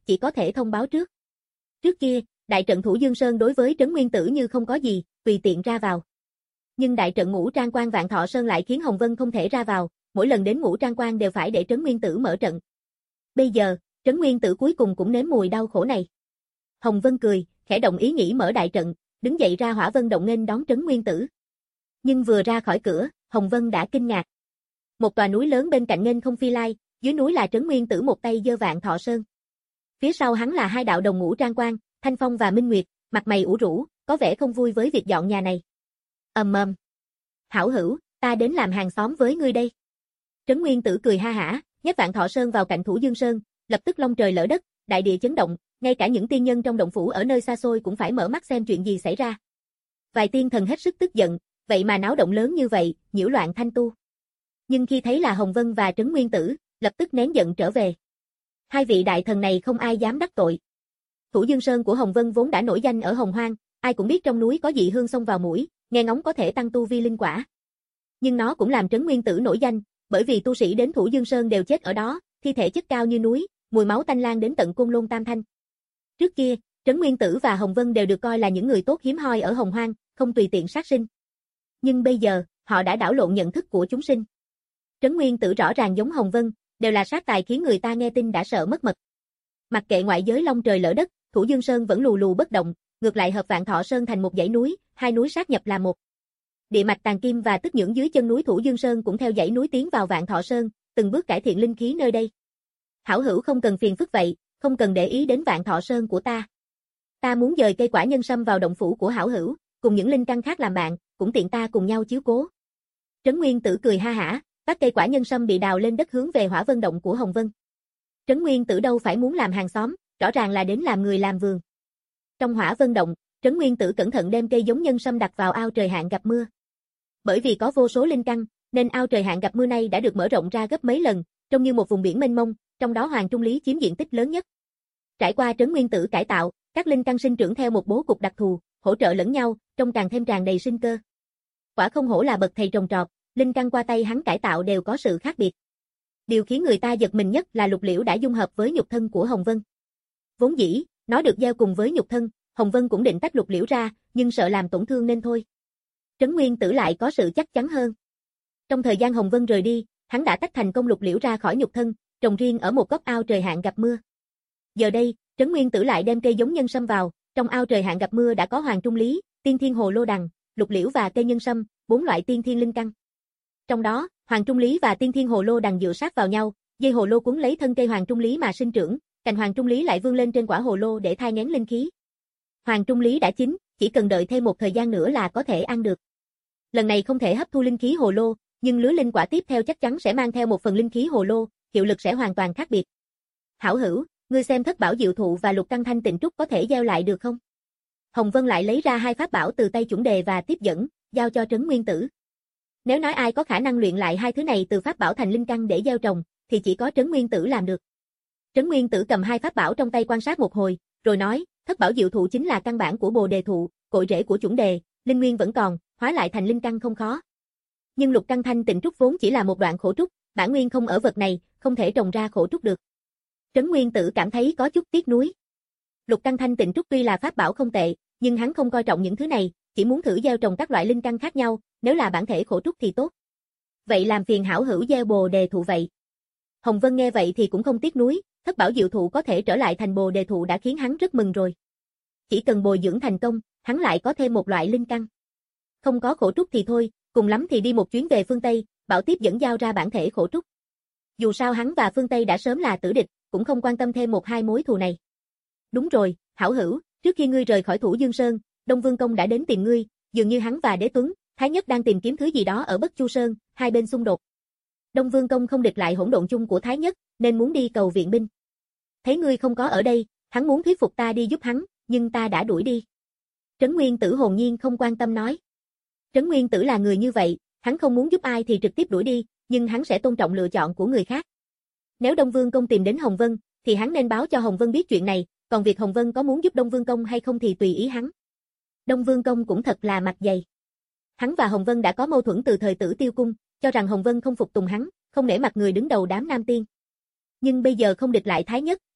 chỉ có thể thông báo trước. Trước kia, đại trận Thủ Dương Sơn đối với Trấn Nguyên Tử như không có gì, tùy tiện ra vào. Nhưng đại trận Ngũ Trang Quan Vạn Thọ Sơn lại khiến Hồng Vân không thể ra vào, mỗi lần đến Ngũ Trang Quan đều phải để Trấn Nguyên Tử mở trận. Bây giờ, Trấn Nguyên Tử cuối cùng cũng nếm mùi đau khổ này. Hồng Vân cười, khẽ đồng ý nghĩ mở đại trận, đứng dậy ra Hỏa Vân Động nghênh đón Trấn Nguyên Tử. Nhưng vừa ra khỏi cửa, Hồng Vân đã kinh ngạc. Một tòa núi lớn bên cạnh nghênh không phi lai, dưới núi là Trấn Nguyên Tử một tay giơ Vạn Thọ Sơn. Phía sau hắn là hai đạo đồng Ngũ Trang Quan, Thanh Phong và Minh Nguyệt, mặt mày ủ rũ, có vẻ không vui với việc dọn nhà này. Ầm ầm. Hảo hữu, ta đến làm hàng xóm với ngươi đây. Trấn Nguyên Tử cười ha hả, nhét Vạn Thọ Sơn vào cạnh Thủ Dương Sơn, lập tức long trời lở đất, đại địa chấn động, ngay cả những tiên nhân trong động phủ ở nơi xa xôi cũng phải mở mắt xem chuyện gì xảy ra. Vài tiên thần hết sức tức giận, vậy mà náo động lớn như vậy, nhiễu loạn thanh tu. Nhưng khi thấy là Hồng Vân và Trấn Nguyên Tử, lập tức nén giận trở về. Hai vị đại thần này không ai dám đắc tội. Thủ Dương Sơn của Hồng Vân vốn đã nổi danh ở Hồng Hoang, ai cũng biết trong núi có dị hương xông vào mũi, nghe ngóng có thể tăng tu vi linh quả. Nhưng nó cũng làm Trấn Nguyên Tử nổi danh, bởi vì tu sĩ đến Thủ Dương Sơn đều chết ở đó, thi thể chất cao như núi, mùi máu tanh lan đến tận Côn Lôn Tam Thanh. Trước kia, Trấn Nguyên Tử và Hồng Vân đều được coi là những người tốt hiếm hoi ở Hồng Hoang, không tùy tiện sát sinh. Nhưng bây giờ, họ đã đảo lộn nhận thức của chúng sinh. Trấn Nguyên Tử rõ ràng giống Hồng Vân, đều là sát tài khiến người ta nghe tin đã sợ mất mật. Mặc kệ ngoại giới long trời lở đất, Thủ Dương Sơn vẫn lù lù bất động, ngược lại hợp Vạn Thọ Sơn thành một dãy núi, hai núi sát nhập là một. Địa mạch tàn kim và tức nhưỡng dưới chân núi Thủ Dương Sơn cũng theo dãy núi tiến vào Vạn Thọ Sơn, từng bước cải thiện linh khí nơi đây. Hảo hữu không cần phiền phức vậy, không cần để ý đến Vạn Thọ Sơn của ta. Ta muốn dời cây quả nhân sâm vào động phủ của hảo hữu, cùng những linh căn khác làm bạn, cũng tiện ta cùng nhau chiếu cố. Trấn Nguyên Tử cười ha hả, các cây quả nhân sâm bị đào lên đất hướng về Hỏa Vân Động của Hồng Vân. Trấn Nguyên Tử đâu phải muốn làm hàng xóm, rõ ràng là đến làm người làm vườn. Trong Hỏa Vân Động, Trấn Nguyên Tử cẩn thận đem cây giống nhân sâm đặt vào ao trời hạn gặp mưa. Bởi vì có vô số linh căn, nên ao trời hạn gặp mưa này đã được mở rộng ra gấp mấy lần, trông như một vùng biển mênh mông, trong đó Hoàng Trung Lý chiếm diện tích lớn nhất. Trải qua Trấn Nguyên Tử cải tạo, các linh căn sinh trưởng theo một bố cục đặc thù, hỗ trợ lẫn nhau, trông càng thêm tràn đầy sinh cơ. Quả không hổ là bậc thầy trồng trọt, linh căn qua tay hắn cải tạo đều có sự khác biệt. Điều khiến người ta giật mình nhất là lục liễu đã dung hợp với nhục thân của Hồng Vân. Vốn dĩ, nó được gieo cùng với nhục thân, Hồng Vân cũng định tách lục liễu ra, nhưng sợ làm tổn thương nên thôi. Trấn Nguyên Tử lại có sự chắc chắn hơn. Trong thời gian Hồng Vân rời đi, hắn đã tách thành công lục liễu ra khỏi nhục thân, trồng riêng ở một góc ao trời hạn gặp mưa. Giờ đây, Trấn Nguyên Tử lại đem cây giống nhân sâm vào, trong ao trời hạn gặp mưa đã có Hoàng Trung Lý, Tiên Thiên Hồ Lô Đằng, lục liễu và cây nhân sâm, bốn loại tiên thiên linh căn. Trong đó, Hoàng Trung Lý và Tiên Thiên Hồ Lô Đằng dựa sát vào nhau, dây hồ lô cuốn lấy thân cây Hoàng Trung Lý mà sinh trưởng, cành Hoàng Trung Lý lại vươn lên trên quả hồ lô để thai nghén linh khí. Hoàng Trung Lý đã chín, chỉ cần đợi thêm một thời gian nữa là có thể ăn được. Lần này không thể hấp thu linh khí hồ lô, nhưng lứa linh quả tiếp theo chắc chắn sẽ mang theo một phần linh khí hồ lô, hiệu lực sẽ hoàn toàn khác biệt. Hảo hữu, ngươi xem Thất Bảo Diệu Thụ và Lục Căn Thanh Tịnh Trúc có thể gieo lại được không? Hồng Vân lại lấy ra hai pháp bảo từ tay chuẩn đề và tiếp dẫn, giao cho Trấn Nguyên Tử. Nếu nói ai có khả năng luyện lại hai thứ này từ pháp bảo thành linh căn để gieo trồng, thì chỉ có Trấn Nguyên Tử làm được. Trấn Nguyên Tử cầm hai pháp bảo trong tay quan sát một hồi, rồi nói, Thất Bảo Diệu Thụ chính là căn bản của Bồ Đề Thụ, cội rễ của chuẩn đề, linh nguyên vẫn còn, hóa lại thành linh căn không khó. Nhưng Lục Căn Thanh Tịnh Trúc vốn chỉ là một đoạn khổ trúc, bản nguyên không ở vật này, không thể trồng ra khổ trúc được. Trấn Nguyên Tử cảm thấy có chút tiếc nuối. Lục Căn Thanh Tịnh Trúc tuy là pháp bảo không tệ, nhưng hắn không coi trọng những thứ này, chỉ muốn thử gieo trồng các loại linh căn khác nhau, nếu là bản thể khổ trúc thì tốt. Vậy làm phiền hảo hữu gieo Bồ Đề Thụ vậy. Hồng Vân nghe vậy thì cũng không tiếc nuối, Thất Bảo Diệu Thụ có thể trở lại thành Bồ Đề Thụ đã khiến hắn rất mừng rồi. Chỉ cần bồi dưỡng thành công, hắn lại có thêm một loại linh căn. Không có khổ trúc thì thôi, cùng lắm thì đi một chuyến về phương Tây, bảo tiếp dẫn giao ra bản thể khổ trúc. Dù sao hắn và phương Tây đã sớm là tử địch, cũng không quan tâm thêm một hai mối thù này. Đúng rồi, hảo hữu, trước khi ngươi rời khỏi Thủ Dương Sơn, Đông Vương Công đã đến tìm ngươi, dường như hắn và Đế Tuấn, Thái Nhất đang tìm kiếm thứ gì đó ở Bất Chu Sơn, hai bên xung đột. Đông Vương Công không địch lại hỗn độn chung của Thái Nhất, nên muốn đi cầu viện binh. Thấy ngươi không có ở đây, hắn muốn thuyết phục ta đi giúp hắn, nhưng ta đã đuổi đi. Trấn Nguyên Tử hồn nhiên không quan tâm nói. Trấn Nguyên Tử là người như vậy, hắn không muốn giúp ai thì trực tiếp đuổi đi, nhưng hắn sẽ tôn trọng lựa chọn của người khác. Nếu Đông Vương Công tìm đến Hồng Vân, thì hắn nên báo cho Hồng Vân biết chuyện này, còn việc Hồng Vân có muốn giúp Đông Vương Công hay không thì tùy ý hắn. Đông Vương Công cũng thật là mặt dày. Hắn và Hồng Vân đã có mâu thuẫn từ thời Tử Tiêu Cung, cho rằng Hồng Vân không phục tùng hắn, không nể mặt người đứng đầu đám Nam Tiên. Nhưng bây giờ không địch lại Thái Nhất,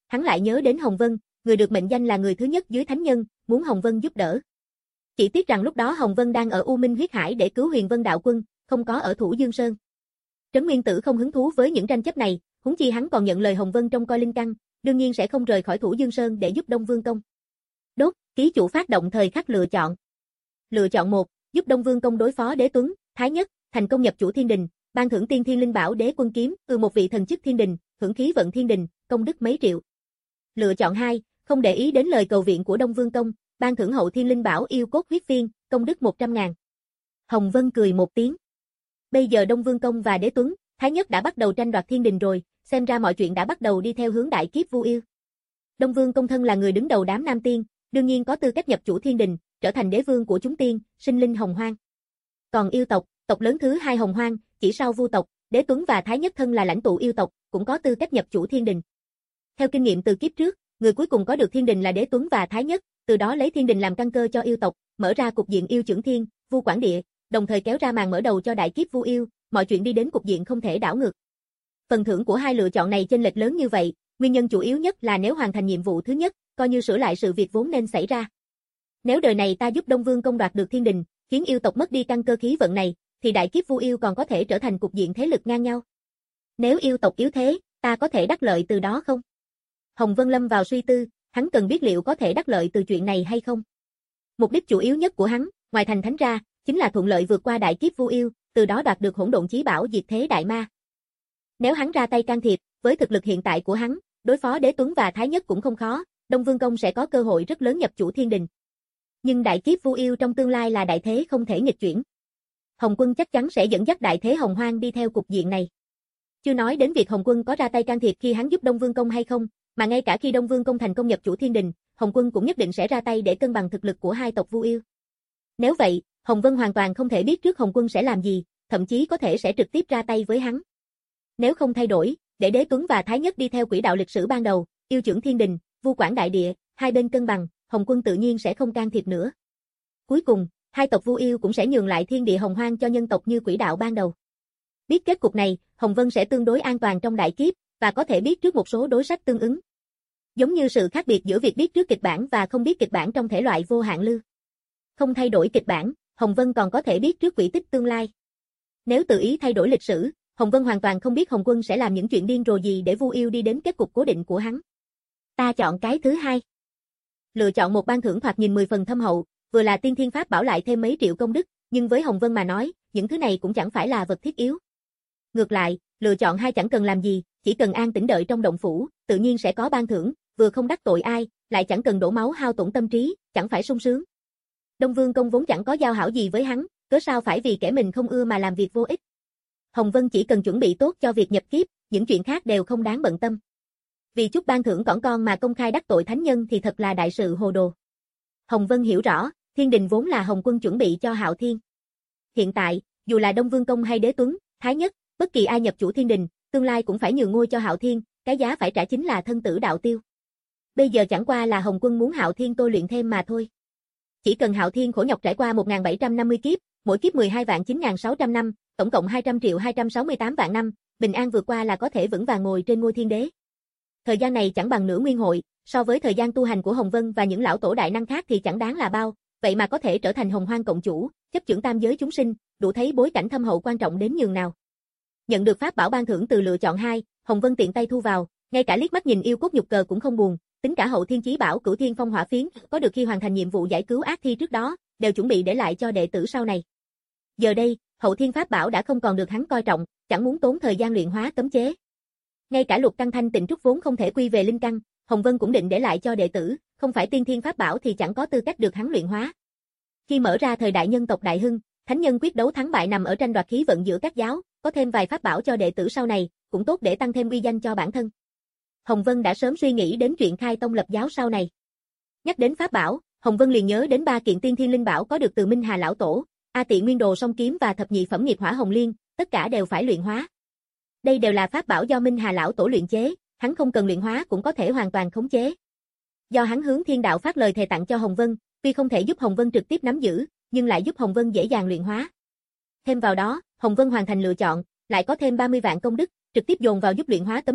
hắn lại nhớ đến Hồng Vân, người được mệnh danh là người thứ nhất dưới thánh nhân, muốn Hồng Vân giúp đỡ. Chỉ tiếc rằng lúc đó Hồng Vân đang ở U Minh huyết hải để cứu Huyền Vân đạo quân, không có ở Thủ Dương Sơn. Trấn Nguyên Tử không hứng thú với những tranh chấp này, huống chi hắn còn nhận lời Hồng Vân trong coi linh căn, đương nhiên sẽ không rời khỏi Thủ Dương Sơn để giúp Đông Vương Công. Đốt, ký chủ phát động thời khắc lựa chọn. Lựa chọn một, giúp Đông Vương Công đối phó Đế Tuấn, Thái Nhất, thành công nhập chủ thiên đình, ban thưởng tiên thiên linh bảo Đế Quân kiếm, từ một vị thần chức thiên đình, hưởng khí vận thiên đình, công đức mấy triệu. Lựa chọn hai, không để ý đến lời cầu viện của Đông Vương Công, ban thưởng hậu thiên linh bảo yêu cốt huyết phiên, công đức một trăm ngàn. Hồng Vân cười một tiếng. Bây giờ Đông Vương Công và Đế Tuấn, Thái Nhất đã bắt đầu tranh đoạt thiên đình rồi, xem ra mọi chuyện đã bắt đầu đi theo hướng đại kiếp vu yêu. Đông Vương Công thân là người đứng đầu đám nam tiên, đương nhiên có tư cách nhập chủ thiên đình, trở thành đế vương của chúng tiên, sinh linh hồng hoang. Còn yêu tộc, tộc lớn thứ hai hồng hoang, chỉ sau Vu tộc, Đế Tuấn và Thái Nhất thân là lãnh tụ yêu tộc, cũng có tư cách nhập chủ thiên đình. Theo kinh nghiệm từ kiếp trước, người cuối cùng có được thiên đình là Đế Tuấn và Thái Nhất, từ đó lấy thiên đình làm căn cơ cho yêu tộc, mở ra cục diện yêu trưởng thiên, vu quản địa, đồng thời kéo ra màn mở đầu cho đại kiếp vu yêu, mọi chuyện đi đến cục diện không thể đảo ngược. Phần thưởng của hai lựa chọn này chênh lệch lớn như vậy, nguyên nhân chủ yếu nhất là nếu hoàn thành nhiệm vụ thứ nhất, coi như sửa lại sự việc vốn nên xảy ra. Nếu đời này ta giúp Đông Vương Công đoạt được thiên đình, khiến yêu tộc mất đi căn cơ khí vận này, thì đại kiếp vu yêu còn có thể trở thành cục diện thế lực ngang nhau. Nếu yêu tộc yếu thế, ta có thể đắc lợi từ đó không? Hồng Vân lâm vào suy tư, hắn cần biết liệu có thể đắc lợi từ chuyện này hay không. Mục đích chủ yếu nhất của hắn, ngoài thành thánh ra, chính là thuận lợi vượt qua đại kiếp vu yêu, từ đó đoạt được hỗn độn chí bảo diệt thế đại ma. Nếu hắn ra tay can thiệp, với thực lực hiện tại của hắn, đối phó Đế Tuấn và Thái Nhất cũng không khó, Đông Vương Công sẽ có cơ hội rất lớn nhập chủ thiên đình. Nhưng đại kiếp vu yêu trong tương lai là đại thế không thể nghịch chuyển. Hồng Quân chắc chắn sẽ dẫn dắt đại thế hồng hoang đi theo cục diện này. Chưa nói đến việc Hồng Quân có ra tay can thiệp khi hắn giúp Đông Vương Công hay không, mà ngay cả khi Đông Vương Công thành công nhập chủ thiên đình, Hồng Quân cũng nhất định sẽ ra tay để cân bằng thực lực của hai tộc vu yêu. Nếu vậy, Hồng Vân hoàn toàn không thể biết trước Hồng Quân sẽ làm gì, thậm chí có thể sẽ trực tiếp ra tay với hắn. Nếu không thay đổi, để Đế Tuấn và Thái Nhất đi theo quỹ đạo lịch sử ban đầu, yêu trưởng thiên đình, vu quản đại địa, hai bên cân bằng, Hồng Quân tự nhiên sẽ không can thiệp nữa. Cuối cùng, hai tộc vu yêu cũng sẽ nhường lại thiên địa hồng hoang cho nhân tộc như quỹ đạo ban đầu. Biết kết cục này, Hồng Vân sẽ tương đối an toàn trong đại kiếp, và có thể biết trước một số đối sách tương ứng. Giống như sự khác biệt giữa việc biết trước kịch bản và không biết kịch bản trong thể loại vô hạn lưu. Không thay đổi kịch bản, Hồng Vân còn có thể biết trước quỹ tích tương lai. Nếu tự ý thay đổi lịch sử, Hồng Vân hoàn toàn không biết Hồng Quân sẽ làm những chuyện điên rồ gì để vu yêu đi đến kết cục cố định của hắn. Ta chọn cái thứ hai. Lựa chọn một ban thưởng thoạt nhìn mười phần thâm hậu, vừa là tiên thiên pháp bảo lại thêm mấy triệu công đức, nhưng với Hồng Vân mà nói, những thứ này cũng chẳng phải là vật thiết yếu. Ngược lại, lựa chọn hai chẳng cần làm gì, chỉ cần an tĩnh đợi trong động phủ, tự nhiên sẽ có ban thưởng, vừa không đắc tội ai, lại chẳng cần đổ máu hao tổn tâm trí, chẳng phải sung sướng. Đông Vương Công vốn chẳng có giao hảo gì với hắn, cớ sao phải vì kẻ mình không ưa mà làm việc vô ích. Hồng Vân chỉ cần chuẩn bị tốt cho việc nhập kiếp, những chuyện khác đều không đáng bận tâm. Vì chút ban thưởng cỏn con mà công khai đắc tội thánh nhân thì thật là đại sự hồ đồ. Hồng Vân hiểu rõ, thiên đình vốn là Hồng Quân chuẩn bị cho Hạo Thiên. Hiện tại, dù là Đông Vương Công hay Đế Tuấn, Thái Nhất, bất kỳ ai nhập chủ thiên đình, tương lai cũng phải nhường ngôi cho Hạo Thiên, cái giá phải trả chính là thân tử đạo tiêu. Bây giờ chẳng qua là Hồng Quân muốn Hạo Thiên tôi luyện thêm mà thôi. Chỉ cần Hạo Thiên khổ nhọc trải qua một nghìn bảy trăm năm mươi kiếp, mỗi kiếp mười hai vạn chín nghìn sáu trăm năm, tổng cộng hai trăm triệu hai trăm sáu mươi tám vạn năm, bình an vượt qua là có thể vững vàng ngồi trên ngôi thiên đế. Thời gian này chẳng bằng nửa nguyên hội, so với thời gian tu hành của Hồng Vân và những lão tổ đại năng khác thì chẳng đáng là bao, vậy mà có thể trở thành hồng hoang cộng chủ, chấp chưởng tam giới chúng sinh, đủ thấy bối cảnh thâm hậu quan trọng đến nhường nào. Nhận được pháp bảo ban thưởng từ lựa chọn hai, Hồng Vân tiện tay thu vào, ngay cả liếc mắt nhìn yêu cốt nhục cờ cũng không buồn, tính cả hậu thiên chí bảo Cửu Thiên Phong Hỏa Phiến, có được khi hoàn thành nhiệm vụ giải cứu ác thi trước đó, đều chuẩn bị để lại cho đệ tử sau này. Giờ đây, hậu thiên pháp bảo đã không còn được hắn coi trọng, chẳng muốn tốn thời gian luyện hóa cấm chế. Ngay cả Lục Căn Thanh Tịnh Trúc vốn không thể quy về linh căn, Hồng Vân cũng định để lại cho đệ tử, không phải tiên thiên pháp bảo thì chẳng có tư cách được hắn luyện hóa. Khi mở ra thời đại nhân tộc đại hưng, thánh nhân quyết đấu thắng bại nằm ở tranh đoạt khí vận giữa các giáo, có thêm vài pháp bảo cho đệ tử sau này, cũng tốt để tăng thêm uy danh cho bản thân. Hồng Vân đã sớm suy nghĩ đến chuyện khai tông lập giáo sau này. Nhắc đến pháp bảo, Hồng Vân liền nhớ đến ba kiện tiên thiên linh bảo có được từ Minh Hà lão tổ, A Tị Nguyên Đồ Song Kiếm và thập nhị phẩm nghiệp hỏa hồng liên, tất cả đều phải luyện hóa. Đây đều là pháp bảo do Minh Hà lão tổ luyện chế, hắn không cần luyện hóa cũng có thể hoàn toàn khống chế. Do hắn hướng thiên đạo phát lời thề tặng cho Hồng Vân, tuy không thể giúp Hồng Vân trực tiếp nắm giữ, nhưng lại giúp Hồng Vân dễ dàng luyện hóa. Thêm vào đó, Hồng Vân hoàn thành lựa chọn, lại có thêm ba mươi vạn công đức, trực tiếp dồn vào giúp luyện hóa cấm chế,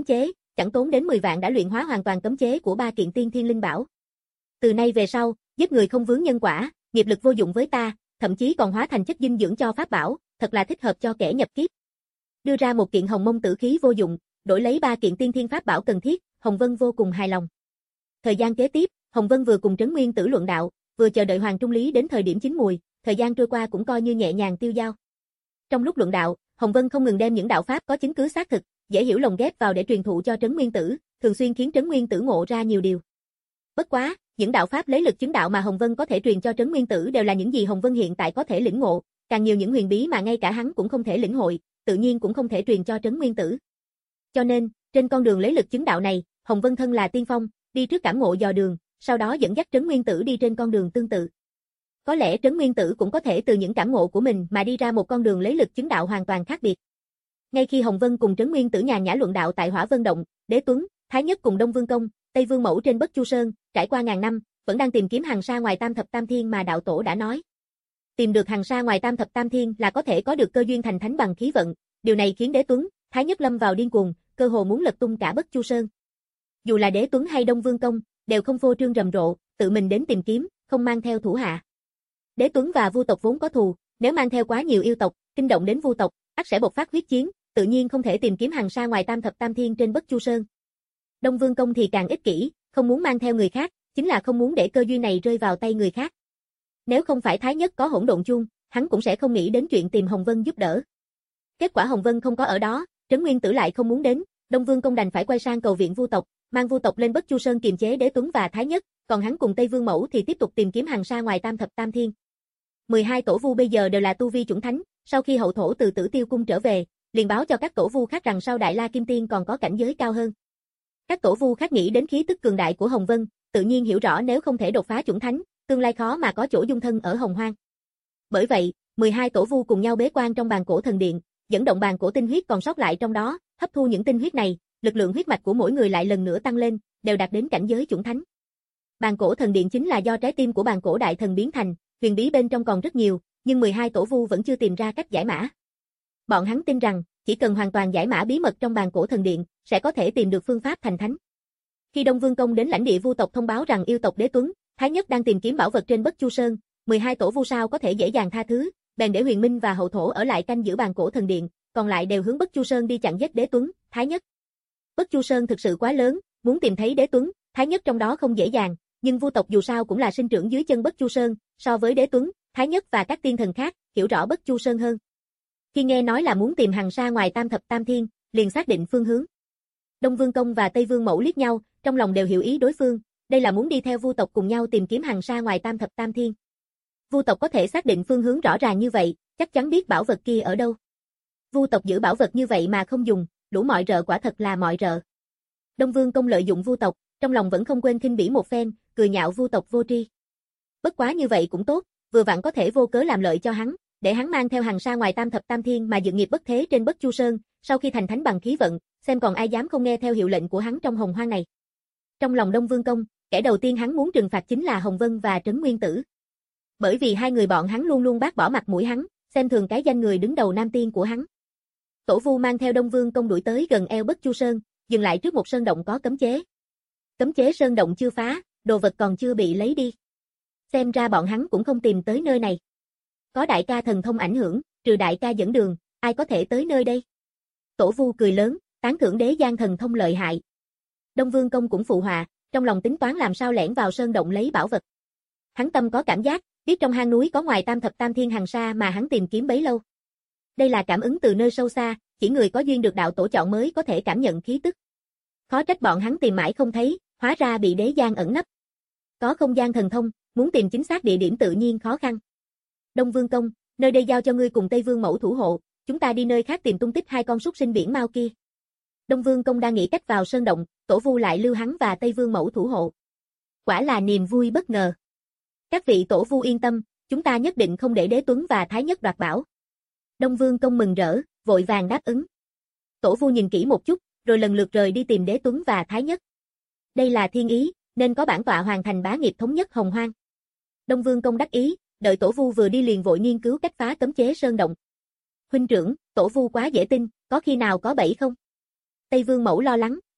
chẳng tốn đến mười vạn đã luyện hóa hoàn toàn cấm chế của ba kiện tiên thiên linh bảo. Từ nay về sau, giết người không vướng nhân quả, nghiệp lực vô dụng với ta, thậm chí còn hóa thành chất dinh dưỡng cho pháp bảo, thật là thích hợp cho kẻ nhập kiếp. Đưa ra một kiện hồng mông tử khí vô dụng, đổi lấy ba kiện tiên thiên pháp bảo cần thiết, Hồng Vân vô cùng hài lòng. Thời gian kế tiếp, Hồng Vân vừa cùng Trấn Nguyên Tử luận đạo, vừa chờ đợi Hoàng Trung Lý đến thời điểm chín mùi, thời gian trôi qua cũng coi như nhẹ nhàng tiêu dao. Trong lúc luận đạo, Hồng Vân không ngừng đem những đạo pháp có chứng cứ xác thực, dễ hiểu lồng ghép vào để truyền thụ cho Trấn Nguyên Tử, thường xuyên khiến Trấn Nguyên Tử ngộ ra nhiều điều. Bất quá, những đạo pháp lấy lực chứng đạo mà Hồng Vân có thể truyền cho Trấn Nguyên Tử đều là những gì Hồng Vân hiện tại có thể lĩnh ngộ, càng nhiều những huyền bí mà ngay cả hắn cũng không thể lĩnh hội, tự nhiên cũng không thể truyền cho Trấn Nguyên Tử. Cho nên, trên con đường lấy lực chứng đạo này, Hồng Vân thân là tiên phong, đi trước cảm ngộ dò đường, sau đó dẫn dắt Trấn Nguyên Tử đi trên con đường tương tự. Có lẽ Trấn Nguyên Tử cũng có thể từ những cảm ngộ của mình mà đi ra một con đường lấy lực chứng đạo hoàn toàn khác biệt. Ngay khi Hồng Vân cùng Trấn Nguyên Tử nhàn nhã luận đạo tại Hỏa Vân Động, Đế Tuấn, Thái Nhất cùng Đông Vương Công, Tây Vương Mẫu trên Bất Chu Sơn, trải qua ngàn năm, vẫn đang tìm kiếm hằng sa ngoài Tam Thập Tam Thiên mà đạo tổ đã nói. Tìm được hằng sa ngoài Tam Thập Tam Thiên là có thể có được cơ duyên thành thánh bằng khí vận, điều này khiến Đế Tuấn, Thái Nhất lâm vào điên cuồng, cơ hồ muốn lật tung cả Bất Chu Sơn. Dù là Đế Tuấn hay Đông Vương Công, đều không phô trương rầm rộ, tự mình đến tìm kiếm, không mang theo thủ hạ. Đế Tuấn và Vu tộc vốn có thù, nếu mang theo quá nhiều yêu tộc, kinh động đến Vu tộc, ắt sẽ bộc phát huyết chiến, tự nhiên không thể tìm kiếm hằng sa ngoài Tam Thập Tam Thiên trên Bất Chu Sơn. Đông Vương Công thì càng ích kỷ, không muốn mang theo người khác, chính là không muốn để cơ duyên này rơi vào tay người khác. Nếu không phải Thái Nhất có hỗn độn chuông, hắn cũng sẽ không nghĩ đến chuyện tìm Hồng Vân giúp đỡ. Kết quả Hồng Vân không có ở đó, Trấn Nguyên Tử lại không muốn đến, Đông Vương Công đành phải quay sang cầu viện Vu tộc, mang Vu tộc lên Bất Chu Sơn kiềm chế Đế Tuấn và Thái Nhất, còn hắn cùng Tây Vương Mẫu thì tiếp tục tìm kiếm hằng sa ngoài Tam Thập Tam Thiên. mười hai tổ vu bây giờ đều là tu vi chuẩn thánh, sau khi hậu thổ từ Tử Tiêu cung trở về, liền báo cho các tổ vu khác rằng sau Đại La Kim Tiên còn có cảnh giới cao hơn. Các tổ vu khác nghĩ đến khí tức cường đại của Hồng Vân, tự nhiên hiểu rõ nếu không thể đột phá chuẩn thánh, tương lai khó mà có chỗ dung thân ở Hồng Hoang. Bởi vậy, mười hai tổ vu cùng nhau bế quan trong bàn cổ thần điện, dẫn động bàn cổ tinh huyết còn sót lại trong đó, hấp thu những tinh huyết này, lực lượng huyết mạch của mỗi người lại lần nữa tăng lên, đều đạt đến cảnh giới chuẩn thánh. Bàn cổ thần điện chính là do trái tim của bàn cổ đại thần biến thành, huyền bí bên trong còn rất nhiều, nhưng mười hai tổ vu vẫn chưa tìm ra cách giải mã. Bọn hắn tin rằng, chỉ cần hoàn toàn giải mã bí mật trong bàn cổ thần điện, sẽ có thể tìm được phương pháp thành thánh. Khi Đông Vương Công đến lãnh địa Vu tộc thông báo rằng yêu tộc Đế Tuấn, Thái Nhất đang tìm kiếm bảo vật trên Bất Chu Sơn, mười hai tổ vu sao có thể dễ dàng tha thứ, bèn để Huyền Minh và Hậu Thổ ở lại canh giữ bàn cổ thần điện, còn lại đều hướng Bất Chu Sơn đi chặn giết Đế Tuấn, Thái Nhất. Bất Chu Sơn thực sự quá lớn, muốn tìm thấy Đế Tuấn, Thái Nhất trong đó không dễ dàng, nhưng Vu tộc dù sao cũng là sinh trưởng dưới chân Bất Chu Sơn, so với Đế Tuấn, Thái Nhất và các tiên thần khác, hiểu rõ Bất Chu Sơn hơn. Khi nghe nói là muốn tìm hằng sa ngoài Tam Thập Tam Thiên, liền xác định phương hướng. Đông Vương Công và Tây Vương Mẫu liếc nhau, trong lòng đều hiểu ý đối phương, đây là muốn đi theo Vu tộc cùng nhau tìm kiếm hằng sa ngoài Tam Thập Tam Thiên. Vu tộc có thể xác định phương hướng rõ ràng như vậy, chắc chắn biết bảo vật kia ở đâu. Vu tộc giữ bảo vật như vậy mà không dùng, đủ mọi rợ quả thật là mọi rợ. Đông Vương Công lợi dụng Vu tộc, trong lòng vẫn không quên khinh bỉ một phen, cười nhạo Vu tộc vô tri. Bất quá như vậy cũng tốt, vừa vặn có thể vô cớ làm lợi cho hắn, để hắn mang theo hằng sa ngoài Tam Thập Tam Thiên mà dựng nghiệp bất thế trên Bất Chu Sơn, sau khi thành thánh bằng khí vận, xem còn ai dám không nghe theo hiệu lệnh của hắn trong Hồng Hoang này. Trong lòng Đông Vương Công, kẻ đầu tiên hắn muốn trừng phạt chính là Hồng Vân và Trấn Nguyên Tử. Bởi vì hai người bọn hắn luôn luôn bác bỏ mặt mũi hắn, xem thường cái danh người đứng đầu nam tiên của hắn. Tổ vu mang theo Đông Vương Công đuổi tới gần eo Bất Chu Sơn, dừng lại trước một sơn động có cấm chế. Cấm chế sơn động chưa phá, đồ vật còn chưa bị lấy đi. Xem ra bọn hắn cũng không tìm tới nơi này. Có đại ca thần thông ảnh hưởng, trừ đại ca dẫn đường, ai có thể tới nơi đây? Tổ vu cười lớn, tán thưởng đế giang thần thông lợi hại. Đông Vương Công cũng phụ họa, trong lòng tính toán làm sao lẻn vào sơn động lấy bảo vật. Hắn tâm có cảm giác, biết trong hang núi có ngoài Tam Thập Tam Thiên hằng sa mà hắn tìm kiếm bấy lâu. Đây là cảm ứng từ nơi sâu xa, chỉ người có duyên được đạo tổ chọn mới có thể cảm nhận khí tức. Khó trách bọn hắn tìm mãi không thấy, hóa ra bị đế giang ẩn nấp. Có không gian thần thông, muốn tìm chính xác địa điểm tự nhiên khó khăn. Đông Vương Công, nơi đây giao cho ngươi cùng Tây Vương Mẫu thủ hộ, chúng ta đi nơi khác tìm tung tích hai con súc sinh biển mau kia. Đông Vương Công đang nghĩ cách vào sơn động, tổ vu lại lưu hắn và Tây Vương Mẫu thủ hộ. Quả là niềm vui bất ngờ. Các vị tổ vu yên tâm, chúng ta nhất định không để Đế Tuấn và Thái Nhất đoạt bảo. Đông Vương Công mừng rỡ, vội vàng đáp ứng. Tổ vu nhìn kỹ một chút, rồi lần lượt rời đi tìm Đế Tuấn và Thái Nhất. Đây là thiên ý, nên có bản tọa hoàn thành bá nghiệp thống nhất Hồng Hoang. Đông Vương Công đắc ý, đợi tổ vu vừa đi liền vội nghiên cứu cách phá cấm chế sơn động. Huynh trưởng, tổ vu quá dễ tin, có khi nào có bẫy không? Tây Vương Mẫu lo lắng,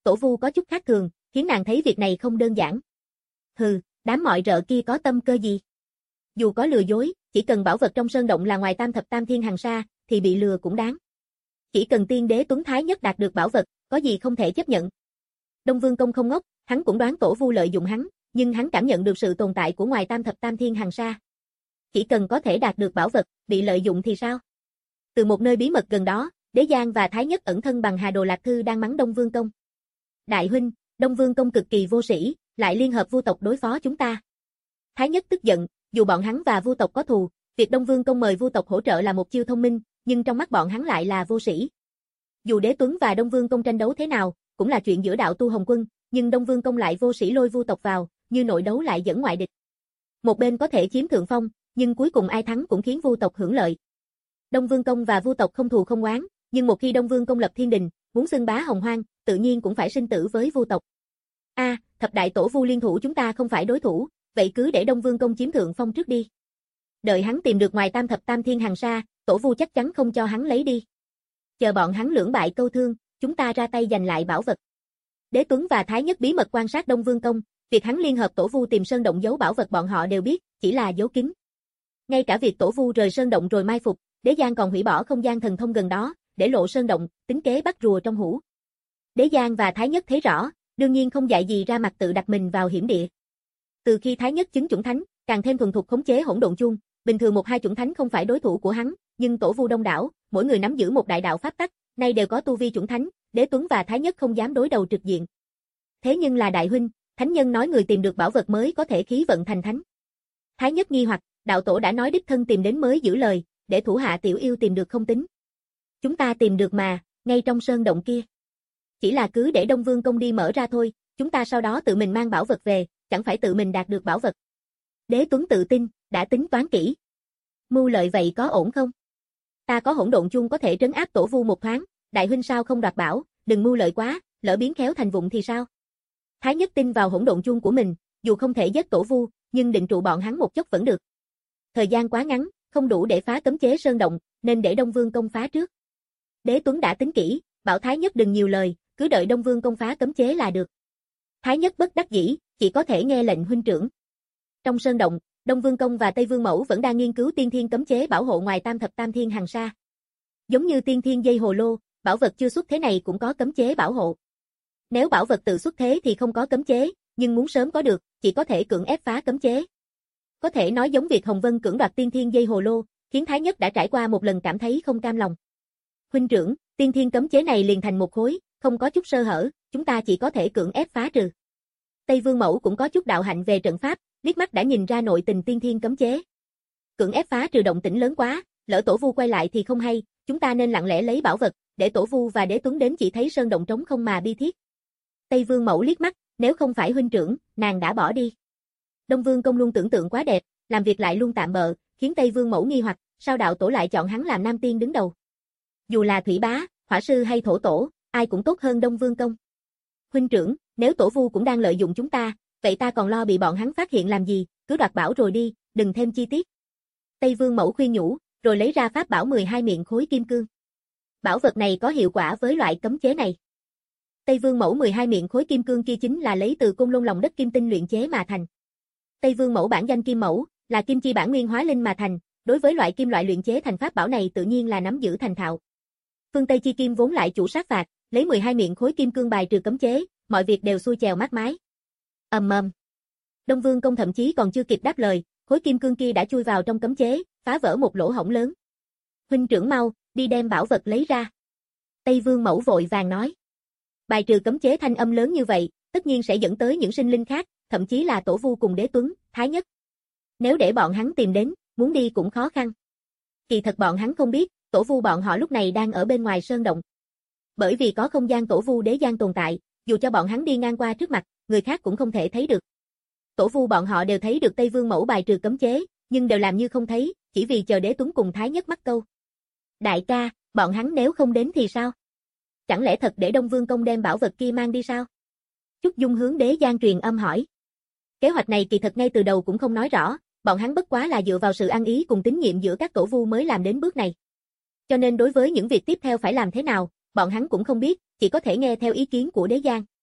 Tổ Vu có chút khác thường, khiến nàng thấy việc này không đơn giản. Hừ, đám mọi rợ kia có tâm cơ gì? Dù có lừa dối, chỉ cần bảo vật trong sơn động là ngoài tam thập tam thiên hằng sa, thì bị lừa cũng đáng. Chỉ cần tiên đế Tuấn Thái Nhất đạt được bảo vật, có gì không thể chấp nhận. Đông Vương Công không ngốc, hắn cũng đoán Tổ Vu lợi dụng hắn, nhưng hắn cảm nhận được sự tồn tại của ngoài tam thập tam thiên hằng sa. Chỉ cần có thể đạt được bảo vật, bị lợi dụng thì sao? Từ một nơi bí mật gần đó, Đế Giang và Thái Nhất ẩn thân bằng Hà Đồ Lạc Thư đang mắng Đông Vương Công. Đại huynh, Đông Vương Công cực kỳ vô sĩ, lại liên hợp Vu tộc đối phó chúng ta. Thái Nhất tức giận, dù bọn hắn và Vu tộc có thù, việc Đông Vương Công mời Vu tộc hỗ trợ là một chiêu thông minh, nhưng trong mắt bọn hắn lại là vô sĩ. Dù Đế Tuấn và Đông Vương Công tranh đấu thế nào, cũng là chuyện giữa đạo tu Hồng Quân, nhưng Đông Vương Công lại vô sĩ lôi Vu tộc vào, như nội đấu lại dẫn ngoại địch. Một bên có thể chiếm thượng phong, nhưng cuối cùng ai thắng cũng khiến Vu tộc hưởng lợi. Đông Vương Công và Vu tộc không thù không oán, nhưng một khi Đông Vương Công lập thiên đình, muốn xưng bá hồng hoang, tự nhiên cũng phải sinh tử với Vu tộc. A, à, thập đại tổ Vu liên thủ chúng ta không phải đối thủ, vậy cứ để Đông Vương Công chiếm thượng phong trước đi. Đợi hắn tìm được ngoài tam thập tam thiên hằng sa, tổ Vu chắc chắn không cho hắn lấy đi. Chờ bọn hắn lưỡng bại câu thương, chúng ta ra tay giành lại bảo vật. Đế Tuấn và Thái Nhất bí mật quan sát Đông Vương Công, việc hắn liên hợp tổ Vu tìm sơn động giấu bảo vật bọn họ đều biết, chỉ là giấu kín. Ngay cả việc tổ Vu rời sơn động rồi mai phục, Đế Giang còn hủy bỏ không gian thần thông gần đó, để lộ sơn động, tính kế bắt rùa trong hũ. Đế Giang và Thái Nhất thấy rõ, đương nhiên không dại gì ra mặt tự đặt mình vào hiểm địa. Từ khi Thái Nhất chứng chủng thánh, càng thêm thuần thục khống chế hỗn độn chuông, bình thường một hai chủng thánh không phải đối thủ của hắn, nhưng tổ Vu đông đảo, mỗi người nắm giữ một đại đạo pháp tắc, nay đều có tu vi chủng thánh, Đế Tuấn và Thái Nhất không dám đối đầu trực diện. Thế nhưng là đại huynh, thánh nhân nói người tìm được bảo vật mới có thể khí vận thành thánh. Thái Nhất nghi hoặc, đạo tổ đã nói đích thân tìm đến mới giữ lời, để thủ hạ tiểu yêu tìm được không tính. Chúng ta tìm được mà, ngay trong sơn động kia. Chỉ là cứ để Đông Vương Công đi mở ra thôi, chúng ta sau đó tự mình mang bảo vật về, chẳng phải tự mình đạt được bảo vật. Đế Tuấn tự tin, đã tính toán kỹ. Mưu lợi vậy có ổn không? Ta có hỗn độn chuông có thể trấn áp tổ Vu một thoáng, đại huynh sao không đoạt bảo, đừng mưu lợi quá, lỡ biến khéo thành vụng thì sao? Thái Nhất tin vào hỗn độn chuông của mình, dù không thể giết tổ Vu, nhưng định trụ bọn hắn một chốc vẫn được. Thời gian quá ngắn, không đủ để phá cấm chế sơn động, nên để Đông Vương Công phá trước. Đế Tuấn đã tính kỹ, bảo Thái Nhất đừng nhiều lời, cứ đợi Đông Vương Công phá cấm chế là được. Thái Nhất bất đắc dĩ, chỉ có thể nghe lệnh huynh trưởng. Trong sơn động, Đông Vương Công và Tây Vương Mẫu vẫn đang nghiên cứu tiên thiên cấm chế bảo hộ ngoài tam thập tam thiên hằng sa. Giống như tiên thiên dây hồ lô, bảo vật chưa xuất thế này cũng có cấm chế bảo hộ. Nếu bảo vật tự xuất thế thì không có cấm chế, nhưng muốn sớm có được, chỉ có thể cưỡng ép phá cấm chế. Có thể nói giống việc Hồng Vân cưỡng đoạt tiên thiên dây hồ lô, khiến Thái Nhất đã trải qua một lần cảm thấy không cam lòng. Huynh trưởng, tiên thiên cấm chế này liền thành một khối, không có chút sơ hở, chúng ta chỉ có thể cưỡng ép phá trừ. Tây Vương Mẫu cũng có chút đạo hạnh về trận pháp, liếc mắt đã nhìn ra nội tình tiên thiên cấm chế. Cưỡng ép phá trừ động tĩnh lớn quá, lỡ tổ Vu quay lại thì không hay, chúng ta nên lặng lẽ lấy bảo vật, để tổ Vu và Đế Tuấn đến chỉ thấy sơn động trống không mà bi thiết. Tây Vương Mẫu liếc mắt, nếu không phải huynh trưởng, nàng đã bỏ đi. Đông Vương Công luôn tưởng tượng quá đẹp, làm việc lại luôn tạm bợ, khiến Tây Vương Mẫu nghi hoặc, sao đạo tổ lại chọn hắn làm nam tiên đứng đầu. Dù là thủy bá, hỏa sư hay thổ tổ, ai cũng tốt hơn Đông Vương Công. Huynh trưởng, nếu tổ Vu cũng đang lợi dụng chúng ta, vậy ta còn lo bị bọn hắn phát hiện làm gì, cứ đoạt bảo rồi đi, đừng thêm chi tiết. Tây Vương Mẫu khuyên nhủ, rồi lấy ra pháp bảo mười hai miệng khối kim cương. Bảo vật này có hiệu quả với loại cấm chế này. Tây Vương Mẫu mười hai miệng khối kim cương kia chính là lấy từ côn lôn lòng đất kim tinh luyện chế mà thành. Tây Vương Mẫu bản danh Kim Mẫu, là kim chi bản nguyên hóa linh mà thành, đối với loại kim loại luyện chế thành pháp bảo này tự nhiên là nắm giữ thành thạo. Phương Tây chi kim vốn lại chủ sát phạt, lấy mười hai miệng khối kim cương bài trừ cấm chế, mọi việc đều xuôi chèo mát mái. Ầm ầm. Đông Vương Công thậm chí còn chưa kịp đáp lời, khối kim cương kia đã chui vào trong cấm chế, phá vỡ một lỗ hổng lớn. Huynh trưởng mau, đi đem bảo vật lấy ra. Tây Vương Mẫu vội vàng nói. Bài trừ cấm chế thanh âm lớn như vậy, tất nhiên sẽ dẫn tới những sinh linh khác, thậm chí là tổ Vu cùng Đế Tuấn, Thái Nhất. Nếu để bọn hắn tìm đến, muốn đi cũng khó khăn. Kỳ thật bọn hắn không biết, tổ Vu bọn họ lúc này đang ở bên ngoài sơn động. Bởi vì có không gian tổ Vu Đế Giang tồn tại, dù cho bọn hắn đi ngang qua trước mặt, người khác cũng không thể thấy được. Tổ Vu bọn họ đều thấy được Tây Vương Mẫu bài trừ cấm chế, nhưng đều làm như không thấy, chỉ vì chờ Đế Tuấn cùng Thái Nhất mắc câu. Đại ca, bọn hắn nếu không đến thì sao? Chẳng lẽ thật để Đông Vương Công đem bảo vật kia mang đi sao? Trúc Dung hướng Đế Giang truyền âm hỏi. Kế hoạch này kỳ thật ngay từ đầu cũng không nói rõ, bọn hắn bất quá là dựa vào sự ăn ý cùng tín nhiệm giữa các tổ Vu mới làm đến bước này. Cho nên đối với những việc tiếp theo phải làm thế nào, bọn hắn cũng không biết, chỉ có thể nghe theo ý kiến của Đế Giang.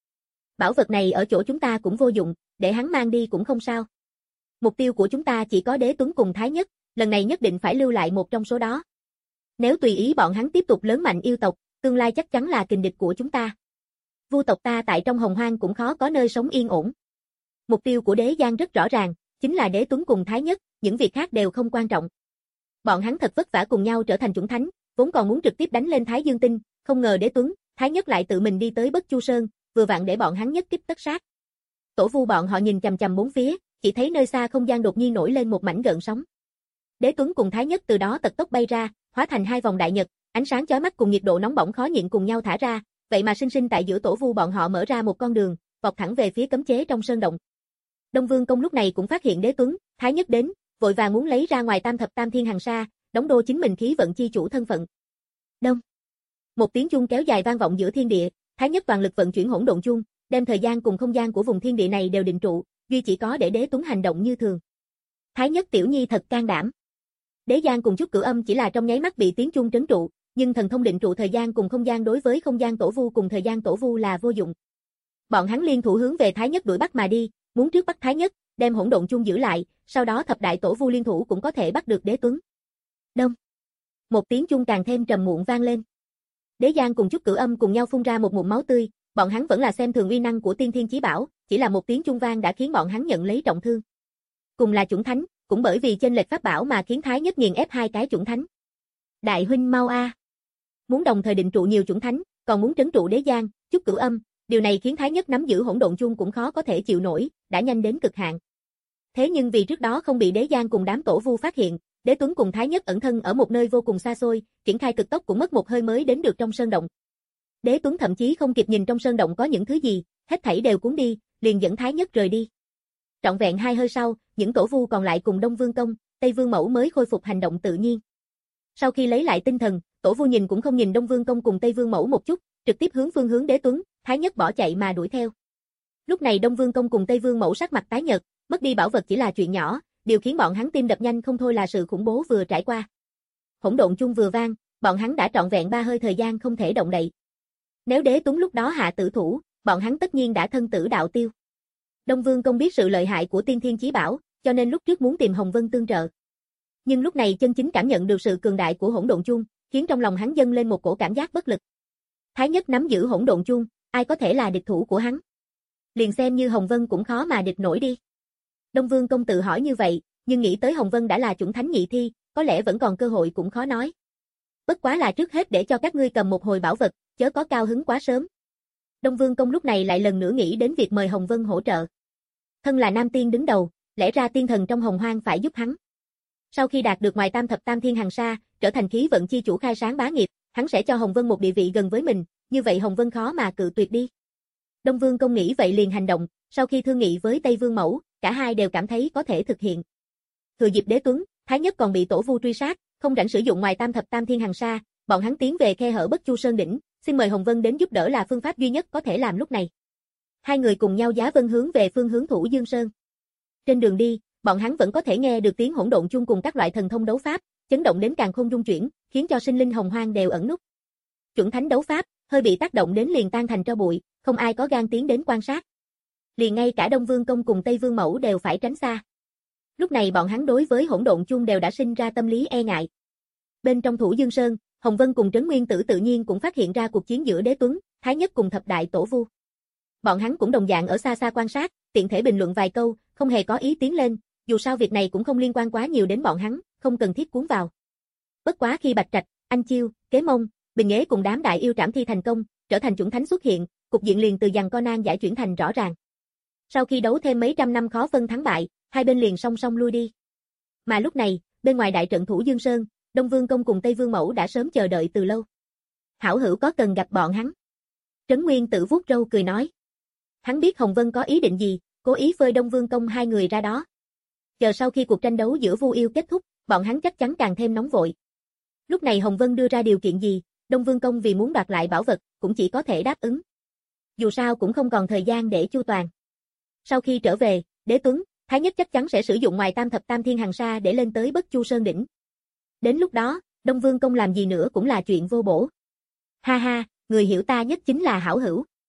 Bảo vật này ở chỗ chúng ta cũng vô dụng, để hắn mang đi cũng không sao. Mục tiêu của chúng ta chỉ có Đế Tuấn cùng Thái Nhất, lần này nhất định phải lưu lại một trong số đó. Nếu tùy ý bọn hắn tiếp tục lớn mạnh yêu tộc, tương lai chắc chắn là kình địch của chúng ta. Vu tộc ta tại trong Hồng Hoang cũng khó có nơi sống yên ổn. Mục tiêu của Đế Giang rất rõ ràng, chính là Đế Tuấn cùng Thái Nhất, những việc khác đều không quan trọng. Bọn hắn thật vất vả cùng nhau trở thành chủng thánh, vốn còn muốn trực tiếp đánh lên Thái Dương Tinh, không ngờ Đế Tuấn, Thái Nhất lại tự mình đi tới Bất Chu Sơn, vừa vặn để bọn hắn nhất kích tất sát. Tổ Vu bọn họ nhìn chằm chằm bốn phía, chỉ thấy nơi xa không gian đột nhiên nổi lên một mảnh gợn sóng. Đế Tuấn cùng Thái Nhất từ đó tật tốc bay ra, hóa thành hai vòng đại nhật, ánh sáng chói mắt cùng nhiệt độ nóng bỏng khó nhịn cùng nhau thả ra, vậy mà sinh sinh tại giữa Tổ Vu bọn họ mở ra một con đường, vọt thẳng về phía cấm chế trong sơn động. Đông Vương Công lúc này cũng phát hiện Đế Tuấn, Thái Nhất đến, vội vàng muốn lấy ra ngoài Tam Thập Tam Thiên Hằng Sa, đóng đô chính mình khí vận chi chủ thân phận. Đông. Một tiếng chuông kéo dài vang vọng giữa thiên địa, Thái Nhất toàn lực vận chuyển hỗn độn chuông, đem thời gian cùng không gian của vùng thiên địa này đều định trụ, duy chỉ có để Đế Tuấn hành động như thường. Thái Nhất tiểu nhi thật can đảm. Đế Giang cùng chút Cửu Âm chỉ là trong nháy mắt bị tiếng chuông trấn trụ, nhưng thần thông định trụ thời gian cùng không gian đối với không gian tổ vu cùng thời gian tổ vu là vô dụng. Bọn hắn liên thủ hướng về Thái Nhất đuổi bắt mà đi, muốn trước bắt Thái Nhất, đem hỗn độn chuông giữ lại, sau đó thập đại tổ vu liên thủ cũng có thể bắt được Đế Tuấn. Đông. Một tiếng chuông càng thêm trầm muộn vang lên. Đế Giang cùng chút Cửu Âm cùng nhau phun ra một ngụm máu tươi, bọn hắn vẫn là xem thường uy năng của Tiên Thiên Chí Bảo, chỉ là một tiếng chuông vang đã khiến bọn hắn nhận lấy trọng thương. Cùng là chủng thánh, cũng bởi vì chênh lệch pháp bảo mà khiến Thái Nhất nghiền ép hai cái chủng thánh. Đại huynh mau a. Muốn đồng thời định trụ nhiều chủng thánh, còn muốn trấn trụ Đế Giang, chút Cửu Âm, điều này khiến Thái Nhất nắm giữ hỗn độn chuông cũng khó có thể chịu nổi, đã nhanh đến cực hạn. Thế nhưng vì trước đó không bị Đế Giang cùng đám tổ vu phát hiện, Đế Tuấn cùng Thái Nhất ẩn thân ở một nơi vô cùng xa xôi, triển khai cực tốc cũng mất một hơi mới đến được trong sơn động. Đế Tuấn thậm chí không kịp nhìn trong sơn động có những thứ gì, hết thảy đều cuốn đi, liền dẫn Thái Nhất rời đi. Trọn vẹn hai hơi sau, những tổ vu còn lại cùng Đông Vương Công, Tây Vương Mẫu mới khôi phục hành động tự nhiên. Sau khi lấy lại tinh thần, tổ vu nhìn cũng không nhìn Đông Vương Công cùng Tây Vương Mẫu một chút, trực tiếp hướng phương hướng Đế Tuấn, Thái Nhất bỏ chạy mà đuổi theo. Lúc này Đông Vương Công cùng Tây Vương Mẫu sắc mặt tái nhợt, mất đi bảo vật chỉ là chuyện nhỏ, điều khiến bọn hắn tim đập nhanh không thôi là sự khủng bố vừa trải qua. Hỗn độn chuông vừa vang, bọn hắn đã trọn vẹn ba hơi thời gian không thể động đậy. Nếu Đế Tuấn lúc đó hạ tử thủ, bọn hắn tất nhiên đã thân tử đạo tiêu. Đông Vương Công biết sự lợi hại của Tiên Thiên Chí Bảo, cho nên lúc trước muốn tìm Hồng Vân tương trợ. Nhưng lúc này chân chính cảm nhận được sự cường đại của hỗn độn chuông, khiến trong lòng hắn dâng lên một cổ cảm giác bất lực. Thái Nhất nắm giữ hỗn độn chuông, ai có thể là địch thủ của hắn? Liền xem như Hồng Vân cũng khó mà địch nổi đi. Đông Vương Công tự hỏi như vậy, nhưng nghĩ tới Hồng Vân đã là chủng thánh nhị thi, có lẽ vẫn còn cơ hội cũng khó nói. Bất quá là trước hết để cho các ngươi cầm một hồi bảo vật, chớ có cao hứng quá sớm. Đông Vương Công lúc này lại lần nữa nghĩ đến việc mời Hồng Vân hỗ trợ. Thân là Nam Tiên đứng đầu, lẽ ra tiên thần trong Hồng Hoang phải giúp hắn. Sau khi đạt được ngoài Tam Thập Tam Thiên Hằng Sa, trở thành khí vận chi chủ khai sáng bá nghiệp, hắn sẽ cho Hồng Vân một địa vị gần với mình, như vậy Hồng Vân khó mà cự tuyệt đi. Đông Vương Công nghĩ vậy liền hành động, sau khi thương nghị với Tây Vương Mẫu, cả hai đều cảm thấy có thể thực hiện. Thừa dịp Đế Tuấn, Thái Nhất còn bị tổ vu truy sát, không rảnh sử dụng ngoài Tam Thập Tam Thiên Hằng Sa, bọn hắn tiến về khe hở Bất Chu Sơn đỉnh, xin mời Hồng Vân đến giúp đỡ là phương pháp duy nhất có thể làm lúc này. Hai người cùng nhau giá vân hướng về phương hướng Thủ Dương Sơn. Trên đường đi, bọn hắn vẫn có thể nghe được tiếng hỗn độn chuông cùng các loại thần thông đấu pháp, chấn động đến càn khôn rung chuyển, khiến cho sinh linh Hồng Hoang đều ẩn núp. Chuẩn thánh đấu pháp, hơi bị tác động đến liền tan thành tro bụi, không ai có gan tiến đến quan sát. Liền ngay cả Đông Vương Công cùng Tây Vương Mẫu đều phải tránh xa. Lúc này bọn hắn đối với hỗn độn chuông đều đã sinh ra tâm lý e ngại. Bên trong Thủ Dương Sơn, Hồng Vân cùng Trấn Nguyên Tử tự nhiên cũng phát hiện ra cuộc chiến giữa Đế Tuấn, Thái Nhất cùng thập đại tổ vu. Bọn hắn cũng đồng dạng ở xa xa quan sát, tiện thể bình luận vài câu, không hề có ý tiến lên, dù sao việc này cũng không liên quan quá nhiều đến bọn hắn, không cần thiết cuốn vào. Bất quá khi Bạch Trạch, Anh Chiêu, Kế Mông, Bình Ế cùng đám đại yêu trảm thi thành công, trở thành chủng thánh xuất hiện, cục diện liền từ giằng co nan giải chuyển thành rõ ràng. Sau khi đấu thêm mấy trăm năm khó phân thắng bại, hai bên liền song song lui đi. Mà lúc này, bên ngoài đại trận Thủ Dương Sơn, Đông Vương Công cùng Tây Vương Mẫu đã sớm chờ đợi từ lâu. Hảo hữu có cần gặp bọn hắn. Trấn Nguyên Tử vuốt râu cười nói. Hắn biết Hồng Vân có ý định gì, cố ý phơi Đông Vương Công hai người ra đó. Chờ sau khi cuộc tranh đấu giữa Vu Yêu kết thúc, bọn hắn chắc chắn càng thêm nóng vội. Lúc này Hồng Vân đưa ra điều kiện gì, Đông Vương Công vì muốn đoạt lại bảo vật, cũng chỉ có thể đáp ứng. Dù sao cũng không còn thời gian để chu toàn. Sau khi trở về, Đế Tuấn, Thái Nhất chắc chắn sẽ sử dụng ngoài Tam Thập Tam Thiên Hằng Sa để lên tới Bất Chu Sơn đỉnh. Đến lúc đó, Đông Vương Công làm gì nữa cũng là chuyện vô bổ. Ha ha, người hiểu ta nhất chính là hảo hữu.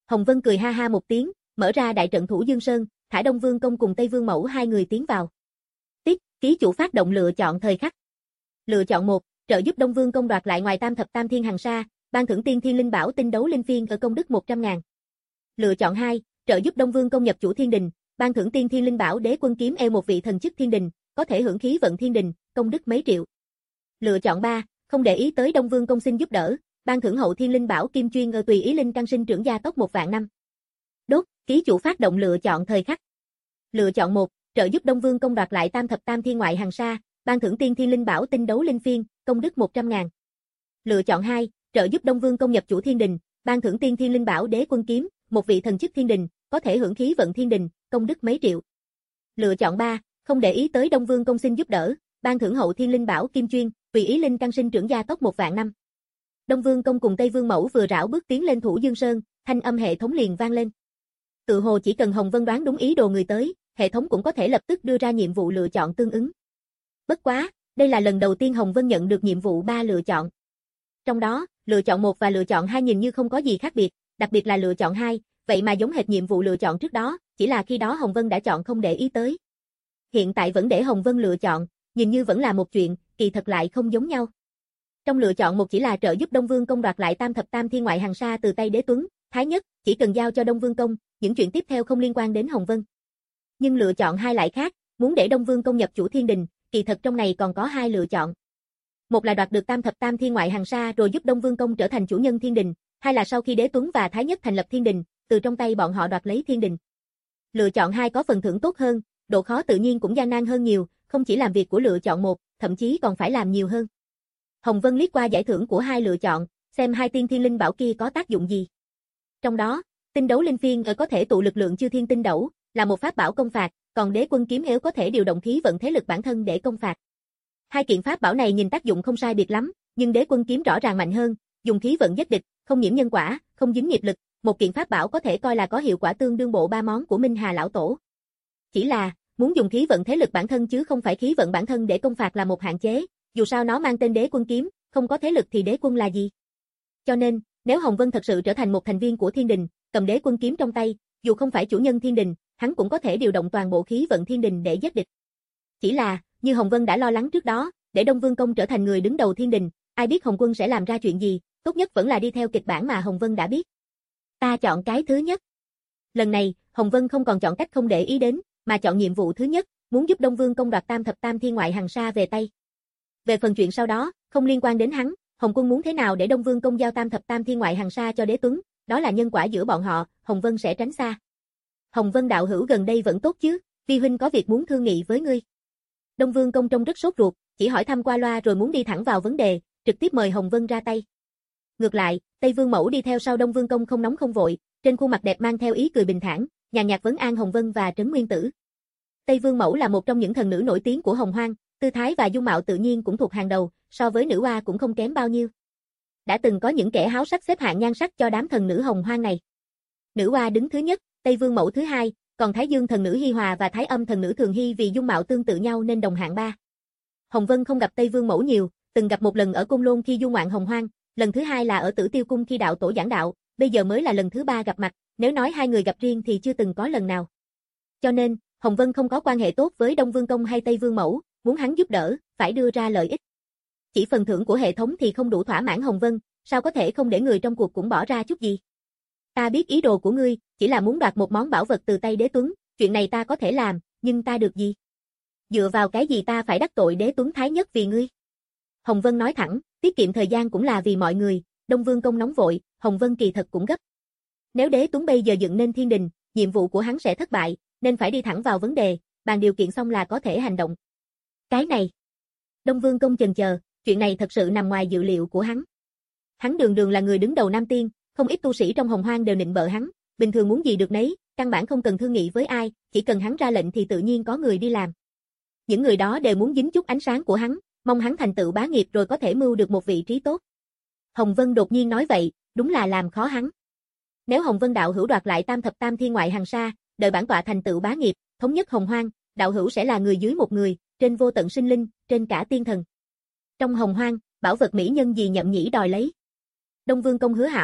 Hồng Vân cười ha ha một tiếng, mở ra đại trận Thủ Dương Sơn, thả Đông Vương Công cùng Tây Vương Mẫu hai người tiến vào. Tiếp, ký chủ phát động lựa chọn thời khắc. Lựa chọn một, trợ giúp Đông Vương Công đoạt lại ngoài tam thập tam thiên hằng sa, ban thưởng tiên thiên linh bảo tinh đấu linh phiên ở công đức một trăm ngàn. Lựa chọn hai, trợ giúp Đông Vương Công nhập chủ thiên đình, ban thưởng tiên thiên linh bảo đế quân kiếm eo một vị thần chức thiên đình, có thể hưởng khí vận thiên đình, công đức mấy triệu. Lựa chọn ba, không để ý tới Đông Vương Công xin giúp đỡ, ban thưởng hậu thiên linh bảo kim chuyên ở tùy ý linh căn sinh trưởng gia tốc một vạn năm. Đốt, ký chủ phát động lựa chọn thời khắc. Lựa chọn một, trợ giúp Đông Vương Công đoạt lại tam thập tam thiên ngoại hằng sa, ban thưởng tiên thiên linh bảo tinh đấu linh phiên, công đức một trăm ngàn. Lựa chọn hai, trợ giúp Đông Vương Công nhập chủ thiên đình, ban thưởng tiên thiên linh bảo đế quân kiếm, một vị thần chức thiên đình, có thể hưởng khí vận thiên đình, công đức mấy triệu. Lựa chọn ba, không để ý tới Đông Vương Công xin giúp đỡ, ban thưởng hậu thiên linh bảo kim chuyên, tùy ý linh căn sinh trưởng gia tốc một vạn năm. Đông Vương Công cùng Tây Vương Mẫu vừa rảo bước tiến lên Thủ Dương Sơn, thanh âm hệ thống liền vang lên. Tự hồ chỉ cần Hồng Vân đoán đúng ý đồ người tới, hệ thống cũng có thể lập tức đưa ra nhiệm vụ lựa chọn tương ứng. Bất quá, đây là lần đầu tiên Hồng Vân nhận được nhiệm vụ ba lựa chọn. Trong đó, lựa chọn một và lựa chọn hai nhìn như không có gì khác biệt, đặc biệt là lựa chọn hai, vậy mà giống hệt nhiệm vụ lựa chọn trước đó, chỉ là khi đó Hồng Vân đã chọn không để ý tới. Hiện tại vẫn để Hồng Vân lựa chọn, nhìn như vẫn là một chuyện, kỳ thật lại không giống nhau. Trong lựa chọn một chỉ là trợ giúp Đông Vương Công đoạt lại tam thập tam thiên ngoại hằng sa từ tay Đế Tuấn, Thái Nhất, chỉ cần giao cho Đông Vương Công, những chuyện tiếp theo không liên quan đến Hồng Vân. Nhưng lựa chọn hai lại khác, muốn để Đông Vương Công nhập chủ thiên đình, kỳ thật trong này còn có hai lựa chọn. Một là đoạt được tam thập tam thiên ngoại hằng sa rồi giúp Đông Vương Công trở thành chủ nhân thiên đình, hai là sau khi Đế Tuấn và Thái Nhất thành lập thiên đình, từ trong tay bọn họ đoạt lấy thiên đình. Lựa chọn hai có phần thưởng tốt hơn, độ khó tự nhiên cũng gian nan hơn nhiều, không chỉ làm việc của lựa chọn một, thậm chí còn phải làm nhiều hơn. Hồng Vân liếc qua giải thưởng của hai lựa chọn, xem hai tiên thiên linh bảo kia có tác dụng gì. Trong đó, tinh đấu linh phiên ở có thể tụ lực lượng chư thiên tinh đấu, là một pháp bảo công phạt, còn đế quân kiếm yếu có thể điều động khí vận thế lực bản thân để công phạt. Hai kiện pháp bảo này nhìn tác dụng không sai biệt lắm, nhưng đế quân kiếm rõ ràng mạnh hơn, dùng khí vận giết địch, không nhiễm nhân quả, không dính nghiệp lực, một kiện pháp bảo có thể coi là có hiệu quả tương đương bộ ba món của Minh Hà lão tổ. Chỉ là, muốn dùng khí vận thế lực bản thân chứ không phải khí vận bản thân để công phạt là một hạn chế, dù sao nó mang tên đế quân kiếm, không có thế lực thì đế quân là gì? Cho nên, nếu Hồng Vân thật sự trở thành một thành viên của thiên đình, cầm đế quân kiếm trong tay, dù không phải chủ nhân thiên đình, hắn cũng có thể điều động toàn bộ khí vận thiên đình để giết địch. Chỉ là, như Hồng Vân đã lo lắng trước đó, để Đông Vương Công trở thành người đứng đầu thiên đình, ai biết Hồng Quân sẽ làm ra chuyện gì, tốt nhất vẫn là đi theo kịch bản mà Hồng Vân đã biết. Ta chọn cái thứ nhất. Lần này, Hồng Vân không còn chọn cách không để ý đến, mà chọn nhiệm vụ thứ nhất, muốn giúp Đông Vương Công đoạt tam thập tam thiên ngoại hằng sa về tay. Về phần chuyện sau đó, không liên quan đến hắn, Hồng Quân muốn thế nào để Đông Vương Công giao tam thập tam thiên ngoại hằng sa cho Đế Tuấn, đó là nhân quả giữa bọn họ, Hồng Vân sẽ tránh xa. Hồng Vân đạo hữu gần đây vẫn tốt chứ, vi huynh có việc muốn thương nghị với ngươi. Đông Vương Công trông rất sốt ruột, chỉ hỏi thăm qua loa rồi muốn đi thẳng vào vấn đề, trực tiếp mời Hồng Vân ra tay. Ngược lại, Tây Vương Mẫu đi theo sau Đông Vương Công không nóng không vội, trên khuôn mặt đẹp mang theo ý cười bình thản, nhàn nhạt vấn an Hồng Vân và Trấn Nguyên Tử. Tây Vương Mẫu là một trong những thần nữ nổi tiếng của Hồng Hoang, tư thái và dung mạo tự nhiên cũng thuộc hàng đầu, so với nữ oa cũng không kém bao nhiêu. Đã từng có những kẻ háo sắc xếp hạng nhan sắc cho đám thần nữ Hồng Hoang này. Nữ oa đứng thứ nhất, Tây Vương Mẫu thứ hai, còn Thái Dương thần nữ Hi Hòa và Thái Âm thần nữ Thường Hy vì dung mạo tương tự nhau nên đồng hạng ba. Hồng Vân không gặp Tây Vương Mẫu nhiều, từng gặp một lần ở Côn Lôn khi du ngoạn Hồng Hoang, lần thứ hai là ở Tử Tiêu Cung khi đạo tổ giảng đạo, bây giờ mới là lần thứ ba gặp mặt, nếu nói hai người gặp riêng thì chưa từng có lần nào. Cho nên, Hồng Vân không có quan hệ tốt với Đông Vương Công hay Tây Vương Mẫu, muốn hắn giúp đỡ, phải đưa ra lợi ích. Chỉ phần thưởng của hệ thống thì không đủ thỏa mãn Hồng Vân, sao có thể không để người trong cuộc cũng bỏ ra chút gì. Ta biết ý đồ của ngươi, chỉ là muốn đoạt một món bảo vật từ tay Đế Tuấn, chuyện này ta có thể làm, nhưng ta được gì? Dựa vào cái gì ta phải đắc tội Đế Tuấn Thái Nhất vì ngươi? Hồng Vân nói thẳng, tiết kiệm thời gian cũng là vì mọi người, Đông Vương Công nóng vội, Hồng Vân kỳ thật cũng gấp. Nếu Đế Tuấn bây giờ dựng nên thiên đình, nhiệm vụ của hắn sẽ thất bại, nên phải đi thẳng vào vấn đề, bàn điều kiện xong là có thể hành động. Cái này, Đông Vương Công chần chờ, chuyện này thật sự nằm ngoài dự liệu của hắn. Hắn đường đường là người đứng đầu Nam Tiên, không ít tu sĩ trong Hồng Hoang đều nịnh bợ hắn, bình thường muốn gì được nấy, căn bản không cần thương nghị với ai, chỉ cần hắn ra lệnh thì tự nhiên có người đi làm. Những người đó đều muốn dính chút ánh sáng của hắn, mong hắn thành tựu bá nghiệp rồi có thể mưu được một vị trí tốt. Hồng Vân đột nhiên nói vậy, đúng là làm khó hắn. Nếu Hồng Vân đạo hữu đoạt lại tam thập tam thiên ngoại hằng sa, đợi bản tọa thành tựu bá nghiệp, thống nhất Hồng Hoang, đạo hữu sẽ là người dưới một người, trên vô tận sinh linh, trên cả tiên thần. Trong Hồng Hoang, bảo vật mỹ nhân gì nhậm nhĩ đòi lấy. Đông Vương Công hứa hảo,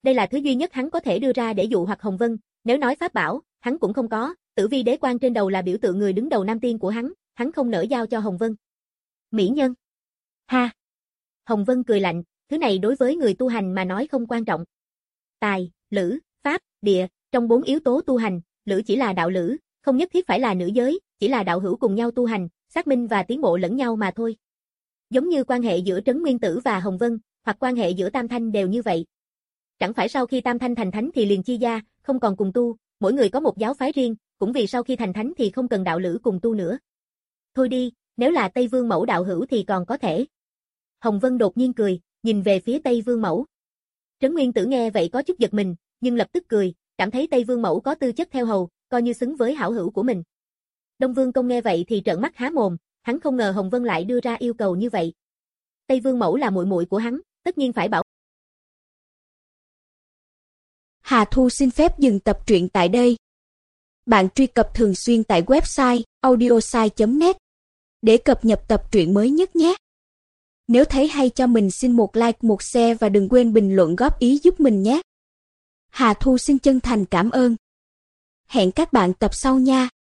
Đây là thứ duy nhất hắn có thể đưa ra để dụ hoặc Hồng Vân, nếu nói pháp bảo, hắn cũng không có, tử vi đế quan trên đầu là biểu tượng người đứng đầu nam tiên của hắn, hắn không nỡ giao cho Hồng Vân. Mỹ nhân. Ha. Hồng Vân cười lạnh, thứ này đối với người tu hành mà nói không quan trọng. Tài, lữ, pháp, địa, trong bốn yếu tố tu hành, lữ chỉ là đạo lữ, không nhất thiết phải là nữ giới, chỉ là đạo hữu cùng nhau tu hành, xác minh và tiến bộ lẫn nhau mà thôi. Giống như quan hệ giữa Trấn Nguyên Tử và Hồng Vân, hoặc quan hệ giữa Tam Thanh đều như vậy. Chẳng phải sau khi Tam Thanh thành thánh thì liền chia gia, không còn cùng tu, mỗi người có một giáo phái riêng, cũng vì sau khi thành thánh thì không cần đạo lữ cùng tu nữa. Thôi đi, nếu là Tây Vương Mẫu đạo hữu thì còn có thể. Hồng Vân đột nhiên cười, nhìn về phía Tây Vương Mẫu. Trấn Nguyên Tử nghe vậy có chút giật mình, nhưng lập tức cười, cảm thấy Tây Vương Mẫu có tư chất theo hầu, coi như xứng với hảo hữu của mình. Đông Vương Công nghe vậy thì trợn mắt há mồm, hắn không ngờ Hồng Vân lại đưa ra yêu cầu như vậy. Tây Vương Mẫu là muội muội của hắn, tất nhiên phải bảo. Hà Thu xin phép dừng tập truyện tại đây. Bạn truy cập thường xuyên tại website audiosai chấm net để cập nhật tập truyện mới nhất nhé. Nếu thấy hay cho mình xin một like, một share và đừng quên bình luận góp ý giúp mình nhé. Hà Thu xin chân thành cảm ơn. Hẹn các bạn tập sau nha.